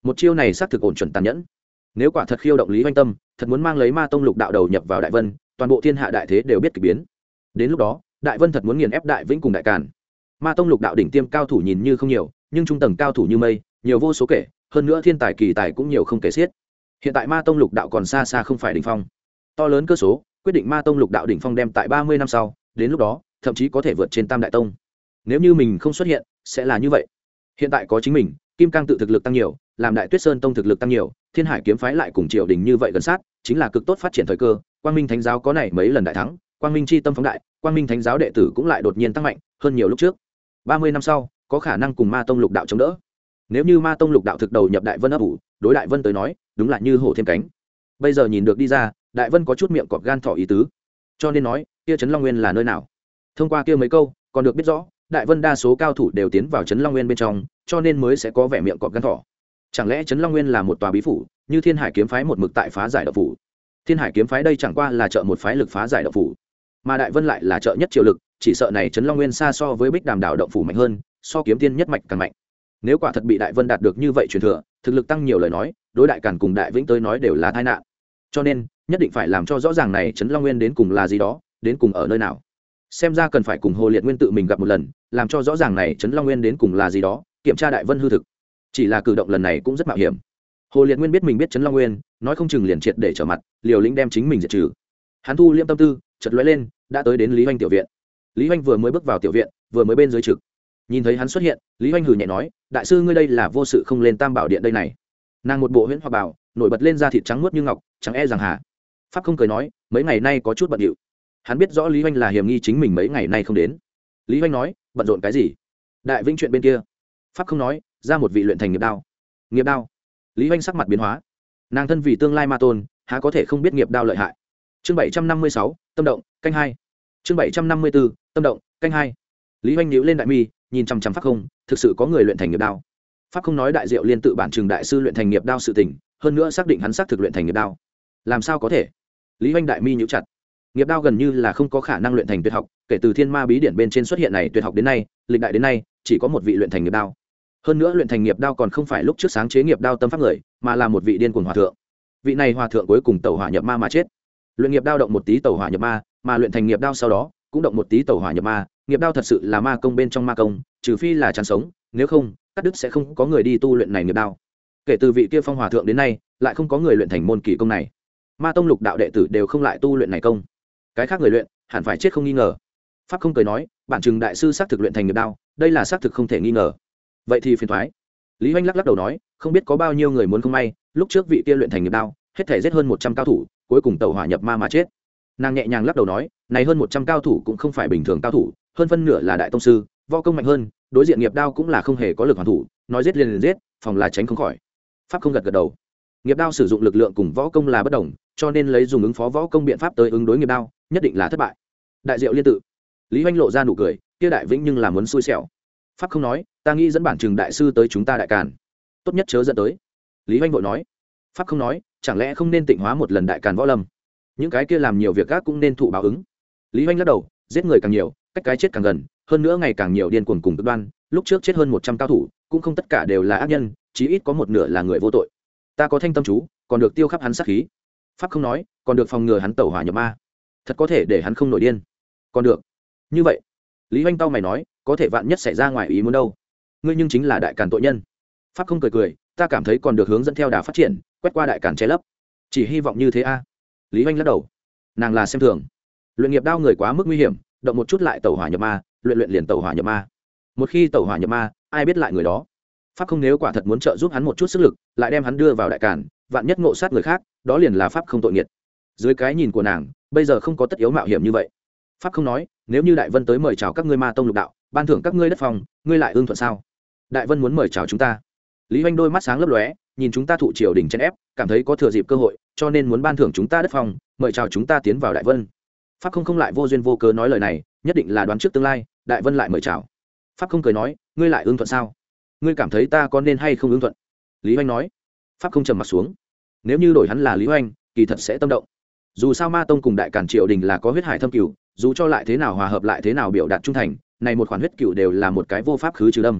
một chiêu này xác thực ổn chuẩn tàn nhẫn. Nếu quả thật khiêu động lý oanh tâm, thật muốn mang lấy ma tông lục đạo đầu nhập vào đại vân, toàn bộ thiên hạ đại thế đều biết kỳ biến. Đến lúc đó đại vân thật muốn nghiền ép đại vĩnh cùng đại càn. Ma tông lục đạo đỉnh tiêm cao thủ nhìn như không nhiều, nhưng trung tầng cao thủ như mây, nhiều vô số kể, hơn nữa thiên tài kỳ tài cũng nhiều không kể xiết. Hiện tại ma tông lục đạo còn xa xa không phải đỉnh phong, to lớn cơ số quyết định ma tông lục đạo đỉnh phong đem tại ba mươi năm sau, đến lúc đó thậm chí có thể vượt trên tam đại tông. Nếu như mình không xuất hiện sẽ là như vậy. Hiện tại có chính mình, kim cang tự thực lực tăng nhiều, làm đại tuyết sơn tông thực lực tăng nhiều, thiên hải kiếm phái lại cùng triều đình như vậy gần sát, chính là cực tốt phát triển thời cơ. Quang minh thánh giáo có này mấy lần đại thắng, quang minh chi tâm phóng đại, quang minh thánh giáo đệ tử cũng lại đột nhiên tăng mạnh hơn nhiều lúc trước. Ba mươi năm sau có khả năng cùng ma tông lục đạo chống đỡ. Nếu như ma tông lục đạo thực đầu nhập đại vân ấp ủ, đối đại vân tới nói đúng là như hổ thêm cánh. Bây giờ nhìn được đi ra, đại vân có chút miệng cọp gan thỏ ý tứ, cho nên nói kia trấn long nguyên là nơi nào. Thông qua kia mấy câu còn được biết rõ, đại vân đa số cao thủ đều tiến vào trấn long nguyên bên trong, cho nên mới sẽ có vẻ miệng cọp gan thỏ. Chẳng lẽ trấn long nguyên là một tòa bí phủ, như thiên hải kiếm phái một mực tại phá giải động phủ? Thiên hải kiếm phái đây chẳng qua là trợ một phái lực phá giải động phủ, mà đại vân lại là trợ nhất triều lực, chỉ sợ này trấn long nguyên xa so với bích đàm đảo động phủ mạnh hơn, so kiếm tiên nhất mạch càng mạnh. Nếu quả thật bị đại vân đạt được như vậy truyền thừa, thực lực tăng nhiều lời nói, đối đại càn cùng đại vĩnh tới nói đều là tai nạn. Cho nên nhất định phải làm cho rõ ràng này trấn long nguyên đến cùng là gì đó, đến cùng ở nơi nào. Xem ra cần phải cùng Hồ Liệt Nguyên tự mình gặp một lần, làm cho rõ ràng này trấn long nguyên đến cùng là gì đó, kiểm tra đại vân hư thực. Chỉ là cử động lần này cũng rất mạo hiểm. Hồ Liệt Nguyên biết mình biết trấn long nguyên, nói không chừng liền triệt để trở mặt, liều lĩnh đem chính mình diệt trừ. Hắn thu liêm tâm tư, chợt lóe lên, đã tới đến Lý Hoành tiểu viện. Lý Hoành vừa mới bước vào tiểu viện, vừa mới bên dưới trực. Nhìn thấy hắn xuất hiện, Lý Hoành hừ nhẹ nói, đại sư ngươi đây là vô sự không lên Tam Bảo điện đây này. Nàng một bộ huyễn hoa bào, nổi bật lên da thịt trắng muốt như ngọc, chẳng e rằng hà. Pháp không cười nói, mấy ngày nay có chút bận rộn. Hắn biết rõ Lý Hoành là hiểm nghi chính mình mấy ngày nay không đến. Lý Hoành nói, bận rộn cái gì? Đại Vĩnh chuyện bên kia. Pháp không nói, ra một vị luyện thành nghiệp đao. Nghiệp đao? Lý Hoành sắc mặt biến hóa. Nàng thân vì tương lai ma tôn, há có thể không biết nghiệp đao lợi hại. Chương bảy trăm năm mươi sáu, tâm động, canh hai. Chương bảy trăm năm mươi bốn, tâm động, canh hai. Lý Hoành nhíu lên đại mi, nhìn chằm chằm Pháp không, thực sự có người luyện thành nghiệp đao. Pháp không nói đại diệu liên tự bản trường đại sư luyện thành nghiệp đao sự tình, hơn nữa xác định hắn xác thực luyện thành nghiệp đao. Làm sao có thể? Lý Hoành đại mi nhíu chặt. Nghiệp đao gần như là không có khả năng luyện thành tuyệt học, kể từ thiên ma bí điển bên trên xuất hiện này tuyệt học đến nay, lịch đại đến nay chỉ có một vị luyện thành nghiệp đao. Hơn nữa luyện thành nghiệp đao còn không phải lúc trước sáng chế nghiệp đao tâm pháp người, mà là một vị điên cuồng hòa thượng. Vị này hòa thượng cuối cùng tẩu hỏa nhập ma mà chết. Luyện nghiệp đao động một tí tẩu hỏa nhập ma, mà luyện thành nghiệp đao sau đó cũng động một tí tẩu hỏa nhập ma. Nghiệp đao thật sự là ma công bên trong ma công, trừ phi là chán sống, nếu không cắt đứt sẽ không có người đi tu luyện này nghiệp đao. Kể từ vị kia phong hòa thượng đến nay, lại không có người luyện thành môn kỳ công này. Ma tông lục đạo đệ tử đều không lại tu luyện này công, cái khác người luyện hẳn phải chết không nghi ngờ. Pháp không cười nói, bản chừng đại sư xác thực luyện thành nghiệp đao, đây là xác thực không thể nghi ngờ. Vậy thì phiền thoái. Lý Hoành lắc lắc đầu nói, không biết có bao nhiêu người muốn không may, lúc trước vị kia luyện thành nghiệp đao, hết thể giết hơn một trăm cao thủ, cuối cùng tẩu hỏa nhập ma mà chết. Nàng nhẹ nhàng lắc đầu nói, này hơn một trăm cao thủ cũng không phải bình thường cao thủ, hơn phân nửa là đại tông sư, võ công mạnh hơn, đối diện nghiệp đao cũng là không hề có lực hoàn thủ, nói giết liền liền giết, phòng là tránh không khỏi. Pháp không gật gật đầu. Nghiệp đao sử dụng lực lượng cùng võ công là bất đồng, cho nên lấy dùng ứng phó võ công biện pháp tới ứng đối nghiệp đao, nhất định là thất bại. Đại diệu liên tự. Lý Hoành lộ ra nụ cười, kia đại vĩnh nhưng là muốn xui xẻo. Pháp không nói, ta nghĩ dẫn bản trường đại sư tới chúng ta đại càn, tốt nhất chớ dẫn tới. Lý Hoành vội nói. Pháp không nói, chẳng lẽ không nên tịnh hóa một lần đại càn võ lâm, những cái kia làm nhiều việc gác cũng nên thụ báo ứng. Lý Hoành lắc đầu, giết người càng nhiều, cách cái chết càng gần, hơn nữa ngày càng nhiều điên cuồng cùng cực đoan, lúc trước chết hơn một trăm cao thủ, cũng không tất cả đều là ác nhân, chí ít có một nửa là người vô tội. Ta có thanh tâm chú, còn được tiêu khắp hắn sát khí. Pháp không nói, còn được phòng ngừa hắn tẩu hỏa nhập ma, thật có thể để hắn không nổi điên. Còn được. Như vậy, Lý Hoành tao mày nói, có thể vạn nhất xảy ra ngoài ý muốn đâu, ngươi nhưng chính là đại càn tội nhân. Pháp không cười cười, ta cảm thấy còn được hướng dẫn theo đà phát triển, quét qua đại càn che lấp, chỉ hy vọng như thế a. Lý Hoành lắc đầu, nàng là xem thường. Luyện nghiệp đao người quá mức nguy hiểm, động một chút lại tẩu hỏa nhập ma, luyện luyện liền tẩu hỏa nhập ma. Một khi tẩu hỏa nhập ma, ai biết lại người đó. Pháp không nếu quả thật muốn trợ giúp hắn một chút sức lực, lại đem hắn đưa vào đại càn, vạn nhất ngộ sát người khác, đó liền là pháp không tội nghiệt. Dưới cái nhìn của nàng, bây giờ không có tất yếu mạo hiểm như vậy. Pháp không nói, nếu như đại vân tới mời chào các ngươi ma tông lục đạo, ban thưởng các ngươi đất phòng, ngươi lại ưng thuận sao? Đại vân muốn mời chào chúng ta. Lý Hoành đôi mắt sáng lấp lóe, nhìn chúng ta thụ triều đình chen ép, cảm thấy có thừa dịp cơ hội, cho nên muốn ban thưởng chúng ta đất phòng, mời chào chúng ta tiến vào đại vân. Pháp không không lại vô duyên vô cớ nói lời này, nhất định là đoán trước tương lai, đại vân lại mời chào. Pháp không cười nói, ngươi lại ưng thuận sao? Ngươi cảm thấy ta có nên hay không ưng thuận? Lý Hoành nói. Pháp không trầm mặt xuống. Nếu như đổi hắn là Lý Hoành, kỳ thật sẽ tâm động. Dù sao ma tông cùng đại càn triều đình là có huyết hải thâm cửu, dù cho lại thế nào hòa hợp lại thế nào biểu đạt trung thành, này một khoản huyết cửu đều là một cái vô pháp khứ trừ đâm.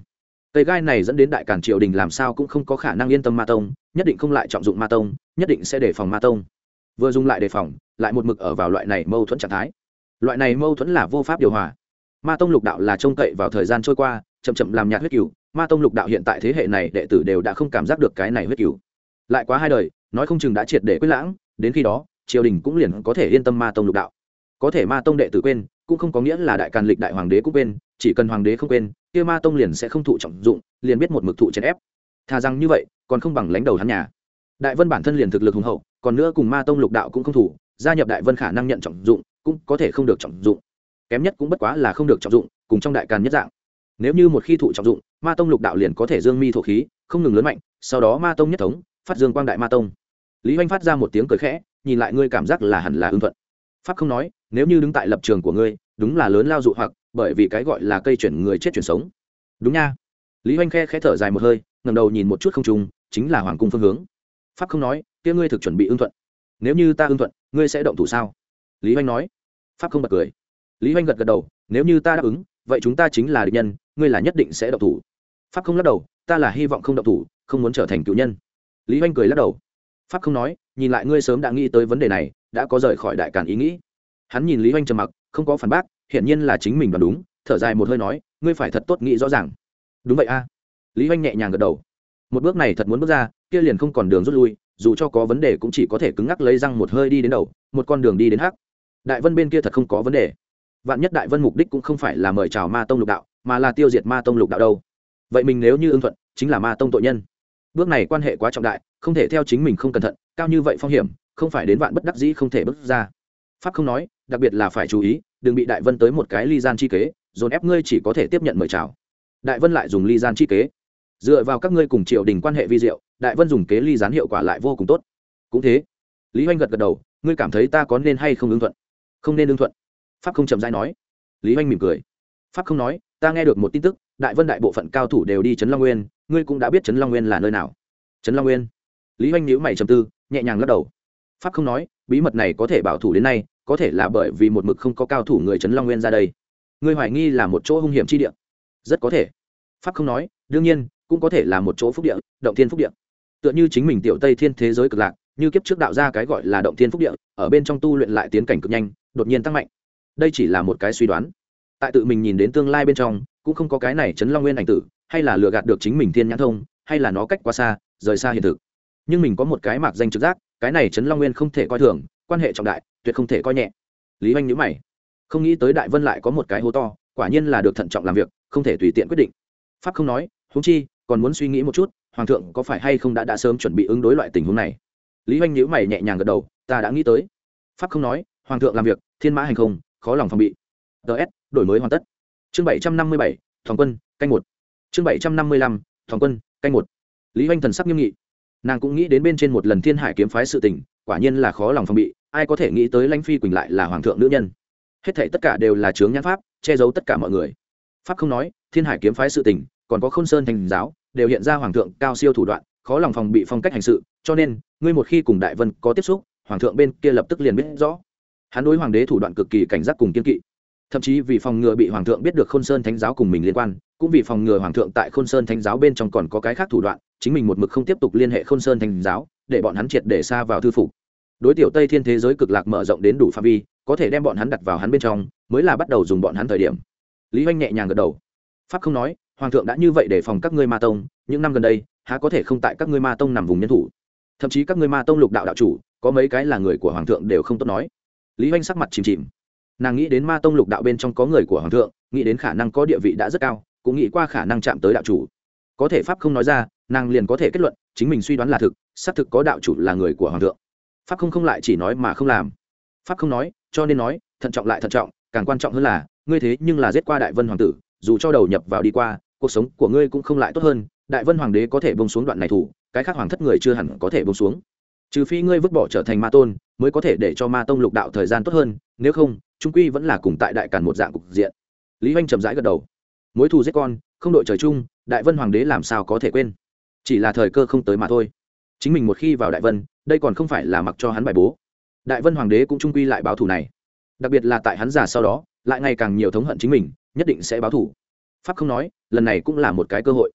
cây gai này dẫn đến đại càn triều đình làm sao cũng không có khả năng yên tâm ma tông, nhất định không lại trọng dụng ma tông, nhất định sẽ đề phòng ma tông. Vừa dùng lại đề phòng, lại một mực ở vào loại này mâu thuẫn trạng thái. Loại này mâu thuẫn là vô pháp điều hòa. Ma tông lục đạo là trông cậy vào thời gian trôi qua, chậm chậm làm nhạt huyết cửu. Ma tông lục đạo hiện tại thế hệ này đệ tử đều đã không cảm giác được cái này huyết cửu. Lại quá hai đời, nói không chừng đã triệt để quyết lãng, đến khi đó, triều đình cũng liền có thể yên tâm ma tông lục đạo. Có thể ma tông đệ tử quên, cũng không có nghĩa là đại càn lịch đại hoàng đế cũng quên, chỉ cần hoàng đế không quên, kia ma tông liền sẽ không thụ trọng dụng, liền biết một mực thụ chèn ép. Thà rằng như vậy, còn không bằng lãnh đầu hắn nhà. Đại Vân bản thân liền thực lực hùng hậu, còn nữa cùng ma tông lục đạo cũng không thủ, gia nhập Đại Vân khả năng nhận trọng dụng, cũng có thể không được trọng dụng. Kém nhất cũng bất quá là không được trọng dụng, cùng trong đại càn nhất dạng. Nếu như một khi thụ trọng dụng, ma tông lục đạo liền có thể dương mi thổ khí, không ngừng lớn mạnh, sau đó ma tông nhất thống, phát dương quang đại ma tông. Lý Hoành phát ra một tiếng cười khẽ, nhìn lại ngươi cảm giác là hẳn là ưng thuận. Pháp không nói, nếu như đứng tại lập trường của ngươi, đúng là lớn lao dụ hoặc, bởi vì cái gọi là cây chuyển người chết chuyển sống. Đúng nha. Lý Hoành khe khẽ thở dài một hơi, ngẩng đầu nhìn một chút không trung, chính là hoàng cung phương hướng. Pháp không nói, kia ngươi thực chuẩn bị ưng thuận. Nếu như ta ưng thuận, ngươi sẽ động thủ sao? Lý Hoành nói. Pháp không bật cười. Lý Hoành gật gật đầu, nếu như ta đáp ứng, vậy chúng ta chính là địch nhân, ngươi là nhất định sẽ động thủ. Pháp không lắc đầu, ta là hy vọng không động thủ, không muốn trở thành cựu nhân. Lý Hoành cười lắc đầu. Pháp không nói, nhìn lại ngươi sớm đã nghĩ tới vấn đề này, đã có rời khỏi đại càn ý nghĩ. Hắn nhìn Lý Hoành trầm mặc, không có phản bác, hiển nhiên là chính mình đoán đúng, thở dài một hơi nói, ngươi phải thật tốt nghĩ rõ ràng. Đúng vậy a. Lý Hoành nhẹ nhàng gật đầu. Một bước này thật muốn bước ra, kia liền không còn đường rút lui, dù cho có vấn đề cũng chỉ có thể cứng ngắc lấy răng một hơi đi đến đầu, một con đường đi đến hắc. Đại Vân bên kia thật không có vấn đề. Vạn nhất Đại Vân mục đích cũng không phải là mời chào ma tông lục đạo, mà là tiêu diệt ma tông lục đạo đâu. Vậy mình nếu như ưng thuận, chính là ma tông tội nhân. Bước này quan hệ quá trọng đại, không thể theo chính mình không cẩn thận, cao như vậy phong hiểm, không phải đến vạn bất đắc dĩ không thể bước ra. Pháp không nói, đặc biệt là phải chú ý, đừng bị Đại Vân tới một cái ly gian chi kế, dồn ép ngươi chỉ có thể tiếp nhận mời chào. Đại Vân lại dùng ly gian chi kế. Dựa vào các ngươi cùng triều đình quan hệ vi diệu, Đại Vân dùng kế ly gián hiệu quả lại vô cùng tốt. Cũng thế. Lý Hoành gật gật đầu, ngươi cảm thấy ta có nên hay không ứng thuận? Không nên ứng thuận. Pháp không chậm rãi nói. Lý Hoành mỉm cười. Pháp không nói, ta nghe được một tin tức, Đại Vân đại bộ phận cao thủ đều đi Trấn Long Nguyên, ngươi cũng đã biết Trấn Long Nguyên là nơi nào. Trấn Long Nguyên. Lý Hoành nhíu mày trầm tư, nhẹ nhàng lắc đầu. Pháp không nói, bí mật này có thể bảo thủ đến nay, có thể là bởi vì một mực không có cao thủ người Trấn Long Nguyên ra đây. Ngươi hoài nghi là một chỗ hung hiểm chi địa. Rất có thể. Pháp không nói, đương nhiên, cũng có thể là một chỗ phúc địa, động thiên phúc địa. Tựa như chính mình tiểu Tây Thiên thế giới cực lạc, như kiếp trước đạo ra cái gọi là động thiên phúc địa, ở bên trong tu luyện lại tiến cảnh cực nhanh, đột nhiên tăng mạnh. Đây chỉ là một cái suy đoán. Tại tự mình nhìn đến tương lai bên trong, cũng không có cái này Trấn Long Nguyên ảnh tử, hay là lừa gạt được chính mình thiên nhãn thông, hay là nó cách quá xa, rời xa hiện thực. Nhưng mình có một cái mạc danh trực giác, cái này Trấn Long Nguyên không thể coi thường, quan hệ trọng đại, tuyệt không thể coi nhẹ. Lý Hoành nhíu mày, không nghĩ tới Đại Vân lại có một cái hố to, quả nhiên là được thận trọng làm việc, không thể tùy tiện quyết định. Pháp không nói, huống chi còn muốn suy nghĩ một chút, hoàng thượng có phải hay không đã đã sớm chuẩn bị ứng đối loại tình huống này. Lý Hoành nhíu mày nhẹ nhàng gật đầu, ta đã nghĩ tới. Pháp không nói, hoàng thượng làm việc, thiên mã hành không, khó lòng phòng bị. ts đổi mới hoàn tất. Chương bảy trăm năm mươi bảy, Thòng quân, canh một. Chương bảy trăm năm mươi lăm, Thòng quân, canh một. Lý Hoành thần sắc nghiêm nghị. Nàng cũng nghĩ đến bên trên một lần Thiên Hải kiếm phái sự tình, quả nhiên là khó lòng phòng bị, ai có thể nghĩ tới Lãnh Phi Quỳnh lại là hoàng thượng nữ nhân. Hết thảy tất cả đều là chướng nhãn pháp, che giấu tất cả mọi người. Pháp không nói, Thiên Hải kiếm phái sự tình, còn có Khôn Sơn thành giáo, đều hiện ra hoàng thượng cao siêu thủ đoạn, khó lòng phòng bị phong cách hành sự, cho nên, ngươi một khi cùng Đại Vân có tiếp xúc, hoàng thượng bên kia lập tức liền biết rõ. Hắn đối hoàng đế thủ đoạn cực kỳ cảnh giác cùng kiên kỵ. Thậm chí vì phòng ngừa bị hoàng thượng biết được Khôn Sơn thánh giáo cùng mình liên quan, cũng vì phòng ngừa hoàng thượng tại Khôn Sơn thánh giáo bên trong còn có cái khác thủ đoạn, chính mình một mực không tiếp tục liên hệ Khôn Sơn thánh giáo, để bọn hắn triệt để xa vào thư phục. Đối tiểu Tây Thiên thế giới cực lạc mở rộng đến đủ phạm vi, có thể đem bọn hắn đặt vào hắn bên trong, mới là bắt đầu dùng bọn hắn thời điểm. Lý Hoành nhẹ nhàng gật đầu. Pháp không nói, hoàng thượng đã như vậy để phòng các ngươi ma tông, những năm gần đây, há có thể không tại các ngươi ma tông nằm vùng nhân thủ. Thậm chí các ngươi ma tông lục đạo đạo chủ, có mấy cái là người của hoàng thượng đều không tốt nói. Lý Hoành sắc mặt chìm chìm. Nàng nghĩ đến ma tông lục đạo bên trong có người của hoàng thượng, nghĩ đến khả năng có địa vị đã rất cao, cũng nghĩ qua khả năng chạm tới đạo chủ. Có thể pháp không nói ra, nàng liền có thể kết luận chính mình suy đoán là thực, xác thực có đạo chủ là người của hoàng thượng. Pháp không không lại chỉ nói mà không làm. Pháp không nói, cho nên nói, thận trọng lại thận trọng, càng quan trọng hơn là, ngươi thế nhưng là giết qua Đại Vân hoàng tử, dù cho đầu nhập vào đi qua, cuộc sống của ngươi cũng không lại tốt hơn. Đại Vân hoàng đế có thể buông xuống đoạn này thủ, cái khác hoàng thất người chưa hẳn có thể buông xuống. Trừ phi ngươi vứt bỏ trở thành ma tôn, mới có thể để cho ma tông lục đạo thời gian tốt hơn, nếu không, trung quy vẫn là cùng tại đại càn một dạng cục diện. Lý Hoành chậm rãi gật đầu. Mối thù giết con, không đội trời chung, Đại Vân hoàng đế làm sao có thể quên? Chỉ là thời cơ không tới mà thôi. Chính mình một khi vào Đại Vân, đây còn không phải là mặc cho hắn bài bố. Đại Vân hoàng đế cũng trung quy lại báo thù này. Đặc biệt là tại hắn già sau đó, lại ngày càng nhiều thống hận chính mình, nhất định sẽ báo thù. Pháp không nói, lần này cũng là một cái cơ hội.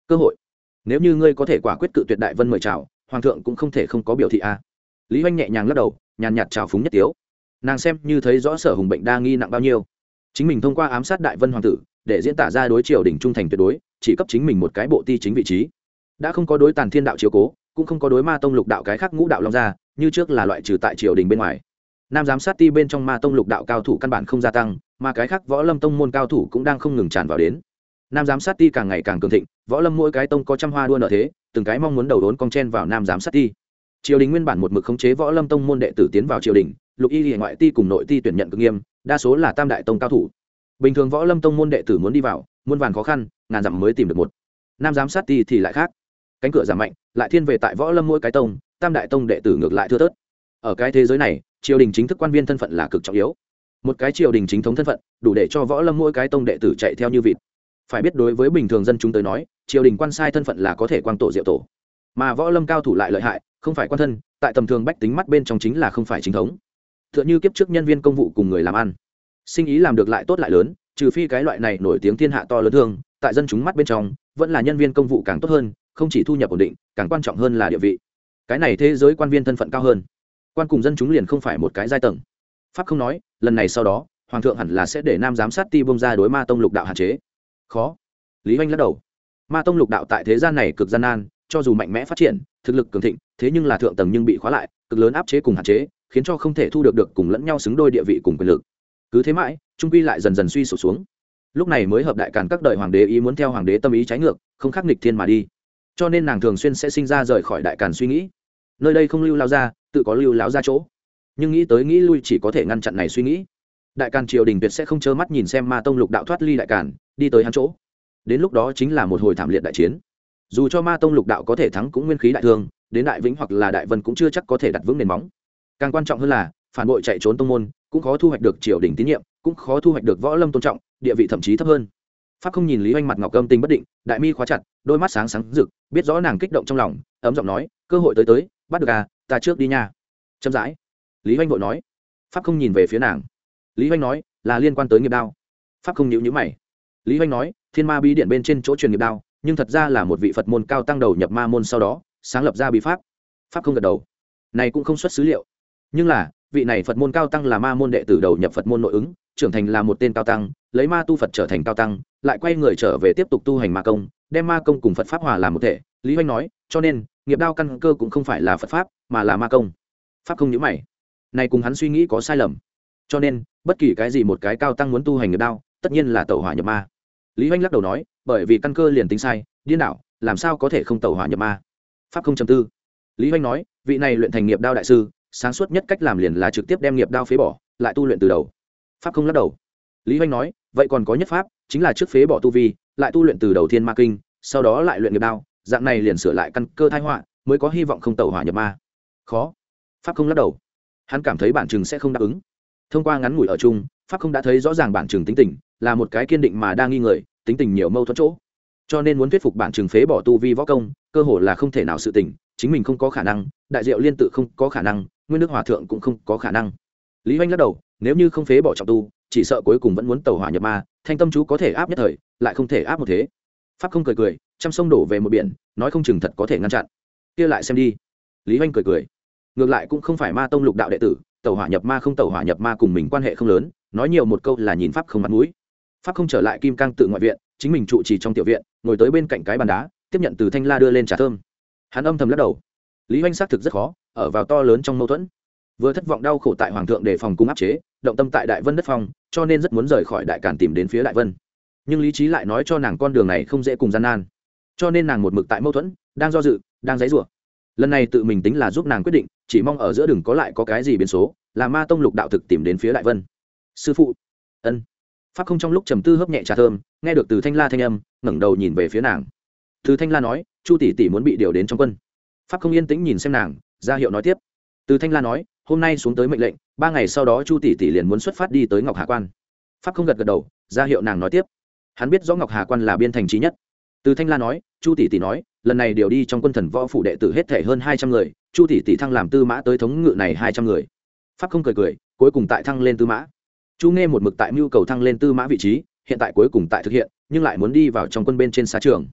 cơ hội. Nếu như ngươi có thể quả quyết cự tuyệt đại vân mời chào, hoàng thượng cũng không thể không có biểu thị a. Lý Hoành nhẹ nhàng lắc đầu, nhàn nhạt chào phúng nhất tiếu. Nàng xem như thấy rõ Sở Hùng bệnh đa nghi nặng bao nhiêu. Chính mình thông qua ám sát đại vân hoàng tử để diễn tả ra đối triều đình trung thành tuyệt đối, chỉ cấp chính mình một cái bộ ti chính vị trí, đã không có đối Tàn Thiên đạo chiếu cố, cũng không có đối Ma Tông lục đạo cái khác ngũ đạo long ra, như trước là loại trừ tại triều đình bên ngoài. Nam giám sát ti bên trong Ma Tông lục đạo cao thủ căn bản không gia tăng, mà cái khác võ lâm tông môn cao thủ cũng đang không ngừng tràn vào đến. Nam giám sát ti càng ngày càng cường thịnh, võ lâm mỗi cái tông có trăm hoa đua nở thế, từng cái mong muốn đầu đốn cong chen vào Nam giám sát ti. Triều đình nguyên bản một mực khống chế võ lâm tông môn đệ tử tiến vào triều đình, lục y ngoại ti cùng nội ti tuyển nhận cực nghiêm, đa số là tam đại tông cao thủ. Bình thường võ lâm tông môn đệ tử muốn đi vào, muôn vàn khó khăn, ngàn dặm mới tìm được một. Nam giám sát ti thì lại khác, cánh cửa giảm mạnh, lại thiên về tại võ lâm mỗi cái tông, tam đại tông đệ tử ngược lại thưa thớt. Ở cái thế giới này, triều đình chính thức quan viên thân phận là cực trọng yếu. Một cái triều đình chính thống thân phận, đủ để cho võ lâm mỗi cái tông đệ tử chạy theo như vịt. Phải biết đối với bình thường dân chúng tới nói, triều đình quan sai thân phận là có thể quang tổ diệu tổ, mà võ lâm cao thủ lại lợi hại, không phải quan thân, tại tầm thường bách tính mắt bên trong chính là không phải chính thống. Tựa như kiếp trước nhân viên công vụ cùng người làm ăn, sinh ý làm được lại tốt lại lớn, trừ phi cái loại này nổi tiếng thiên hạ to lớn thương, tại dân chúng mắt bên trong vẫn là nhân viên công vụ càng tốt hơn, không chỉ thu nhập ổn định, càng quan trọng hơn là địa vị. Cái này thế giới quan viên thân phận cao hơn, quan cùng dân chúng liền không phải một cái giai tầng. Pháp không nói, lần này sau đó hoàng thượng hẳn là sẽ để Nam giám sát ti bông ra đối Ma Tông lục đạo hạn chế. Khó. Lý Hoành lắc đầu. Ma Tông lục đạo tại thế gian này cực gian nan, cho dù mạnh mẽ phát triển, thực lực cường thịnh, thế nhưng là thượng tầng nhưng bị khóa lại, cực lớn áp chế cùng hạn chế, khiến cho không thể thu được được cùng lẫn nhau xứng đôi địa vị cùng quyền lực. Cứ thế mãi, trung quy lại dần dần suy sụp xuống. Lúc này mới hợp đại càn các đời hoàng đế ý muốn theo hoàng đế tâm ý trái ngược, không khắc nghịch thiên mà đi. Cho nên nàng thường xuyên sẽ sinh ra rời khỏi đại càn suy nghĩ. Nơi đây không lưu lao ra, tự có lưu lão ra chỗ. Nhưng nghĩ tới nghĩ lui chỉ có thể ngăn chặn này suy nghĩ. Đại càn triều đình tuyệt sẽ không trơ mắt nhìn xem Ma Tông lục đạo thoát ly đại càn, đi tới hắn chỗ. Đến lúc đó chính là một hồi thảm liệt đại chiến. Dù cho Ma Tông lục đạo có thể thắng cũng nguyên khí đại thương, đến đại vĩnh hoặc là đại vân cũng chưa chắc có thể đặt vững nền móng. Càng quan trọng hơn là phản bội chạy trốn tông môn cũng khó thu hoạch được triều đình tín nhiệm, cũng khó thu hoạch được võ lâm tôn trọng, địa vị thậm chí thấp hơn. Pháp không nhìn Lý Hoành mặt ngọc âm tình bất định, đại mi khóa chặt, đôi mắt sáng sáng rực, biết rõ nàng kích động trong lòng, ấm giọng nói, cơ hội tới tới, bắt được à, ta trước đi nha. Chậm rãi. Lý Hoành vội nói. Pháp không nhìn về phía nàng. Lý Hoành nói, là liên quan tới nghiệp đao. Pháp không nhíu nhíu mày. Lý Hoành nói, thiên ma bí điện bên trên chỗ truyền nghiệp đao, nhưng thật ra là một vị Phật môn cao tăng đầu nhập ma môn sau đó sáng lập ra bí pháp. Pháp không gật đầu. Này cũng không xuất xứ liệu. Nhưng là, vị này Phật môn cao tăng là ma môn đệ tử đầu nhập Phật môn nội ứng, trưởng thành là một tên cao tăng, lấy ma tu Phật trở thành cao tăng, lại quay người trở về tiếp tục tu hành ma công, đem ma công cùng Phật pháp hòa làm một thể. Lý Hoành nói, cho nên nghiệp đao căn cơ cũng không phải là Phật pháp, mà là ma công. Pháp không nhíu mày. Này cùng hắn suy nghĩ có sai lầm. Cho nên, bất kỳ cái gì một cái cao tăng muốn tu hành nghiệp đao, tất nhiên là tẩu hỏa nhập ma. Lý Hoành lắc đầu nói, bởi vì căn cơ liền tính sai, điên đảo, làm sao có thể không tẩu hỏa nhập ma. Pháp không trầm tư. Lý Hoành nói, vị này luyện thành nghiệp đao đại sư, sáng suốt nhất cách làm liền là trực tiếp đem nghiệp đao phế bỏ, lại tu luyện từ đầu. Pháp không lắc đầu. Lý Hoành nói, vậy còn có nhất pháp, chính là trước phế bỏ tu vi, lại tu luyện từ đầu thiên ma kinh, sau đó lại luyện nghiệp đao, dạng này liền sửa lại căn cơ thai họa, mới có hy vọng không tẩu hỏa nhập ma. Khó. Pháp không lắc đầu. Hắn cảm thấy bản chừng sẽ không đáp ứng. Thông qua ngắn ngủi ở chung, Pháp không đã thấy rõ ràng bản chừng tính tình, là một cái kiên định mà đa nghi người, tính tình nhiều mâu thuẫn chỗ. Cho nên muốn thuyết phục bản chừng phế bỏ tu vi võ công, cơ hồ là không thể nào sự tình, chính mình không có khả năng, đại diệu liên tự không có khả năng, nguyên nước hòa thượng cũng không có khả năng. Lý Hoành lắc đầu, nếu như không phế bỏ trọng tu, chỉ sợ cuối cùng vẫn muốn tẩu hỏa nhập ma, thanh tâm chú có thể áp nhất thời, lại không thể áp một thế. Pháp không cười cười, trăm sông đổ về một biển, nói không chừng thật có thể ngăn chặn. Kia lại xem đi. Lý Hoành cười cười, ngược lại cũng không phải Ma Tông lục đạo đệ tử, tẩu hỏa nhập ma không tẩu hỏa nhập ma cùng mình quan hệ không lớn, nói nhiều một câu là nhìn Pháp không mặt mũi. Pháp không trở lại Kim Cang tự ngoại viện, chính mình trụ trì trong tiểu viện, ngồi tới bên cạnh cái bàn đá, tiếp nhận từ Thanh La đưa lên trà thơm. Hắn âm thầm lắc đầu. Lý Hoành xác thực rất khó, ở vào to lớn trong mâu thuẫn. Vừa thất vọng đau khổ tại hoàng thượng đề phòng cung áp chế, động tâm tại Đại Vân đất phong, cho nên rất muốn rời khỏi Đại Càn tìm đến phía Đại Vân. Nhưng lý trí lại nói cho nàng con đường này không dễ cùng gian nan, cho nên nàng một mực tại mâu thuẫn, đang do dự, đang giãy giụa. Lần này tự mình tính là giúp nàng quyết định, chỉ mong ở giữa đừng có lại có cái gì biến số, là Ma Tông lục đạo thực tìm đến phía Đại Vân. Sư phụ. Ân. Pháp không trong lúc trầm tư hớp nhẹ trà thơm, nghe được từ Thanh La thanh âm, ngẩng đầu nhìn về phía nàng. Từ Thanh La nói, Chu tỷ tỷ muốn bị điều đến trong quân. Pháp không yên tĩnh nhìn xem nàng, ra hiệu nói tiếp. Từ Thanh La nói, hôm nay xuống tới mệnh lệnh, ba ngày sau đó Chu tỷ tỷ liền muốn xuất phát đi tới Ngọc Hà Quan. Pháp không gật gật đầu, ra hiệu nàng nói tiếp. Hắn biết rõ Ngọc Hà Quan là biên thành trí nhất. Từ Thanh La nói, Chu tỷ tỷ nói, lần này điều đi trong quân thần võ phủ đệ tử hết thể hơn hai trăm người, Chu tỷ tỷ thăng làm tư mã tới thống ngự này hai trăm người. Pháp không cười cười, cuối cùng tại thăng lên tư mã. Chu Nghe một mực tại mưu cầu thăng lên tư mã vị trí, hiện tại cuối cùng tại thực hiện, nhưng lại muốn đi vào trong quân bên trên xá trường.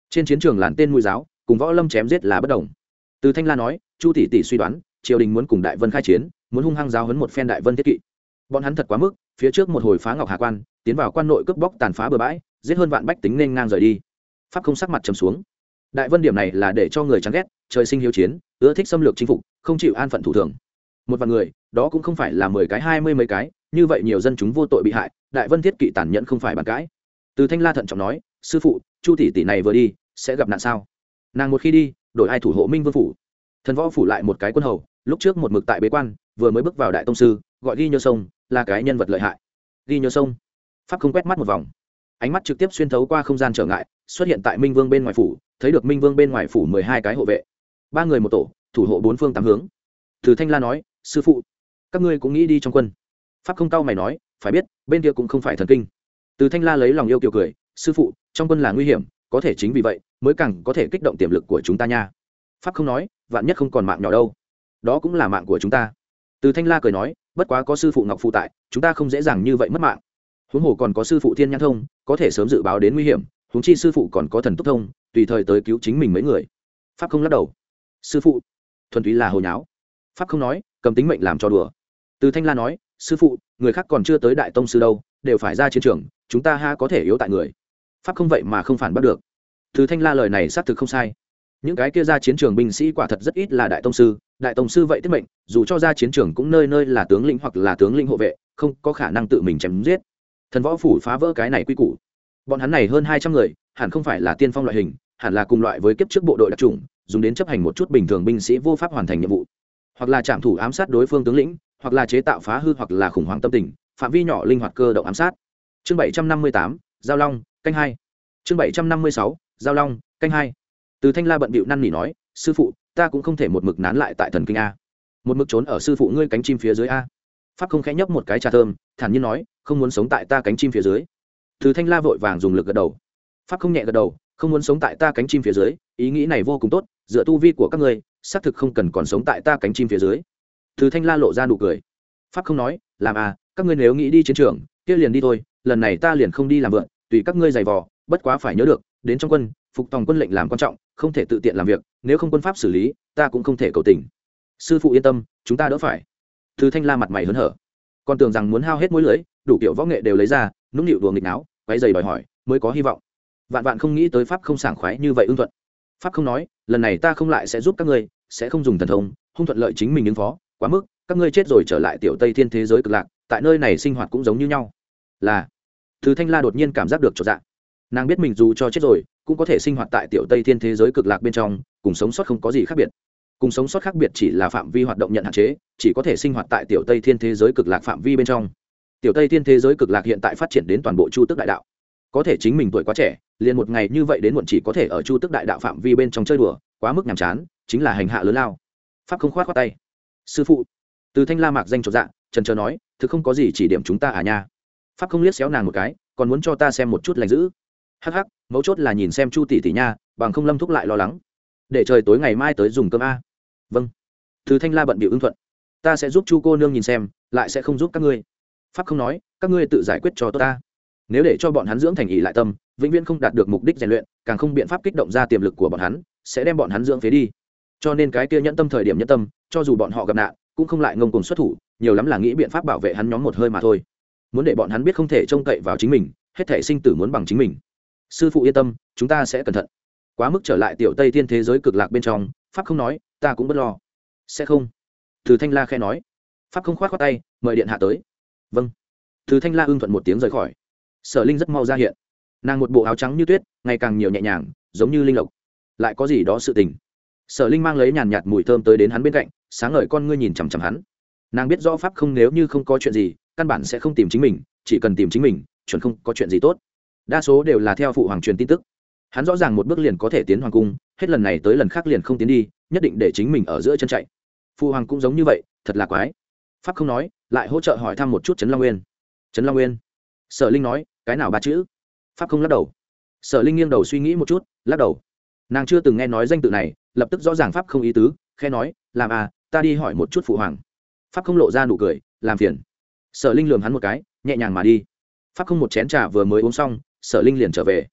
trên chiến trường làn tên mũi giáo cùng võ lâm chém giết là bất đồng. Từ Thanh La nói, chu tỷ tỷ suy đoán triều đình muốn cùng đại vân khai chiến, muốn hung hăng giáo huấn một phen đại vân thiết kỵ. Bọn hắn thật quá mức, phía trước một hồi phá ngọc hà quan, tiến vào quan nội cướp bóc tàn phá bừa bãi, giết hơn vạn bách tính nên ngang rời đi. Pháp không sắc mặt trầm xuống. Đại vân điểm này là để cho người chán ghét, trời sinh hiếu chiến, ưa thích xâm lược chinh phục, không chịu an phận thủ thường. Một vạn người, đó cũng không phải là mười cái hai mươi mấy cái, như vậy nhiều dân chúng vô tội bị hại, đại vân thiết kỵ tàn nhẫn không phải bàn cãi. Từ Thanh La thận trọng nói, sư phụ, chu tỷ tỷ này vừa đi sẽ gặp nạn sao? Nàng một khi đi, đổi ai thủ hộ Minh Vương phủ? Thần võ phủ lại một cái quân hầu, lúc trước một mực tại bế quan, vừa mới bước vào đại tông sư, gọi Ghi Nhớ Sông, là cái nhân vật lợi hại. Ghi Nhớ Sông. Pháp không quét mắt một vòng, ánh mắt trực tiếp xuyên thấu qua không gian trở ngại, xuất hiện tại Minh Vương bên ngoài phủ, thấy được Minh Vương bên ngoài phủ mười hai cái hộ vệ, ba người một tổ, thủ hộ bốn phương tám hướng. Từ Thanh La nói, sư phụ, các ngươi cũng nghĩ đi trong quân? Pháp không cau mày nói, phải biết bên kia cũng không phải thần kinh. Từ Thanh La lấy lòng yêu kiều cười, sư phụ, trong quân là nguy hiểm, có thể chính vì vậy mới càng có thể kích động tiềm lực của chúng ta nha. Pháp không nói, vạn nhất không còn mạng nhỏ đâu, đó cũng là mạng của chúng ta. Từ Thanh La cười nói, bất quá có sư phụ Ngọc Phụ tại, chúng ta không dễ dàng như vậy mất mạng. Huống hồ còn có sư phụ Thiên Nhãn Thông, có thể sớm dự báo đến nguy hiểm, huống chi sư phụ còn có thần túc thông, tùy thời tới cứu chính mình mấy người. Pháp không lắc đầu, sư phụ thuần túy là hồ nháo. Pháp không nói, cầm tính mệnh làm cho đùa. Từ Thanh La nói, sư phụ, người khác còn chưa tới đại tông sư đâu, đều phải ra chiến trường, chúng ta ha có thể yếu tại người. Pháp không vậy mà không phản bắt được. Từ Thanh La lời này xác thực không sai. Những cái kia ra chiến trường binh sĩ quả thật rất ít là đại tông sư, đại tông sư vậy tiết mệnh, dù cho ra chiến trường cũng nơi nơi là tướng lĩnh hoặc là tướng lĩnh hộ vệ, không có khả năng tự mình chém giết. Thần võ phủ phá vỡ cái này quy củ. Bọn hắn này hơn hai trăm người, hẳn không phải là tiên phong loại hình, hẳn là cùng loại với kiếp trước bộ đội đặc chủng, dùng đến chấp hành một chút bình thường binh sĩ vô pháp hoàn thành nhiệm vụ, hoặc là trảm thủ ám sát đối phương tướng lĩnh, hoặc là chế tạo phá hư hoặc là khủng hoảng tâm tình, phạm vi nhỏ linh hoạt cơ động ám sát. Chương bảy trăm năm mươi tám, Giao Long, canh hai. Chương bảy trăm năm mươi sáu, Giao Long, canh hai. Từ Thanh La bận bịu năn nỉ nói, sư phụ, ta cũng không thể một mực nán lại tại thần kinh a, một mực trốn ở sư phụ ngươi cánh chim phía dưới a. Pháp không khẽ nhấp một cái trà thơm, thản nhiên nói, không muốn sống tại ta cánh chim phía dưới. Từ Thanh La vội vàng dùng lực gật đầu. Pháp không nhẹ gật đầu, không muốn sống tại ta cánh chim phía dưới, ý nghĩ này vô cùng tốt, dựa tu vi của các ngươi, xác thực không cần còn sống tại ta cánh chim phía dưới. Từ Thanh La lộ ra nụ cười. Pháp không nói, làm à, các ngươi nếu nghĩ đi chiến trường, kia liền đi thôi, lần này ta liền không đi làm vượn, tùy các ngươi giày vò, bất quá phải nhớ được, đến trong quân, phục tòng quân lệnh làm quan trọng, không thể tự tiện làm việc, nếu không quân pháp xử lý, ta cũng không thể cầu tình. Sư phụ yên tâm, chúng ta đỡ phải. Từ Thanh La mặt mày hớn hở, còn tưởng rằng muốn hao hết mối lưỡi, đủ kiểu võ nghệ đều lấy ra, nũng nịu đùa nghịch náo, quấy giày đòi hỏi, mới có hy vọng. Vạn vạn không nghĩ tới pháp không sảng khoái như vậy ưng thuận. Pháp không nói, lần này ta không lại sẽ giúp các ngươi, sẽ không dùng thần thông, không thuận lợi chính mình ứng phó, quá mức, các ngươi chết rồi trở lại tiểu Tây Thiên thế giới cực lạc, tại nơi này sinh hoạt cũng giống như nhau. Là. Từ Thanh La đột nhiên cảm giác được chột dạ. Nàng biết mình dù cho chết rồi, cũng có thể sinh hoạt tại tiểu Tây Thiên thế giới cực lạc bên trong, cùng sống sót không có gì khác biệt. Cùng sống sót khác biệt chỉ là phạm vi hoạt động nhận hạn chế, chỉ có thể sinh hoạt tại tiểu Tây Thiên thế giới cực lạc phạm vi bên trong. Tiểu Tây Thiên thế giới cực lạc hiện tại phát triển đến toàn bộ Chu Tước Đại Đạo. Có thể chính mình tuổi quá trẻ, liền một ngày như vậy đến muộn chỉ có thể ở Chu Tước Đại Đạo phạm vi bên trong chơi đùa, quá mức nhàm chán, chính là hành hạ lớn lao. Pháp không khoát khoát tay. Sư phụ. Từ Thanh La mạc danh chột dạ, trần trờ nói, thực không có gì chỉ điểm chúng ta à nha. Pháp không liếc xéo nàng một cái, còn muốn cho ta xem một chút lành dữ. Hắc hắc, mấu chốt là nhìn xem Chu tỷ tỷ nha, bằng không Lâm Thúc lại lo lắng. Để trời tối ngày mai tới dùng cơm a. Vâng. Từ Thanh La bận bịu ứng thuận. Ta sẽ giúp Chu cô nương nhìn xem, lại sẽ không giúp các ngươi. Pháp không nói, các ngươi tự giải quyết cho tốt ta. Nếu để cho bọn hắn dưỡng thành ỷ lại tâm, vĩnh viễn không đạt được mục đích rèn luyện, càng không biện pháp kích động ra tiềm lực của bọn hắn, sẽ đem bọn hắn dưỡng phế đi. Cho nên cái kia nhẫn tâm thời điểm nhẫn tâm, cho dù bọn họ gặp nạn, cũng không lại ngông cuồng xuất thủ, nhiều lắm là nghĩ biện pháp bảo vệ hắn nhóm một hơi mà thôi. Muốn để bọn hắn biết không thể trông cậy vào chính mình, hết thảy sinh tử muốn bằng chính mình. Sư phụ yên tâm, chúng ta sẽ cẩn thận. Quá mức trở lại tiểu Tây Thiên thế giới cực lạc bên trong, pháp không nói, ta cũng bất lo. Sẽ không. Từ Thanh La khẽ nói. Pháp không khoát khoát tay, mời điện hạ tới. Vâng. Từ Thanh La ưng thuận một tiếng rời khỏi. Sở Linh rất mau ra hiện. Nàng một bộ áo trắng như tuyết, ngày càng nhiều nhẹ nhàng, giống như linh lộc. Lại có gì đó sự tình. Sở Linh mang lấy nhàn nhạt mùi thơm tới đến hắn bên cạnh, sáng ngời con ngươi nhìn chằm chằm hắn. Nàng biết rõ pháp không nếu như không có chuyện gì, căn bản sẽ không tìm chính mình, chỉ cần tìm chính mình, chuẩn không có chuyện gì tốt. Đa số đều là theo phụ hoàng truyền tin tức. Hắn rõ ràng một bước liền có thể tiến hoàng cung, hết lần này tới lần khác liền không tiến đi, nhất định để chính mình ở giữa chân chạy. Phụ hoàng cũng giống như vậy, thật là quái. Pháp không nói, lại hỗ trợ hỏi thăm một chút Trấn Long Nguyên. Trấn Long Nguyên. Sở Linh nói, cái nào ba chữ? Pháp không lắc đầu. Sở Linh nghiêng đầu suy nghĩ một chút, lắc đầu. Nàng chưa từng nghe nói danh tự này, lập tức rõ ràng pháp không ý tứ, khẽ nói, làm à, ta đi hỏi một chút phụ hoàng. Pháp không lộ ra nụ cười, làm phiền. Sở Linh lườm hắn một cái, nhẹ nhàng mà đi. Pháp không một chén trà vừa mới uống xong, Sở Linh liền trở về.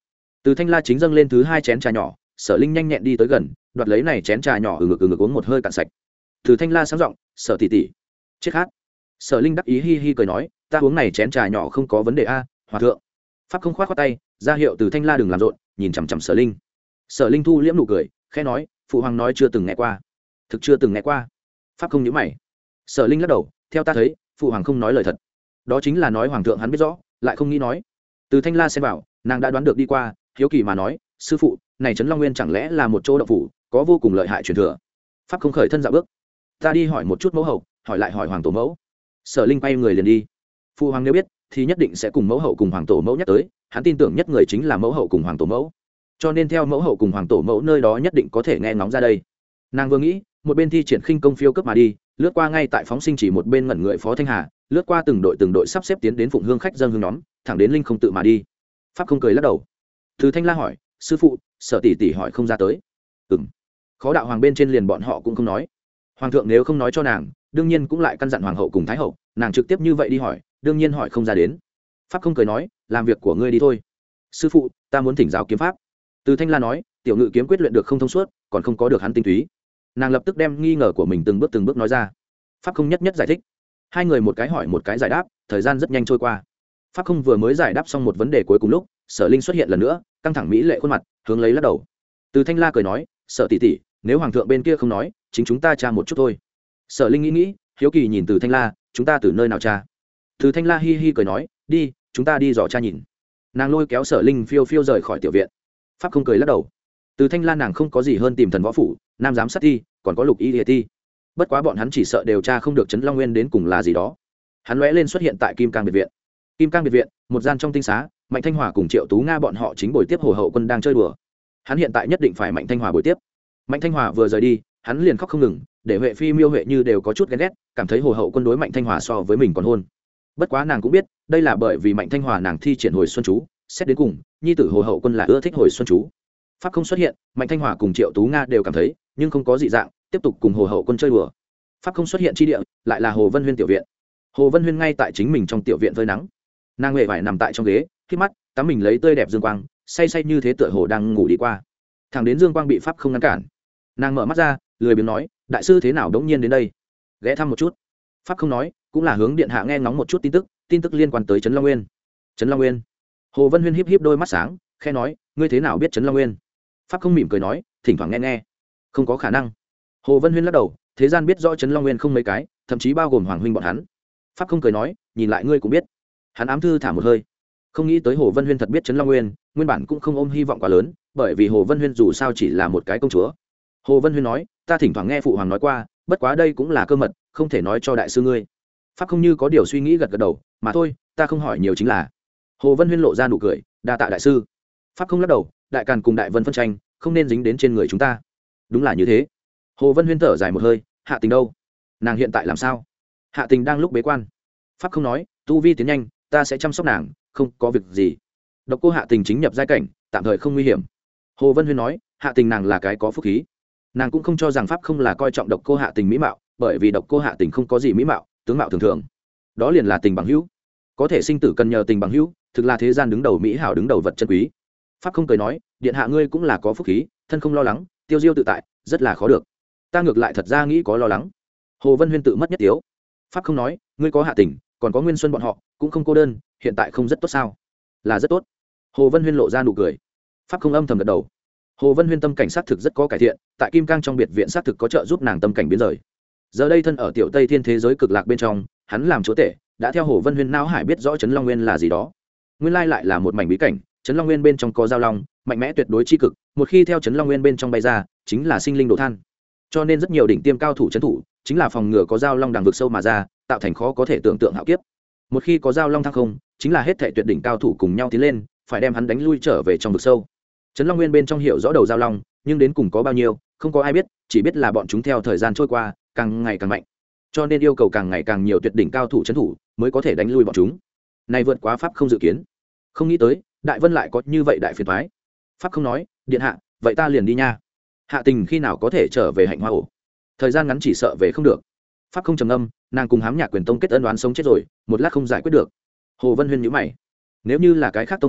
Từ thanh la chính dâng lên thứ hai chén trà nhỏ, Sở Linh nhanh nhẹn đi tới gần, đoạt lấy này chén trà nhỏ, ừ ngực ừ ngực uống một hơi cạn sạch. Từ thanh la sáng giọng, Sở tỷ tỷ, chết khát. Sở Linh đắc ý hi hi cười nói, ta uống này chén trà nhỏ không có vấn đề a, hòa thượng. Pháp không khoát khoát tay, ra hiệu Từ thanh la đừng làm rộn, nhìn chằm chằm Sở Linh. Sở Linh thu liễm nụ cười, khẽ nói, phụ hoàng nói chưa từng nghe qua. Thực chưa từng nghe qua. Pháp không nhíu mày. Sở Linh lắc đầu, theo ta thấy, phụ hoàng không nói lời thật. Đó chính là nói hoàng thượng hắn biết rõ, lại không nghĩ nói. Từ thanh la xem vào, nàng đã đoán được đi qua, hiếu kỳ mà nói, sư phụ, này trấn Long Nguyên chẳng lẽ là một chỗ động phủ, có vô cùng lợi hại truyền thừa. Pháp không khởi thân dạo bước, ta đi hỏi một chút mẫu hậu, hỏi lại hỏi hoàng tổ mẫu. Sở Linh quay người liền đi. Phụ hoàng nếu biết thì nhất định sẽ cùng mẫu hậu cùng hoàng tổ mẫu nhắc tới, hắn tin tưởng nhất người chính là mẫu hậu cùng hoàng tổ mẫu, cho nên theo mẫu hậu cùng hoàng tổ mẫu nơi đó nhất định có thể nghe ngóng ra đây. Nàng vừa nghĩ, một bên thi triển khinh công phiêu cấp mà đi, lướt qua ngay tại phóng sinh chỉ một bên ngẩn người Phó Thanh Hà, lướt qua từng đội từng đội sắp xếp tiến đến phụng hương khách dân hương nhóm, thẳng đến Linh không tự mà đi. Pháp không cười lắc đầu. Từ thanh la hỏi, sư phụ, Sở tỷ tỷ hỏi không ra tới. Ừm. Khó đạo hoàng bên trên liền bọn họ cũng không nói. Hoàng thượng nếu không nói cho nàng, đương nhiên cũng lại căn dặn hoàng hậu cùng thái hậu, nàng trực tiếp như vậy đi hỏi, đương nhiên hỏi không ra đến. Pháp không cười nói, làm việc của ngươi đi thôi. Sư phụ, ta muốn thỉnh giáo kiếm pháp. Từ thanh la nói, tiểu ngự kiếm quyết luyện được không thông suốt, còn không có được hắn tinh túy. Nàng lập tức đem nghi ngờ của mình từng bước từng bước nói ra. Pháp không nhất nhất giải thích. Hai người một cái hỏi một cái giải đáp, thời gian rất nhanh trôi qua. Pháp không vừa mới giải đáp xong một vấn đề cuối cùng lúc, Sở Linh xuất hiện lần nữa, căng thẳng mỹ lệ khuôn mặt, hướng lấy lắc đầu. Từ thanh la cười nói, Sở tỷ tỷ, nếu hoàng thượng bên kia không nói, chính chúng ta tra một chút thôi. Sở Linh nghĩ nghĩ, hiếu kỳ nhìn Từ thanh la, chúng ta từ nơi nào tra? Từ thanh la hi hi cười nói, đi, chúng ta đi dò tra nhìn. Nàng lôi kéo Sở Linh phiêu phiêu rời khỏi tiểu viện. Pháp không cười lắc đầu. Từ thanh la nàng không có gì hơn tìm thần võ phủ, nam giám sát thi, còn có lục y địa ti. Bất quá bọn hắn chỉ sợ điều tra không được trấn Long Nguyên đến cùng là gì đó. Hắn lóe lên xuất hiện tại Kim Cang biệt viện. Kim Cang biệt viện, một gian trong tinh xá, Mạnh Thanh Hòa cùng Triệu Tú Nga bọn họ chính buổi tiếp Hồ Hậu Quân đang chơi đùa. Hắn hiện tại nhất định phải Mạnh Thanh Hòa buổi tiếp. Mạnh Thanh Hòa vừa rời đi, hắn liền khóc không ngừng, để Huệ Phi Miêu Huệ Như đều có chút ghen ghét, cảm thấy Hồ Hậu Quân đối Mạnh Thanh Hòa so với mình còn hôn. Bất quá nàng cũng biết, đây là bởi vì Mạnh Thanh Hòa nàng thi triển hồi xuân chú, xét đến cùng, nhi tử Hồ Hậu Quân là ưa thích hồi xuân chú. Pháp không xuất hiện, Mạnh Thanh Hòa cùng Triệu Tú Nga đều cảm thấy, nhưng không có dị dạng, tiếp tục cùng Hồ Hậu Quân chơi đùa. Pháp không xuất hiện chi địa, lại là Hồ Vân Huyên tiểu viện. Hồ Vân Huyên ngay tại chính mình trong tiểu viện phơi nắng, nàng huệ vải nằm tại trong ghế, khi mắt tắm mình lấy tươi đẹp dương quang, say say như thế tựa hồ đang ngủ đi qua. Thẳng đến dương quang bị Pháp không ngăn cản, nàng mở mắt ra, lười biếng nói, đại sư thế nào đống nhiên đến đây? Ghé thăm một chút. Pháp không nói, cũng là hướng điện hạ nghe ngóng một chút tin tức, tin tức liên quan tới trấn Long Nguyên. Trấn Long Nguyên. Hồ Vân Huyên híp híp đôi mắt sáng, khẽ nói, ngươi thế nào biết trấn Long Nguyên? Pháp không mỉm cười nói, thỉnh thoảng nghe nghe. Không có khả năng. Hồ Vân Huyên lắc đầu, thế gian biết rõ trấn Long Nguyên không mấy cái, thậm chí bao gồm hoàng huynh bọn hắn. Pháp không cười nói, nhìn lại ngươi cũng biết. Hắn ám thư thả một hơi, không nghĩ tới Hồ Vân Huyên thật biết trấn Long Nguyên, nguyên bản cũng không ôm hy vọng quá lớn, bởi vì Hồ Vân Huyên dù sao chỉ là một cái công chúa. Hồ Vân Huyên nói, ta thỉnh thoảng nghe phụ hoàng nói qua, bất quá đây cũng là cơ mật, không thể nói cho đại sư ngươi. Pháp không như có điều suy nghĩ gật gật đầu, mà thôi, ta không hỏi nhiều chính là. Hồ Vân Huyên lộ ra nụ cười, đa tạ đại sư. Pháp không lắc đầu, đại càn cùng đại vân phân tranh, không nên dính đến trên người chúng ta. Đúng là như thế. Hồ Vân Huyên thở dài một hơi, Hạ Tình đâu? Nàng hiện tại làm sao? Hạ Tình đang lúc bế quan. Pháp không nói, tu vi tiến nhanh, ta sẽ chăm sóc nàng, không có việc gì. Độc Cô Hạ Tình chính nhập giai cảnh, tạm thời không nguy hiểm. Hồ Vân Huyên nói, Hạ Tình nàng là cái có phúc khí. Nàng cũng không cho rằng Pháp không là coi trọng Độc Cô Hạ Tình mỹ mạo, bởi vì Độc Cô Hạ Tình không có gì mỹ mạo, tướng mạo thường thường. Đó liền là tình bằng hữu. Có thể sinh tử cần nhờ tình bằng hữu, thực là thế gian đứng đầu mỹ hảo đứng đầu vật chân quý. Pháp không cười nói, điện hạ ngươi cũng là có phúc khí, thân không lo lắng, tiêu diêu tự tại, rất là khó được. Ta ngược lại thật ra nghĩ có lo lắng. Hồ Vân Huyên tự mất nhất tiếu. Pháp không nói, ngươi có Hạ Tình, còn có Nguyên Xuân bọn họ, cũng không cô đơn, hiện tại không rất tốt sao? Là rất tốt. Hồ Vân Huyên lộ ra nụ cười. Pháp không âm thầm gật đầu. Hồ Vân Huyên tâm cảnh sát thực rất có cải thiện, tại Kim Cang trong biệt viện sát thực có trợ giúp nàng tâm cảnh biến rời. Giờ đây thân ở tiểu Tây Thiên thế giới cực lạc bên trong, hắn làm chúa tể, đã theo Hồ Vân Huyên não hải biết rõ trấn Long Nguyên là gì đó. Nguyên lai lại là một mảnh bí cảnh, trấn Long Nguyên bên trong có giao long, mạnh mẽ tuyệt đối chi cực, một khi theo trấn Long Nguyên bên trong bay ra, chính là sinh linh độ than. Cho nên rất nhiều đỉnh tiêm cao thủ trấn thủ, chính là phòng ngừa có giao long đằng vực sâu mà ra, tạo thành khó có thể tưởng tượng hạo kiếp. Một khi có giao long thăng không, chính là hết thảy tuyệt đỉnh cao thủ cùng nhau tiến lên, phải đem hắn đánh lui trở về trong vực sâu. Trấn Long Nguyên bên trong hiểu rõ đầu giao long, nhưng đến cùng có bao nhiêu, không có ai biết, chỉ biết là bọn chúng theo thời gian trôi qua, càng ngày càng mạnh. Cho nên yêu cầu càng ngày càng nhiều tuyệt đỉnh cao thủ trấn thủ, mới có thể đánh lui bọn chúng. Này vượt quá Pháp không dự kiến. Không nghĩ tới, Đại Vân lại có như vậy đại phiền toái. Pháp không nói, điện hạ, vậy ta liền đi nha. Hạ Tình khi nào có thể trở về Hạnh Hoa ổ? Thời gian ngắn chỉ sợ về không được. Pháp không trầm ngâm, nàng cùng Hám Nhạc Quyền Tông kết ân đoán sống chết rồi, một lát không giải quyết được. Hồ Vân Huyên nhíu mày. Nếu như là cái khác tông phái,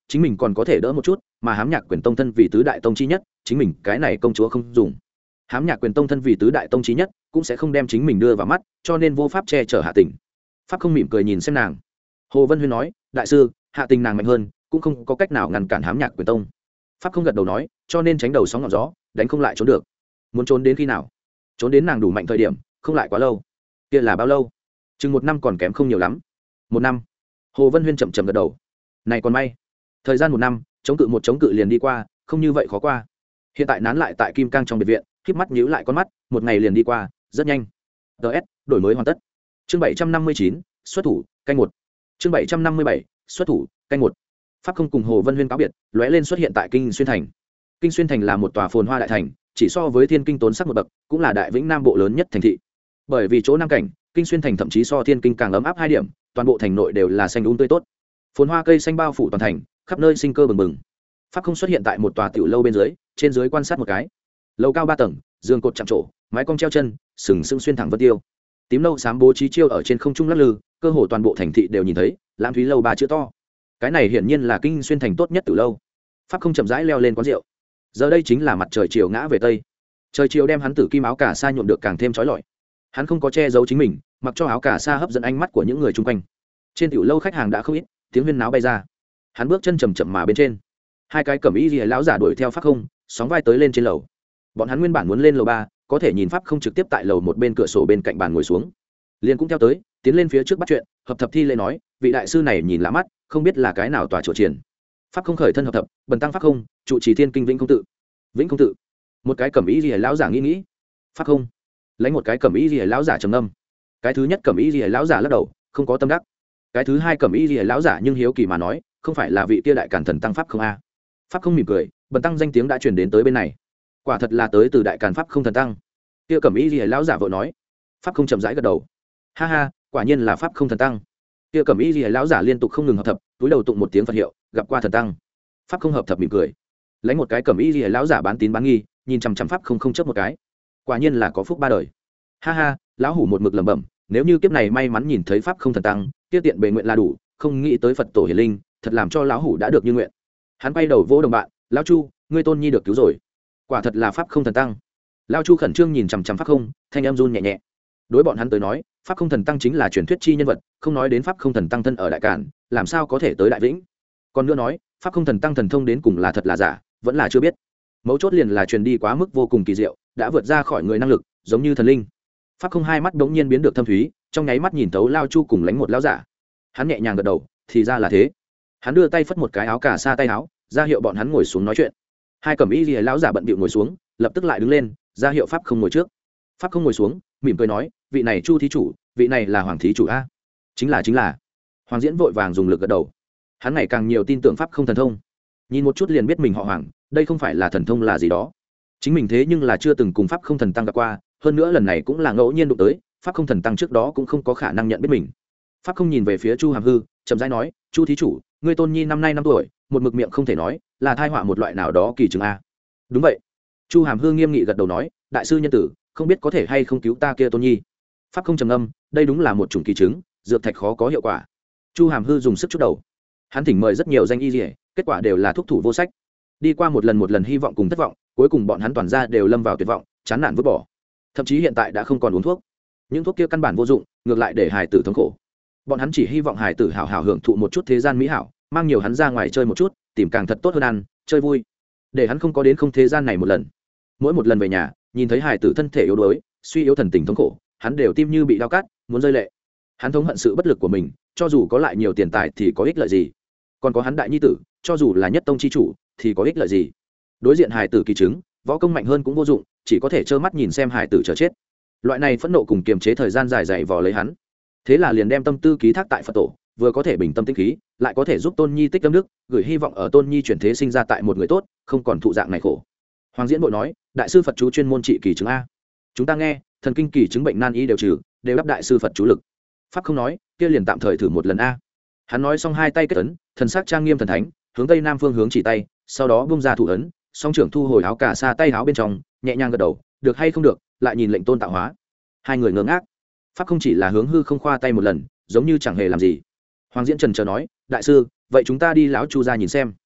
chính mình còn có thể đỡ một chút, mà hám nhạc quyền tông thân vì tứ đại tông chi nhất, chính mình cái này công chúa không dùng. Hám nhạc quyền tông thân vì tứ đại tông chi nhất, cũng sẽ không đem chính mình đưa vào mắt, cho nên vô pháp che chở Hạ Tình. Pháp không mỉm cười nhìn xem nàng. Hồ Vân Huyên nói, đại sư, Hạ Tình nàng mạnh hơn, cũng không có cách nào ngăn cản hám nhạc quyền tông. Pháp không gật đầu nói, cho nên tránh đầu sóng ngọn gió, đánh không lại trốn được. Muốn trốn đến khi nào? Trốn đến nàng đủ mạnh thời điểm, không lại quá lâu. Kia là bao lâu? Chừng một năm còn kém không nhiều lắm. Một năm. Hồ Vân Huyên chậm chậm gật đầu. Này còn may, thời gian một năm, chống cự một chống cự liền đi qua, không như vậy khó qua. Hiện tại nán lại tại Kim Cang trong biệt viện, khép mắt nhíu lại con mắt, một ngày liền đi qua, rất nhanh. ds đổi mới hoàn tất. Chương bảy trăm năm mươi chín, xuất thủ, canh một. Chương bảy trăm năm mươi bảy, xuất thủ, canh một. Pháp không cùng Hồ Vân Huyên cáo biệt, lóe lên xuất hiện tại Kinh Xuyên thành. Kinh Xuyên thành là một tòa phồn hoa đại thành, chỉ so với Thiên Kinh tốn sắc một bậc, cũng là đại Vĩnh Nam bộ lớn nhất thành thị. Bởi vì chỗ nam cảnh, Kinh Xuyên thành thậm chí so Thiên Kinh càng ấm áp hai điểm, toàn bộ thành nội đều là xanh um tươi tốt. Phồn hoa cây xanh bao phủ toàn thành, khắp nơi sinh cơ bừng bừng. Pháp không xuất hiện tại một tòa tiểu lâu bên dưới, trên dưới quan sát một cái. Lầu cao ba tầng, giường cột chạm trổ, mái cong treo chân, sừng sững xuyên thẳng vân tiêu. Tím nâu xám bố trí chiêu ở trên không trung lắc lư, cơ hồ toàn bộ thành thị đều nhìn thấy, lãng thúy lâu ba chữ to. Cái này hiển nhiên là Kinh Xuyên thành tốt nhất tiểu lâu. Pháp không chậm rãi leo lên quán rượu. Giờ đây chính là mặt trời chiều ngã về tây. Trời chiều đem hắn tử kim áo cà sa nhuộm được càng thêm chói lọi. Hắn không có che giấu chính mình, mặc cho áo cà sa hấp dẫn ánh mắt của những người chung quanh. Trên tiểu lâu khách hàng đã không ít, tiếng huyên náo bay ra. Hắn bước chân chậm chậm mà bên trên. Hai cái cẩm y liễu lão giả đuổi theo Pháp không, sóng vai tới lên trên lầu. Bọn hắn nguyên bản muốn lên lầu ba, có thể nhìn Pháp không trực tiếp tại lầu một bên cửa sổ bên cạnh bàn ngồi xuống. Liền cũng theo tới, tiến lên phía trước bắt chuyện, hợp thập thi lễ nói, vị đại sư này nhìn lạ mắt, không biết là cái nào tòa chùa triển. Pháp không khởi thân hợp thập, bần tăng Pháp không, trụ trì Thiên Kinh Vĩnh Công tự. Vĩnh Công tự. Một cái cẩm y liễu lão giả nghĩ nghĩ. Pháp không. Lấy một cái cẩm y liễu lão giả trầm ngâm. Cái thứ nhất cẩm y liễu lão giả lắc đầu, không có tâm đắc. Cái thứ hai cẩm y liễu lão giả nhưng hiếu kỳ mà nói, không phải là vị kia đại càn thần tăng Pháp không a? Pháp không mỉm cười, bần tăng danh tiếng đã truyền đến tới bên này. Quả thật là tới từ đại càn Pháp không thần tăng. Kia cẩm y liễu lão giả vội nói. Pháp không chậm rãi gật đầu. Ha ha, quả nhiên là Pháp không thần tăng. Kia cẩm y liễu lão giả liên tục không ngừng hợp thập, túi đầu tụng một tiếng Phật hiệu, gặp qua thần tăng. Pháp không hợp thập mỉm cười. Lấy một cái cẩm y liễu lão giả bán tín bán nghi, nhìn chằm chằm Pháp không không chớp một cái. Quả nhiên là có phúc ba đời. Ha ha, lão hủ một mực lẩm bẩm, nếu như kiếp này may mắn nhìn thấy Pháp không thần tăng, kia tiện bề nguyện là đủ, không nghĩ tới Phật tổ hiển linh, thật làm cho lão hủ đã được như nguyện. Hắn quay đầu vô đồng bạn, lão Chu, ngươi tôn nhi được cứu rồi. Quả thật là Pháp không thần tăng. Lão Chu khẩn trương nhìn chằm chằm Pháp không, thanh âm run nhẹ nhẹ. Đối bọn hắn tới nói, Pháp không thần tăng chính là truyền thuyết chi nhân vật, không nói đến Pháp không thần tăng thân ở đại cản, làm sao có thể tới đại vĩnh. Còn nữa nói, Pháp không thần tăng thần thông đến cùng là thật là giả, vẫn là chưa biết. Mấu chốt liền là truyền đi quá mức vô cùng kỳ diệu, đã vượt ra khỏi người năng lực, giống như thần linh. Pháp không hai mắt đống nhiên biến được thâm thúy, trong nháy mắt nhìn thấu Lao Chu cùng lánh một lão giả. Hắn nhẹ nhàng gật đầu, thì ra là thế. Hắn đưa tay phất một cái áo cà sa tay áo, ra hiệu bọn hắn ngồi xuống nói chuyện. Hai cẩm y liễu lão giả bận bịu ngồi xuống, lập tức lại đứng lên, ra hiệu Pháp không ngồi trước. Pháp không ngồi xuống, mỉm cười nói, vị này Chu thí chủ, vị này là Hoàng thí chủ a. Chính là chính là. Hoàng Diễn vội vàng dùng lực gật đầu. Hắn ngày càng nhiều tin tưởng Pháp không thần thông. Nhìn một chút liền biết mình họ Hoàng, đây không phải là thần thông là gì đó. Chính mình thế nhưng là chưa từng cùng Pháp không thần tăng gặp qua, hơn nữa lần này cũng là ngẫu nhiên đụng tới, Pháp không thần tăng trước đó cũng không có khả năng nhận biết mình. Pháp không nhìn về phía Chu Hàm Hư, chậm rãi nói, Chu thí chủ, ngươi tôn nhi năm nay năm tuổi, một mực miệng không thể nói, là thai họa một loại nào đó kỳ chứng a. Đúng vậy. Chu Hàm Hư nghiêm nghị gật đầu nói, đại sư nhân tử, không biết có thể hay không cứu ta kia tôn nhi. Pháp không trầm ngâm, đây đúng là một chủng kỳ chứng, dược thạch khó có hiệu quả. Chu Hàm Hư dùng sức chút đầu. Hắn thỉnh mời rất nhiều danh y liễu, kết quả đều là thuốc thủ vô sách. Đi qua một lần một lần hy vọng cùng thất vọng, cuối cùng bọn hắn toàn ra đều lâm vào tuyệt vọng, chán nản vứt bỏ. Thậm chí hiện tại đã không còn uống thuốc. Những thuốc kia căn bản vô dụng, ngược lại để hài tử thống khổ. Bọn hắn chỉ hy vọng hài tử hảo hảo hưởng thụ một chút thế gian mỹ hảo, mang nhiều hắn ra ngoài chơi một chút, tìm càng thật tốt hơn ăn, chơi vui. Để hắn không có đến không thế gian này một lần. Mỗi một lần về nhà, nhìn thấy hài tử thân thể yếu đuối, suy yếu thần tình thống khổ, hắn đều tim như bị dao cắt, muốn rơi lệ. Hắn thống hận sự bất lực của mình, cho dù có lại nhiều tiền tài thì có ích lợi gì? Còn có hắn đại nhi tử, cho dù là nhất tông chi chủ thì có ích lợi gì? Đối diện hài tử kỳ chứng, võ công mạnh hơn cũng vô dụng, chỉ có thể trơ mắt nhìn xem hài tử chờ chết. Loại này phẫn nộ cùng kiềm chế thời gian dài dày vò lấy hắn. Thế là liền đem tâm tư ký thác tại Phật tổ, vừa có thể bình tâm tĩnh khí, lại có thể giúp tôn nhi tích tâm đức, gửi hy vọng ở tôn nhi chuyển thế sinh ra tại một người tốt, không còn thụ dạng này khổ. Hoàng Diễn bội nói, đại sư Phật chú chuyên môn trị kỳ chứng a. Chúng ta nghe, thần kinh kỳ chứng bệnh nan y đều trừ, đều đáp đại sư Phật chú lực. Pháp không nói, kia liền tạm thời thử một lần a. Hắn nói xong hai tay kết ấn, thần sắc trang nghiêm thần thánh, hướng tây nam phương hướng chỉ tay, sau đó bung ra thủ ấn, song trưởng thu hồi áo cà sa tay áo bên trong, nhẹ nhàng gật đầu, được hay không được, lại nhìn lệnh tôn tạo hóa. Hai người ngơ ngác. Pháp không chỉ là hướng hư không khoa tay một lần, giống như chẳng hề làm gì. Hoàng Diễn trần chờ nói, đại sư, vậy chúng ta đi lão Chu gia nhìn xem.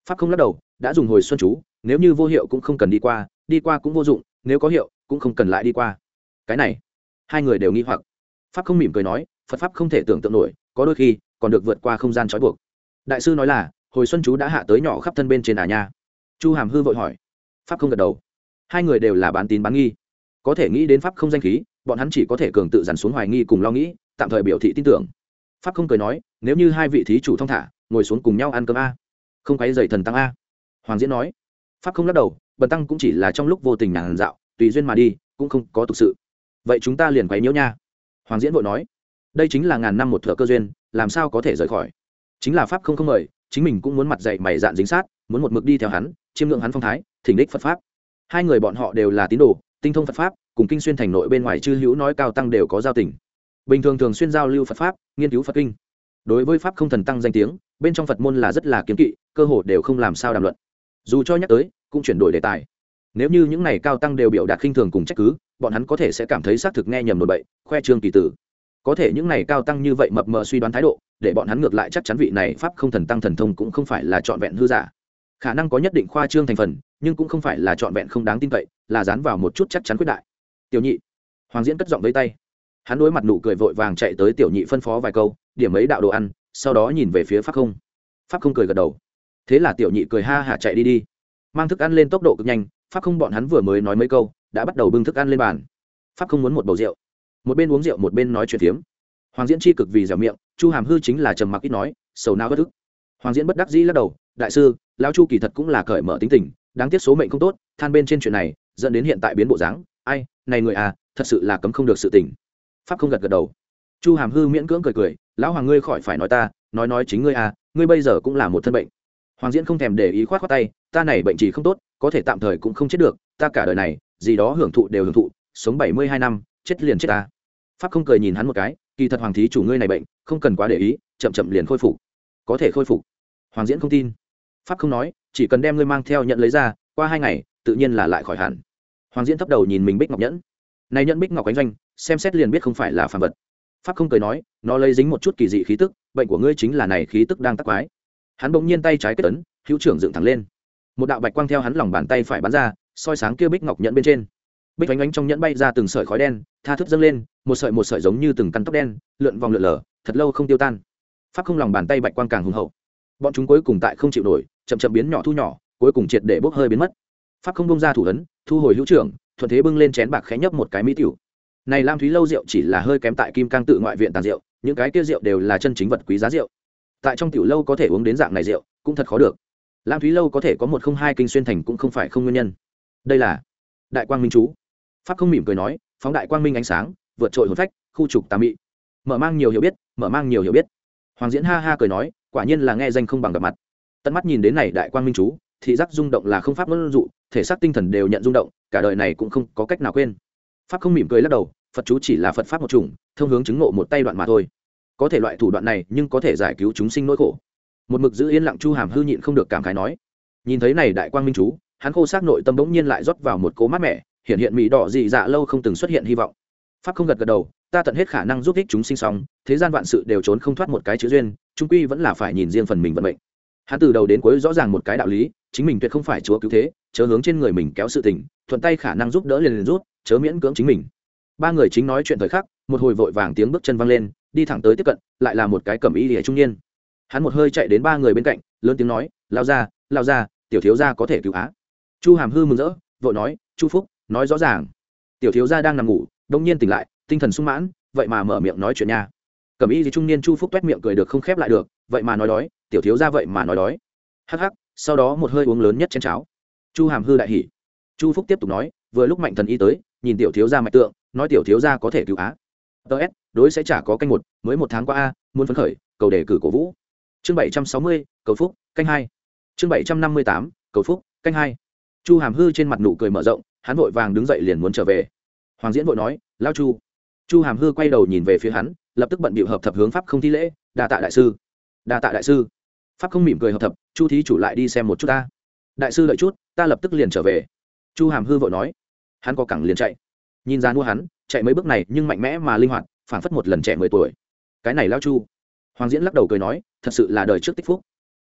pháp không lắc đầu, đã dùng hồi xuân chú, nếu như vô hiệu cũng không cần đi qua, đi qua cũng vô dụng, nếu có hiệu cũng không cần lại đi qua. Cái này hai người đều nghi hoặc. Pháp không mỉm cười nói, Phật pháp không thể tưởng tượng nổi, có đôi khi còn được vượt qua không gian trói buộc. Đại sư nói là hồi xuân chú đã hạ tới nhỏ khắp thân bên trên à nha. Chu Hàm Hư vội hỏi. Pháp không gật đầu. Hai người đều là bán tín bán nghi, có thể nghĩ đến pháp không danh khí, bọn hắn chỉ có thể cường tự dằn xuống hoài nghi cùng lo nghĩ, tạm thời biểu thị tin tưởng. Pháp không cười nói, nếu như hai vị thí chủ thong thả ngồi xuống cùng nhau ăn cơm a, không quấy dày thần tăng a. Hoàng Diễn nói. Pháp không lắc đầu, bần tăng cũng chỉ là trong lúc vô tình nhàn dạo, tùy duyên mà đi, cũng không có thực sự. Vậy chúng ta liền quấy nhiễu nha. Hoàng Diễn vội nói, đây chính là ngàn năm một thửa cơ duyên, làm sao có thể rời khỏi. Chính là pháp không không mời, chính mình cũng muốn mặt dày mày dạn dính sát, muốn một mực đi theo hắn, chiêm ngưỡng hắn phong thái, thỉnh đích Phật pháp. Hai người bọn họ đều là tín đồ, tinh thông Phật pháp, cùng kinh xuyên thành nội bên ngoài chư hữu nói cao tăng đều có giao tình. Bình thường thường xuyên giao lưu Phật pháp, nghiên cứu Phật kinh. Đối với pháp không thần tăng danh tiếng, bên trong Phật môn là rất là kiêng kỵ, cơ hồ đều không làm sao đàm luận. Dù cho nhắc tới, cũng chuyển đổi đề tài. Nếu như những này cao tăng đều biểu đạt khinh thường cùng trách cứ, bọn hắn có thể sẽ cảm thấy xác thực nghe nhầm đồn bậy, khoe trương kỳ tử. Có thể những này cao tăng như vậy mập mờ suy đoán thái độ, để bọn hắn ngược lại chắc chắn vị này pháp không thần tăng thần thông cũng không phải là trọn vẹn hư giả. Khả năng có nhất định khoa trương thành phần, nhưng cũng không phải là trọn vẹn không đáng tin cậy, là dán vào một chút chắc chắn quyết đại. Tiểu nhị. Hoàng Diễn cất giọng với tay. Hắn đối mặt nụ cười vội vàng chạy tới tiểu nhị phân phó vài câu, điểm mấy đạo đồ ăn, sau đó nhìn về phía pháp không. Pháp không cười gật đầu. Thế là tiểu nhị cười ha hả chạy đi đi, mang thức ăn lên tốc độ cực nhanh. Pháp không bọn hắn vừa mới nói mấy câu, đã bắt đầu bưng thức ăn lên bàn. Pháp không muốn một bầu rượu, một bên uống rượu một bên nói chuyện phiếm. Hoàng Diễn chi cực vì dẻo miệng, Chu Hàm Hư chính là trầm mặc ít nói, sầu não bất ức. Hoàng Diễn bất đắc dĩ lắc đầu, đại sư, lão Chu kỳ thật cũng là cởi mở tính tình, đáng tiếc số mệnh không tốt, than bên trên chuyện này, dẫn đến hiện tại biến bộ dáng. Ai, này người à, thật sự là cấm không được sự tình. Pháp không gật gật đầu. Chu Hàm Hư miễn cưỡng cười cười, lão Hoàng ngươi khỏi phải nói ta, nói nói chính ngươi à, ngươi bây giờ cũng là một thân bệnh. Hoàng Diễn không thèm để ý khoát khoát tay, ta này bệnh chỉ không tốt, có thể tạm thời cũng không chết được, ta cả đời này, gì đó hưởng thụ đều hưởng thụ, sống bảy mươi hai năm, chết liền chết ta. Pháp không cười nhìn hắn một cái, kỳ thật Hoàng thí chủ ngươi này bệnh, không cần quá để ý, chậm chậm liền khôi phục. Có thể khôi phục. Hoàng Diễn không tin. Pháp không nói, chỉ cần đem ngươi mang theo nhận lấy ra, qua hai ngày, tự nhiên là lại khỏi hẳn. Hoàng Diễn thấp đầu nhìn mình bích ngọc nhẫn. Này nhẫn bích ngọc ánh doanh, xem xét liền biết không phải là phàm vật. Pháp không cười nói, nó lấy dính một chút kỳ dị khí tức, bệnh của ngươi chính là này khí tức đang tác quái. Hắn bỗng nhiên tay trái kết ấn, hữu trưởng dựng thẳng lên. Một đạo bạch quang theo hắn lòng bàn tay phải bắn ra, soi sáng kia bích ngọc nhẫn bên trên. Bích ánh ánh trong nhẫn bay ra từng sợi khói đen, tha thức dâng lên, một sợi một sợi giống như từng căn tóc đen, lượn vòng lượn lờ, thật lâu không tiêu tan. Pháp không lòng bàn tay bạch quang càng hùng hậu. Bọn chúng cuối cùng tại không chịu nổi, chậm chậm biến nhỏ thu nhỏ, cuối cùng triệt để bốc hơi biến mất. Pháp không bung ra thủ ấn, thu hồi hữu trưởng, thuận thế bưng lên chén bạc khẽ nhấp một cái mỹ tiểu. Này Lam Thúy lâu rượu chỉ là hơi kém tại Kim Cang tự ngoại viện tàn rượu, những cái kia rượu đều là chân chính vật quý giá rượu. Tại trong tiểu lâu có thể uống đến dạng này rượu, cũng thật khó được. Lam Thúy lâu có thể có một không hai kinh xuyên thành cũng không phải không nguyên nhân. Đây là Đại Quang Minh chú. Pháp không mỉm cười nói, phóng đại quang minh ánh sáng, vượt trội hồn phách, khu trục tà mị. Mở mang nhiều hiểu biết, mở mang nhiều hiểu biết. Hoàng Diễn ha ha cười nói, quả nhiên là nghe danh không bằng gặp mặt. Tận mắt nhìn đến này Đại Quang Minh chú, thị giác rung động là không pháp ngôn dụ, thể xác tinh thần đều nhận rung động, cả đời này cũng không có cách nào quên. Pháp không mỉm cười lắc đầu, Phật chú chỉ là Phật pháp một chủng, thông hướng chứng ngộ một tay đoạn mà thôi. Có thể loại thủ đoạn này, nhưng có thể giải cứu chúng sinh nỗi khổ. Một mực giữ yên lặng Chu Hàm Hư nhịn không được cảm khái nói, nhìn thấy này Đại Quang Minh chú, hắn khô xác nội tâm bỗng nhiên lại rót vào một cỗ mát mẻ, hiện hiện mỹ đỏ dị dạ lâu không từng xuất hiện hy vọng. Pháp không gật gật đầu, ta tận hết khả năng giúp ích chúng sinh xong, thế gian vạn sự đều trốn không thoát một cái chữ duyên, chung quy vẫn là phải nhìn riêng phần mình vận mệnh. Hắn từ đầu đến cuối rõ ràng một cái đạo lý, chính mình tuyệt không phải chúa cứu thế, chớ hướng trên người mình kéo sự tình, thuận tay khả năng giúp đỡ liền liền rút, chớ miễn cưỡng chính mình. Ba người chính nói chuyện thời khắc, một hồi vội vàng tiếng bước chân vang lên, đi thẳng tới tiếp cận, lại là một cái cẩm y liễu trung niên. Hắn một hơi chạy đến ba người bên cạnh, lớn tiếng nói, lao ra, lao ra, tiểu thiếu gia có thể cứu á. Chu Hàm Hư mừng rỡ, vội nói, Chu Phúc, nói rõ ràng. Tiểu thiếu gia đang nằm ngủ, đông nhiên tỉnh lại, tinh thần sung mãn, vậy mà mở miệng nói chuyện nha. Cẩm y gì trung niên Chu Phúc toét miệng cười được không khép lại được, vậy mà nói đói, tiểu thiếu gia vậy mà nói đói. Hắc hắc, sau đó một hơi uống lớn nhất chén cháo. Chu Hàm Hư đại hỉ. Chu Phúc tiếp tục nói, vừa lúc mạnh thần y tới, nhìn tiểu thiếu gia mạch tượng, nói tiểu thiếu gia có thể cứu á. ts đối sẽ trả có canh một, mới một tháng qua a, muốn phấn khởi, cầu đề cử cổ vũ. Chương bảy trăm sáu mươi, cầu phúc, canh hai. Chương bảy trăm năm mươi tám, cầu phúc, canh hai. Chu Hàm Hư trên mặt nụ cười mở rộng, hắn vội vàng đứng dậy liền muốn trở về. Hoàng Diễn vội nói, lao Chu. Chu Hàm Hư quay đầu nhìn về phía hắn, lập tức bận bịu hợp thập hướng pháp không thi lễ, đa tạ đại sư, đa tạ đại sư. Pháp không mỉm cười hợp thập, Chu thí chủ lại đi xem một chút ta. Đại sư đợi chút, ta lập tức liền trở về. Chu Hàm Hư vội nói. Hắn có cẳng liền chạy, nhìn ra mua hắn chạy mấy bước này nhưng mạnh mẽ mà linh hoạt, phảng phất một lần trẻ mười tuổi. Cái này lao Chu. Hoàng Diễn lắc đầu cười nói, thật sự là đời trước tích phúc.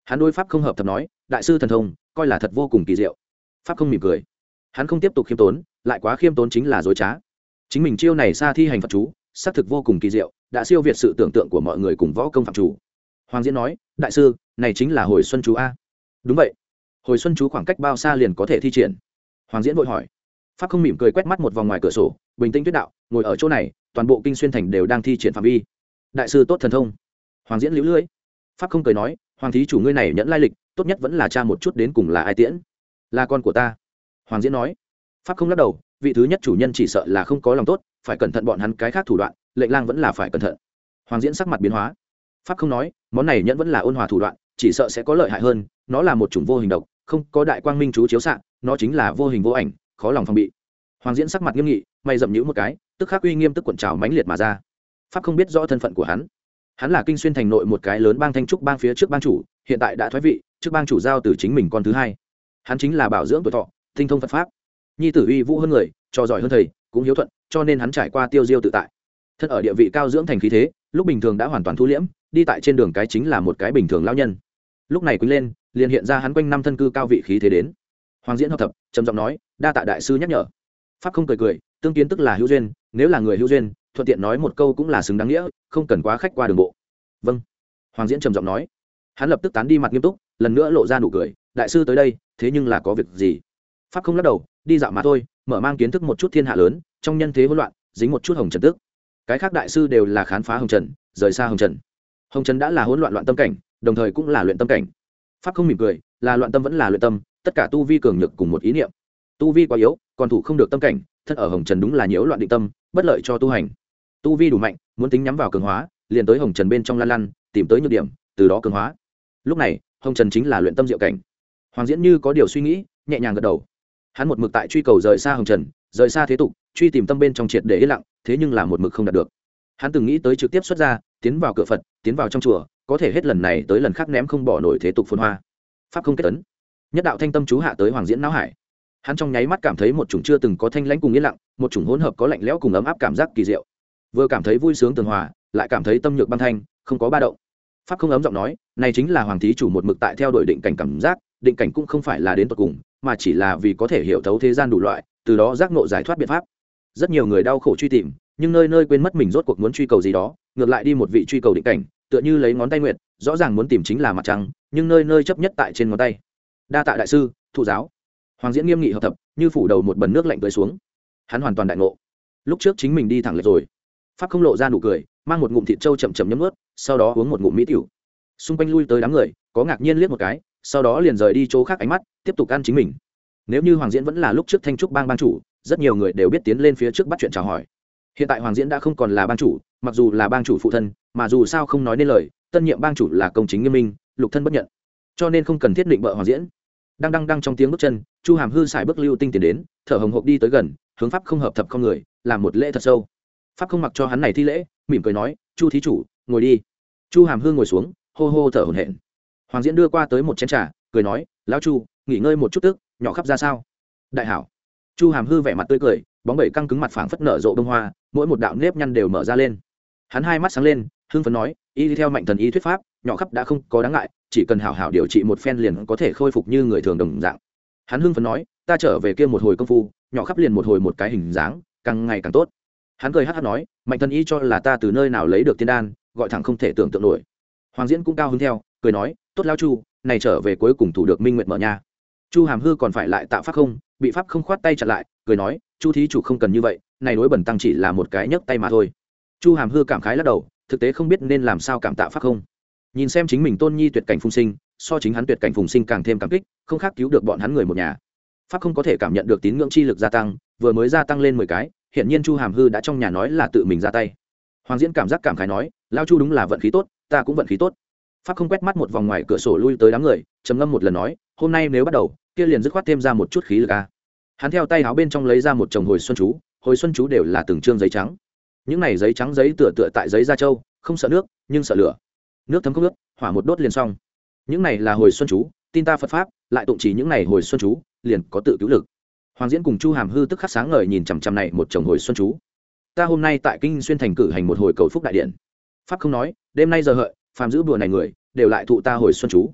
hắn đối pháp không hợp thập nói, đại sư thần thông coi là thật vô cùng kỳ diệu. Pháp không mỉm cười, hắn không tiếp tục khiêm tốn, lại quá khiêm tốn chính là dối trá. Chính mình chiêu này xa thi hành Phật chú xác thực vô cùng kỳ diệu, đã siêu việt sự tưởng tượng của mọi người cùng võ công phạm chủ. Hoàng Diễn nói, đại sư, này chính là hồi xuân chú a? Đúng vậy. Hồi xuân chú khoảng cách bao xa liền có thể thi triển? Hoàng Diễn vội hỏi. Pháp không mỉm cười quét mắt một vòng ngoài cửa sổ, bình tĩnh tuyết đạo, ngồi ở chỗ này toàn bộ kinh xuyên thành đều đang thi triển phạm vi. Đại sư tốt thần thông. Hoàng Diễn liễu lưỡi. Pháp không cười nói, hoàng thí chủ ngươi này nhẫn lai lịch, tốt nhất vẫn là tra một chút đến cùng là ai tiễn. Là con của ta. Hoàng Diễn nói. Pháp không lắc đầu, vị thứ nhất chủ nhân chỉ sợ là không có lòng tốt, phải cẩn thận bọn hắn cái khác thủ đoạn, lệnh lang vẫn là phải cẩn thận. Hoàng Diễn sắc mặt biến hóa. Pháp không nói, món này nhẫn vẫn là ôn hòa thủ đoạn, chỉ sợ sẽ có lợi hại hơn, nó là một chủng vô hình độc, không có đại quang minh chú chiếu xạ, nó chính là vô hình vô ảnh, khó lòng phòng bị. Hoàng Diễn sắc mặt nghiêm nghị, mày dậm nhíu một cái, tức khắc uy nghiêm tức cuộn trào mãnh liệt mà ra. Pháp không biết rõ thân phận của hắn. Hắn là kinh xuyên thành nội một cái lớn bang Thanh Trúc bang phía trước bang chủ, hiện tại đã thoái vị, trước bang chủ giao từ chính mình con thứ hai. Hắn chính là bảo dưỡng tuổi thọ, tinh thông Phật pháp. Nhi tử uy vũ hơn người, trò giỏi hơn thầy, cũng hiếu thuận, cho nên hắn trải qua tiêu diêu tự tại. Thân ở địa vị cao dưỡng thành khí thế, lúc bình thường đã hoàn toàn thu liễm, đi tại trên đường cái chính là một cái bình thường lão nhân. Lúc này quýnh lên, liền hiện ra hắn quanh năm thân cư cao vị khí thế đến. Hoàng Diễn hợp thập, trầm giọng nói, đa tạ đại sư nhắc nhở. Pháp không cười cười, tương kiến tức là hữu duyên, nếu là người hữu duyên, thuận tiện nói một câu cũng là xứng đáng nghĩa, không cần quá khách qua đường bộ. Vâng. Hoàng Diễn trầm giọng nói. Hắn lập tức tán đi mặt nghiêm túc, lần nữa lộ ra nụ cười, đại sư tới đây, thế nhưng là có việc gì? Pháp không lắc đầu, đi dạo mà thôi, mở mang kiến thức một chút thiên hạ lớn, trong nhân thế hỗn loạn, dính một chút hồng trần tức. Cái khác đại sư đều là khám phá hồng trần, rời xa hồng trần. Hồng trần đã là hỗn loạn loạn tâm cảnh, đồng thời cũng là luyện tâm cảnh. Pháp không mỉm cười, là loạn tâm vẫn là luyện tâm, tất cả tu vi cường nhược cùng một ý niệm. Tu vi quá yếu, còn thủ không được tâm cảnh, thân ở hồng trần đúng là nhiễu loạn định tâm, bất lợi cho tu hành. Tu vi đủ mạnh, muốn tính nhắm vào cường hóa, liền tới hồng trần bên trong lăn lăn, tìm tới nhược điểm, từ đó cường hóa. Lúc này, hồng trần chính là luyện tâm diệu cảnh. Hoàng Diễn như có điều suy nghĩ, nhẹ nhàng gật đầu. Hắn một mực tại truy cầu rời xa hồng trần, rời xa thế tục, truy tìm tâm bên trong triệt để yên lặng, thế nhưng là một mực không đạt được. Hắn từng nghĩ tới trực tiếp xuất ra, tiến vào cửa Phật, tiến vào trong chùa, có thể hết lần này tới lần khác ném không bỏ nổi thế tục phồn hoa. Pháp không kết tấn, nhất đạo thanh tâm chú hạ tới Hoàng Diễn não hải. Hắn trong nháy mắt cảm thấy một chủng chưa từng có thanh lãnh cùng yên lặng, một chủng hỗn hợp có lạnh lẽo cùng ấm áp cảm giác kỳ diệu. Vừa cảm thấy vui sướng tường hòa, lại cảm thấy tâm nhược băng thanh, không có ba động. Pháp không ấm giọng nói, này chính là hoàng thí chủ một mực tại theo đuổi định cảnh cảm giác, định cảnh cũng không phải là đến tận cùng, mà chỉ là vì có thể hiểu thấu thế gian đủ loại, từ đó giác ngộ giải thoát biện pháp. Rất nhiều người đau khổ truy tìm, nhưng nơi nơi quên mất mình rốt cuộc muốn truy cầu gì đó, ngược lại đi một vị truy cầu định cảnh, tựa như lấy ngón tay nguyệt, rõ ràng muốn tìm chính là mặt trăng, nhưng nơi nơi chấp nhất tại trên ngón tay. Đa tạ đại sư, thụ giáo. Hoàng Diễn nghiêm nghị hợp tập, như phủ đầu một bần nước lạnh tới xuống. Hắn hoàn toàn đại ngộ. Lúc trước chính mình đi thẳng lệch rồi. Pháp không lộ ra nụ cười, mang một ngụm thịt trâu chậm chậm nhấm nuốt, sau đó uống một ngụm mỹ tiểu. Xung quanh lui tới đám người, có ngạc nhiên liếc một cái, sau đó liền rời đi chỗ khác ánh mắt, tiếp tục ăn chính mình. Nếu như Hoàng Diễn vẫn là lúc trước Thanh Trúc bang bang chủ, rất nhiều người đều biết tiến lên phía trước bắt chuyện chào hỏi. Hiện tại Hoàng Diễn đã không còn là bang chủ, mặc dù là bang chủ phụ thân, mà dù sao không nói nên lời, tân nhiệm bang chủ là công chính nghiêm minh, lục thân bất nhận, cho nên không cần thiết định bợ Hoàng Diễn. Đang đang đang trong tiếng bước chân, Chu Hàm Hư xài bước lưu tinh tiến đến, thở hồng hộc đi tới gần, hướng Pháp không hợp thập không người, làm một lễ thật sâu. Pháp không mặc cho hắn này thi lễ, mỉm cười nói, Chu thí chủ, ngồi đi. Chu Hàm Hư ngồi xuống, hô hô thở hổn hển. Hoàng Diễn đưa qua tới một chén trà, cười nói, lão Chu, nghỉ ngơi một chút tức, nhỏ khắp ra sao? Đại hảo. Chu Hàm Hư vẻ mặt tươi cười, bóng bẩy căng cứng mặt phảng phất nở rộ bông hoa, mỗi một đạo nếp nhăn đều mở ra lên. Hắn hai mắt sáng lên, hưng phấn nói, y đi theo mạnh thần y thuyết pháp, nhỏ khắp đã không có đáng ngại, chỉ cần hảo hảo điều trị một phen liền có thể khôi phục như người thường đồng dạng. Hắn hưng phấn nói, ta trở về kia một hồi công phu, nhỏ khắp liền một hồi một cái hình dáng, càng ngày càng tốt. Hắn cười hắc hắc nói, mạnh thần y cho là ta từ nơi nào lấy được tiên đan, gọi thẳng không thể tưởng tượng nổi. Hoàng Diễn cũng cao hứng theo, cười nói, tốt lão Chu, này trở về cuối cùng thủ được minh nguyện mở nha. Chu Hàm Hư còn phải lại tạo pháp không, bị pháp không khoát tay chặn lại, cười nói, Chu thí chủ không cần như vậy, này đối bẩn tăng chỉ là một cái nhấc tay mà thôi. Chu Hàm Hư cảm khái lắc đầu, thực tế không biết nên làm sao cảm tạ pháp không. Nhìn xem chính mình tôn nhi tuyệt cảnh phùng sinh, so chính hắn tuyệt cảnh phùng sinh càng thêm cảm kích, không khác cứu được bọn hắn người một nhà. Pháp không có thể cảm nhận được tín ngưỡng chi lực gia tăng, vừa mới gia tăng lên mười cái, hiện nhiên Chu Hàm Hư đã trong nhà nói là tự mình ra tay. Hoàng Diễn cảm giác cảm khái nói, lão Chu đúng là vận khí tốt, ta cũng vận khí tốt. Pháp không quét mắt một vòng ngoài cửa sổ lui tới đám người, trầm ngâm một lần nói, hôm nay nếu bắt đầu, kia liền dứt khoát thêm ra một chút khí lực a. Hắn theo tay áo bên trong lấy ra một chồng hồi xuân chú, hồi xuân chú đều là từng trương giấy trắng. Những này giấy trắng giấy tựa tựa tại giấy da trâu, không sợ nước, nhưng sợ lửa. Nước thấm không nước, hỏa một đốt liền xong. Những này là hồi xuân chú, tin ta Phật pháp, lại tụng chỉ những này hồi xuân chú, liền có tự cứu lực. Hoàng Diễn cùng Chu Hàm Hư tức khắc sáng ngời nhìn chằm chằm này một chồng hồi xuân chú. Ta hôm nay tại Kinh Xuyên thành cử hành một hồi cầu phúc đại điện. Pháp không nói, đêm nay giờ hợi, phàm giữ bùa này người, đều lại thụ ta hồi xuân chú.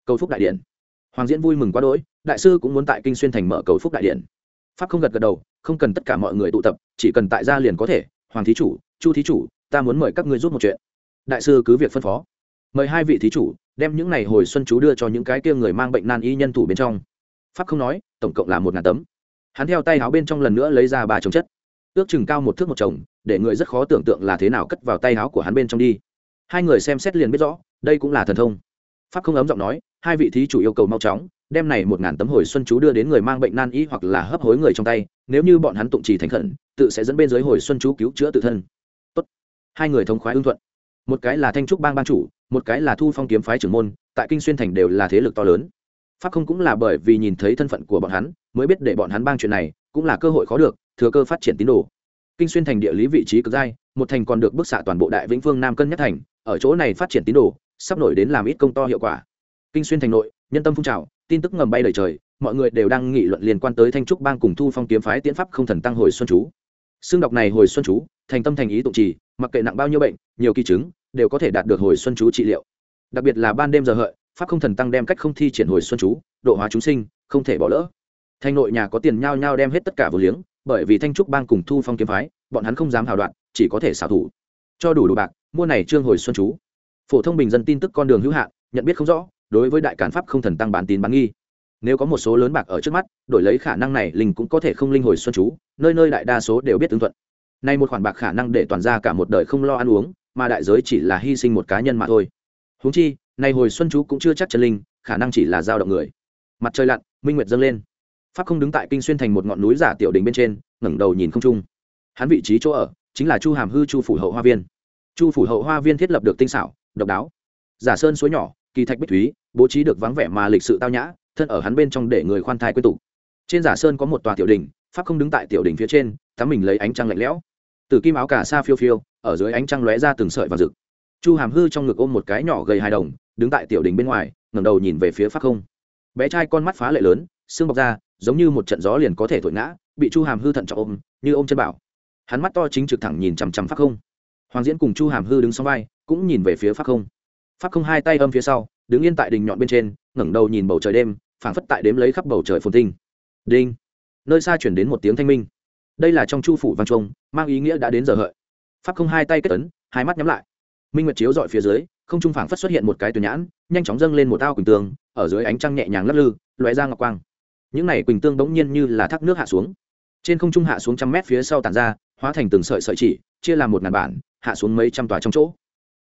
cầu phúc đại điện. Hoàng Diễn vui mừng quá đỗi, đại sư cũng muốn tại Kinh Xuyên thành mở cầu phúc đại điện. Pháp không gật gật đầu, không cần tất cả mọi người tụ tập, chỉ cần tại gia liền có thể. Hoàng thí chủ, Chu thí chủ, ta muốn mời các ngươi giúp một chuyện. Đại sư cứ việc phân phó. Mời hai vị thí chủ đem những này hồi xuân chú đưa cho những cái kia người mang bệnh nan y nhân thủ bên trong. Pháp không nói, tổng cộng là một ngàn tấm. Hắn theo tay áo bên trong lần nữa lấy ra ba chồng chất, ước chừng cao một thước một chồng, để người rất khó tưởng tượng là thế nào cất vào tay áo của hắn bên trong đi. Hai người xem xét liền biết rõ, đây cũng là thần thông. Pháp không ấm giọng nói, hai vị thí chủ yêu cầu mau chóng đem này một ngàn tấm hồi xuân chú đưa đến người mang bệnh nan y hoặc là hấp hối người trong tay, nếu như bọn hắn tụng trì thành khẩn, tự sẽ dẫn bên dưới hồi xuân chú cứu chữa tự thân. Tốt. Hai người thống khoái ưng thuận. Một cái là Thanh Trúc bang ban chủ, một cái là Thu Phong kiếm phái trưởng môn, tại Kinh Xuyên thành đều là thế lực to lớn. Pháp không cũng là bởi vì nhìn thấy thân phận của bọn hắn, mới biết để bọn hắn bang chuyện này, cũng là cơ hội khó được, thừa cơ phát triển tín đồ. Kinh Xuyên thành địa lý vị trí cực dai, một thành còn được bức xạ toàn bộ Đại Vĩnh Phương Nam cân nhất thành, ở chỗ này phát triển tín đồ, sắp nổi đến làm ít công to hiệu quả. Kinh Xuyên thành nội, nhân tâm phun trào, tin tức ngầm bay đầy trời, mọi người đều đang nghị luận liên quan tới Thanh Trúc bang cùng Thu Phong kiếm phái tiến pháp không thần tăng hồi xuân chú. Xương đọc này hồi xuân chú, thành tâm thành ý tụng trì, mặc kệ nặng bao nhiêu bệnh, nhiều kỳ chứng, đều có thể đạt được hồi xuân chú trị liệu. Đặc biệt là ban đêm giờ hợi, pháp không thần tăng đem cách không thi triển hồi xuân chú, độ hóa chúng sinh, không thể bỏ lỡ. Thanh nội nhà có tiền nhao nhao đem hết tất cả vô liếng, bởi vì Thanh Trúc bang cùng Thu Phong kiếm phái, bọn hắn không dám hào đoạn, chỉ có thể xảo thủ. Cho đủ đủ bạc, mua này trương hồi xuân chú. Phổ thông bình dân tin tức con đường hữu hạn, nhận biết không rõ, đối với đại cản pháp không thần tăng bán tín bán nghi. Nếu có một số lớn bạc ở trước mắt, đổi lấy khả năng này linh cũng có thể không linh hồi xuân chú, nơi nơi đại đa số đều biết ứng thuận. Nay một khoản bạc khả năng để toàn gia cả một đời không lo ăn uống, mà đại giới chỉ là hy sinh một cá nhân mà thôi. Huống chi, nay hồi xuân chú cũng chưa chắc chân linh, khả năng chỉ là dao động người. Mặt trời lặn, minh nguyệt dâng lên. Pháp không đứng tại Kinh Xuyên thành một ngọn núi giả tiểu đỉnh bên trên, ngẩng đầu nhìn không trung. Hắn vị trí chỗ ở chính là Chu Hàm Hư Chu phủ hậu hoa viên. Chu phủ hậu hoa viên thiết lập được tinh xảo, độc đáo. Giả sơn suối nhỏ, kỳ thạch bích thúy, bố trí được vắng vẻ mà lịch sự tao nhã, thân ở hắn bên trong để người khoan thai quên tụ. Trên giả sơn có một tòa tiểu đỉnh, Pháp không đứng tại tiểu đỉnh phía trên, tắm mình lấy ánh trăng lạnh lẽo. Tử kim áo cà sa phiêu phiêu, ở dưới ánh trăng lóe ra từng sợi vàng rực. Chu Hàm Hư trong ngực ôm một cái nhỏ gầy hài đồng, đứng tại tiểu đỉnh bên ngoài, ngẩng đầu nhìn về phía Pháp không. Bé trai con mắt phá lệ lớn, xương bọc ra, giống như một trận gió liền có thể thổi ngã, bị Chu Hàm Hư thận trọng ôm, như ôm chân bảo. Hắn mắt to chính trực thẳng nhìn chằm chằm Pháp không. Hoàng Diễn cùng Chu Hàm Hư đứng song vai, cũng nhìn về phía Pháp không. Pháp không hai tay ôm phía sau, đứng yên tại đỉnh nhọn bên trên, ngẩng đầu nhìn bầu trời đêm, phảng phất tại đếm lấy khắp bầu trời phồn tinh. Đinh. Nơi xa chuyển đến một tiếng thanh minh. Đây là trong Chu phủ vang trung, mang ý nghĩa đã đến giờ hợi. Pháp không hai tay kết ấn, hai mắt nhắm lại. Minh nguyệt chiếu dọi phía dưới, không trung phảng phất xuất hiện một cái tuyển nhãn, nhanh chóng dâng lên một ao quỳnh tương, ở dưới ánh trăng nhẹ nhàng lắc lư, lóe ra ngọc quang. Những này quỳnh tương bỗng nhiên như là thác nước hạ xuống. Trên không trung hạ xuống trăm mét phía sau tản ra, hóa thành từng sợi sợi chỉ, chia làm một ngàn bản, hạ xuống mấy trăm tòa trong chỗ.